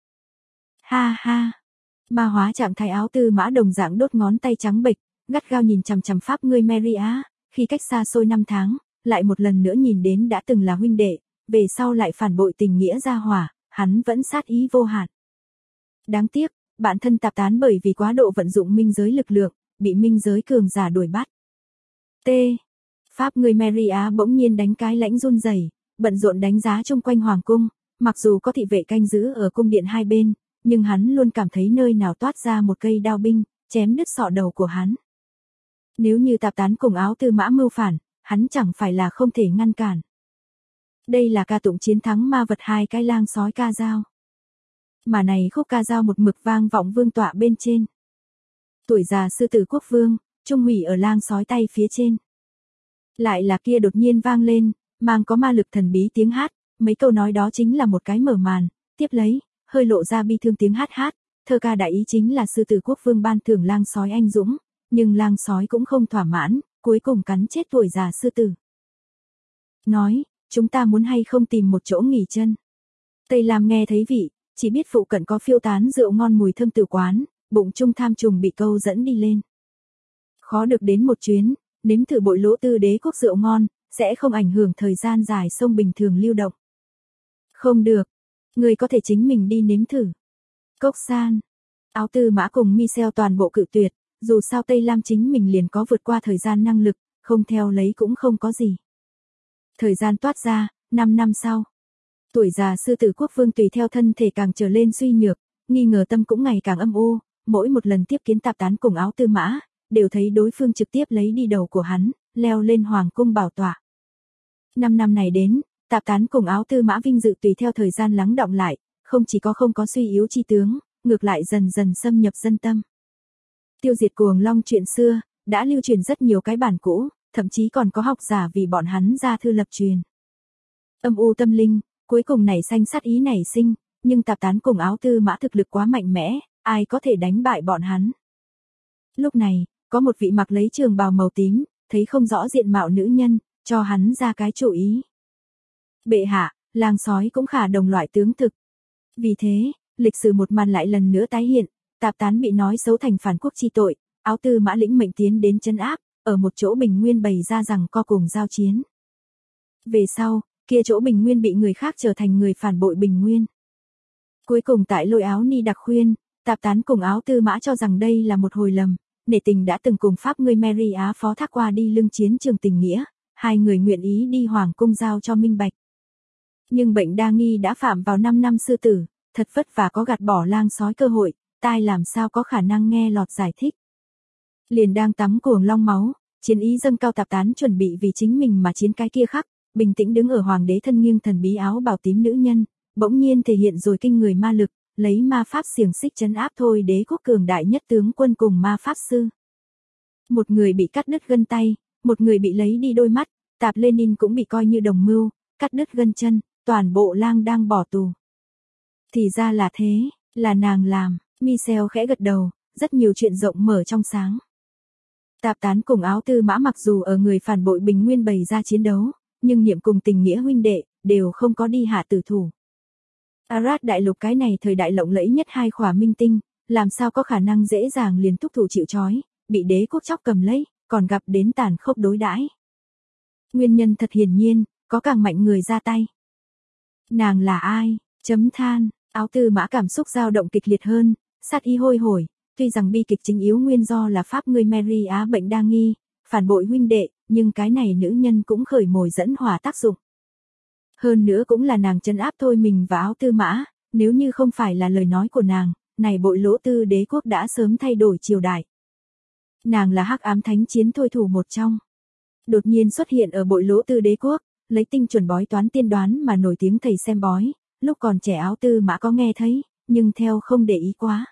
Ha ha. Ma hóa trạng thái Áo Tư Mã đồng dạng đốt ngón tay trắng bệch, gắt gao nhìn chằm chằm Pháp người Mary Á, khi cách xa xôi năm tháng, lại một lần nữa nhìn đến đã từng là huynh đệ, về sau lại phản bội tình nghĩa gia hỏa, hắn vẫn sát ý vô hạn. Đáng tiếc, bản thân Tạp Tán bởi vì quá độ vận dụng minh giới lực lượng, bị minh giới cường giả đuổi bắt. T. Pháp người Mary Á bỗng nhiên đánh cái lãnh run rẩy, bận rộn đánh giá chung quanh hoàng cung, mặc dù có thị vệ canh giữ ở cung điện hai bên, nhưng hắn luôn cảm thấy nơi nào toát ra một cây đao binh, chém đứt sọ đầu của hắn. Nếu như Tạp Tán cùng Áo Tư Mã mưu phản, hắn chẳng phải là không thể ngăn cản. Đây là ca tụng chiến thắng ma vật hai cái lang sói ca dao. Mà này khúc ca dao một mực vang vọng vương tọa bên trên. Tuổi già sư tử quốc vương, trung hủy ở lang sói tay phía trên. Lại là kia đột nhiên vang lên, mang có ma lực thần bí tiếng hát, mấy câu nói đó chính là một cái mở màn, tiếp lấy, hơi lộ ra bi thương tiếng hát, thơ ca đại ý chính là sư tử quốc vương ban thưởng lang sói anh dũng, nhưng lang sói cũng không thỏa mãn, cuối cùng cắn chết tuổi già sư tử. Nói, chúng ta muốn hay không tìm một chỗ nghỉ chân. Tây Lam nghe thấy vị, chỉ biết phụ cận có phiêu tán rượu ngon mùi thơm tử quán, bụng trung tham trùng bị câu dẫn đi lên. Khó được đến một chuyến, nếm thử bội lỗ tư đế quốc rượu ngon, sẽ không ảnh hưởng thời gian dài sông bình thường lưu động. Không được, người có thể chính mình đi nếm thử. Cốc San, Áo Tư Mã cùng Michel toàn bộ cự tuyệt, dù sao Tây Lam chính mình liền có vượt qua thời gian năng lực, không theo lấy cũng không có gì. Thời gian toát ra, 5 năm sau. Tuổi già sư tử quốc vương tùy theo thân thể càng trở lên suy nhược, nghi ngờ tâm cũng ngày càng âm u, mỗi một lần tiếp kiến Tạp Tán cùng Áo Tư Mã, đều thấy đối phương trực tiếp lấy đi đầu của hắn, leo lên hoàng cung bảo tọa. 5 năm này đến, Tạp Tán cùng Áo Tư Mã vinh dự tùy theo thời gian lắng đọng lại, không chỉ có không có suy yếu chi tướng, ngược lại dần dần xâm nhập dân tâm. Tiêu diệt cuồng long chuyện xưa, đã lưu truyền rất nhiều cái bản cũ, thậm chí còn có học giả vì bọn hắn ra thư lập truyền. Âm u tâm linh, cuối cùng nảy sanh sát ý nảy sinh, nhưng Tạp Tán cùng Áo Tư Mã thực lực quá mạnh mẽ, ai có thể đánh bại bọn hắn. Lúc này, có một vị mặc lấy trường bào màu tím, thấy không rõ diện mạo nữ nhân, cho hắn ra cái chủ ý. Bệ hạ, lang sói cũng khả đồng loại tướng thực. Vì thế, lịch sử một màn lại lần nữa tái hiện, Tạp Tán bị nói xấu thành phản quốc chi tội, Áo Tư Mã lĩnh mệnh tiến đến trấn áp, ở một chỗ bình nguyên bày ra rằng co cùng giao chiến. Về sau, kia chỗ bình nguyên bị người khác trở thành người phản bội bình nguyên. Cuối cùng tại Lôi Áo Ni đặc khuyên, Tạp Tán cùng Áo Tư Mã cho rằng đây là một hồi lầm, nể tình đã từng cùng Pháp ngươi Mary Á phó thác qua đi lưng chiến trường tình nghĩa, hai người nguyện ý đi hoàng cung giao cho minh bạch. Nhưng bệnh đa nghi đã phạm vào 5 năm sư tử, thật vất vả có gạt bỏ lang sói cơ hội, tai làm sao có khả năng nghe lọt giải thích. Liền đang tắm cuồng long máu, chiến ý dâng cao Tạp Tán chuẩn bị vì chính mình mà chiến cái kia khắc, bình tĩnh đứng ở hoàng đế thân nghiêng thần bí áo bào tím nữ nhân, bỗng nhiên thể hiện rồi kinh người ma lực, lấy ma pháp xiềng xích trấn áp thôi đế quốc cường đại nhất tướng quân cùng ma pháp sư. Một người bị cắt đứt gân tay, một người bị lấy đi đôi mắt, Tạp Lenin cũng bị coi như đồng mưu, cắt đứt gân chân, toàn bộ lang đang bỏ tù. Thì ra là thế, là nàng làm, Michel khẽ gật đầu, rất nhiều chuyện rộng mở trong sáng. Tạp Tán cùng Áo Tư Mã mặc dù ở người phản bội bình nguyên bày ra chiến đấu, nhưng niệm cùng tình nghĩa huynh đệ, đều không có đi hạ tử thủ. Arad đại lục cái này thời đại lộng lẫy nhất hai khỏa minh tinh, làm sao có khả năng dễ dàng liền thúc thủ chịu trói, bị đế quốc chóc cầm lấy, còn gặp đến tàn khốc đối đãi. Nguyên nhân thật hiển nhiên, có càng mạnh người ra tay. Nàng là ai? Chấm than, Áo Tư Mã cảm xúc dao động kịch liệt hơn, sát ý hôi hổi, tuy rằng bi kịch chính yếu nguyên do là Pháp ngươi Mary Á bệnh đa nghi, phản bội huynh đệ, nhưng cái này nữ nhân cũng khởi mồi dẫn hỏa tác dụng. Hơn nữa cũng là nàng trấn áp thôi mình và Áo Tư Mã, nếu như không phải là lời nói của nàng, này bội lỗ tư đế quốc đã sớm thay đổi triều đại. Nàng là hắc ám thánh chiến thôi thủ một trong. Đột nhiên xuất hiện ở bội lỗ tư đế quốc, lấy tinh chuẩn bói toán tiên đoán mà nổi tiếng thầy xem bói, lúc còn trẻ Áo Tư Mã có nghe thấy, nhưng theo không để ý quá.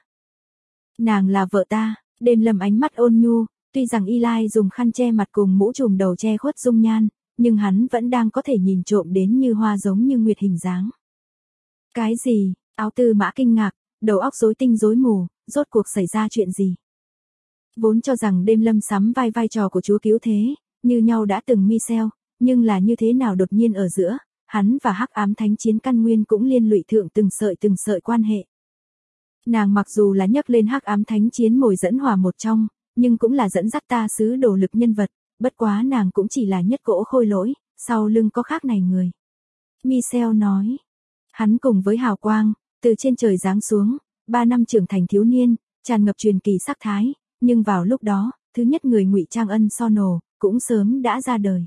Nàng là vợ ta, Đêm Lâm ánh mắt ôn nhu, tuy rằng Eli dùng khăn che mặt cùng mũ trùm đầu che khuất dung nhan, nhưng hắn vẫn đang có thể nhìn trộm đến như hoa giống như nguyệt hình dáng. Cái gì? Áo Tư Mã kinh ngạc, đầu óc rối tinh rối mù, rốt cuộc xảy ra chuyện gì? Vốn cho rằng Đêm Lâm sắm vai trò của chúa cứu thế, như nhau đã từng Michel, nhưng là như thế nào đột nhiên ở giữa, hắn và hắc ám thánh chiến căn nguyên cũng liên lụy thượng từng sợi quan hệ. Nàng mặc dù là nhắc lên hắc ám thánh chiến mồi dẫn hỏa một trong, nhưng cũng là dẫn dắt ta sứ đồ lực nhân vật, bất quá nàng cũng chỉ là nhất cỗ khôi lỗi, sau lưng có khác này người. Michel nói, hắn cùng với hào quang, từ trên trời giáng xuống, 3 năm trưởng thành thiếu niên, tràn ngập truyền kỳ sắc thái, nhưng vào lúc đó, thứ nhất người ngụy trang ân Sono, cũng sớm đã ra đời.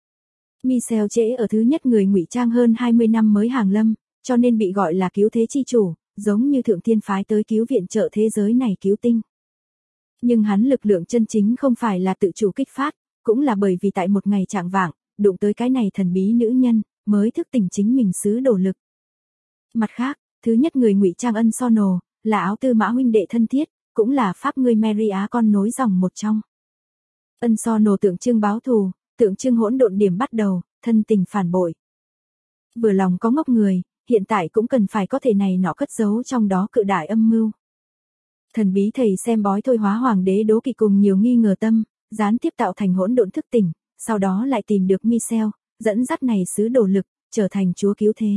Michel trễ ở thứ nhất người ngụy trang hơn 20 năm mới hàng lâm, cho nên bị gọi là cứu thế chi chủ, giống như thượng thiên phái tới cứu viện trợ thế giới này cứu tinh. Nhưng hắn lực lượng chân chính không phải là tự chủ kích phát, cũng là bởi vì tại một ngày trạng vạng, đụng tới cái này thần bí nữ nhân, mới thức tỉnh chính mình sứ đồ lực. Mặt khác, thứ nhất người ngụy trang Ân Sono, là Áo Tư Mã huynh đệ thân thiết, cũng là pháp ngươi Mary Á con nối dòng một trong. Ân Sono tượng trưng báo thù, tượng trưng hỗn độn điểm bắt đầu, thân tình phản bội. Vừa lòng có ngốc người, hiện tại cũng cần phải có thể này nọ cất giấu trong đó cự đại âm mưu. Thần bí thầy xem bói thôi hóa hoàng đế đố kỵ cùng nhiều nghi ngờ tâm, gián tiếp tạo thành hỗn độn thức tỉnh, sau đó lại tìm được Michel, dẫn dắt này sứ đồ lực, trở thành chúa cứu thế.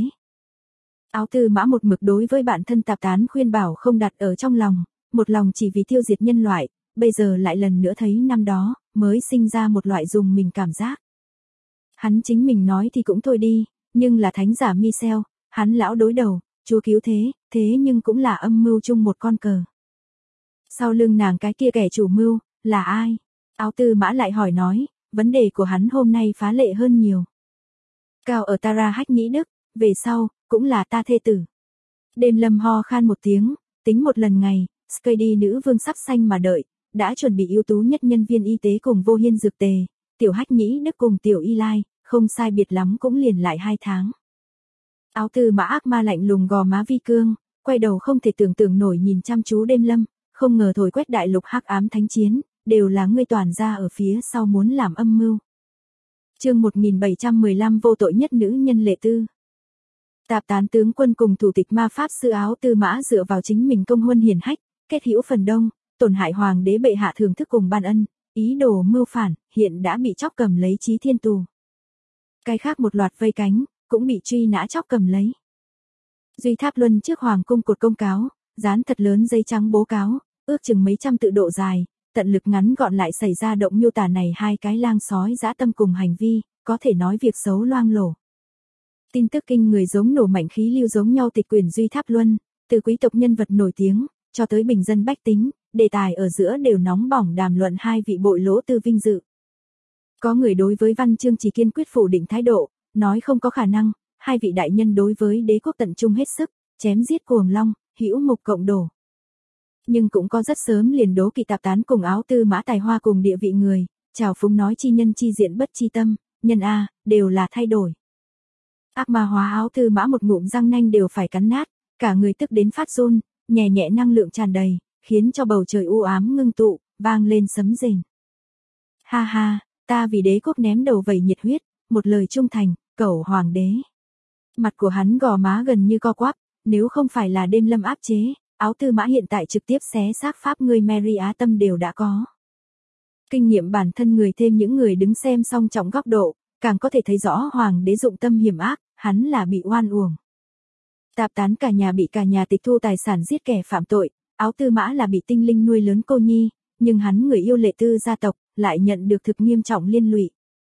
Áo Tư Mã một mực đối với bản thân tạp tán khuyên bảo không đặt ở trong lòng, một lòng chỉ vì tiêu diệt nhân loại, bây giờ lại lần nữa thấy năm đó, mới sinh ra một loại dùng mình cảm giác. Hắn chính mình nói thì cũng thôi đi, nhưng là thánh giả Michel, hắn lão đối đầu, chúa cứu thế, thế nhưng cũng là âm mưu chung một con cờ. Sau lưng nàng cái kia kẻ chủ mưu, là ai? Áo Tư Mã lại hỏi nói, vấn đề của hắn hôm nay phá lệ hơn nhiều. Cao ở Tara Hách Nhĩ Đức, về sau, cũng là ta thê tử. Đêm Lâm ho khan một tiếng, tính một lần ngày, Skady nữ vương sắp xanh mà đợi, đã chuẩn bị ưu tú nhất nhân viên y tế cùng vô hiên dược tề, tiểu Hách Nhĩ Đức cùng tiểu Y Lai, không sai biệt lắm cũng liền lại 2 tháng. Áo Tư Mã ác ma lạnh lùng gò má vi cương, quay đầu không thể tưởng tượng nổi nhìn chăm chú Đêm Lâm, không ngờ thổi quét đại lục hắc ám thánh chiến, đều là ngươi toàn ra ở phía sau muốn làm âm mưu. Chương 1715 vô tội nhất nữ nhân Lệ Tư. Tạp tán tướng quân cùng thủ tịch ma pháp sư Áo Tư Mã dựa vào chính mình công huân hiển hách, kết hữu phần đông, tổn hại hoàng đế bệ hạ thưởng thức cùng ban ân, ý đồ mưu phản, hiện đã bị chóc cầm lấy Chí Thiên tù. Cái khác một loạt vây cánh, cũng bị truy nã chóc cầm lấy. Duy Tháp Luân trước hoàng cung cột công cáo, dán thật lớn giấy trắng bố cáo, ước chừng mấy trăm tự độ dài, tận lực ngắn gọn lại xảy ra động miêu tả này hai cái lang sói dã tâm cùng hành vi, có thể nói việc xấu loang lổ. Tin tức kinh người giống nổ mạnh khí lưu giống nhau tịch quyển Duy Tháp Luân, từ quý tộc nhân vật nổi tiếng, cho tới bình dân bách tính, đề tài ở giữa đều nóng bỏng đàm luận hai vị bội lỗ tư vinh dự. Có người đối với văn chương chỉ kiên quyết phủ định thái độ, nói không có khả năng, hai vị đại nhân đối với đế quốc tận trung hết sức, chém giết cuồng long, hữu mục cộng đổ. Nhưng cũng có rất sớm liền đố kỵ tạp tán cùng Áo Tư Mã tài hoa cùng địa vị người, chào phúng nói chi nhân chi diện bất chi tâm, nhân a, đều là thay đổi. Ác ma hóa Áo Tư Mã một ngụm răng nanh đều phải cắn nát, cả người tức đến phát run, nhẹ nhẹ năng lượng tràn đầy, khiến cho bầu trời u ám ngưng tụ, vang lên sấm rền. Ha ha, ta vì đế quốc ném đầu vẩy nhiệt huyết, một lời trung thành, cẩu hoàng đế. Mặt của hắn gò má gần như co quắp, nếu không phải là Đêm Lâm áp chế, Áo Tư Mã hiện tại trực tiếp xé xác pháp ngươi Mary Á tâm đều đã có. Kinh nghiệm bản thân người thêm những người đứng xem song trọng góc độ, càng có thể thấy rõ hoàng đế dụng tâm hiểm ác, hắn là bị oan uổng. Tạp tán cả nhà bị cả nhà tịch thu tài sản giết kẻ phạm tội, Áo Tư Mã là bị tinh linh nuôi lớn cô nhi, nhưng hắn người yêu Lệ Tư gia tộc, lại nhận được thực nghiêm trọng liên lụy.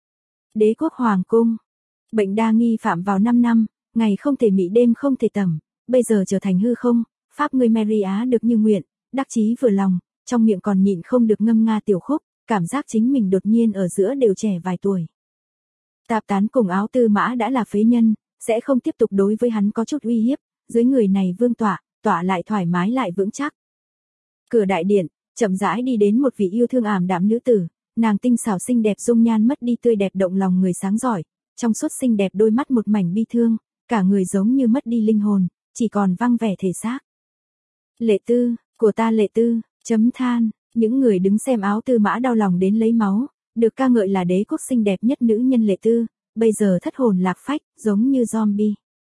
Đế quốc hoàng cung, bệnh đa nghi phạm vào 5 năm, ngày không thể mị đêm không thể tầm, bây giờ trở thành hư không, pháp ngươi Mary Á được như nguyện, đắc chí vừa lòng, trong miệng còn nhịn không được ngâm nga tiểu khúc, cảm giác chính mình đột nhiên ở giữa đều trẻ vài tuổi. Tạp tán cùng Áo Tư Mã đã là phế nhân, sẽ không tiếp tục đối với hắn có chút uy hiếp, dưới người này vương tọa lại thoải mái lại vững chắc. Cửa đại điện, chậm rãi đi đến một vị yêu thương ảm đạm nữ tử, nàng tinh xảo xinh đẹp dung nhan mất đi tươi đẹp động lòng người sáng giỏi, trong suốt xinh đẹp đôi mắt một mảnh bi thương, cả người giống như mất đi linh hồn, chỉ còn văng vẻ thể xác. Lệ Tư, của ta Lệ Tư, chấm than, những người đứng xem Áo Tư Mã đau lòng đến lấy máu, được ca ngợi là đế quốc xinh đẹp nhất nữ nhân Lệ Tư, bây giờ thất hồn lạc phách, giống như zombie.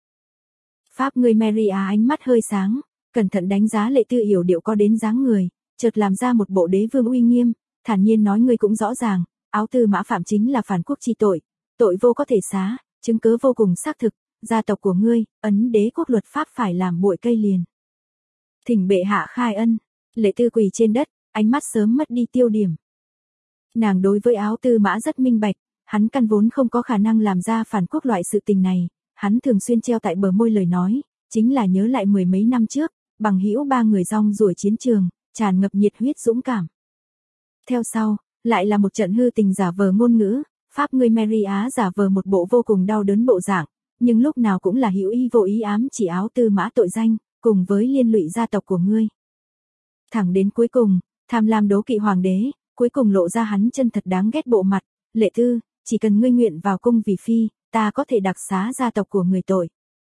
Pháp người Mary Á ánh mắt hơi sáng, cẩn thận đánh giá Lệ Tư yểu điệu có đến dáng người, chợt làm ra một bộ đế vương uy nghiêm, thản nhiên nói ngươi cũng rõ ràng, Áo Tư Mã phạm chính là phản quốc chi tội, tội vô có thể xá, chứng cứ vô cùng xác thực, gia tộc của ngươi, ấn đế quốc luật pháp phải làm bội cây liền. Thỉnh bệ hạ khai ân, Lệ Tư quỳ trên đất, ánh mắt sớm mất đi tiêu điểm. Nàng đối với Áo Tư Mã rất minh bạch, hắn căn vốn không có khả năng làm ra phản quốc loại sự tình này, hắn thường xuyên treo tại bờ môi lời nói, chính là nhớ lại mười mấy năm trước, bằng hữu ba người rong ruổi chiến trường, tràn ngập nhiệt huyết dũng cảm. Theo sau, lại là một trận hư tình giả vờ ngôn ngữ, pháp ngươi Mary Á giả vờ một bộ vô cùng đau đớn bộ dạng, nhưng lúc nào cũng là hữu ý vô ý ám chỉ Áo Tư Mã tội danh, cùng với liên lụy gia tộc của ngươi. Thẳng đến cuối cùng, Tham lam đố kỵ hoàng đế, cuối cùng lộ ra hắn chân thật đáng ghét bộ mặt, Lệ Tư, chỉ cần ngươi nguyện vào cung vì phi, ta có thể đặc xá gia tộc của người tội.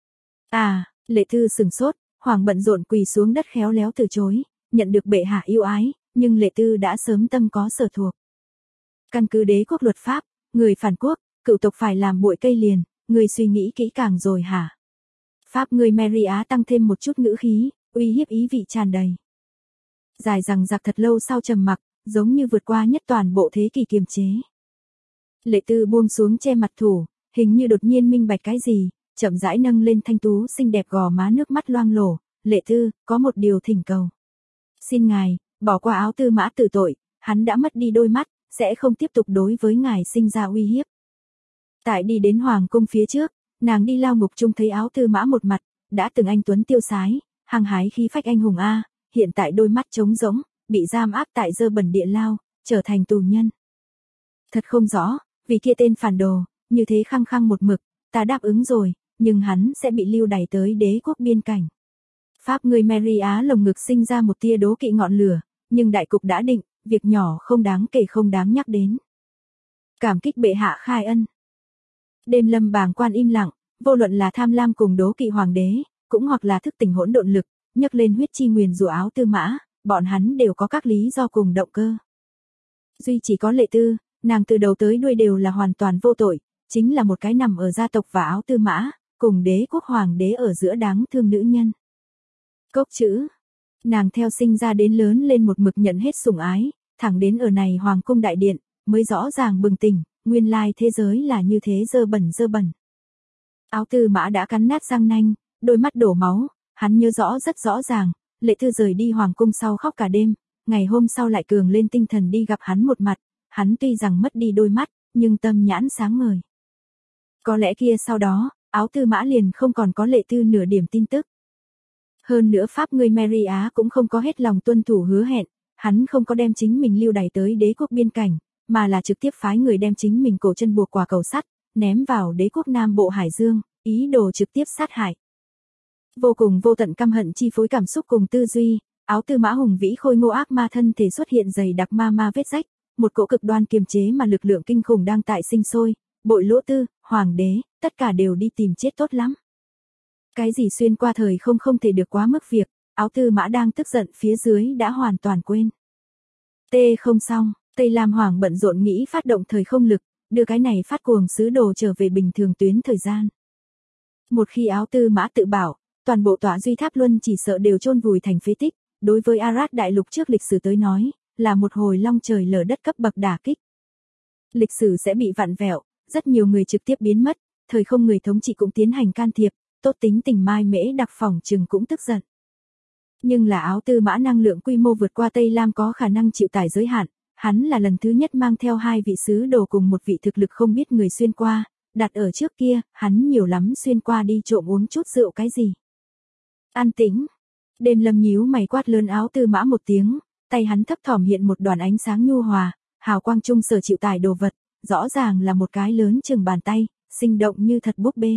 À, Lệ Tư sừng sốt, hoàng bận rộn quỳ xuống đất khéo léo từ chối, nhận được bệ hạ yêu ái, nhưng Lệ Tư đã sớm tâm có sở thuộc. Căn cứ đế quốc luật pháp, người phản quốc, cựu tộc phải làm bụi cây liền, ngươi suy nghĩ kỹ càng rồi hả? Pháp người Mary Á tăng thêm một chút ngữ khí, uy hiếp ý vị tràn đầy. Dài rằng giặc thật lâu sau trầm mặc, giống như vượt qua nhất toàn bộ thế kỷ kiềm chế. Lệ Tư buông xuống che mặt thủ, hình như đột nhiên minh bạch cái gì, chậm rãi nâng lên thanh tú xinh đẹp gò má nước mắt loang lổ. Lệ Tư, có một điều thỉnh cầu. Xin ngài, bỏ qua Áo Tư Mã tử tội, hắn đã mất đi đôi mắt, sẽ không tiếp tục đối với ngài sinh ra uy hiếp. Tại đi đến hoàng cung phía trước, nàng đi lao ngục chung thấy Áo Tư Mã một mặt, đã từng anh tuấn tiêu sái, hăng hái khí phách anh hùng a, hiện tại đôi mắt trống rỗng, bị giam áp tại dơ bẩn địa lao, trở thành tù nhân. Thật không rõ, vì kia tên phản đồ, như thế khăng khăng một mực, ta đáp ứng rồi, nhưng hắn sẽ bị lưu đày tới đế quốc biên cảnh. Pháp người Mary Á lồng ngực sinh ra một tia đố kỵ ngọn lửa, nhưng đại cục đã định, việc nhỏ không đáng kể không đáng nhắc đến. Cảm kích bệ hạ khai ân. Đêm Lâm bàng quan im lặng, vô luận là tham lam cùng đố kỵ hoàng đế, cũng hoặc là thức tỉnh hỗn độn lực, nhấc lên huyết chi nguyền rủa Áo Tư Mã, bọn hắn đều có các lý do cùng động cơ. Duy chỉ có Lệ Tư, nàng từ đầu tới đuôi đều là hoàn toàn vô tội, chính là một cái nằm ở gia tộc và Áo Tư Mã, cùng đế quốc hoàng đế ở giữa đáng thương nữ nhân. Cốc chữ. Nàng theo sinh ra đến lớn lên một mực nhận hết sủng ái, thẳng đến ở này hoàng cung đại điện, mới rõ ràng bừng tỉnh, nguyên lai thế giới là như thế dơ bẩn dơ bẩn. Áo Tư Mã đã cắn nát răng nanh, đôi mắt đổ máu, hắn nhớ rõ rất rõ ràng, Lệ Tư rời đi hoàng cung sau khóc cả đêm, ngày hôm sau lại cường lên tinh thần đi gặp hắn một mặt, hắn tuy rằng mất đi đôi mắt, nhưng tâm nhãn sáng ngời. Có lẽ kia sau đó, Áo Tư Mã liền không còn có Lệ Tư nửa điểm tin tức. Hơn nữa pháp người Mary Á cũng không có hết lòng tuân thủ hứa hẹn, hắn không có đem chính mình lưu đày tới đế quốc biên cảnh, mà là trực tiếp phái người đem chính mình cổ chân buộc quả cầu sắt, ném vào đế quốc Nam Bộ Hải Dương, ý đồ trực tiếp sát hại. Vô cùng vô tận căm hận chi phối cảm xúc cùng tư duy, Áo Tư Mã hùng vĩ khôi ngô ác ma thân thể xuất hiện dày đặc ma vết rách, một cỗ cực đoan kiềm chế mà lực lượng kinh khủng đang tại sinh sôi, Bội Lỗ Tư, hoàng đế, tất cả đều đi tìm chết tốt lắm. Cái gì xuyên qua thời không thể được quá mức việc, Áo Tư Mã đang tức giận phía dưới đã hoàn toàn quên. Không xong, Tây Lam Hoàng bận rộn nghĩ phát động thời không lực, đưa cái này phát cuồng sứ đồ trở về bình thường tuyến thời gian. Một khi Áo Tư Mã tự bảo, toàn bộ tọa duy tháp luân chỉ sợ đều chôn vùi thành phế tích, đối với Arad đại lục trước lịch sử tới nói, là một hồi long trời lở đất cấp bậc đả kích. Lịch sử sẽ bị vặn vẹo, rất nhiều người trực tiếp biến mất, thời không người thống trị cũng tiến hành can thiệp, tốt tính tình Mai Mễ Đặc phòng trừng cũng tức giận. Nhưng là Áo Tư Mã năng lượng quy mô vượt qua Tây Lam có khả năng chịu tải giới hạn, hắn là lần thứ nhất mang theo hai vị sứ đồ cùng một vị thực lực không biết người xuyên qua, đặt ở trước kia, hắn nhiều lắm xuyên qua đi trộm uống chút rượu cái gì. An tĩnh. Đêm Lâm nhíu mày quát lớn Áo Tư Mã một tiếng, tay hắn thấp thỏm hiện một đoàn ánh sáng nhu hòa, hào quang trung sở chịu tải đồ vật, rõ ràng là một cái lớn chừng bàn tay, sinh động như thật búp bê.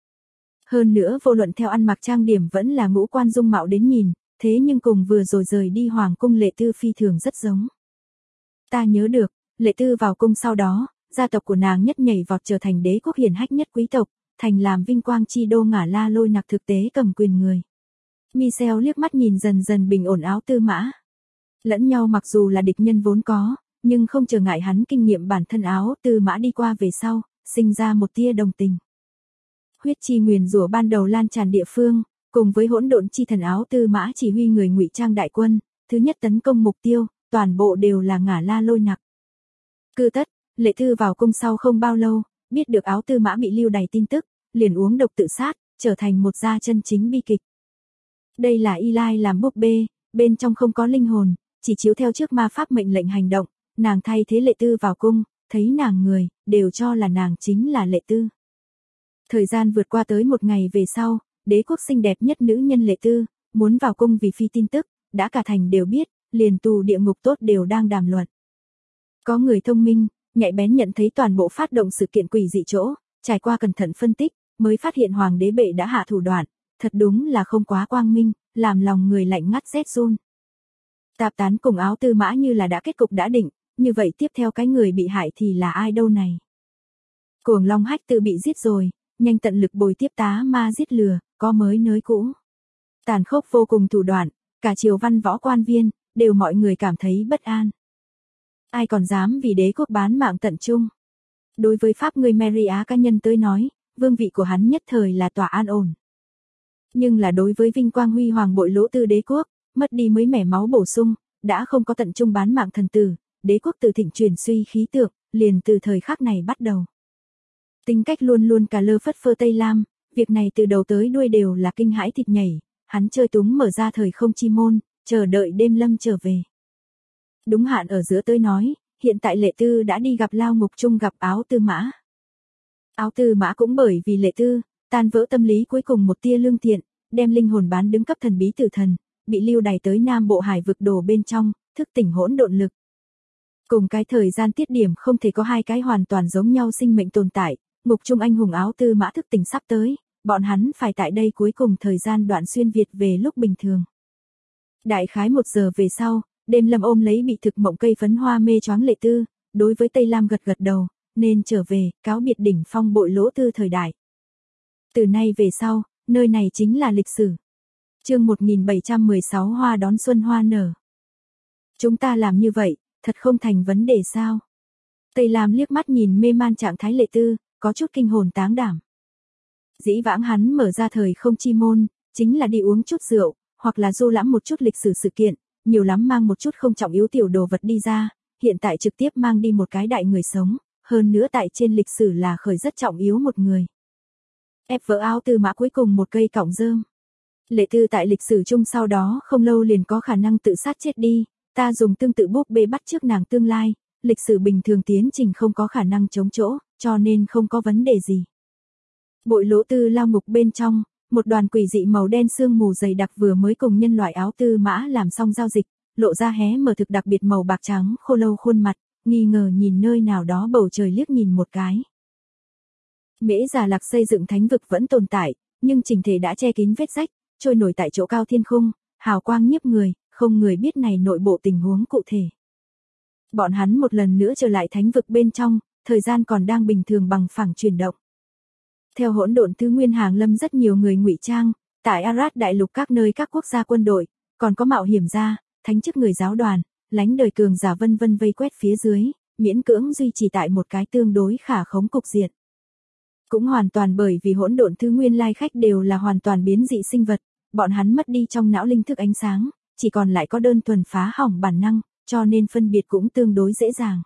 Hơn nữa vô luận theo ăn mặc trang điểm vẫn là ngũ quan dung mạo đến nhìn, thế nhưng cùng vừa rồi rời đi hoàng cung Lệ Tư phi thường rất giống. Ta nhớ được, Lệ Tư vào cung sau đó, gia tộc của nàng nhất nhảy vọt trở thành đế quốc hiển hách nhất quý tộc, thành làm vinh quang chi đô Ngả La Lôi Nặc thực tế cầm quyền người. Michel liếc mắt nhìn dần dần bình ổn Áo Tư Mã. Lẫn nhau mặc dù là địch nhân vốn có, nhưng không trở ngại hắn kinh nghiệm bản thân Áo Tư Mã đi qua về sau, sinh ra một tia đồng tình. Huyết chi nguyền rủa ban đầu lan tràn địa phương, cùng với hỗn độn chi thần Áo Tư Mã chỉ huy người ngụy trang đại quân, thứ nhất tấn công mục tiêu, toàn bộ đều là Ngả La Lôi Nặc. Cư tất, Lệ Tư vào cung sau không bao lâu, biết được Áo Tư Mã bị lưu đày tin tức, liền uống độc tự sát, trở thành một gia chân chính bi kịch. Đây là Y Lai làm búp bê, bên trong không có linh hồn, chỉ chiếu theo trước ma pháp mệnh lệnh hành động, nàng thay thế Lệ Tư vào cung, thấy nàng người, đều cho là nàng chính là Lệ Tư. Thời gian vượt qua tới một ngày về sau, đế quốc xinh đẹp nhất nữ nhân Lệ Tư, muốn vào cung vì phi tin tức, đã cả thành đều biết, liền tù địa ngục tốt đều đang đàm luận. Có người thông minh, nhạy bén nhận thấy toàn bộ phát động sự kiện quỷ dị chỗ, trải qua cẩn thận phân tích, mới phát hiện hoàng đế bệ đã hạ thủ đoạn, thật đúng là không quá quang minh, làm lòng người lạnh ngắt rét run. Tạp tán cùng Áo Tư Mã như là đã kết cục đã định, như vậy tiếp theo cái người bị hại thì là ai đâu này? Cuồng Long Hách Tự bị giết rồi, nhanh tận lực bồi tiếp tá ma giết lừa, có mới nới cũ. Tàn khốc vô cùng thủ đoạn, cả triều văn võ quan viên, đều mọi người cảm thấy bất an. Ai còn dám vì đế quốc bán mạng tận trung? Đối với pháp người Maria cá nhân tới nói, vương vị của hắn nhất thời là tỏa an ổn. Nhưng là đối với vinh quang huy hoàng bội lỗ tư đế quốc, mất đi mới mẻ máu bổ sung, đã không có tận trung bán mạng thần tử, đế quốc từ thịnh chuyển suy khí tượng, liền từ thời khắc này bắt đầu. Tính cách luôn luôn cà lơ phất phơ Tây Lam, việc này từ đầu tới đuôi đều là kinh hãi thịt nhảy, hắn chơi túng mở ra thời không chi môn, chờ đợi đêm lâm trở về. Đúng hạn ở giữa tới nói, hiện tại Lệ Tư đã đi gặp lao ngục chung gặp Áo Tư Mã. Áo Tư Mã cũng bởi vì Lệ Tư, tan vỡ tâm lý cuối cùng một tia lương thiện, đem linh hồn bán đứng cấp thần bí tử thần, bị lưu đày tới Nam Bộ Hải vực đồ bên trong, thức tỉnh hỗn độn lực. Cùng cái thời gian tiết điểm không thể có hai cái hoàn toàn giống nhau sinh mệnh tồn tại, ngục trung anh hùng Áo Tư Mã thức tỉnh sắp tới, bọn hắn phải tại đây cuối cùng thời gian đoạn xuyên Việt về lúc bình thường. Đại khái 1 giờ về sau, đêm lâm ôm lấy bị thực mộng cây phấn hoa mê choáng Lệ Tư, đối với Tây Lam gật gật đầu, nên trở về, cáo biệt đỉnh phong bội lỗ tư thời đại. Từ nay về sau, nơi này chính là lịch sử. Chương 1716 hoa đón xuân hoa nở. Chúng ta làm như vậy, thật không thành vấn đề sao? Tây Lam liếc mắt nhìn mê man trạng thái Lệ Tư, có chút kinh hồn táng đảm. Dĩ vãng hắn mở ra thời không chi môn, chính là đi uống chút rượu, hoặc là du lãm một chút lịch sử sự kiện, nhiều lắm mang một chút không trọng yếu tiểu đồ vật đi ra, hiện tại trực tiếp mang đi một cái đại người sống, hơn nữa tại trên lịch sử là khởi rất trọng yếu một người. Ép vỡ Áo Tư Mã cuối cùng một cây cọng rơm. Lệ Tư tại lịch sử chung sau đó không lâu liền có khả năng tự sát chết đi, ta dùng tương tự búp bê bắt trước nàng tương lai, lịch sử bình thường tiến trình không có khả năng chống chỗ, cho nên không có vấn đề gì. Bội lỗ tư lao ngục bên trong, một đoàn quỷ dị màu đen sương mù dày đặc vừa mới cùng nhân loại Áo Tư Mã làm xong giao dịch, lộ ra hé mở thực đặc biệt màu bạc trắng khô lâu khuôn mặt, nghi ngờ nhìn nơi nào đó bầu trời liếc nhìn một cái. Mễ Già Lạc xây dựng thánh vực vẫn tồn tại, nhưng chỉnh thể đã che kín vết rách, trôi nổi tại chỗ cao thiên khung, hào quang nhiếp người, không người biết này nội bộ tình huống cụ thể. Bọn hắn một lần nữa trở lại thánh vực bên trong, thời gian còn đang bình thường bằng phẳng chuyển động. Theo hỗn độn thứ nguyên hàng lâm rất nhiều người ngụy trang, tại Arad đại lục các nơi các quốc gia quân đội, còn có mạo hiểm gia, thánh chức người giáo đoàn, lánh đời cường giả vân vân vây quét phía dưới, miễn cưỡng duy trì tại một cái tương đối khả khống cục diện. Cũng hoàn toàn bởi vì hỗn độn thứ nguyên lai khách đều là hoàn toàn biến dị sinh vật, bọn hắn mất đi trong não linh thức ánh sáng, chỉ còn lại có đơn thuần phá hỏng bản năng, cho nên phân biệt cũng tương đối dễ dàng.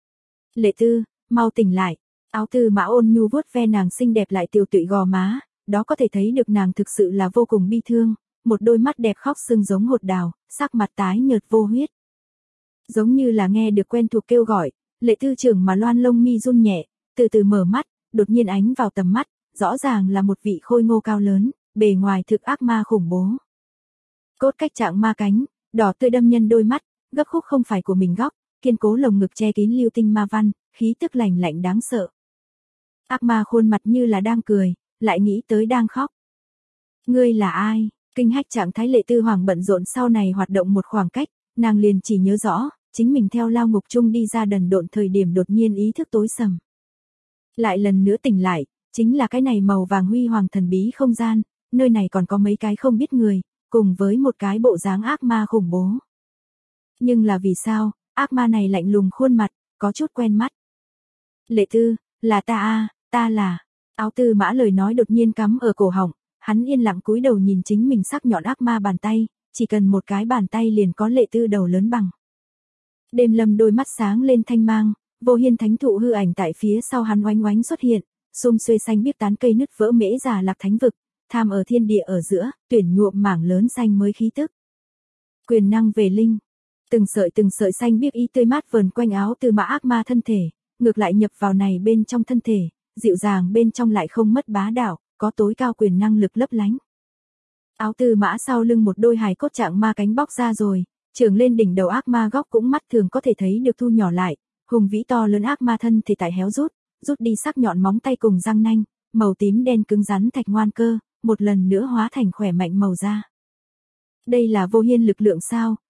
Lệ Tư, mau tỉnh lại. Áo Tư Mã ôn nhu vuốt ve nàng xinh đẹp lại tiều tụy gò má, đó có thể thấy được nàng thực sự là vô cùng bi thương, một đôi mắt đẹp khóc sưng giống hột đào, sắc mặt tái nhợt vô huyết. Giống như là nghe được quen thuộc kêu gọi, Lệ Tư trưởng mà loan lông mi run nhẹ, từ từ mở mắt, đột nhiên ánh vào tầm mắt, rõ ràng là một vị khôi ngô cao lớn, bề ngoài thực ác ma khủng bố. Cốt cách trạng ma cánh, đỏ tươi đâm nhân đôi mắt, gấp khúc không phải của mình góc, kiên cố lồng ngực che kín lưu tinh ma văn, khí tức lạnh lạnh đáng sợ. Ác ma khuôn mặt như là đang cười, lại nghĩ tới đang khóc. Ngươi là ai? Kinh hách trạng thái Lệ Tư Hoàng bận rộn sau này hoạt động một khoảng cách, nàng liền chỉ nhớ rõ, chính mình theo lao ngục chung đi ra đần độn thời điểm đột nhiên ý thức tối sầm. Lại lần nữa tỉnh lại, chính là cái này màu vàng huy hoàng thần bí không gian, nơi này còn có mấy cái không biết người, cùng với một cái bộ dáng ác ma khủng bố. Nhưng là vì sao, ác ma này lạnh lùng khuôn mặt, có chút quen mắt. Lệ Tư, là ta a, ta là. Áo Tư Mã lời nói đột nhiên cắm ở cổ họng, hắn yên lặng cúi đầu nhìn chính mình sắc nhọn ác ma bàn tay, chỉ cần một cái bàn tay liền có Lệ Tư đầu lớn bằng. Đêm lâm đôi mắt sáng lên thanh mang, vô hiên thánh thụ hư ảnh tại phía sau hắn oánh oánh xuất hiện, xum xuê xanh biếc tán cây nứt vỡ Mễ Già Lạc thánh vực, tham ở thiên địa ở giữa, tuyển nhuộm mảng lớn xanh mới khí tức. Quyền năng về linh, từng sợi xanh biếc y tươi mát vờn quanh Áo Tư Mã ác ma thân thể, ngược lại nhập vào này bên trong thân thể, dịu dàng bên trong lại không mất bá đạo, có tối cao quyền năng lực lấp lánh. Áo Tư Mã sau lưng một đôi hài cốt trạng ma cánh bóc ra rồi, trưởng lên đỉnh đầu ác ma góc cũng mắt thường có thể thấy được thu nhỏ lại, hùng vĩ to lớn ác ma thân thể tại héo rút đi sắc nhọn móng tay cùng răng nanh, màu tím đen cứng rắn thạch ngoan cơ, một lần nữa hóa thành khỏe mạnh màu da. Đây là vô hiên lực lượng sao,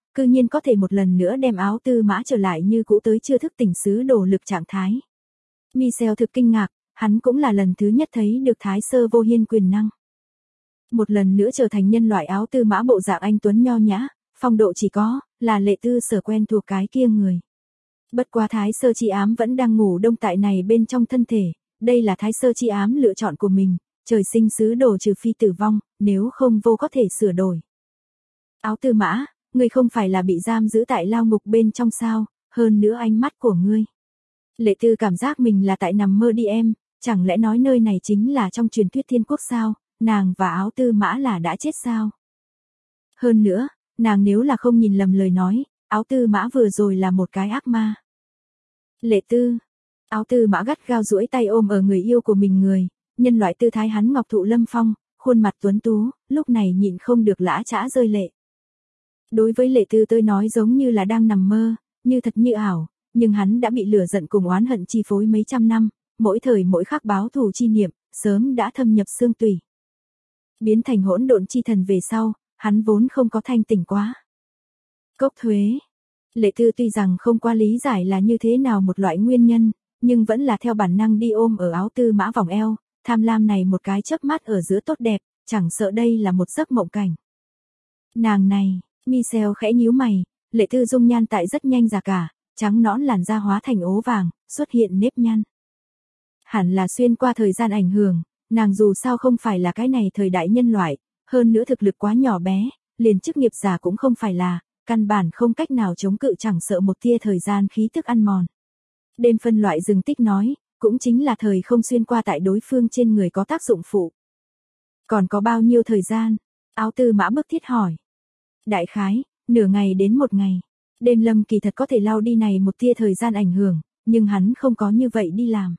cư nhiên có thể một lần nữa đem áo tư mã trở lại như cũ tới chưa thức tỉnh sứ đồ lực trạng thái. Michel thực kinh ngạc, hắn cũng là lần thứ nhất thấy được thái sơ vô hiên quyền năng. Một lần nữa trở thành nhân loại áo tư mã bộ dạng anh tuấn nho nhã, phong độ chỉ có, là Lệ Tư sở quen thuộc cái kia người. Bất quá thái sơ chi ám vẫn đang ngủ đông tại này bên trong thân thể, đây là thái sơ chi ám lựa chọn của mình, trời sinh sứ đồ trừ phi tử vong, nếu không vô có thể sửa đổi. Áo tư mã, ngươi không phải là bị giam giữ tại lao ngục bên trong sao, hơn nữa ánh mắt của ngươi. Lệ Tư cảm giác mình là tại nằm mơ đi em, chẳng lẽ nói nơi này chính là trong truyền thuyết thiên quốc sao, nàng và áo tư mã là đã chết sao? Hơn nữa, nàng nếu là không nhìn lầm lời nói, áo tư mã vừa rồi là một cái ác ma. Lệ Tư, áo tư mã gắt gao duỗi tay ôm ở người yêu của mình người, nhân loại tư thái hắn ngọc thụ lâm phong, khuôn mặt tuấn tú, lúc này nhịn không được lã chã rơi lệ. Đối với Lệ Tư tôi nói giống như là đang nằm mơ, như thật như ảo, nhưng hắn đã bị lửa giận cùng oán hận chi phối mấy trăm năm, mỗi thời mỗi khắc báo thù chi niệm, sớm đã thâm nhập xương tủy. Biến thành hỗn độn chi thần về sau, hắn vốn không có thanh tỉnh quá. Cốc thuế. Lệ Tư tuy rằng không qua lý giải là như thế nào một loại nguyên nhân, nhưng vẫn là theo bản năng đi ôm ở áo tư mã vòng eo, tham lam này một cái chớp mắt ở giữa tốt đẹp, chẳng sợ đây là một giấc mộng cảnh. Nàng này, Michel khẽ nhíu mày, Lệ Tư dung nhan tại rất nhanh già cả, trắng nõn làn da hóa thành ố vàng, xuất hiện nếp nhăn. Hẳn là xuyên qua thời gian ảnh hưởng, nàng dù sao không phải là cái này thời đại nhân loại, hơn nữa thực lực quá nhỏ bé, liền chức nghiệp giả cũng không phải là, căn bản không cách nào chống cự chẳng sợ một tia thời gian khí tức ăn mòn. Đêm phân loại dừng tích nói, cũng chính là thời không xuyên qua tại đối phương trên người có tác dụng phụ. Còn có bao nhiêu thời gian? Áo tư mã bức thiết hỏi. Đại khái, nửa ngày đến một ngày. Đêm Lâm kỳ thật có thể lao đi này một tia thời gian ảnh hưởng, nhưng hắn không có như vậy đi làm.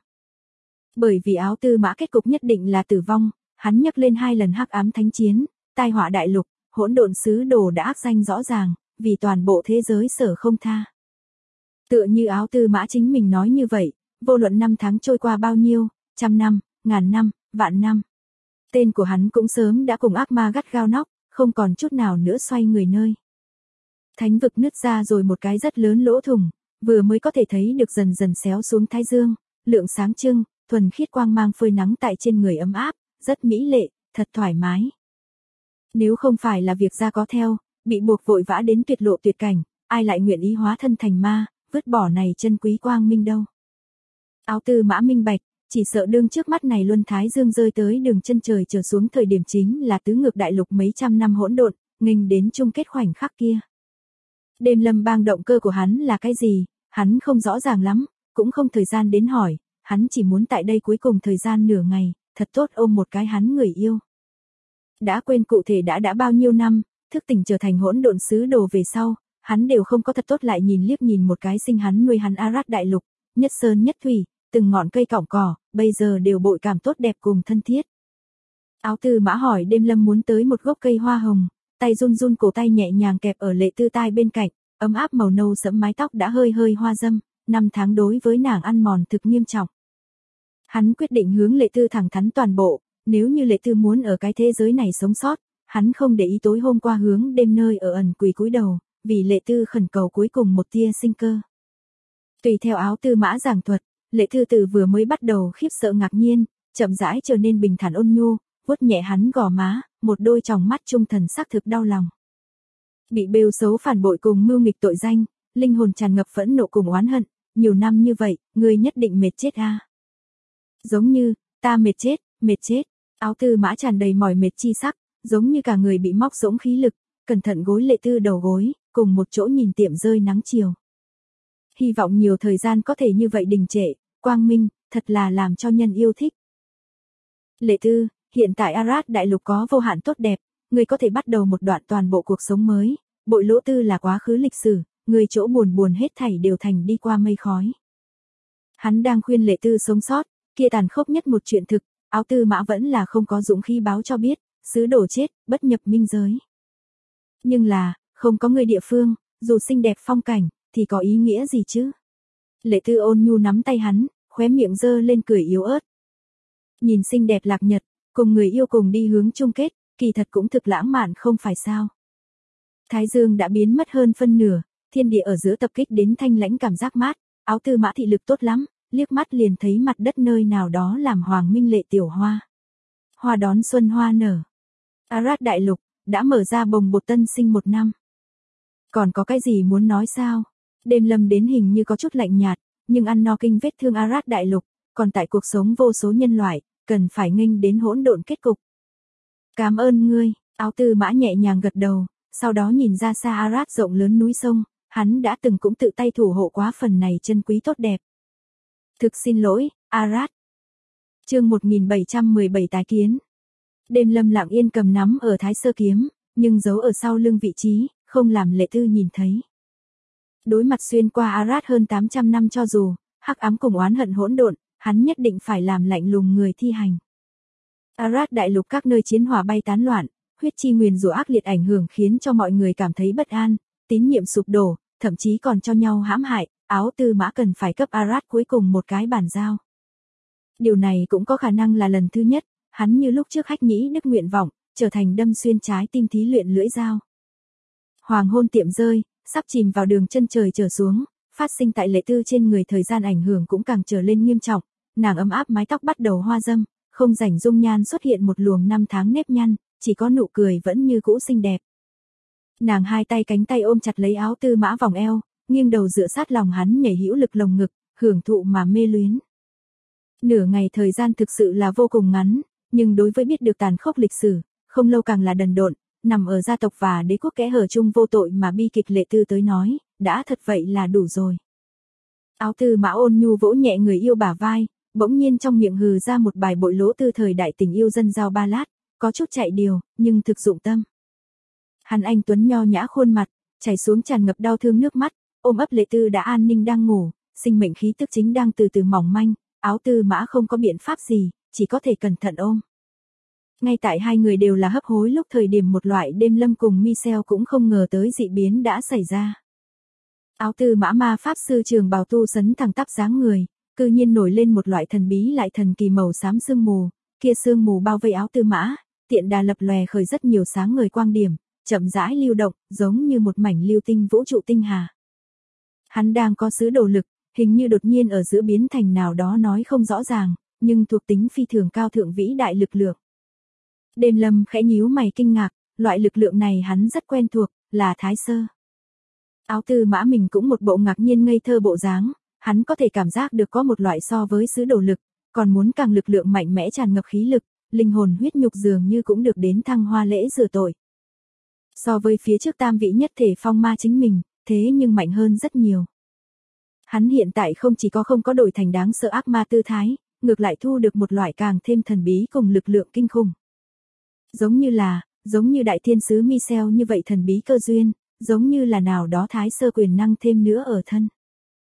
Bởi vì áo tư mã kết cục nhất định là tử vong, hắn nhắc lên 2 lần hắc ám thánh chiến, tai họa đại lục, hỗn độn sứ đồ đã ác danh rõ ràng, vì toàn bộ thế giới sở không tha. Tựa như áo tư mã chính mình nói như vậy, vô luận năm tháng trôi qua bao nhiêu, trăm năm, ngàn năm, vạn năm. Tên của hắn cũng sớm đã cùng ác ma gắt gao nóc, không còn chút nào nữa xoay người nơi. Thánh vực nứt ra rồi một cái rất lớn lỗ thủng, vừa mới có thể thấy được dần dần xéo xuống thái dương, lượng sáng trưng, thuần khiết quang mang phơi nắng tại trên người ấm áp, rất mỹ lệ, thật thoải mái. Nếu không phải là việc ra có theo, bị buộc vội vã đến tuyệt lộ tuyệt cảnh, ai lại nguyện ý hóa thân thành ma, vứt bỏ này chân quý quang minh đâu. Áo tư mã minh bạch, chỉ sợ đương trước mắt này luân thái dương rơi tới đường chân trời trở xuống thời điểm chính là tứ ngược đại lục mấy trăm năm hỗn độn, nghênh đến chung kết khoảnh khắc kia. Đêm Lâm bang động cơ của hắn là cái gì, hắn không rõ ràng lắm, cũng không thời gian đến hỏi, hắn chỉ muốn tại đây cuối cùng thời gian nửa ngày, thật tốt ôm một cái hắn người yêu. Đã quên cụ thể đã bao nhiêu năm, thức tỉnh trở thành hỗn độn sứ đồ về sau, hắn đều không có thật tốt lại nhìn liếc nhìn một cái sinh hắn nuôi hắn Arad đại lục, nhất sơn nhất thủy, từng ngọn cây cọng cỏ, bây giờ đều bội cảm tốt đẹp cùng thân thiết. Áo tư mã hỏi Đêm Lâm muốn tới một gốc cây hoa hồng, tay run run cổ tay nhẹ nhàng kẹp ở Lệ Tư tai bên cạnh, ấm áp màu nâu sẫm mái tóc đã hơi hơi hoa dâm, 5 tháng đối với nàng ăn mòn thực nghiêm trọng. Hắn quyết định hướng Lệ Tư thẳng thắn toàn bộ, nếu như Lệ Tư muốn ở cái thế giới này sống sót, hắn không để ý tối hôm qua hướng Đêm nơi ở ẩn quỳ cúi đầu, vì Lệ Tư khẩn cầu cuối cùng một tia sinh cơ. Tùy theo áo tư mã giảng thuật, Lệ Tư từ vừa mới bắt đầu khiếp sợ ngạc nhiên, chậm rãi trở nên bình thản ôn nhu, vuốt nhẹ hắn gò má, một đôi tròng mắt trung thần sắc thực đau lòng. Bị bêu xấu phản bội cùng mưu nghịch tội danh, linh hồn tràn ngập phẫn nộ cùng oán hận, nhiều năm như vậy, ngươi nhất định mệt chết a. Giống như, ta mệt chết, áo tư mã tràn đầy mỏi mệt chi sắc, giống như cả người bị móc rỗng khí lực, cẩn thận gối Lệ Tư đầu gối, cùng một chỗ nhìn tiệm rơi nắng chiều. Hy vọng nhiều thời gian có thể như vậy đình trệ, quang minh, thật là làm cho nhân yêu thích. Lệ Tư, hiện tại Arad đại lục có vô hạn tốt đẹp, người có thể bắt đầu một đoạn toàn bộ cuộc sống mới, bội lỗ tư là quá khứ lịch sử, người chỗ buồn hết thảy đều thành đi qua mây khói. Hắn đang khuyên Lệ Tư sống sót, kia tàn khốc nhất một chuyện thực, áo tư mã vẫn là không có dũng khí báo cho biết, sứ đồ chết, bất nhập minh giới. Nhưng là, không có người địa phương, dù xinh đẹp phong cảnh, thì có ý nghĩa gì chứ? Lệ Tư ôn nhu nắm tay hắn, khóe miệng dơ lên cười yếu ớt. Nhìn xinh đẹp lạc nhật, cùng người yêu cùng đi hướng chung kết, kỳ thật cũng thực lãng mạn không phải sao? Thái dương đã biến mất hơn phân nửa, thiên địa ở giữa tập kích đến thanh lãnh cảm giác mát, áo tư mã thị lực tốt lắm, liếc mắt liền thấy mặt đất nơi nào đó làm hoàng minh lệ tiểu hoa. Hoa đón xuân hoa nở. Arad đại lục, đã mở ra bồng bột tân sinh 1 năm. Còn có cái gì muốn nói sao? Đêm lâm đến hình như có chút lạnh nhạt, nhưng ăn no kinh vết thương Arad đại lục, còn tại cuộc sống vô số nhân loại, cần phải nghênh đến hỗn độn kết cục. Cảm ơn ngươi, áo tư mã nhẹ nhàng gật đầu, sau đó nhìn ra xa Arad rộng lớn núi sông, hắn đã từng cũng tự tay thủ hộ quá phần này chân quý tốt đẹp. Thực xin lỗi, Arad. Chương 1717 tái kiến. Đêm lâm lặng yên cầm nắm ở thái sơ kiếm, nhưng giấu ở sau lưng vị trí, không làm Lệ Tư nhìn thấy. Đối mặt xuyên qua Arad hơn 800 năm cho dù, hắc ám cùng oán hận hỗn độn, hắn nhất định phải làm lạnh lùng người thi hành. Arad đại lục các nơi chiến hỏa bay tán loạn, huyết chi nguyền rủa ác liệt ảnh hưởng khiến cho mọi người cảm thấy bất an, tín nhiệm sụp đổ, thậm chí còn cho nhau hãm hại, áo tư mã cần phải cấp Arad cuối cùng một cái bản giao. Điều này cũng có khả năng là lần thứ nhất, hắn như lúc trước hách nhĩ đức nguyện vọng, trở thành đâm xuyên trái tim thí luyện lưỡi dao. Hoàng hôn tiệm rơi, sắp chìm vào đường chân trời trở xuống, phát sinh tại Lệ Tư trên người thời gian ảnh hưởng cũng càng trở lên nghiêm trọng, nàng ấm áp mái tóc bắt đầu hoa dâm, không rảnh dung nhan xuất hiện một luồng năm tháng nếp nhăn, chỉ có nụ cười vẫn như cũ xinh đẹp. Nàng hai tay cánh tay ôm chặt lấy áo tư mã vòng eo, nghiêng đầu dựa sát lòng hắn nhảy hữu lực lồng ngực, hưởng thụ mà mê luyến. Nửa ngày thời gian thực sự là vô cùng ngắn, nhưng đối với biết được tàn khốc lịch sử, không lâu càng là đần độn, nằm ở gia tộc và đế quốc kẽ hở chung vô tội mà bi kịch Lệ Tư tới nói, đã thật vậy là đủ rồi. Áo tư mã ôn nhu vỗ nhẹ người yêu bả vai, bỗng nhiên trong miệng hừ ra một bài bội lỗ tư thời đại tình yêu dân giao ballad, có chút chạy điều, nhưng thực dụng tâm. Hắn anh tuấn nho nhã khuôn mặt, chảy xuống tràn ngập đau thương nước mắt, ôm ấp Lệ Tư đã an ninh đang ngủ, sinh mệnh khí tức chính đang từ từ mỏng manh, áo tư mã không có biện pháp gì, chỉ có thể cẩn thận ôm. Ngay tại hai người đều là hấp hối lúc thời điểm một loại đêm lâm cùng Michel cũng không ngờ tới dị biến đã xảy ra. Áo tư mã ma pháp sư trường bào tu sấn thẳng tắp dáng người, cư nhiên nổi lên một loại thần bí lại thần kỳ màu xám sương mù, kia sương mù bao vây áo tư mã, tiện đà lập lòe khởi rất nhiều sáng ngời quang điểm, chậm rãi lưu động, giống như một mảnh lưu tinh vũ trụ tinh hà. Hắn đang có sứ đồ lực, hình như đột nhiên ở giữa biến thành nào đó nói không rõ ràng, nhưng thuộc tính phi thường cao thượng vĩ đại lực lượng. Đêm lâm khẽ nhíu mày kinh ngạc, loại lực lượng này hắn rất quen thuộc, là thái sơ. Áo tư mã mình cũng một bộ ngạc nhiên ngây thơ bộ dáng, hắn có thể cảm giác được có một loại so với sứ đồ lực, còn muốn càng lực lượng mạnh mẽ tràn ngập khí lực, linh hồn huyết nhục dường như cũng được đến thăng hoa lễ rửa tội. So với phía trước tam vị nhất thể phong ma chính mình, thế nhưng mạnh hơn rất nhiều. Hắn hiện tại không chỉ không có đổi thành đáng sợ ác ma tư thái, ngược lại thu được một loại càng thêm thần bí cùng lực lượng kinh khủng. Giống như đại thiên sứ Michel như vậy thần bí cơ duyên, giống như là nào đó thái sơ quyền năng thêm nữa ở thân.